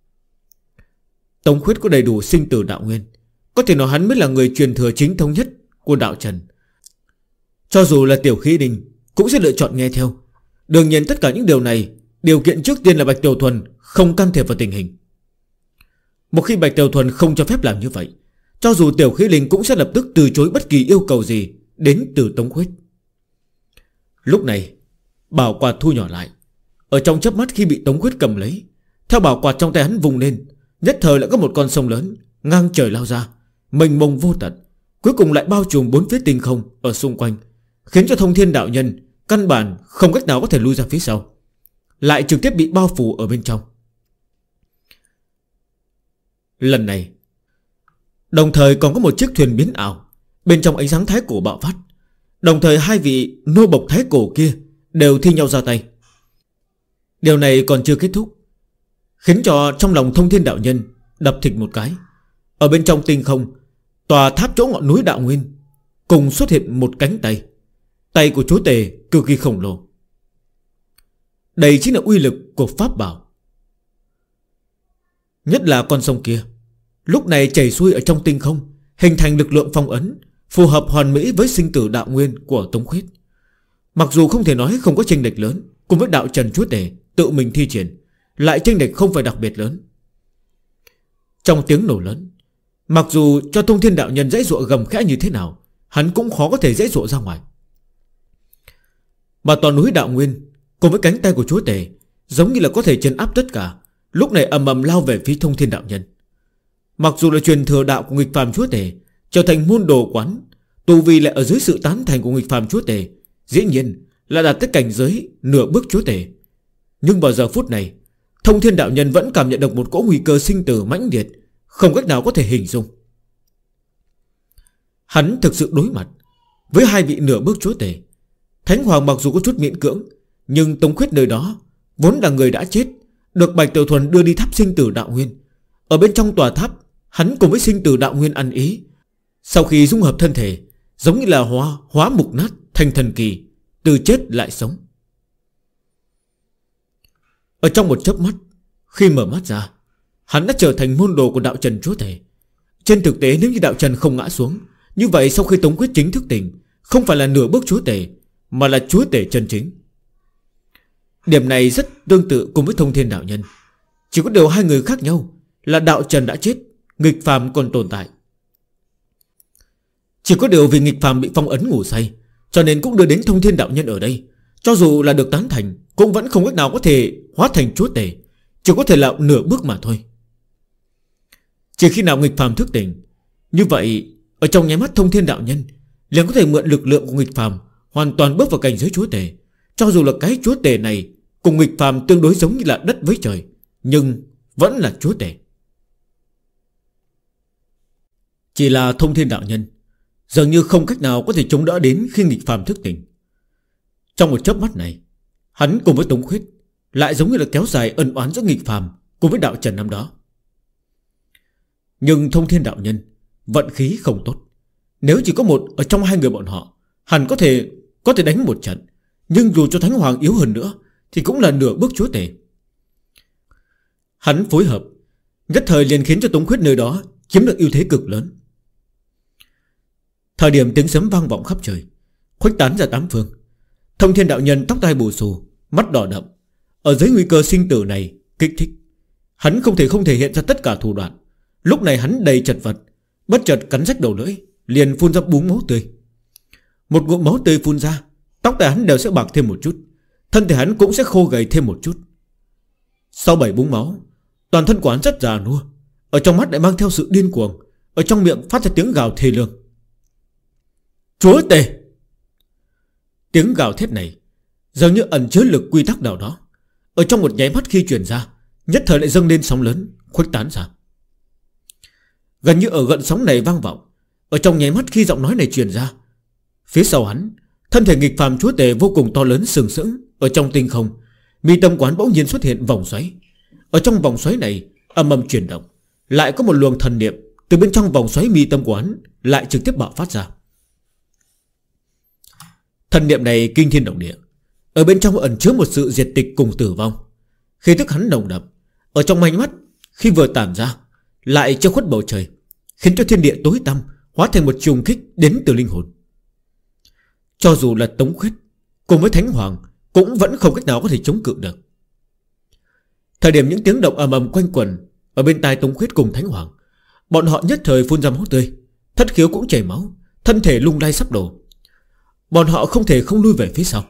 Tống Khuyết có đầy đủ sinh tử đạo nguyên, có thể nói hắn mới là người truyền thừa chính thống nhất của đạo trần. Cho dù là Tiểu Khí Đình cũng sẽ lựa chọn nghe theo. Đương nhiên tất cả những điều này, điều kiện trước tiên là Bạch Tiểu Thuần không can thiệp vào tình hình. Một khi Bạch Tiểu Thuần không cho phép làm như vậy, cho dù Tiểu Khí Đình cũng sẽ lập tức từ chối bất kỳ yêu cầu gì đến từ Tống Khuyết. Lúc này bảo quạt thu nhỏ lại. Ở trong chớp mắt khi bị Tống Khuyết cầm lấy, theo bảo quạt trong tay hắn vùng lên, nhất thời lại có một con sông lớn ngang trời lao ra, mênh mông vô tận, cuối cùng lại bao trùm bốn phía tinh không ở xung quanh, khiến cho Thông Thiên đạo nhân căn bản không cách nào có thể lui ra phía sau, lại trực tiếp bị bao phủ ở bên trong. Lần này đồng thời còn có một chiếc thuyền biến ảo, bên trong ánh sáng thái cổ bạo phát. Đồng thời hai vị nô bộc thái cổ kia đều thi nhau ra tay. Điều này còn chưa kết thúc, khiến cho trong lòng Thông Thiên đạo nhân đập thịt một cái. Ở bên trong tinh không, tòa tháp chỗ ngọn núi Đạo Nguyên cùng xuất hiện một cánh tay. Tay của chúa tể cực kỳ khổng lồ. Đây chính là uy lực của pháp bảo. Nhất là con sông kia lúc này chảy xuôi ở trong tinh không, hình thành lực lượng phong ấn phù hợp hoàn mỹ với sinh tử đạo nguyên của Tống Khuyết. Mặc dù không thể nói không có chênh lệch lớn, cùng với đạo trần chúa tể tự mình thi triển, lại chênh lệch không phải đặc biệt lớn. Trong tiếng nổ lớn, mặc dù cho Thông Thiên đạo nhân dãy dụa gầm khẽ như thế nào, hắn cũng khó có thể dãy dụa ra ngoài. Mà toàn núi Đạo Nguyên cùng với cánh tay của chúa tể giống như là có thể trấn áp tất cả, lúc này ầm ầm lao về phía Thông Thiên đạo nhân. Mặc dù là truyền thừa đạo của nghịch phàm chúa tể, trở thành môn đồ quán, tu vi lại ở dưới sự tán thành của nghịch phàm chúa tể, dĩ nhiên là đạt tới cảnh giới nửa bước chúa tể. Nhưng vào giờ phút này, Thông Thiên đạo nhân vẫn cảm nhận được một cỗ nguy cơ sinh tử mãnh liệt, không cách nào có thể hình dung. Hắn thực sự đối mặt với hai vị nửa bước chúa tể. Thánh Hoàng mặc dù có chút miễn cưỡng, nhưng Tống Khuyết nơi đó vốn là người đã chết, được Bạch Tiểu Thuần đưa đi tháp sinh tử đạo nguyên. Ở bên trong tòa tháp, hắn cùng với sinh tử đạo nguyên ăn ý. Sau khi dung hợp thân thể, giống như là hóa mục nát thành thần kỳ, từ chết lại sống. Ở trong một chớp mắt, khi mở mắt ra, hắn đã trở thành môn đồ của đạo trần chúa tể. Trên thực tế nếu như đạo trần không ngã xuống, như vậy sau khi Tống Khuyết chính thức tỉnh, không phải là nửa bước chúa tể, mà là chúa tể chân chính. Điểm này rất tương tự cùng với Thông Thiên đạo nhân. Chỉ có điều hai người khác nhau là đạo trần đã chết, nghịch phàm còn tồn tại. Chỉ có điều vì nghịch phàm bị phong ấn ngủ say, cho nên cũng đưa đến Thông Thiên đạo nhân ở đây. Cho dù là được tán thành, cũng vẫn không cách nào có thể hóa thành chúa tể, chỉ có thể là nửa bước mà thôi. Chỉ khi nào nghịch phàm thức tỉnh, như vậy ở trong nháy mắt Thông Thiên đạo nhân liền có thể mượn lực lượng của nghịch phàm hoàn toàn bước vào cảnh giới chúa tể. Cho dù là cái chúa tể này cùng nghịch phàm tương đối giống như là đất với trời, nhưng vẫn là chúa tể. Chỉ là Thông Thiên đạo nhân dường như không cách nào có thể chống đỡ đến khi nghịch phàm thức tỉnh. Trong một chớp mắt này, hắn cùng với Tống Khuyết lại giống như là kéo dài ân oán giữa nghịch phàm cùng với đạo trần năm đó. Nhưng Thông Thiên đạo nhân vận khí không tốt. Nếu chỉ có một ở trong hai người bọn họ, hẳn có thể đánh một trận. Nhưng dù cho Thánh Hoàng yếu hơn nữa thì cũng là nửa bước chúa tể. Hắn phối hợp nhất thời liền khiến cho Tống Khuyết nơi đó chiếm được ưu thế cực lớn. Thời điểm tiếng sấm vang vọng khắp trời, khuếch tán ra tám phương. Thông Thiên đạo nhân tóc tai bù xù, mắt đỏ đậm, ở dưới nguy cơ sinh tử này kích thích, hắn không thể hiện ra tất cả thủ đoạn. Lúc này hắn đầy chật vật, bất chợt cắn rách đầu lưỡi, liền phun ra búng máu tươi. Một ngụm máu tươi phun ra, tóc tai hắn đều sẽ bạc thêm một chút, thân thể hắn cũng sẽ khô gầy thêm một chút. Sau 7 búng máu, toàn thân của hắn rất già nua, ở trong mắt lại mang theo sự điên cuồng, ở trong miệng phát ra tiếng gào thê lương. Chúa tể! Tiếng gào thét này dường như ẩn chứa lực quy tắc nào đó, ở trong một nháy mắt khi truyền ra, nhất thời lại dâng lên sóng lớn, khuếch tán ra. Gần như ở gợn sóng này vang vọng, ở trong nháy mắt khi giọng nói này truyền ra, phía sau hắn, thân thể nghịch phàm chúa tể vô cùng to lớn sừng sững ở trong tinh không. Mi tâm quán bỗng nhiên xuất hiện vòng xoáy. Ở trong vòng xoáy này âm ầm chuyển động, lại có một luồng thần niệm từ bên trong vòng xoáy mi tâm quán lại trực tiếp bạo phát ra. Thần niệm này kinh thiên động địa, ở bên trong ẩn chứa một sự diệt tịch cùng tử vong. Khí tức hắn nồng đậm, ở trong manh mắt khi vừa tản ra lại che khuất bầu trời, khiến cho thiên địa tối tăm hóa thành một trùng kích đến từ linh hồn. Cho dù là Tống Khuyết cùng với Thánh Hoàng cũng vẫn không cách nào có thể chống cự được. Thời điểm những tiếng động ầm ầm quanh quẩn ở bên tai Tống Khuyết cùng Thánh Hoàng, bọn họ nhất thời phun ra máu tươi, thất khiếu cũng chảy máu, thân thể lung lay sắp đổ. bọn họ không thể không lui về phía sau.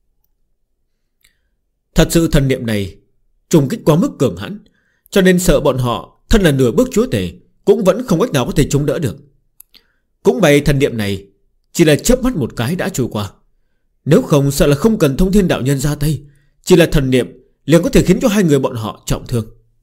Thật sự thần niệm này trùng kích quá mức cường hãn, cho nên sợ bọn họ thân là nửa bước chúa tể cũng vẫn không cách nào có thể chống đỡ được. Cũng may thần niệm này chỉ là chớp mắt một cái đã trôi qua. Nếu không sợ là không cần Thông Thiên đạo nhân ra tay, chỉ là thần niệm liền có thể khiến cho hai người bọn họ trọng thương.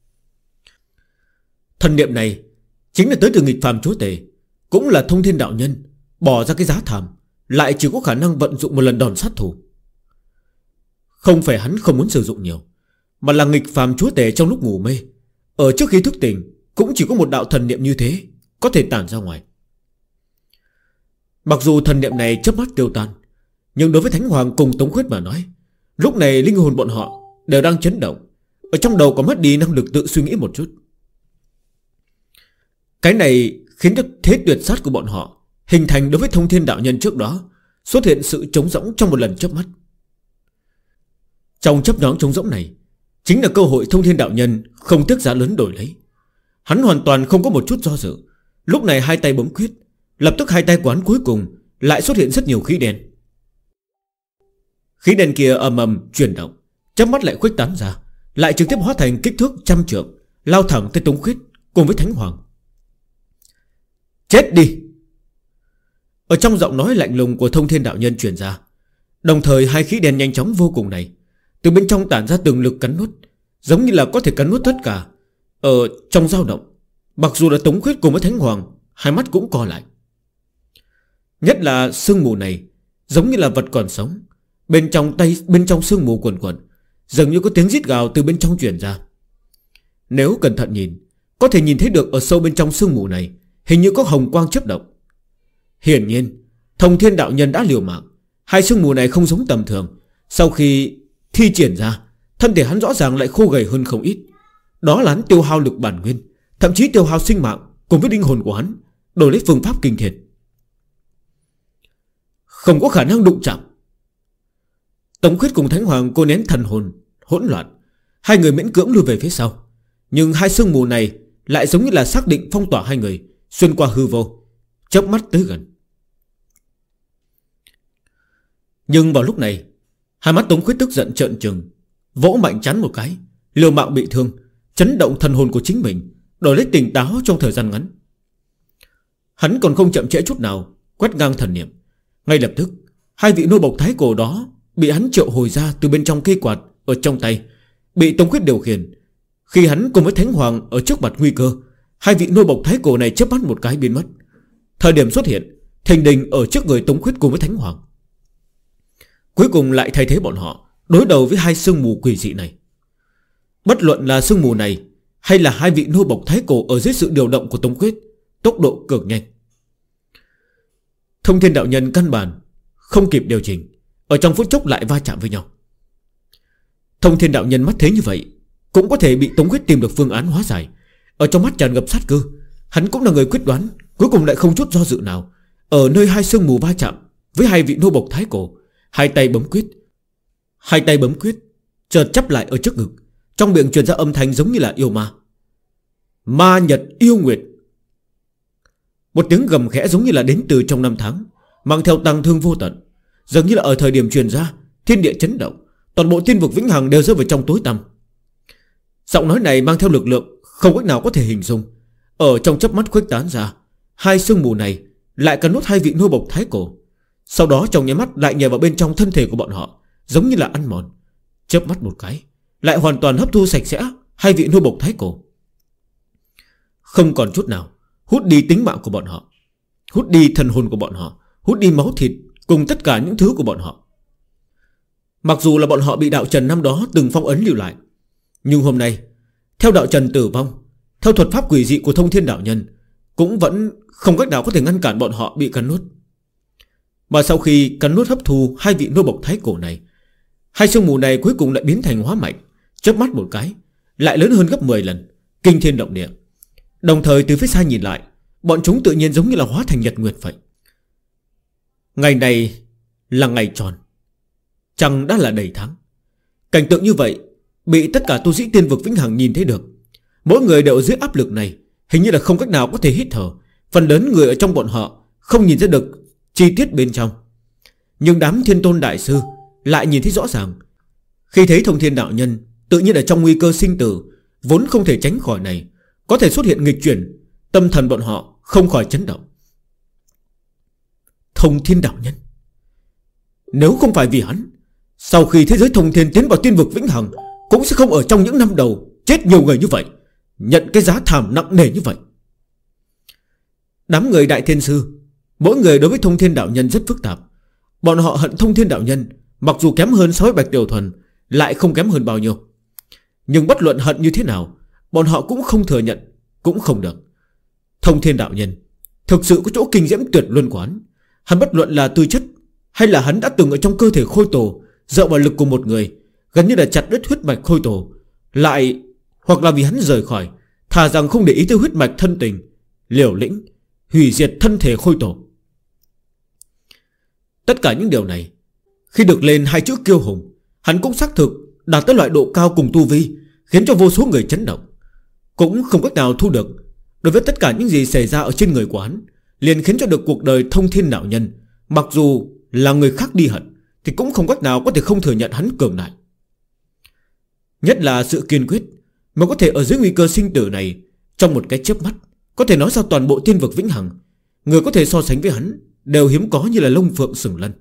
Thần niệm này chính là tới từ nghịch phàm chúa tể, cũng là Thông Thiên đạo nhân bỏ ra cái giá thảm, lại chỉ có khả năng vận dụng một lần đòn sát thủ. Không phải hắn không muốn sử dụng nhiều, mà là nghịch phàm chúa tể trong lúc ngủ mê, ở trước khi thức tỉnh cũng chỉ có một đạo thần niệm như thế có thể tản ra ngoài. Mặc dù thần niệm này chớp mắt tiêu tan, nhưng đối với Thánh Hoàng cùng Tống Khuyết mà nói, lúc này linh hồn bọn họ đều đang chấn động, ở trong đầu có mất đi năng lực tự suy nghĩ một chút. Cái này khiến cho thế tuyệt sát của bọn họ hình thành đối với Thông Thiên đạo nhân trước đó xuất hiện sự trống rỗng trong một lần chớp mắt. Trong chớp nhoáng trống rỗng này chính là cơ hội Thông Thiên đạo nhân không tiếc giá lớn đổi lấy. Hắn hoàn toàn không có một chút do dự, lúc này hai tay bấm quyết, lập tức hai tay của hắn cuối cùng lại xuất hiện rất nhiều khí đen. Khí đen kia ầm ầm chuyển động, chớp mắt lại khuếch tán ra, lại trực tiếp hóa thành kích thước 100 trượng, lao thẳng tới Tống Khuyết cùng với Thánh Hoàng. Chết đi! Ở trong giọng nói lạnh lùng của Thông Thiên đạo nhân truyền ra, đồng thời hai khí đen nhanh chóng vô cùng này từ bên trong tản ra từng lực cắn nuốt, giống như là có thể cắn nuốt tất cả. Ở trong dao động, mặc dù là Tống Khuyết cùng với Thánh Hoàng, hai mắt cũng co lại. Nhất là sương mù này giống như là vật còn sống, bên trong sương mù quần quần, dường như có tiếng rít gào từ bên trong truyền ra. Nếu cẩn thận nhìn, có thể nhìn thấy được ở sâu bên trong sương mù này hình như có hồng quang chớp động. Hiển nhiên Thông Thiên đạo nhân đã liều mạng. Hai sương mù này không giống tầm thường, sau khi thi triển ra, thân thể hắn rõ ràng lại khô gầy hơn không ít. Đó là hắn tiêu hao lực bản nguyên, thậm chí tiêu hao sinh mạng cùng với linh hồn của hắn, đổi lấy phương pháp kinh thiền. Không có khả năng đụng chạm. Tống Khuyết cùng Thánh Hoàng cô nén thần hồn hỗn loạn, hai người miễn cưỡng lùi về phía sau. Nhưng hai sương mù này lại giống như là xác định phong tỏa hai người, xuyên qua hư vô, chớp mắt tới gần. Nhưng vào lúc này, hai mắt Tống Khuyết tức giận trợn trừng, vỗ mạnh chán một cái, liều mạng bị thương, chấn động thần hồn của chính mình, đổi lấy tỉnh táo trong thời gian ngắn. Hắn còn không chậm trễ chút nào, quét ngang thần niệm. Ngay lập tức, hai vị nô bộc thái cổ đó bị hắn triệu hồi ra từ bên trong cây quạt ở trong tay, bị Tống Khuyết điều khiển. Khi hắn cùng với Thánh Hoàng ở trước mặt nguy cơ, hai vị nô bộc thái cổ này chớp mắt một cái biến mất. Thời điểm xuất hiện thình lình ở trước người Tống Khuyết cùng với Thánh Hoàng, cuối cùng lại thay thế bọn họ đối đầu với hai sương mù quỷ dị này. Bất luận là sương mù này hay là hai vị nô bộc thái cổ ở dưới sự điều động của Tống Khuyết, tốc độ cực nhanh. Thông Thiên đạo nhân căn bản không kịp điều chỉnh, ở trong phút chốc lại va chạm với nhau. Thông Thiên đạo nhân mắt thế như vậy cũng có thể bị Tống Khuyết tìm được phương án hóa giải. Ở trong mắt tràn ngập sát cơ, hắn cũng là người quyết đoán, cuối cùng lại không chút do dự nào, ở nơi hai sương mù va chạm với hai vị nô bộc thái cổ, hai tay bấm quyết. Hai tay bấm quyết chợt chắp lại ở trước ngực, trong miệng truyền ra âm thanh giống như là yêu ma. Ma nhật yêu nguyệt. Một tiếng gầm khẽ giống như là đến từ trong năm tháng, mang theo tang thương vô tận. Dường như là ở thời điểm truyền ra, thiên địa chấn động, toàn bộ thiên vực vĩnh hằng đều rơi vào trong tối tăm. Giọng nói này mang theo lực lượng không cách nào có thể hình dung. Ở trong chớp mắt khuếch tán ra, hai sương mù này lại cắn nuốt hai vị nô bộc thái cổ, sau đó trong nháy mắt lại nhảy vào bên trong thân thể của bọn họ, giống như là ăn mòn. Chớp mắt một cái lại hoàn toàn hấp thu sạch sẽ hai vị nô bộc thái cổ, không còn chút nào hút đi tính mạng của bọn họ, hút đi thần hồn của bọn họ, hút đi máu thịt cùng tất cả những thứ của bọn họ. Mặc dù là bọn họ bị đạo trần năm đó từng phong ấn lưu lại, nhưng hôm nay theo đạo trần tử vong, theo thuật pháp quỷ dị của Thông Thiên đạo nhân, cũng vẫn không cách nào có thể ngăn cản bọn họ bị cắn nuốt. Mà sau khi cắn nuốt hấp thu hai vị nô bộc thái cổ này, hai sương mù này cuối cùng lại biến thành hóa mạnh, chớp mắt một cái lại lớn hơn gấp 10 lần, kinh thiên động địa. Đồng thời từ phía xa nhìn lại, bọn chúng tự nhiên giống như là hóa thành nhật nguyệt vậy. Ngày này là ngày tròn, trăng đã là đầy tháng. Cảnh tượng như vậy bị tất cả tu sĩ tiên vực vĩnh hằng nhìn thấy được. Mỗi người đều ở dưới áp lực này, hình như là không cách nào có thể hít thở. Phần lớn người ở trong bọn họ không nhìn ra được chi tiết bên trong. Nhưng đám Thiên Tôn Đại Sư lại nhìn thấy rõ ràng. Khi thấy Thông Thiên Đạo Nhân tự nhiên ở trong nguy cơ sinh tử, vốn không thể tránh khỏi này, có thể xuất hiện nghịch chuyển, tâm thần bọn họ không khỏi chấn động. Thông Thiên Đạo Nhân, nếu không phải vì hắn, sau khi thế giới thông thiên tiến vào tiên vực vĩnh hằng, cũng sẽ không ở trong những năm đầu chết nhiều người như vậy, nhận cái giá thảm nặng nề như vậy. Đám người Đại Thiên Sư, mỗi người đối với Thông Thiên Đạo Nhân rất phức tạp. Bọn họ hận Thông Thiên Đạo Nhân, mặc dù kém hơn so với Bạch Tiểu Thuần, lại không kém hơn bao nhiêu. Nhưng bất luận hận như thế nào, bọn họ cũng không thừa nhận, cũng không được. Thông Thiên Đạo Nhân thực sự có chỗ kinh diễm tuyệt luân của hắn. Hắn bất luận là tư chất hay là hắn đã từng ở trong cơ thể Khôi Tổ, dựa vào lực của một người, gần như là chặt đứt huyết mạch Khôi Tổ, lại hoặc là vì hắn rời khỏi, thà rằng không để ý tới huyết mạch thân tình, liều lĩnh hủy diệt thân thể Khôi Tổ. Tất cả những điều này, khi được lên hai chữ kiêu hùng, hắn cũng xác thực đạt tới loại độ cao cùng tu vi, khiến cho vô số người chấn động. Cũng không cách nào thu được. Đối với tất cả những gì xảy ra ở trên người của hắn, liền khiến cho được cuộc đời Thông Thiên Đạo Nhân, mặc dù là người khác đi hận, thì cũng không cách nào có thể không thừa nhận hắn cường đại. Nhất là sự kiên quyết mà có thể ở dưới nguy cơ sinh tử này, trong một cái chớp mắt, có thể nói ra toàn bộ tiên vực vĩnh hằng, người có thể so sánh với hắn đều hiếm có như là lông phượng sừng lân.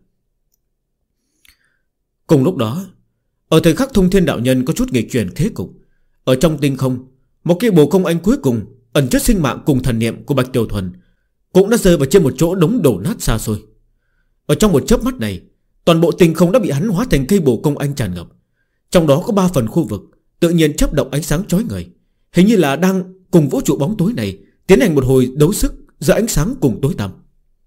Cùng lúc đó, ở thời khắc Thông Thiên Đạo Nhân có chút nghịch chuyển thế cục, ở trong tinh không, một cái bồ công anh cuối cùng ẩn chứa sinh mạng cùng thần niệm của Bạch Tiểu Thuần cũng đã rơi vào trên một chỗ đống đổ nát xa xôi. Ở trong một chớp mắt này, toàn bộ tinh không đã bị hắn hóa thành cây bồ công anh tràn ngập. Trong đó có 3 phần khu vực tự nhiên chớp động ánh sáng chói người, hình như là đang cùng vũ trụ bóng tối này tiến hành một hồi đấu sức giữa ánh sáng cùng tối tăm.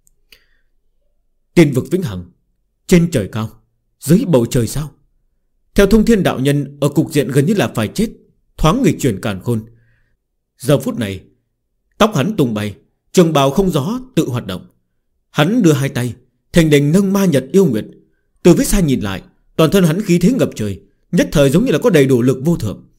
Tiên vực vĩnh hằng, trên trời cao, dưới bầu trời sao. Theo Thông Thiên Đạo Nhân, ở cục diện gần như là phải chết, thoáng nghịch chuyển càn khôn. Giờ phút này, tóc hắn tung bay, trường bào không gió tự hoạt động. Hắn đưa hai tay thành đỉnh nâng ma nhật yêu nguyệt. Từ phía xa nhìn lại, toàn thân hắn khí thế ngập trời, nhất thời giống như là có đầy đủ lực vô thượng.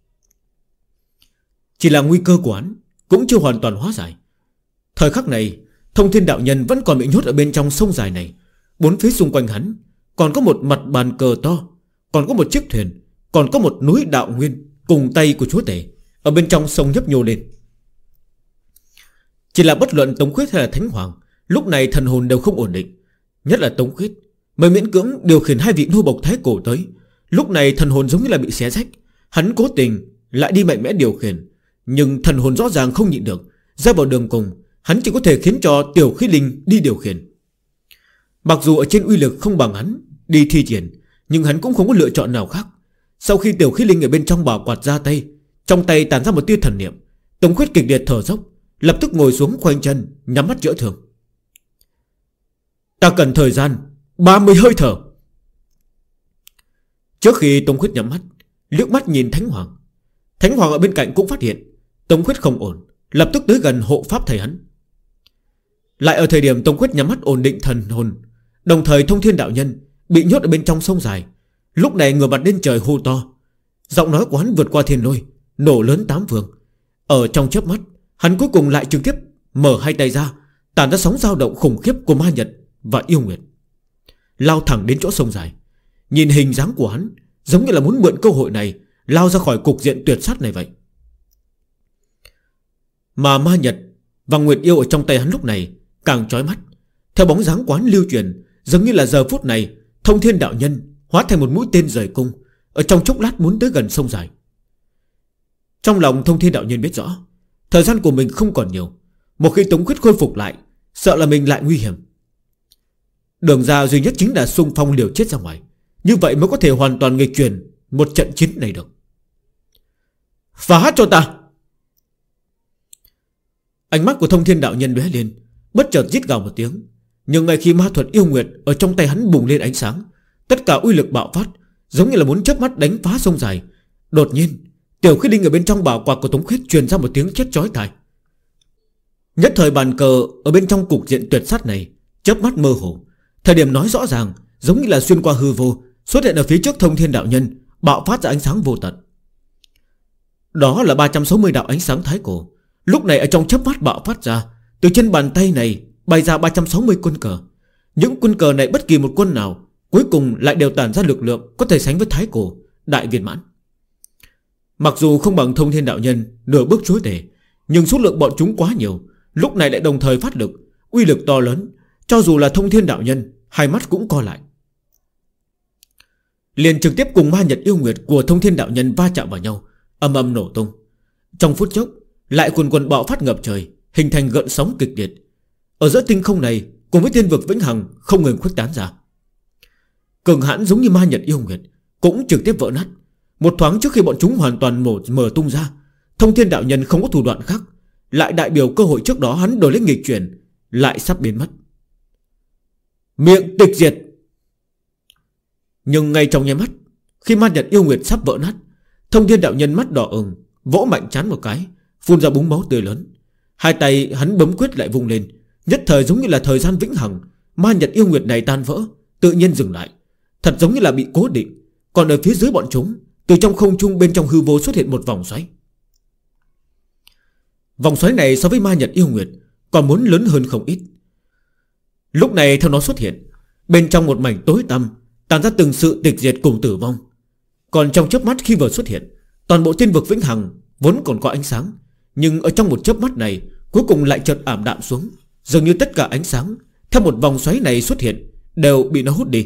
Chỉ là nguy cơ của hắn cũng chưa hoàn toàn hóa giải. Thời khắc này, Thông Thiên Đạo Nhân vẫn còn bị nhốt ở bên trong sông dài này. Bốn phía xung quanh hắn còn có một mặt bàn cờ to, còn có một chiếc thuyền, còn có một núi đạo nguyên cùng tay của chúa tể ở bên trong sông nhấp nhô lên. Chỉ là bất luận Tống Khuyết hay là Thánh Hoàng, lúc này thần hồn đều không ổn định. Nhất là Tống Khuyết mới miễn cưỡng điều khiển hai vị nô bộc thái cổ tới, lúc này thần hồn giống như là bị xé rách. Hắn cố tình lại đi mạnh mẽ điều khiển, nhưng thần hồn rõ ràng không nhịn được, ra vào đường cùng, hắn chỉ có thể khiến cho Tiểu Khí Linh đi điều khiển. Mặc dù ở trên uy lực không bằng hắn đi thi triển, nhưng hắn cũng không có lựa chọn nào khác. Sau khi Tiểu Khí Linh ở bên trong bảo quạt ra tay, trong tay tản ra một tia thần niệm, Tống Khuyết kịch liệt thở dốc, lập tức ngồi xuống khoanh chân, nhắm mắt chữa thương. Ta cần thời gian 30 hơi thở. Trước khi Tống Khuyết nhắm mắt, liếc mắt nhìn Thánh Hoàng. Thánh Hoàng ở bên cạnh cũng phát hiện Tống Khuyết không ổn, lập tức tới gần hộ pháp thầy hắn. Lại ở thời điểm Tống Khuyết nhắm mắt ổn định thần hồn, đồng thời Thông Thiên Đạo Nhân bị nhốt ở bên trong sông dài, lúc này ngửa mặt lên trời hô to. Giọng nói của hắn vượt qua thiên lôi, nổ lớn 8 phương. Ở trong chớp mắt, hắn cuối cùng lại trực tiếp mở hai tay ra, tản ra sóng dao động khủng khiếp của ma nhật và yêu nguyệt, lao thẳng đến chỗ sông dài. Nhìn hình dáng của hắn, giống như là muốn mượn cơ hội này lao ra khỏi cục diện tuyệt sát này vậy. Mà ma nhật và nguyệt yêu ở trong tay hắn lúc này càng chói mắt. Theo bóng dáng quán lưu truyền, giống như là giờ phút này Thông Thiên Đạo Nhân hóa thành một mũi tên rời cung, ở trong chốc lát muốn tới gần sông dài. Trong lòng Thông Thiên Đạo Nhân biết rõ thời gian của mình không còn nhiều. Một khi Tống Khuyết khôi phục lại, sợ là mình lại nguy hiểm. Đường ra duy nhất chính là xung phong liều chết ra ngoài, như vậy mới có thể hoàn toàn nghịch chuyển một trận chiến này được. Phá cho ta! Ánh mắt của Thông Thiên Đạo Nhân lóe lên, bất chợt rít gào một tiếng. Nhưng ngay khi ma thuật yêu nguyệt ở trong tay hắn bùng lên ánh sáng, tất cả uy lực bạo phát, giống như là muốn chớp mắt đánh phá sông dài. Đột nhiên, Tiểu Khí Linh ở bên trong bảo quạt của Tống Khuyết truyền ra một tiếng chết chói tai. Nhất thời bàn cờ ở bên trong cục diện tuyệt sát này chớp mắt mơ hồ, thời điểm nói rõ ràng giống như là xuyên qua hư vô, xuất hiện ở phía trước Thông Thiên Đạo Nhân, bạo phát ra ánh sáng vô tận. Đó là 360 đạo ánh sáng thái cổ. Lúc này ở trong chớp mắt bạo phát ra, từ trên bàn tay này bay ra 360 quân cờ. Những quân cờ này bất kỳ một quân nào cuối cùng lại đều tản ra lực lượng có thể sánh với Thái Cổ Đại Viên Mãn. Mặc dù không bằng Thông Thiên Đạo Nhân nửa bước chúa tể, nhưng số lượng bọn chúng quá nhiều, lúc này lại đồng thời phát lực, uy lực to lớn. Cho dù là Thông Thiên Đạo Nhân, hai mắt cũng co lại, liền trực tiếp cùng Ma Nhật Yêu Nguyệt của Thông Thiên Đạo Nhân va chạm vào nhau, ầm ầm nổ tung. Trong phút chốc lại quần quần bạo phát ngập trời, hình thành gợn sóng kịch liệt. Ở giữa tinh không này cùng với thiên vực vĩnh hằng không ngừng khuếch tán ra. Cường hãn giống như Ma Nhật Yêu Nguyệt cũng trực tiếp vỡ nát. Một thoáng trước khi bọn chúng hoàn toàn mở tung ra, Thông Thiên Đạo Nhân không có thủ đoạn khác, lại đại biểu cơ hội trước đó hắn đổi lấy nghịch chuyển lại sắp biến mất. Miệng tịch diệt. Nhưng ngay trong nháy mắt, khi Ma Nhật Yêu Nguyệt sắp vỡ nát, Thông Thiên Đạo Nhân mắt đỏ ửng, vỗ mạnh trán một cái, phun ra búng máu tươi lớn. Hai tay hắn bấm quyết lại vung lên, nhất thời giống như là thời gian vĩnh hằng. Ma Nhật Yêu Nguyệt này tan vỡ, tự nhiên dừng lại, thật giống như là bị cố định. Còn ở phía dưới bọn chúng, từ trong không trung bên trong hư vô xuất hiện một vòng xoáy. Vòng xoáy này so với Ma Nhật Yêu Nguyệt còn muốn lớn hơn không ít. Lúc này theo nó xuất hiện, bên trong một mảnh tối tăm tàn ra từng sự tịch diệt cùng tử vong. Còn trong chớp mắt khi vừa xuất hiện, toàn bộ thiên vực vĩnh hằng vốn còn có ánh sáng, nhưng ở trong một chớp mắt này cuối cùng lại chợt ảm đạm xuống. Dường như tất cả ánh sáng theo một vòng xoáy này xuất hiện đều bị nó hút đi.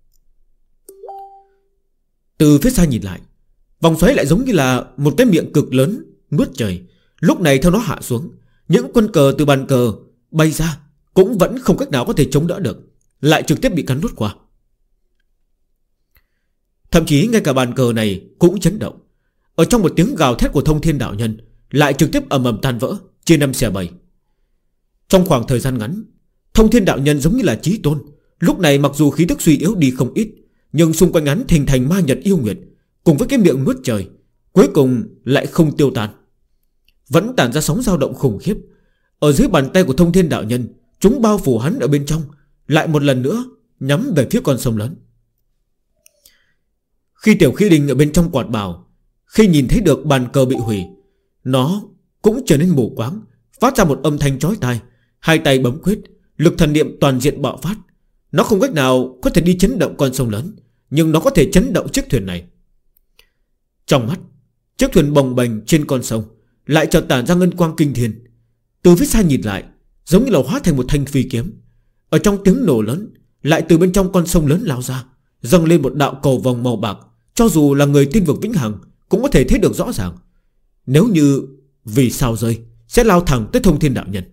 Từ phía xa nhìn lại, vòng xoáy lại giống như là một cái miệng cực lớn nuốt trời. Lúc này theo nó hạ xuống, những quân cờ từ bàn cờ bay ra cũng vẫn không cách nào có thể chống đỡ được, lại trực tiếp bị cắn nuốt qua. Thậm chí ngay cả bàn cờ này cũng chấn động. Ở trong một tiếng gào thét của Thông Thiên Đạo Nhân, lại trực tiếp ầm ầm tan vỡ, chia 5 xẻ 7. Trong khoảng thời gian ngắn, Thông Thiên Đạo Nhân giống như là chí tôn. Lúc này mặc dù khí tức suy yếu đi không ít, nhưng xung quanh hắn hình thành Ma Nhật Yêu Nguyệt cùng với cái miệng nuốt trời, cuối cùng lại không tiêu tan, vẫn tản ra sóng dao động khủng khiếp. Ở dưới bàn tay của Thông Thiên Đạo Nhân, chúng bao phủ hắn ở bên trong, lại một lần nữa nhắm về phía con sông lớn. Khi Tiểu Khí Đình ở bên trong quạt bào, khi nhìn thấy được bàn cờ bị hủy, nó cũng trở nên mù quáng, phát ra một âm thanh chói tai. Hai tay bấm quyết, lực thần niệm toàn diện bạo phát. Nó không cách nào có thể đi chấn động con sông lớn, nhưng nó có thể chấn động chiếc thuyền này. Trong mắt, chiếc thuyền bồng bềnh trên con sông lại chợt tản ra ngân quang kinh thiên. Từ phía xa nhìn lại, giống như là hóa thành một thanh phi kiếm. Ở trong tiếng nổ lớn, lại từ bên trong con sông lớn lao ra, dâng lên một đạo cầu vòng màu bạc. Cho dù là người tiên vực vĩnh hằng cũng có thể thấy được rõ ràng. Nếu như vì sao rơi, sẽ lao thẳng tới Thông Thiên Đạo Nhân.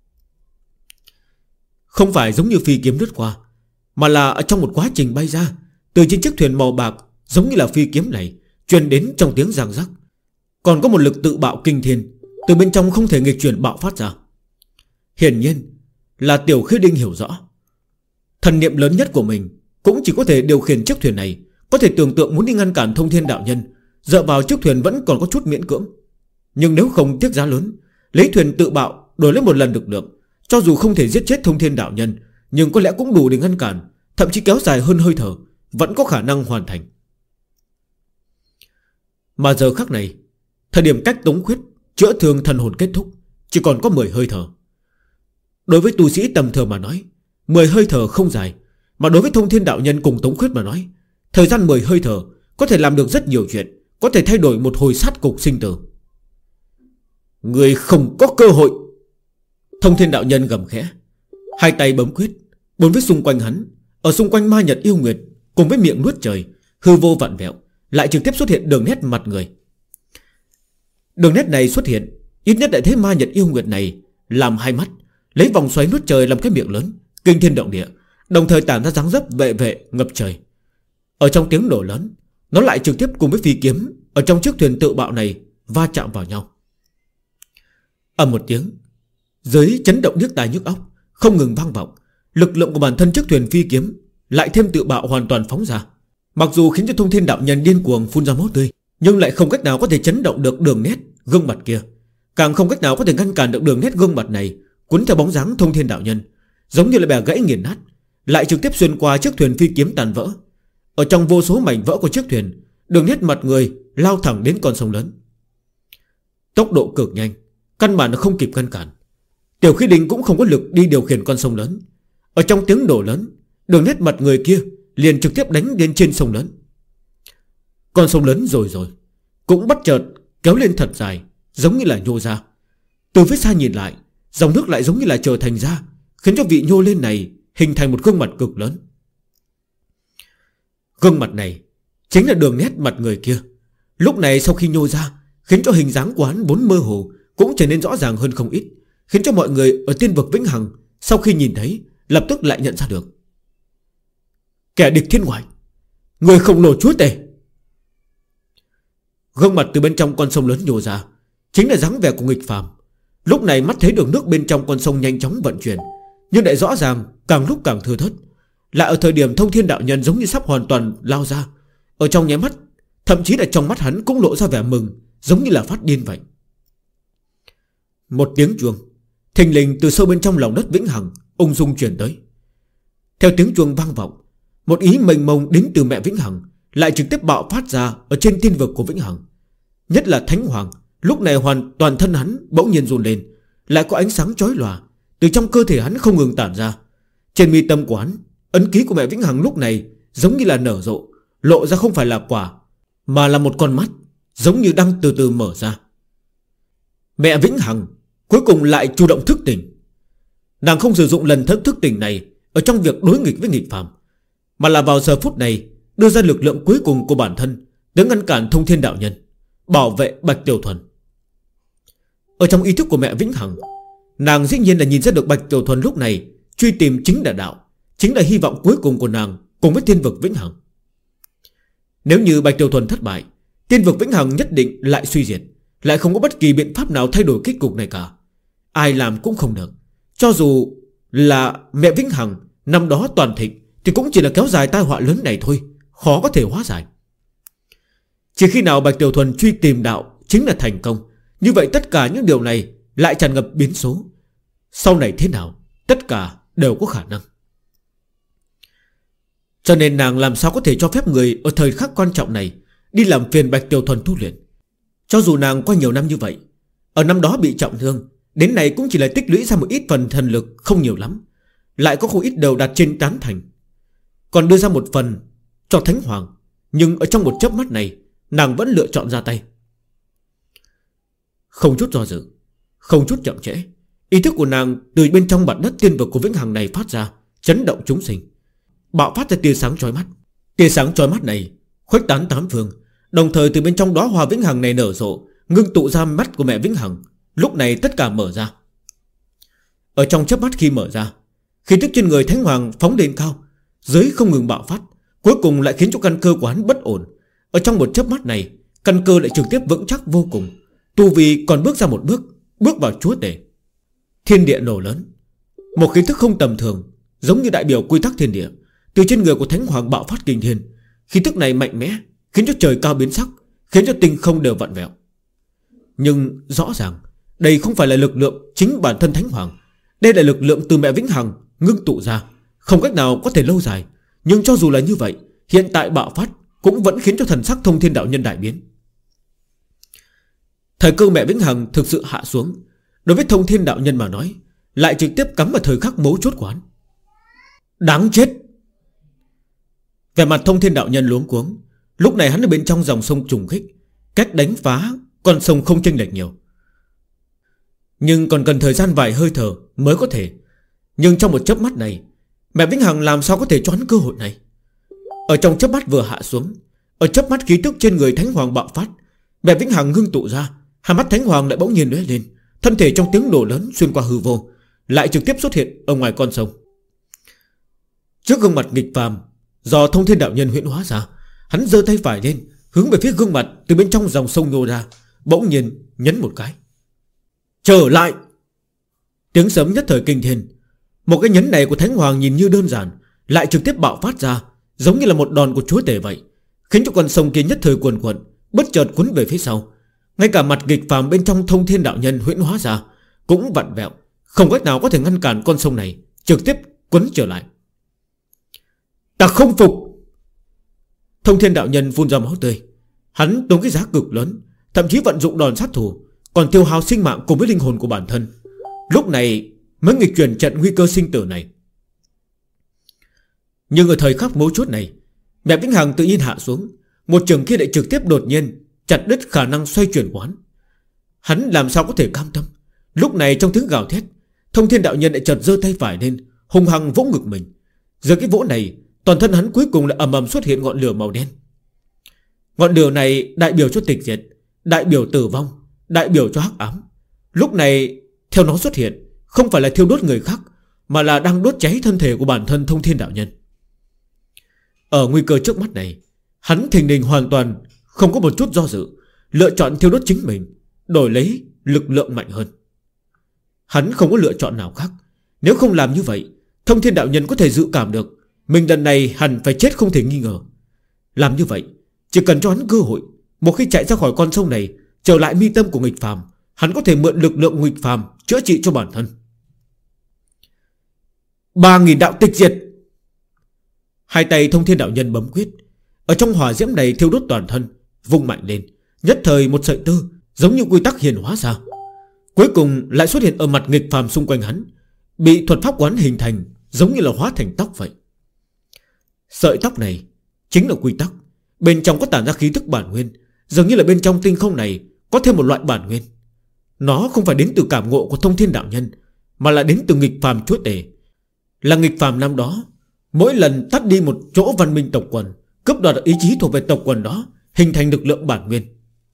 Không phải giống như phi kiếm lướt qua, mà là ở trong một quá trình bay ra, từ trên chiếc thuyền màu bạc giống như là phi kiếm này truyền đến trong tiếng răng rắc. Còn có một lực tự bạo kinh thiên từ bên trong không thể nghịch chuyển bạo phát ra. Hiển nhiên là Tiểu Khí Đinh hiểu rõ, thần niệm lớn nhất của mình cũng chỉ có thể điều khiển chiếc thuyền này. Có thể tưởng tượng muốn đi ngăn cản Thông Thiên Đạo Nhân, dựa vào chiếc thuyền vẫn còn có chút miễn cưỡng. Nhưng nếu không tiếc giá lớn, lấy thuyền tự bạo đổi lấy một lần lực lượng, cho dù không thể giết chết Thông Thiên Đạo Nhân, nhưng có lẽ cũng đủ để ngăn cản, thậm chí kéo dài hơn hơi thở, vẫn có khả năng hoàn thành. Mà giờ khắc này, thời điểm cách Tống Khuyết chữa thương thần hồn kết thúc, chỉ còn có 10 hơi thở. Đối với tu sĩ tầm thường mà nói, 10 hơi thở không dài. Mà đối với Thông Thiên Đạo Nhân cùng Tống Khuyết mà nói, thời gian 10 hơi thở có thể làm được rất nhiều chuyện, có thể thay đổi một hồi sát cục sinh tử. Người không có cơ hội. Thông Thiên Đạo Nhân gầm khẽ, hai tay bấm quyết, bốn phía xung quanh hắn, ở xung quanh Ma Nhật Yêu Nguyệt cùng với miệng nuốt trời, hư vô vặn vẹo, lại trực tiếp xuất hiện đường nét mặt người. Đường nét này xuất hiện, ít nhất đã thấy Ma Nhật Yêu Nguyệt này làm hai mắt, lấy vòng xoáy nuốt trời làm cái miệng lớn, kinh thiên động địa, đồng thời tản ra dáng dấp vệ vệ ngập trời. Ở trong tiếng nổ lớn, nó lại trực tiếp cùng với phi kiếm ở trong chiếc thuyền tự bạo này va chạm vào nhau. Ầm một tiếng, dưới chấn động nhức tai nhức óc không ngừng vang vọng. Lực lượng của bản thân chiếc thuyền phi kiếm lại thêm tự bạo hoàn toàn phóng ra, mặc dù khiến cho Thông Thiên Đạo Nhân điên cuồng phun ra máu tươi, nhưng lại không cách nào có thể chấn động được đường nét gương mặt kia, càng không cách nào có thể ngăn cản được đường nét gương mặt này cuốn theo bóng dáng Thông Thiên Đạo Nhân, giống như là bè gãy nghiền nát, lại trực tiếp xuyên qua chiếc thuyền phi kiếm tàn vỡ. Ở trong vô số mảnh vỡ của chiếc thuyền, đường nét mặt người lao thẳng đến con sông lớn. Tốc độ cực nhanh, căn bản là không kịp ngăn cản. Tiểu Khí Đình cũng không có lực đi điều khiển con sông lớn. Ở trong tiếng nổ lớn, đường nét mặt người kia liền trực tiếp đánh lên trên sông lớn. Con sông lớn rồi cũng bất chợt kéo lên thật dài, giống như là nhô ra. Từ phía xa nhìn lại, dòng nước lại giống như là trở thành ra, khiến cho vị nhô lên này hình thành một gương mặt cực lớn. Gương mặt này chính là đường nét mặt người kia. Lúc này sau khi nhô ra, khiến cho hình dáng của hắn vốn mơ hồ cũng trở nên rõ ràng hơn không ít, khiến cho mọi người ở tiên vực Vĩnh Hằng sau khi nhìn thấy lập tức lại nhận ra được. Kẻ địch thiên ngoại, người khổng lồ chúa tể. Gương mặt từ bên trong con sông lớn nhô ra chính là dáng vẻ của nghịch phàm. Lúc này mắt thấy đường nước bên trong con sông nhanh chóng vận chuyển, nhưng lại rõ ràng càng lúc càng thưa thớt. Lại ở thời điểm Thông Thiên đạo nhân giống như sắp hoàn toàn lao ra, ở trong nháy mắt, thậm chí là trong mắt hắn cũng lộ ra vẻ mừng, giống như là phát điên vậy. Một tiếng chuông thình lình từ sâu bên trong lòng đất Vĩnh Hằng ung dung truyền tới. Theo tiếng chuông vang vọng, một ý mênh mông đến từ mẹ Vĩnh Hằng lại trực tiếp bạo phát ra ở trên tiên vực của Vĩnh Hằng. Nhất là Thánh Hoàng, lúc này hoàn toàn thân hắn bỗng nhiên run lên, lại có ánh sáng chói lòa từ trong cơ thể hắn không ngừng tản ra. Trên mi tâm của hắn, ấn ký của mẹ Vĩnh Hằng lúc này giống như là nở rộ, lộ ra không phải là quả, mà là một con mắt, giống như đang từ từ mở ra. Mẹ Vĩnh Hằng cuối cùng lại chủ động thức tỉnh. Nàng không sử dụng lần thức tỉnh này ở trong việc đối nghịch với nghịch phàm, mà là vào giờ phút này đưa ra lực lượng cuối cùng của bản thân để ngăn cản Thông Thiên đạo nhân, bảo vệ Bạch Tiểu Thuần. Ở trong ý thức của mẹ Vĩnh Hằng, nàng dĩ nhiên là nhìn ra được Bạch Tiểu Thuần lúc này truy tìm chính là đạo, chính là hy vọng cuối cùng của nàng cùng với tiên vực Vĩnh Hằng. Nếu như Bạch Tiểu Thuần thất bại, tiên vực Vĩnh Hằng nhất định lại suy diệt, lại không có bất kỳ biện pháp nào thay đổi kết cục này cả. Ai làm cũng không được. Cho dù là mẹ Vĩnh Hằng năm đó toàn thịnh thì cũng chỉ là kéo dài tai họa lớn này thôi, khó có thể hóa giải. Chỉ khi nào Bạch Tiểu Thuần truy tìm đạo chính là thành công, như vậy tất cả những điều này lại tràn ngập biến số. Sau này thế nào, tất cả đều có khả năng. Cho nên nàng làm sao có thể cho phép người ở thời khắc quan trọng này đi làm phiền Bạch Tiểu Thuần tu luyện. Cho dù nàng qua nhiều năm như vậy, ở năm đó bị trọng thương, đến nay cũng chỉ là tích lũy ra một ít phần thần lực, không nhiều lắm, lại có không ít đều đặt trên tán thành, còn đưa ra một phần cho Thánh Hoàng. Nhưng ở trong một chớp mắt này, nàng vẫn lựa chọn ra tay. Không chút do dự, không chút chậm trễ, ý thức của nàng từ bên trong mặt đất tiên vực của Vĩnh Hằng này phát ra, chấn động chúng sinh, bạo phát ra tia sáng chói mắt. Tia sáng chói mắt này khuếch tán tám phương, đồng thời từ bên trong đóa hoa Vĩnh Hằng này nở rộ, ngưng tụ ra mắt của mẹ Vĩnh Hằng. Lúc này tất cả mở ra. Ở trong chớp mắt khi mở ra, khí tức trên người Thánh Hoàng phóng lên cao, giới không ngừng bạo phát, cuối cùng lại khiến cho căn cơ của hắn bất ổn. Ở trong một chớp mắt này, căn cơ lại trực tiếp vững chắc vô cùng, tu vi còn bước ra một bước, bước vào chúa tể. Thiên địa nổ lớn, một khí tức không tầm thường, giống như đại biểu quy tắc thiên địa, từ trên người của Thánh Hoàng bạo phát kinh thiên. Khí tức này mạnh mẽ, khiến cho trời cao biến sắc, khiến cho tinh không đều vặn vẹo. Nhưng rõ ràng đây không phải là lực lượng chính bản thân Thánh Hoàng, đây là lực lượng từ mẹ Vĩnh Hằng ngưng tụ ra, không cách nào có thể lâu dài. Nhưng cho dù là như vậy, hiện tại bạo phát cũng vẫn khiến cho thần sắc Thông Thiên đạo nhân đại biến. Thời cơ mẹ Vĩnh Hằng thực sự hạ xuống, đối với Thông Thiên đạo nhân mà nói, lại trực tiếp cắm vào thời khắc mấu chốt của hắn. Đáng chết! Vẻ mặt Thông Thiên đạo nhân luống cuống. Lúc này hắn ở bên trong dòng sông trùng khích, cách đánh phá con sông không chênh lệch nhiều, nhưng còn cần thời gian vài hơi thở mới có thể. Nhưng trong một chớp mắt này, mẹ Vĩnh Hằng làm sao có thể cho hắn cơ hội này. Ở trong chớp mắt vừa hạ xuống, ở chớp mắt khí tức trên người Thánh Hoàng bạo phát, mẹ Vĩnh Hằng ngưng tụ ra, hai mắt Thánh Hoàng lại bỗng nhiên lóe lên, thân thể trong tiếng nổ lớn xuyên qua hư vô, lại trực tiếp xuất hiện ở ngoài con sông. Trước gương mặt nghịch phàm do Thông Thiên đạo nhân huyễn hóa ra, hắn giơ tay phải lên, hướng về phía gương mặt từ bên trong dòng sông nhô ra, bỗng nhiên nhấn một cái. Trở lại! Tiếng sấm nhất thời kinh thiên. Một cái nhấn này của Thánh Hoàng nhìn như đơn giản, lại trực tiếp bạo phát ra, giống như là một đòn của chúa tể vậy, khiến cho con sông kia nhất thời cuồn cuộn, bất chợt cuốn về phía sau. Ngay cả mặt nghịch phàm bên trong Thông Thiên đạo nhân huyễn hóa ra cũng vặn vẹo, không cách nào có thể ngăn cản con sông này, trực tiếp cuốn trở lại. Ta không phục! Thông Thiên đạo nhân phun ra máu tươi. Hắn tốn cái giá cực lớn, thậm chí vận dụng đòn sát thủ, còn tiêu hao sinh mạng cùng với linh hồn của bản thân, lúc này mới nghịch chuyển trận nguy cơ sinh tử này. Nhưng ở thời khắc mấu chốt này, mẹ Vĩnh Hằng tự nhiên hạ xuống. Một trường kia lại trực tiếp đột nhiên chặt đứt khả năng xoay chuyển của hắn. Hắn làm sao có thể cam tâm. Lúc này trong tiếng gào thét, Thông Thiên đạo nhân lại chợt giơ tay phải lên, hung hăng vỗ ngực mình. Giờ cái vỗ này, toàn thân hắn cuối cùng lại ầm ầm xuất hiện ngọn lửa màu đen. Ngọn lửa này đại biểu cho tịch diệt, đại biểu tử vong, đại biểu cho hắc ám. Lúc này theo nó xuất hiện, không phải là thiêu đốt người khác, mà là đang đốt cháy thân thể của bản thân Thông Thiên đạo nhân. Ở nguy cơ trước mắt này, hắn thình lình hoàn toàn không có một chút do dự, lựa chọn thiêu đốt chính mình, đổi lấy lực lượng mạnh hơn. Hắn không có lựa chọn nào khác. Nếu không làm như vậy, Thông Thiên đạo nhân có thể dự cảm được mình lần này hẳn phải chết không thể nghi ngờ. Làm như vậy, chỉ cần cho hắn cơ hội, một khi chạy ra khỏi con sông này, trở lại mi tâm của nghịch phàm, hắn có thể mượn lực lượng nghịch phàm chữa trị cho bản thân. 3.000 đạo tịch diệt. Hai tay Thông Thiên đạo nhân bấm quyết. Ở trong hỏa diễm này thiêu đốt toàn thân, vung mạnh lên. Nhất thời một sợi tơ giống như quy tắc hiển hóa ra, cuối cùng lại xuất hiện ở mặt nghịch phàm xung quanh hắn, bị thuật pháp quán hình thành, giống như là hóa thành tóc vậy. Sợi tóc này chính là quy tắc. Bên trong có tản ra khí tức bản nguyên, dường như là bên trong tinh không này có thêm một loại bản nguyên. Nó không phải đến từ cảm ngộ của Thông Thiên đạo nhân, mà là đến từ nghịch phàm chúa tể. Là nghịch phàm năm đó, mỗi lần tắt đi một chỗ văn minh tộc quần, cướp đoạt ý chí thuộc về tộc quần đó, hình thành lực lượng bản nguyên.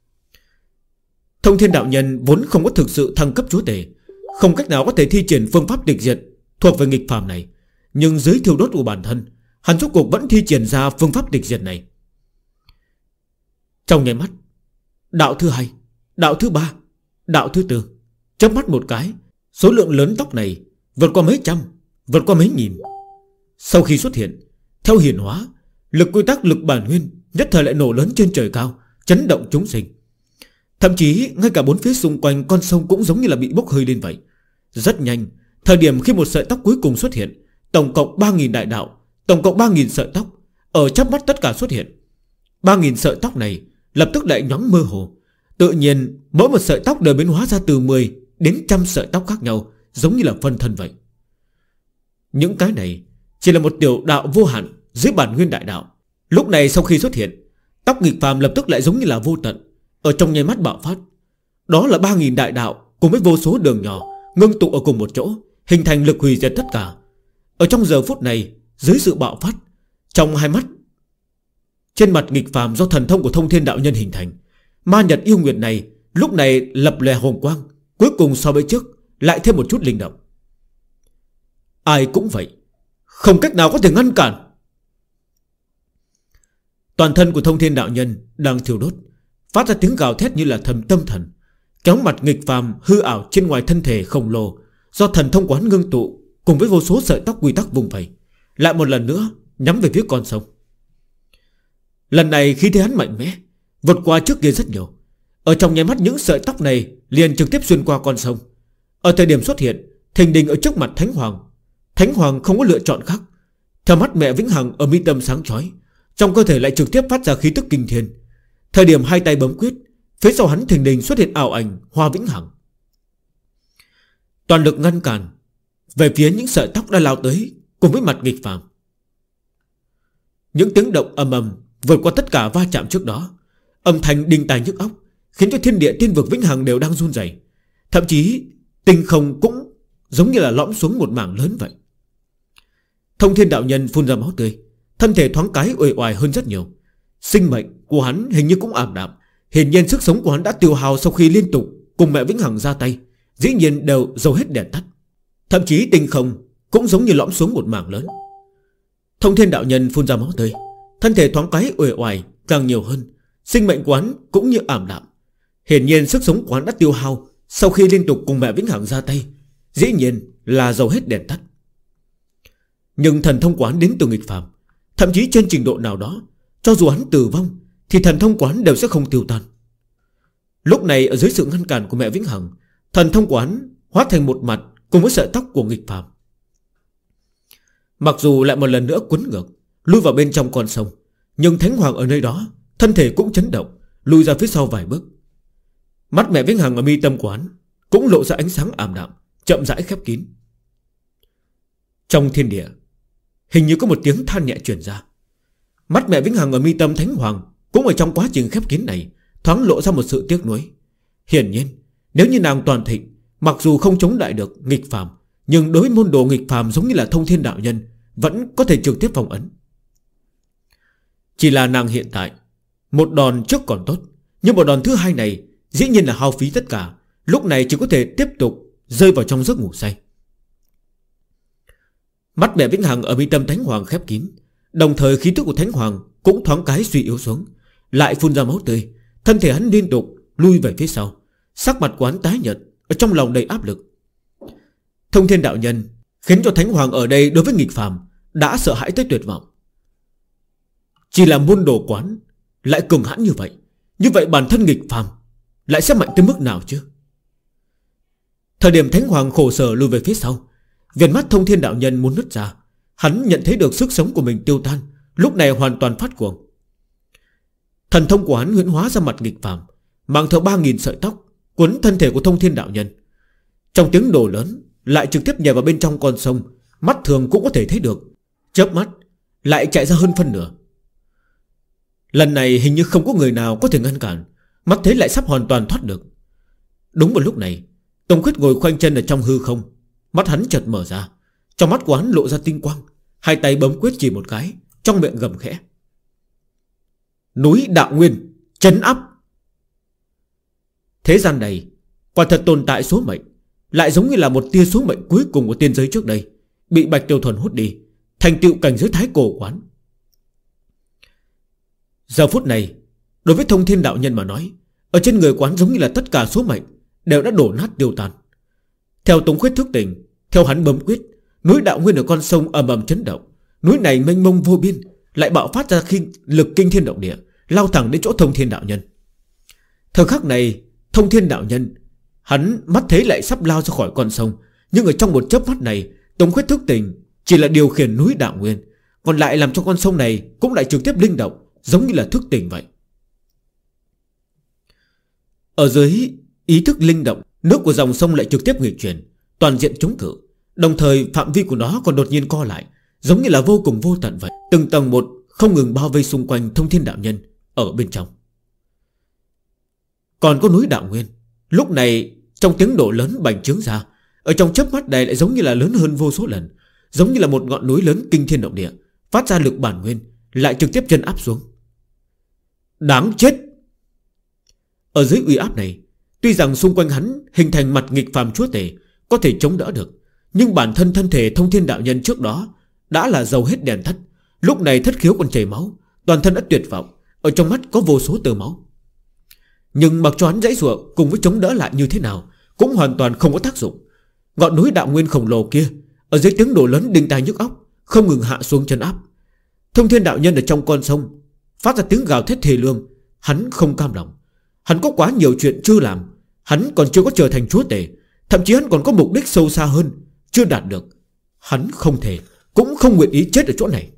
Thông Thiên đạo nhân vốn không có thực sự thăng cấp chúa tể, không cách nào có thể thi triển phương pháp tịch diệt thuộc về nghịch phàm này. Nhưng dưới thiêu đốt của bản thân, hắn rốt cuộc vẫn thi triển ra phương pháp tịch diệt này. Trong nháy mắt, đạo thứ 2, đạo thứ 3, đạo thứ 4, chớp mắt một cái, số lượng lớn tóc này vượt qua mấy trăm, vượt qua mấy nghìn. Sau khi xuất hiện, theo hiển hóa, lực quy tắc lực bản nguyên nhất thời lại nổ lớn trên trời cao, chấn động chúng sinh. Thậm chí ngay cả bốn phía xung quanh con sông cũng giống như là bị bốc hơi lên vậy. Rất nhanh, thời điểm khi một sợi tóc cuối cùng xuất hiện, tổng cộng 3.000 đại đạo, tổng cộng 3.000 sợi tóc, ở chớp mắt tất cả xuất hiện. 3.000 sợi tóc này lập tức lại nhoáng mơ hồ. Tự nhiên mỗi một sợi tóc đều biến hóa ra từ 10 đến 100 sợi tóc khác nhau, giống như là phân thân vậy. Những cái này chỉ là một tiểu đạo vô hạn dưới bản nguyên đại đạo. Lúc này sau khi xuất hiện, tóc nghịch phàm lập tức lại giống như là vô tận, ở trong nháy mắt bạo phát. Đó là 3.000 đại đạo cùng với vô số đường nhỏ ngưng tụ ở cùng một chỗ, hình thành lực hủy diệt tất cả. Ở trong giờ phút này, dưới sự bạo phát, trong hai mắt trên mặt nghịch phàm do thần thông của Thông Thiên đạo nhân hình thành, ma nhật yêu nguyệt này lúc này lập lè hồng quang, cuối cùng so với trước lại thêm một chút linh động. Ai cũng vậy, không cách nào có thể ngăn cản. Toàn thân của Thông Thiên đạo nhân đang thiêu đốt, phát ra tiếng gào thét như là tâm thần, kéo mặt nghịch phàm hư ảo trên ngoài thân thể khổng lồ do thần thông quán ngưng tụ cùng với vô số sợi tóc quy tắc vùng vẫy, lại một lần nữa nhắm về phía con sông. Lần này khi thấy hắn mạnh mẽ, vượt qua trước kia rất nhiều. Ở trong nháy mắt những sợi tóc này liền trực tiếp xuyên qua con sông. Ở thời điểm xuất hiện, thình lình ở trước mặt Thánh Hoàng. Thánh Hoàng không có lựa chọn khác. Theo mắt mẹ Vĩnh Hằng ở mi tâm sáng chói, trong cơ thể lại trực tiếp phát ra khí tức kinh thiên. Thời điểm hai tay bấm quyết, phía sau hắn thình lình xuất hiện ảo ảnh Hoa Vĩnh Hằng, toàn lực ngăn cản về phía những sợi tóc đã lao tới cùng với mặt nghịch phàm. Những tiếng động ầm ầm vượt qua tất cả va chạm trước đó, âm thanh đinh tai nhức óc, khiến cho thiên địa tiên vực Vĩnh Hằng đều đang run rẩy. Thậm chí tinh không cũng giống như là lõm xuống một mảng lớn vậy. Thông Thiên đạo nhân phun ra máu tươi, thân thể thoáng cái uể oải hơn rất nhiều. Sinh mệnh của hắn hình như cũng ảm đạm, hiển nhiên sức sống của hắn đã tiêu hao sau khi liên tục cùng mẹ Vĩnh Hằng ra tay, dĩ nhiên đều dầu hết đèn tắt. Thậm chí tinh không cũng giống như lõm xuống một mảng lớn. Thông Thiên đạo nhân phun ra máu tươi, thân thể thoáng cái uể oải càng nhiều hơn, sinh mệnh của hắn cũng như ảm đạm. Hiển nhiên sức sống của hắn đã tiêu hao sau khi liên tục cùng mẹ Vĩnh Hằng ra tay, dĩ nhiên là dầu hết đèn tắt. Nhưng thần thông quán đến từ nghịch phàm, thậm chí trên trình độ nào đó, cho dù hắn tử vong thì thần thông quán đều sẽ không tiêu tan. Lúc này ở dưới sự ngăn cản của mẹ Vĩnh Hằng, thần thông quán hóa thành một mặt cùng với sợi tóc của nghịch phàm. Mặc dù lại một lần nữa quấn ngược lui vào bên trong con sông, nhưng Thánh Hoàng ở nơi đó thân thể cũng chấn động, lùi ra phía sau vài bước. Mắt mẹ Vĩnh Hằng ở mi tâm quán cũng lộ ra ánh sáng ảm đạm, chậm rãi khép kín. Trong thiên địa hình như có một tiếng than nhẹ truyền ra. Mắt mẹ Vĩnh Hằng ở mi tâm Thánh Hoàng cũng ở trong quá trình khép kín này thoáng lộ ra một sự tiếc nuối. Hiển nhiên nếu như nàng toàn thịnh, mặc dù không chống lại được nghịch phàm, nhưng đối với môn đồ nghịch phàm giống như là Thông Thiên đạo nhân vẫn có thể trực tiếp phong ấn. Chỉ là nàng hiện tại, một đòn trước còn tốt, nhưng một đòn thứ hai này dĩ nhiên là hao phí tất cả. Lúc này chỉ có thể tiếp tục rơi vào trong giấc ngủ say. Mắt mẹ Vĩnh Hằng ở mi tâm Thánh Hoàng khép kín, đồng thời khí tức của Thánh Hoàng cũng thoáng cái suy yếu xuống, lại phun ra máu tươi. Thân thể hắn liên tục lui về phía sau, sắc mặt của hắn tái nhợt, ở trong lòng đầy áp lực. Thông Thiên đạo nhân khiến cho Thánh Hoàng ở đây đối với nghịch phàm đã sợ hãi tới tuyệt vọng. Chỉ là môn đồ quán lại cường hãn như vậy, như vậy bản thân nghịch phàm lại sẽ mạnh tới mức nào chứ? Thời điểm Thánh Hoàng khổ sở lùi về phía sau, viền mắt Thông Thiên đạo nhân muốn nứt ra. Hắn nhận thấy được sức sống của mình tiêu tan, lúc này hoàn toàn phát cuồng. Thần thông của hắn huyễn hóa ra mặt nghịch phàm, mang theo 3.000 sợi tóc quấn thân thể của Thông Thiên đạo nhân. Trong tiếng nổ lớn lại trực tiếp nhảy vào bên trong con sông, mắt thường cũng có thể thấy được. Chớp mắt lại chạy ra hơn phân nửa. Lần này hình như không có người nào có thể ngăn cản, mắt thấy lại sắp hoàn toàn thoát được. Đúng vào lúc này, Tông Khuyết ngồi khoanh chân ở trong hư không, mắt hắn chợt mở ra, trong mắt của hắn lộ ra tinh quang, hai tay bấm quyết chỉ một cái, trong miệng gầm khẽ: núi Đạo Nguyên trấn áp. Thế gian này quả thật tồn tại số mệnh, lại giống như là một tia số mệnh cuối cùng của tiên giới trước đây, bị Bạch Tiểu Thuần hút đi, thành tựu cảnh giới thái cổ quán. Giờ phút này, đối với Thông Thiên đạo nhân mà nói, ở trên người quán giống như là tất cả số mệnh đều đã đổ nát tiêu tan. Theo Tống Khuyết thức tỉnh, theo hắn bấm quyết, núi Đạo Nguyên ở con sông ầm ầm chấn động. Núi này mênh mông vô biên, lại bạo phát ra lực kinh thiên động địa, lao thẳng đến chỗ Thông Thiên đạo nhân. Thời khắc này, Thông Thiên đạo nhân, hắn mắt thấy lại sắp lao ra khỏi con sông, nhưng ở trong một chớp mắt này, Tống Khuyết thức tỉnh chỉ là điều khiển núi Đạo Nguyên, còn lại làm cho con sông này cũng lại trực tiếp linh động, giống như là thức tỉnh vậy. Ở dưới ý thức linh động, nước của dòng sông lại trực tiếp nghịch chuyển, toàn diện chống cự. Đồng thời phạm vi của nó còn đột nhiên co lại, giống như là vô cùng vô tận vậy. Từng tầng một không ngừng bao vây xung quanh Thông Thiên đạo nhân ở bên trong. Còn có núi Đạo Nguyên, lúc này trong tiếng nổ lớn bành trướng ra, ở trong chớp mắt này lại giống như là lớn hơn vô số lần, giống như là một ngọn núi lớn kinh thiên động địa, phát ra lực bản nguyên, lại trực tiếp chân áp xuống. Đáng chết! Ở dưới uy áp này, tuy rằng xung quanh hắn hình thành mặt nghịch phàm chúa tể, có thể chống đỡ được, nhưng bản thân thân thể Thông Thiên đạo nhân trước đó đã là dầu hết đèn tắt. Lúc này thất khiếu còn chảy máu, toàn thân đã tuyệt vọng, ở trong mắt có vô số tơ máu. Nhưng mặc cho hắn giãy giụa cùng với chống đỡ lại như thế nào, cũng hoàn toàn không có tác dụng. Ngọn núi Đạo Nguyên khổng lồ kia ở dưới tiếng nổ lớn đinh tai nhức óc, không ngừng hạ xuống chân áp. Thông Thiên đạo nhân ở trong con sông phát ra tiếng gào thét thê lương. Hắn không cam lòng, hắn có quá nhiều chuyện chưa làm, hắn còn chưa có trở thành chúa tể, thậm chí hắn còn có mục đích sâu xa hơn chưa đạt được. Hắn không thể, cũng không nguyện ý chết ở chỗ này.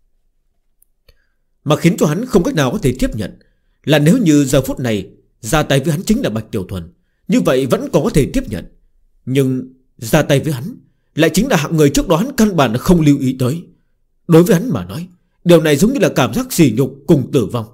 Mà khiến cho hắn không cách nào có thể tiếp nhận là nếu như giờ phút này ra tay với hắn chính là Bạch Tiểu Thuần, như vậy vẫn còn có thể tiếp nhận. Nhưng ra tay với hắn lại chính là hạng người trước đó hắn căn bản là không lưu ý tới. Đối với hắn mà nói, điều này giống như là cảm giác sỉ nhục cùng tử vong.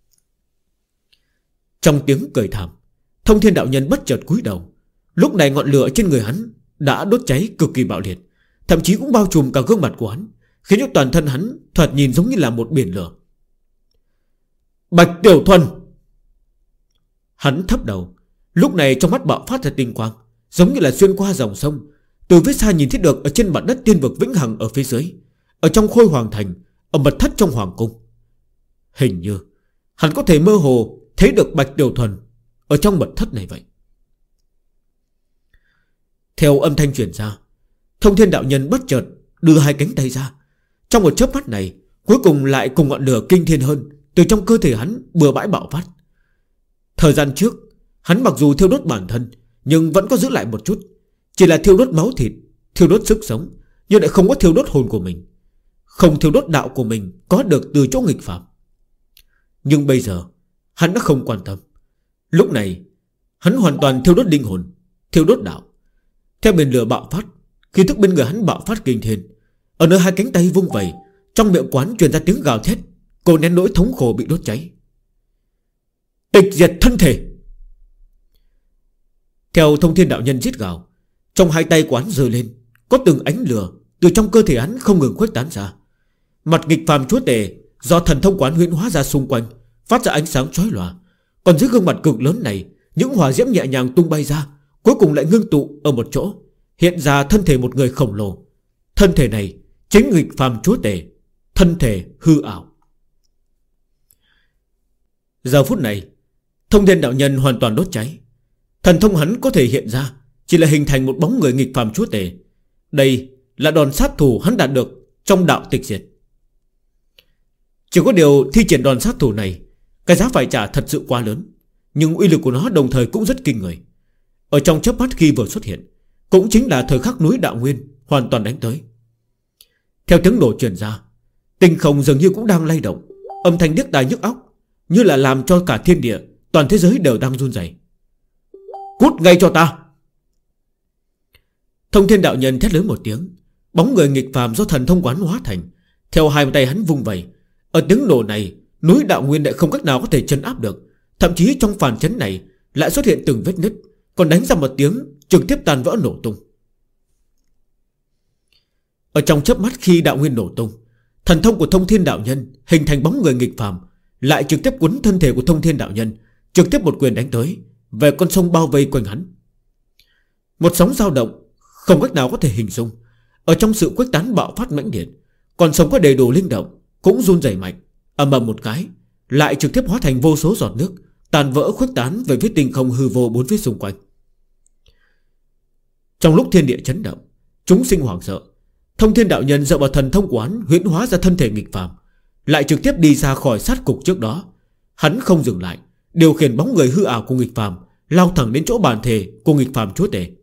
Trong tiếng cười thảm, Thông Thiên đạo nhân bất chợt cúi đầu. Lúc này ngọn lửa trên người hắn đã đốt cháy cực kỳ bạo liệt, thậm chí cũng bao trùm cả gương mặt của hắn, khiến cho toàn thân hắn thoạt nhìn giống như là một biển lửa. Bạch Tiểu Thuần! Hắn thấp đầu, lúc này trong mắt bạo phát ra tinh quang, giống như là xuyên qua dòng sông. Từ phía xa nhìn thấy được ở trên mặt đất tiên vực vĩnh hằng ở phía dưới, ở trong Khôi Hoàng Thành, ở mật thất trong Hoàng Cung. Hình như hắn có thể mơ hồ thấy được Bạch Tiểu Thuần ở trong mật thất này vậy. Theo âm thanh truyền ra, Thông Thiên đạo nhân bất chợt đưa hai cánh tay ra. Trong một chớp mắt này, cuối cùng lại cùng ngọn lửa kinh thiên hơn từ trong cơ thể hắn bừa bãi bạo phát. Thời gian trước, hắn mặc dù thiêu đốt bản thân, nhưng vẫn có giữ lại một chút, chỉ là thiêu đốt máu thịt, thiêu đốt sức sống, nhưng lại không có thiêu đốt hồn của mình, không thiêu đốt đạo của mình có được từ chỗ nghịch phạm. Nhưng bây giờ hắn đã không quan tâm. Lúc này hắn hoàn toàn thiêu đốt linh hồn, thiêu đốt đạo. Theo biển lửa bạo phát, khí tức bên người hắn bạo phát kinh thiên. Ở nơi hai cánh tay vung vẩy, trong miệng quán truyền ra tiếng gào thét, cô nén nỗi thống khổ bị đốt cháy. Tịch diệt thân thể. Theo Thông Thiên đạo nhân giết gào, trong hai tay quán giơ lên, có từng ánh lửa từ trong cơ thể hắn không ngừng khuếch tán ra. Mặt nghịch phàm chúa tể do thần thông quán huyễn hóa ra xung quanh, phát ra ánh sáng chói lòa. Còn dưới gương mặt cực lớn này, những hỏa diễm nhẹ nhàng tung bay ra, cuối cùng lại ngưng tụ ở một chỗ, hiện ra thân thể một người khổng lồ. Thân thể này chính nghịch phàm chúa tể, thân thể hư ảo. Giờ phút này, Thông Thiên đạo nhân hoàn toàn đốt cháy. Thần thông hắn có thể hiện ra chỉ là hình thành một bóng người nghịch phàm chúa tể. Đây là đòn sát thủ hắn đạt được trong đạo tịch diệt. Chỉ có điều thi triển đòn sát thủ này, cái giá phải trả thật sự quá lớn, nhưng uy lực của nó đồng thời cũng rất kinh người. Ở trong chớp mắt khi vừa xuất hiện, cũng chính là thời khắc núi Đạo Nguyên hoàn toàn đánh tới. Theo tiếng nổ truyền ra, tinh không dường như cũng đang lay động, âm thanh điếc tai nhức óc, như là làm cho cả thiên địa, toàn thế giới đều đang run rẩy. Cút ngay cho ta! Thông Thiên đạo nhân thét lớn một tiếng. Bóng người nghịch phàm do thần thông quán hóa thành, theo hai tay hắn vung vẩy. Ở tiếng nổ này, núi Đạo Nguyên lại không cách nào có thể trấn áp được. Thậm chí trong phản chấn này lại xuất hiện từng vết nứt, còn đánh ra một tiếng trực tiếp tan vỡ nổ tung. Ở trong chớp mắt khi Đạo Nguyên nổ tung, thần thông của Thông Thiên đạo nhân hình thành bóng người nghịch phàm, lại trực tiếp quấn thân thể của Thông Thiên đạo nhân, trực tiếp một quyền đánh tới về con sông bao vây quanh hắn. Một sóng dao động không cách nào có thể hình dung. Ở trong sự khuếch tán bạo phát mãnh liệt, con sông có đầy đủ linh động cũng run rẩy mạnh, ầm ầm một cái, lại trực tiếp hóa thành vô số giọt nước, tàn vỡ khuếch tán về phía tinh không hư vô bốn phía xung quanh. Trong lúc thiên địa chấn động, chúng sinh hoảng sợ, Thông Thiên đạo nhân dựa vào thần thông quán huyễn hóa ra thân thể nghịch phàm, lại trực tiếp đi ra khỏi sát cục trước đó. Hắn không dừng lại, điều khiển bóng người hư ảo của nghịch phàm lao thẳng đến chỗ bản thể của nghịch phàm chúa tể.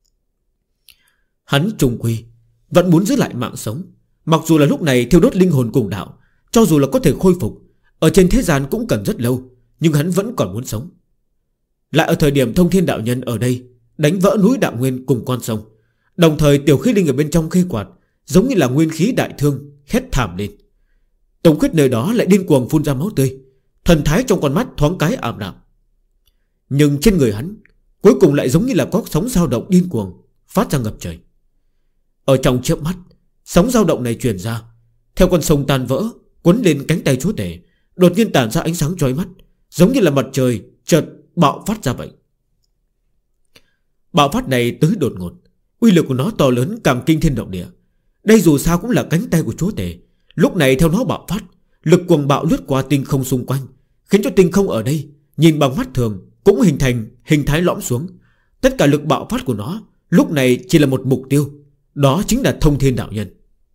Hắn trùng quy vẫn muốn giữ lại mạng sống, mặc dù là lúc này thiêu đốt linh hồn cùng đạo, cho dù là có thể khôi phục, ở trên thế gian cũng cần rất lâu, nhưng hắn vẫn còn muốn sống. Lại ở thời điểm Thông Thiên đạo nhân ở đây đánh vỡ núi Đạo Nguyên cùng con sông, đồng thời tiểu khí linh ở bên trong khê quạt giống như là nguyên khí đại thương hét thảm lên. Tống Khuyết nơi đó lại điên cuồng phun ra máu tươi, thần thái trong con mắt thoáng cái ảm đạm. Nhưng trên người hắn cuối cùng lại giống như là có sóng dao động điên cuồng phát ra ngập trời. Ở trong chớp mắt, sóng dao động này truyền ra, theo con sông tan vỡ cuốn lên cánh tay chúa tể, đột nhiên tản ra ánh sáng chói mắt, giống như là mặt trời chợt bạo phát ra vậy. Bạo phát này tới đột ngột, uy lực của nó to lớn càng kinh thiên động địa. Đây dù sao cũng là cánh tay của chúa tể, lúc này theo nó bạo phát, lực cuồng bạo lướt qua tinh không xung quanh, khiến cho tinh không ở đây nhìn bằng mắt thường cũng hình thành hình thái lõm xuống. Tất cả lực bạo phát của nó lúc này chỉ là một mục tiêu, đó chính là Thông Thiên đạo nhân.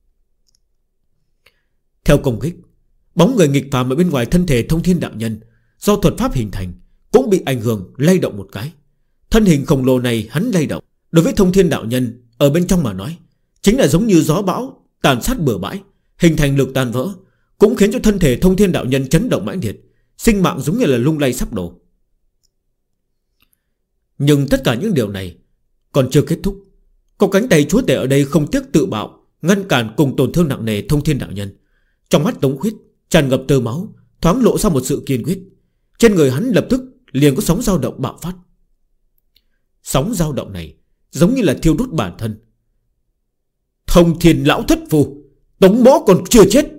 Theo công kích, bóng người nghịch phàm ở bên ngoài thân thể Thông Thiên đạo nhân do thuật pháp hình thành cũng bị ảnh hưởng lay động một cái. Thân hình khổng lồ này hắn lay động, đối với Thông Thiên đạo nhân ở bên trong mà nói, chính là giống như gió bão tàn sát bừa bãi, hình thành lực tan vỡ, cũng khiến cho thân thể Thông Thiên đạo nhân chấn động mãnh liệt, sinh mạng giống như là lung lay sắp đổ. Nhưng tất cả những điều này còn chưa kết thúc. Có cánh tay chúa tể ở đây không tiếc tự bạo, ngăn cản cùng tổn thương nặng nề Thông Thiên đạo nhân. Trong mắt Tống Khuyết tràn ngập tơ máu, thoáng lộ ra một sự kiên quyết. Trên người hắn lập tức liền có sóng dao động bạo phát. Sóng dao động này giống như là thiêu đốt bản thân. Thông Thiên lão thất phù, Tống mỗ còn chưa chết.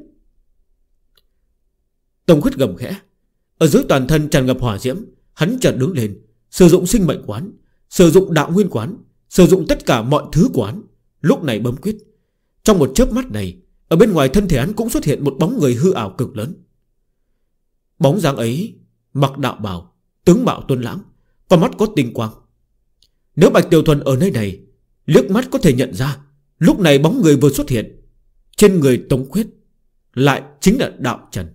Tống Khuyết gầm khẽ, ở dưới toàn thân tràn ngập hỏa diễm. Hắn chợt đứng lên, sử dụng sinh mệnh quán, sử dụng đạo nguyên quán, sử dụng tất cả mọi thứ quán, lúc này bấm quyết. Trong một chớp mắt này, ở bên ngoài thân thể hắn cũng xuất hiện một bóng người hư ảo cực lớn. Bóng dáng ấy mặc đạo bào, tướng mạo tuấn lãng, con mắt có tinh quang. Nếu Bạch Tiểu Thuần ở nơi này liếc mắt có thể nhận ra, lúc này bóng người vừa xuất hiện trên người Tống Khuyết lại chính là Đạo Trần.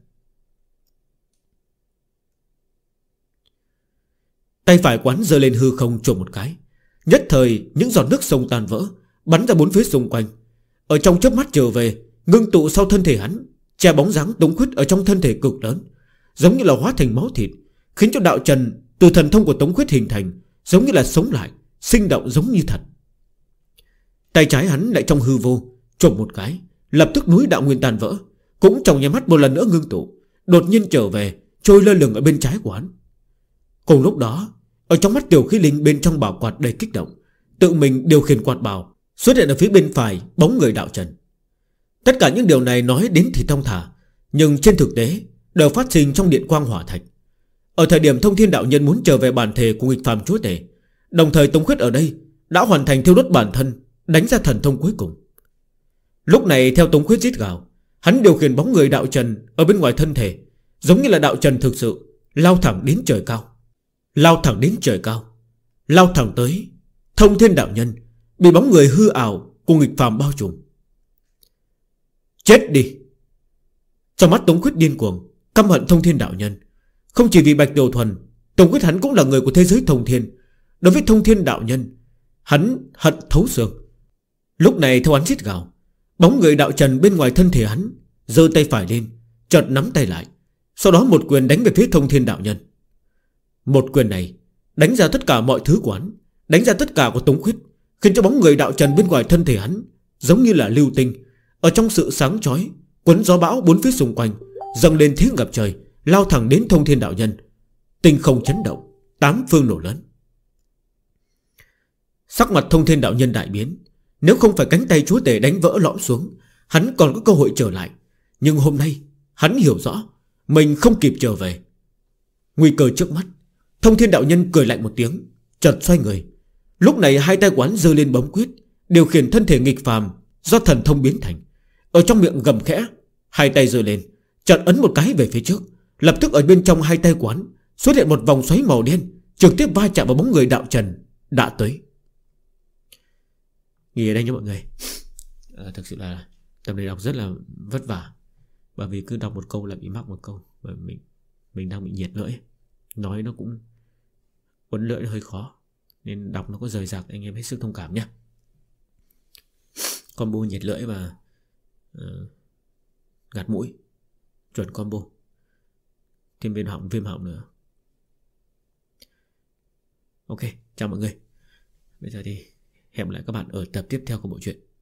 Tay phải quán giơ lên hư không trộm một cái, nhất thời những giọt nước sông tan vỡ, bắn ra bốn phía xung quanh. Ở trong chớp mắt trở về, ngưng tụ sau thân thể hắn, che bóng dáng Tống Khuyết ở trong thân thể cực lớn, giống như là hóa thành máu thịt, khiến cho Đạo Trần từ thần thông của Tống Khuyết hình thành giống như là sống lại, sinh động giống như thật. Tay trái hắn lại trong hư vô trộm một cái, Lập tức núi đạo nguyên tàn vỡ, cũng trong nháy mắt một lần nữa ngưng tụ, đột nhiên trở về, trôi lơ lửng ở bên trái của hắn. Cùng lúc đó, ở trong mắt Tiểu Khí Linh bên trong bảo quạt đầy kích động, tự mình điều khiển quạt bảo, xuất hiện ở phía bên phải bóng người đạo trần. Tất cả những điều này nói đến thì thong thả, nhưng trên thực tế đều phát sinh trong điện quang hỏa thạch. Ở thời điểm Thông Thiên đạo nhân muốn trở về bản thể của nghịch phàm chúa tể, đồng thời Tống Khuyết ở đây đã hoàn thành thiêu đốt bản thân, đánh ra thần thông cuối cùng. Lúc này theo Tống Khuyết rít gào, hắn điều khiển bóng người đạo trần ở bên ngoài thân thể, giống như là đạo trần thực sự, lao thẳng đến trời cao. Lao thẳng đến trời cao, lao thẳng tới Thông Thiên đạo nhân, bị bóng người hư ảo của nghịch phàm bao trùm. Chết đi! Trong mắt Tống Khuyết điên cuồng, căm hận Thông Thiên đạo nhân. Không chỉ vì Bạch Tiểu Thuần, Tống Khuyết hắn cũng là người của thế giới thông thiên. Đối với Thông Thiên đạo nhân, hắn hận thấu xương. Lúc này theo hắn rít gào, bóng người đạo trần bên ngoài thân thể hắn giơ tay phải lên, chợt nắm tay lại, sau đó một quyền đánh về phía Thông Thiên đạo nhân. Một quyền này đánh ra tất cả mọi thứ của hắn, đánh ra tất cả của Tống Khuyết, khiến cho bóng người đạo trần bên ngoài thân thể hắn giống như là lưu tinh, ở trong sự sáng chói cuốn gió bão bốn phía xung quanh, dâng lên tiếng ngập trời, lao thẳng đến Thông Thiên đạo nhân. Tinh không chấn động, tám phương nổ lớn. Sắc mặt Thông Thiên đạo nhân đại biến. Nếu không phải cánh tay chúa tể đánh vỡ lõm xuống, hắn còn có cơ hội trở lại. Nhưng hôm nay hắn hiểu rõ mình không kịp trở về. Nguy cơ trước mắt, Thông Thiên đạo nhân cười lạnh một tiếng, chợt xoay người. Lúc này hai tay quán giơ lên bấm quyết, điều khiển thân thể nghịch phàm do thần thông biến thành. Ở trong miệng gầm khẽ, hai tay giơ lên, chợt ấn một cái về phía trước. Lập tức ở bên trong hai tay quán xuất hiện một vòng xoáy màu đen, trực tiếp va chạm vào bóng người đạo trần đã tới. Nghỉ ở đây nha mọi người. Thực sự là tập này đọc rất là vất vả, bởi vì cứ đọc một câu là bị mắc một câu. Bởi mình đang bị nhiệt lưỡi, nói nó cũng uốn lưỡi hơi khó, nên đọc nó có rời rạc, anh em hết sức thông cảm nhé. Combo nhiệt lưỡi và gạt mũi, chuẩn combo. Thêm viêm họng nữa. Ok, chào mọi người. Bây giờ thì hẹn lại các bạn ở tập tiếp theo của bộ truyện.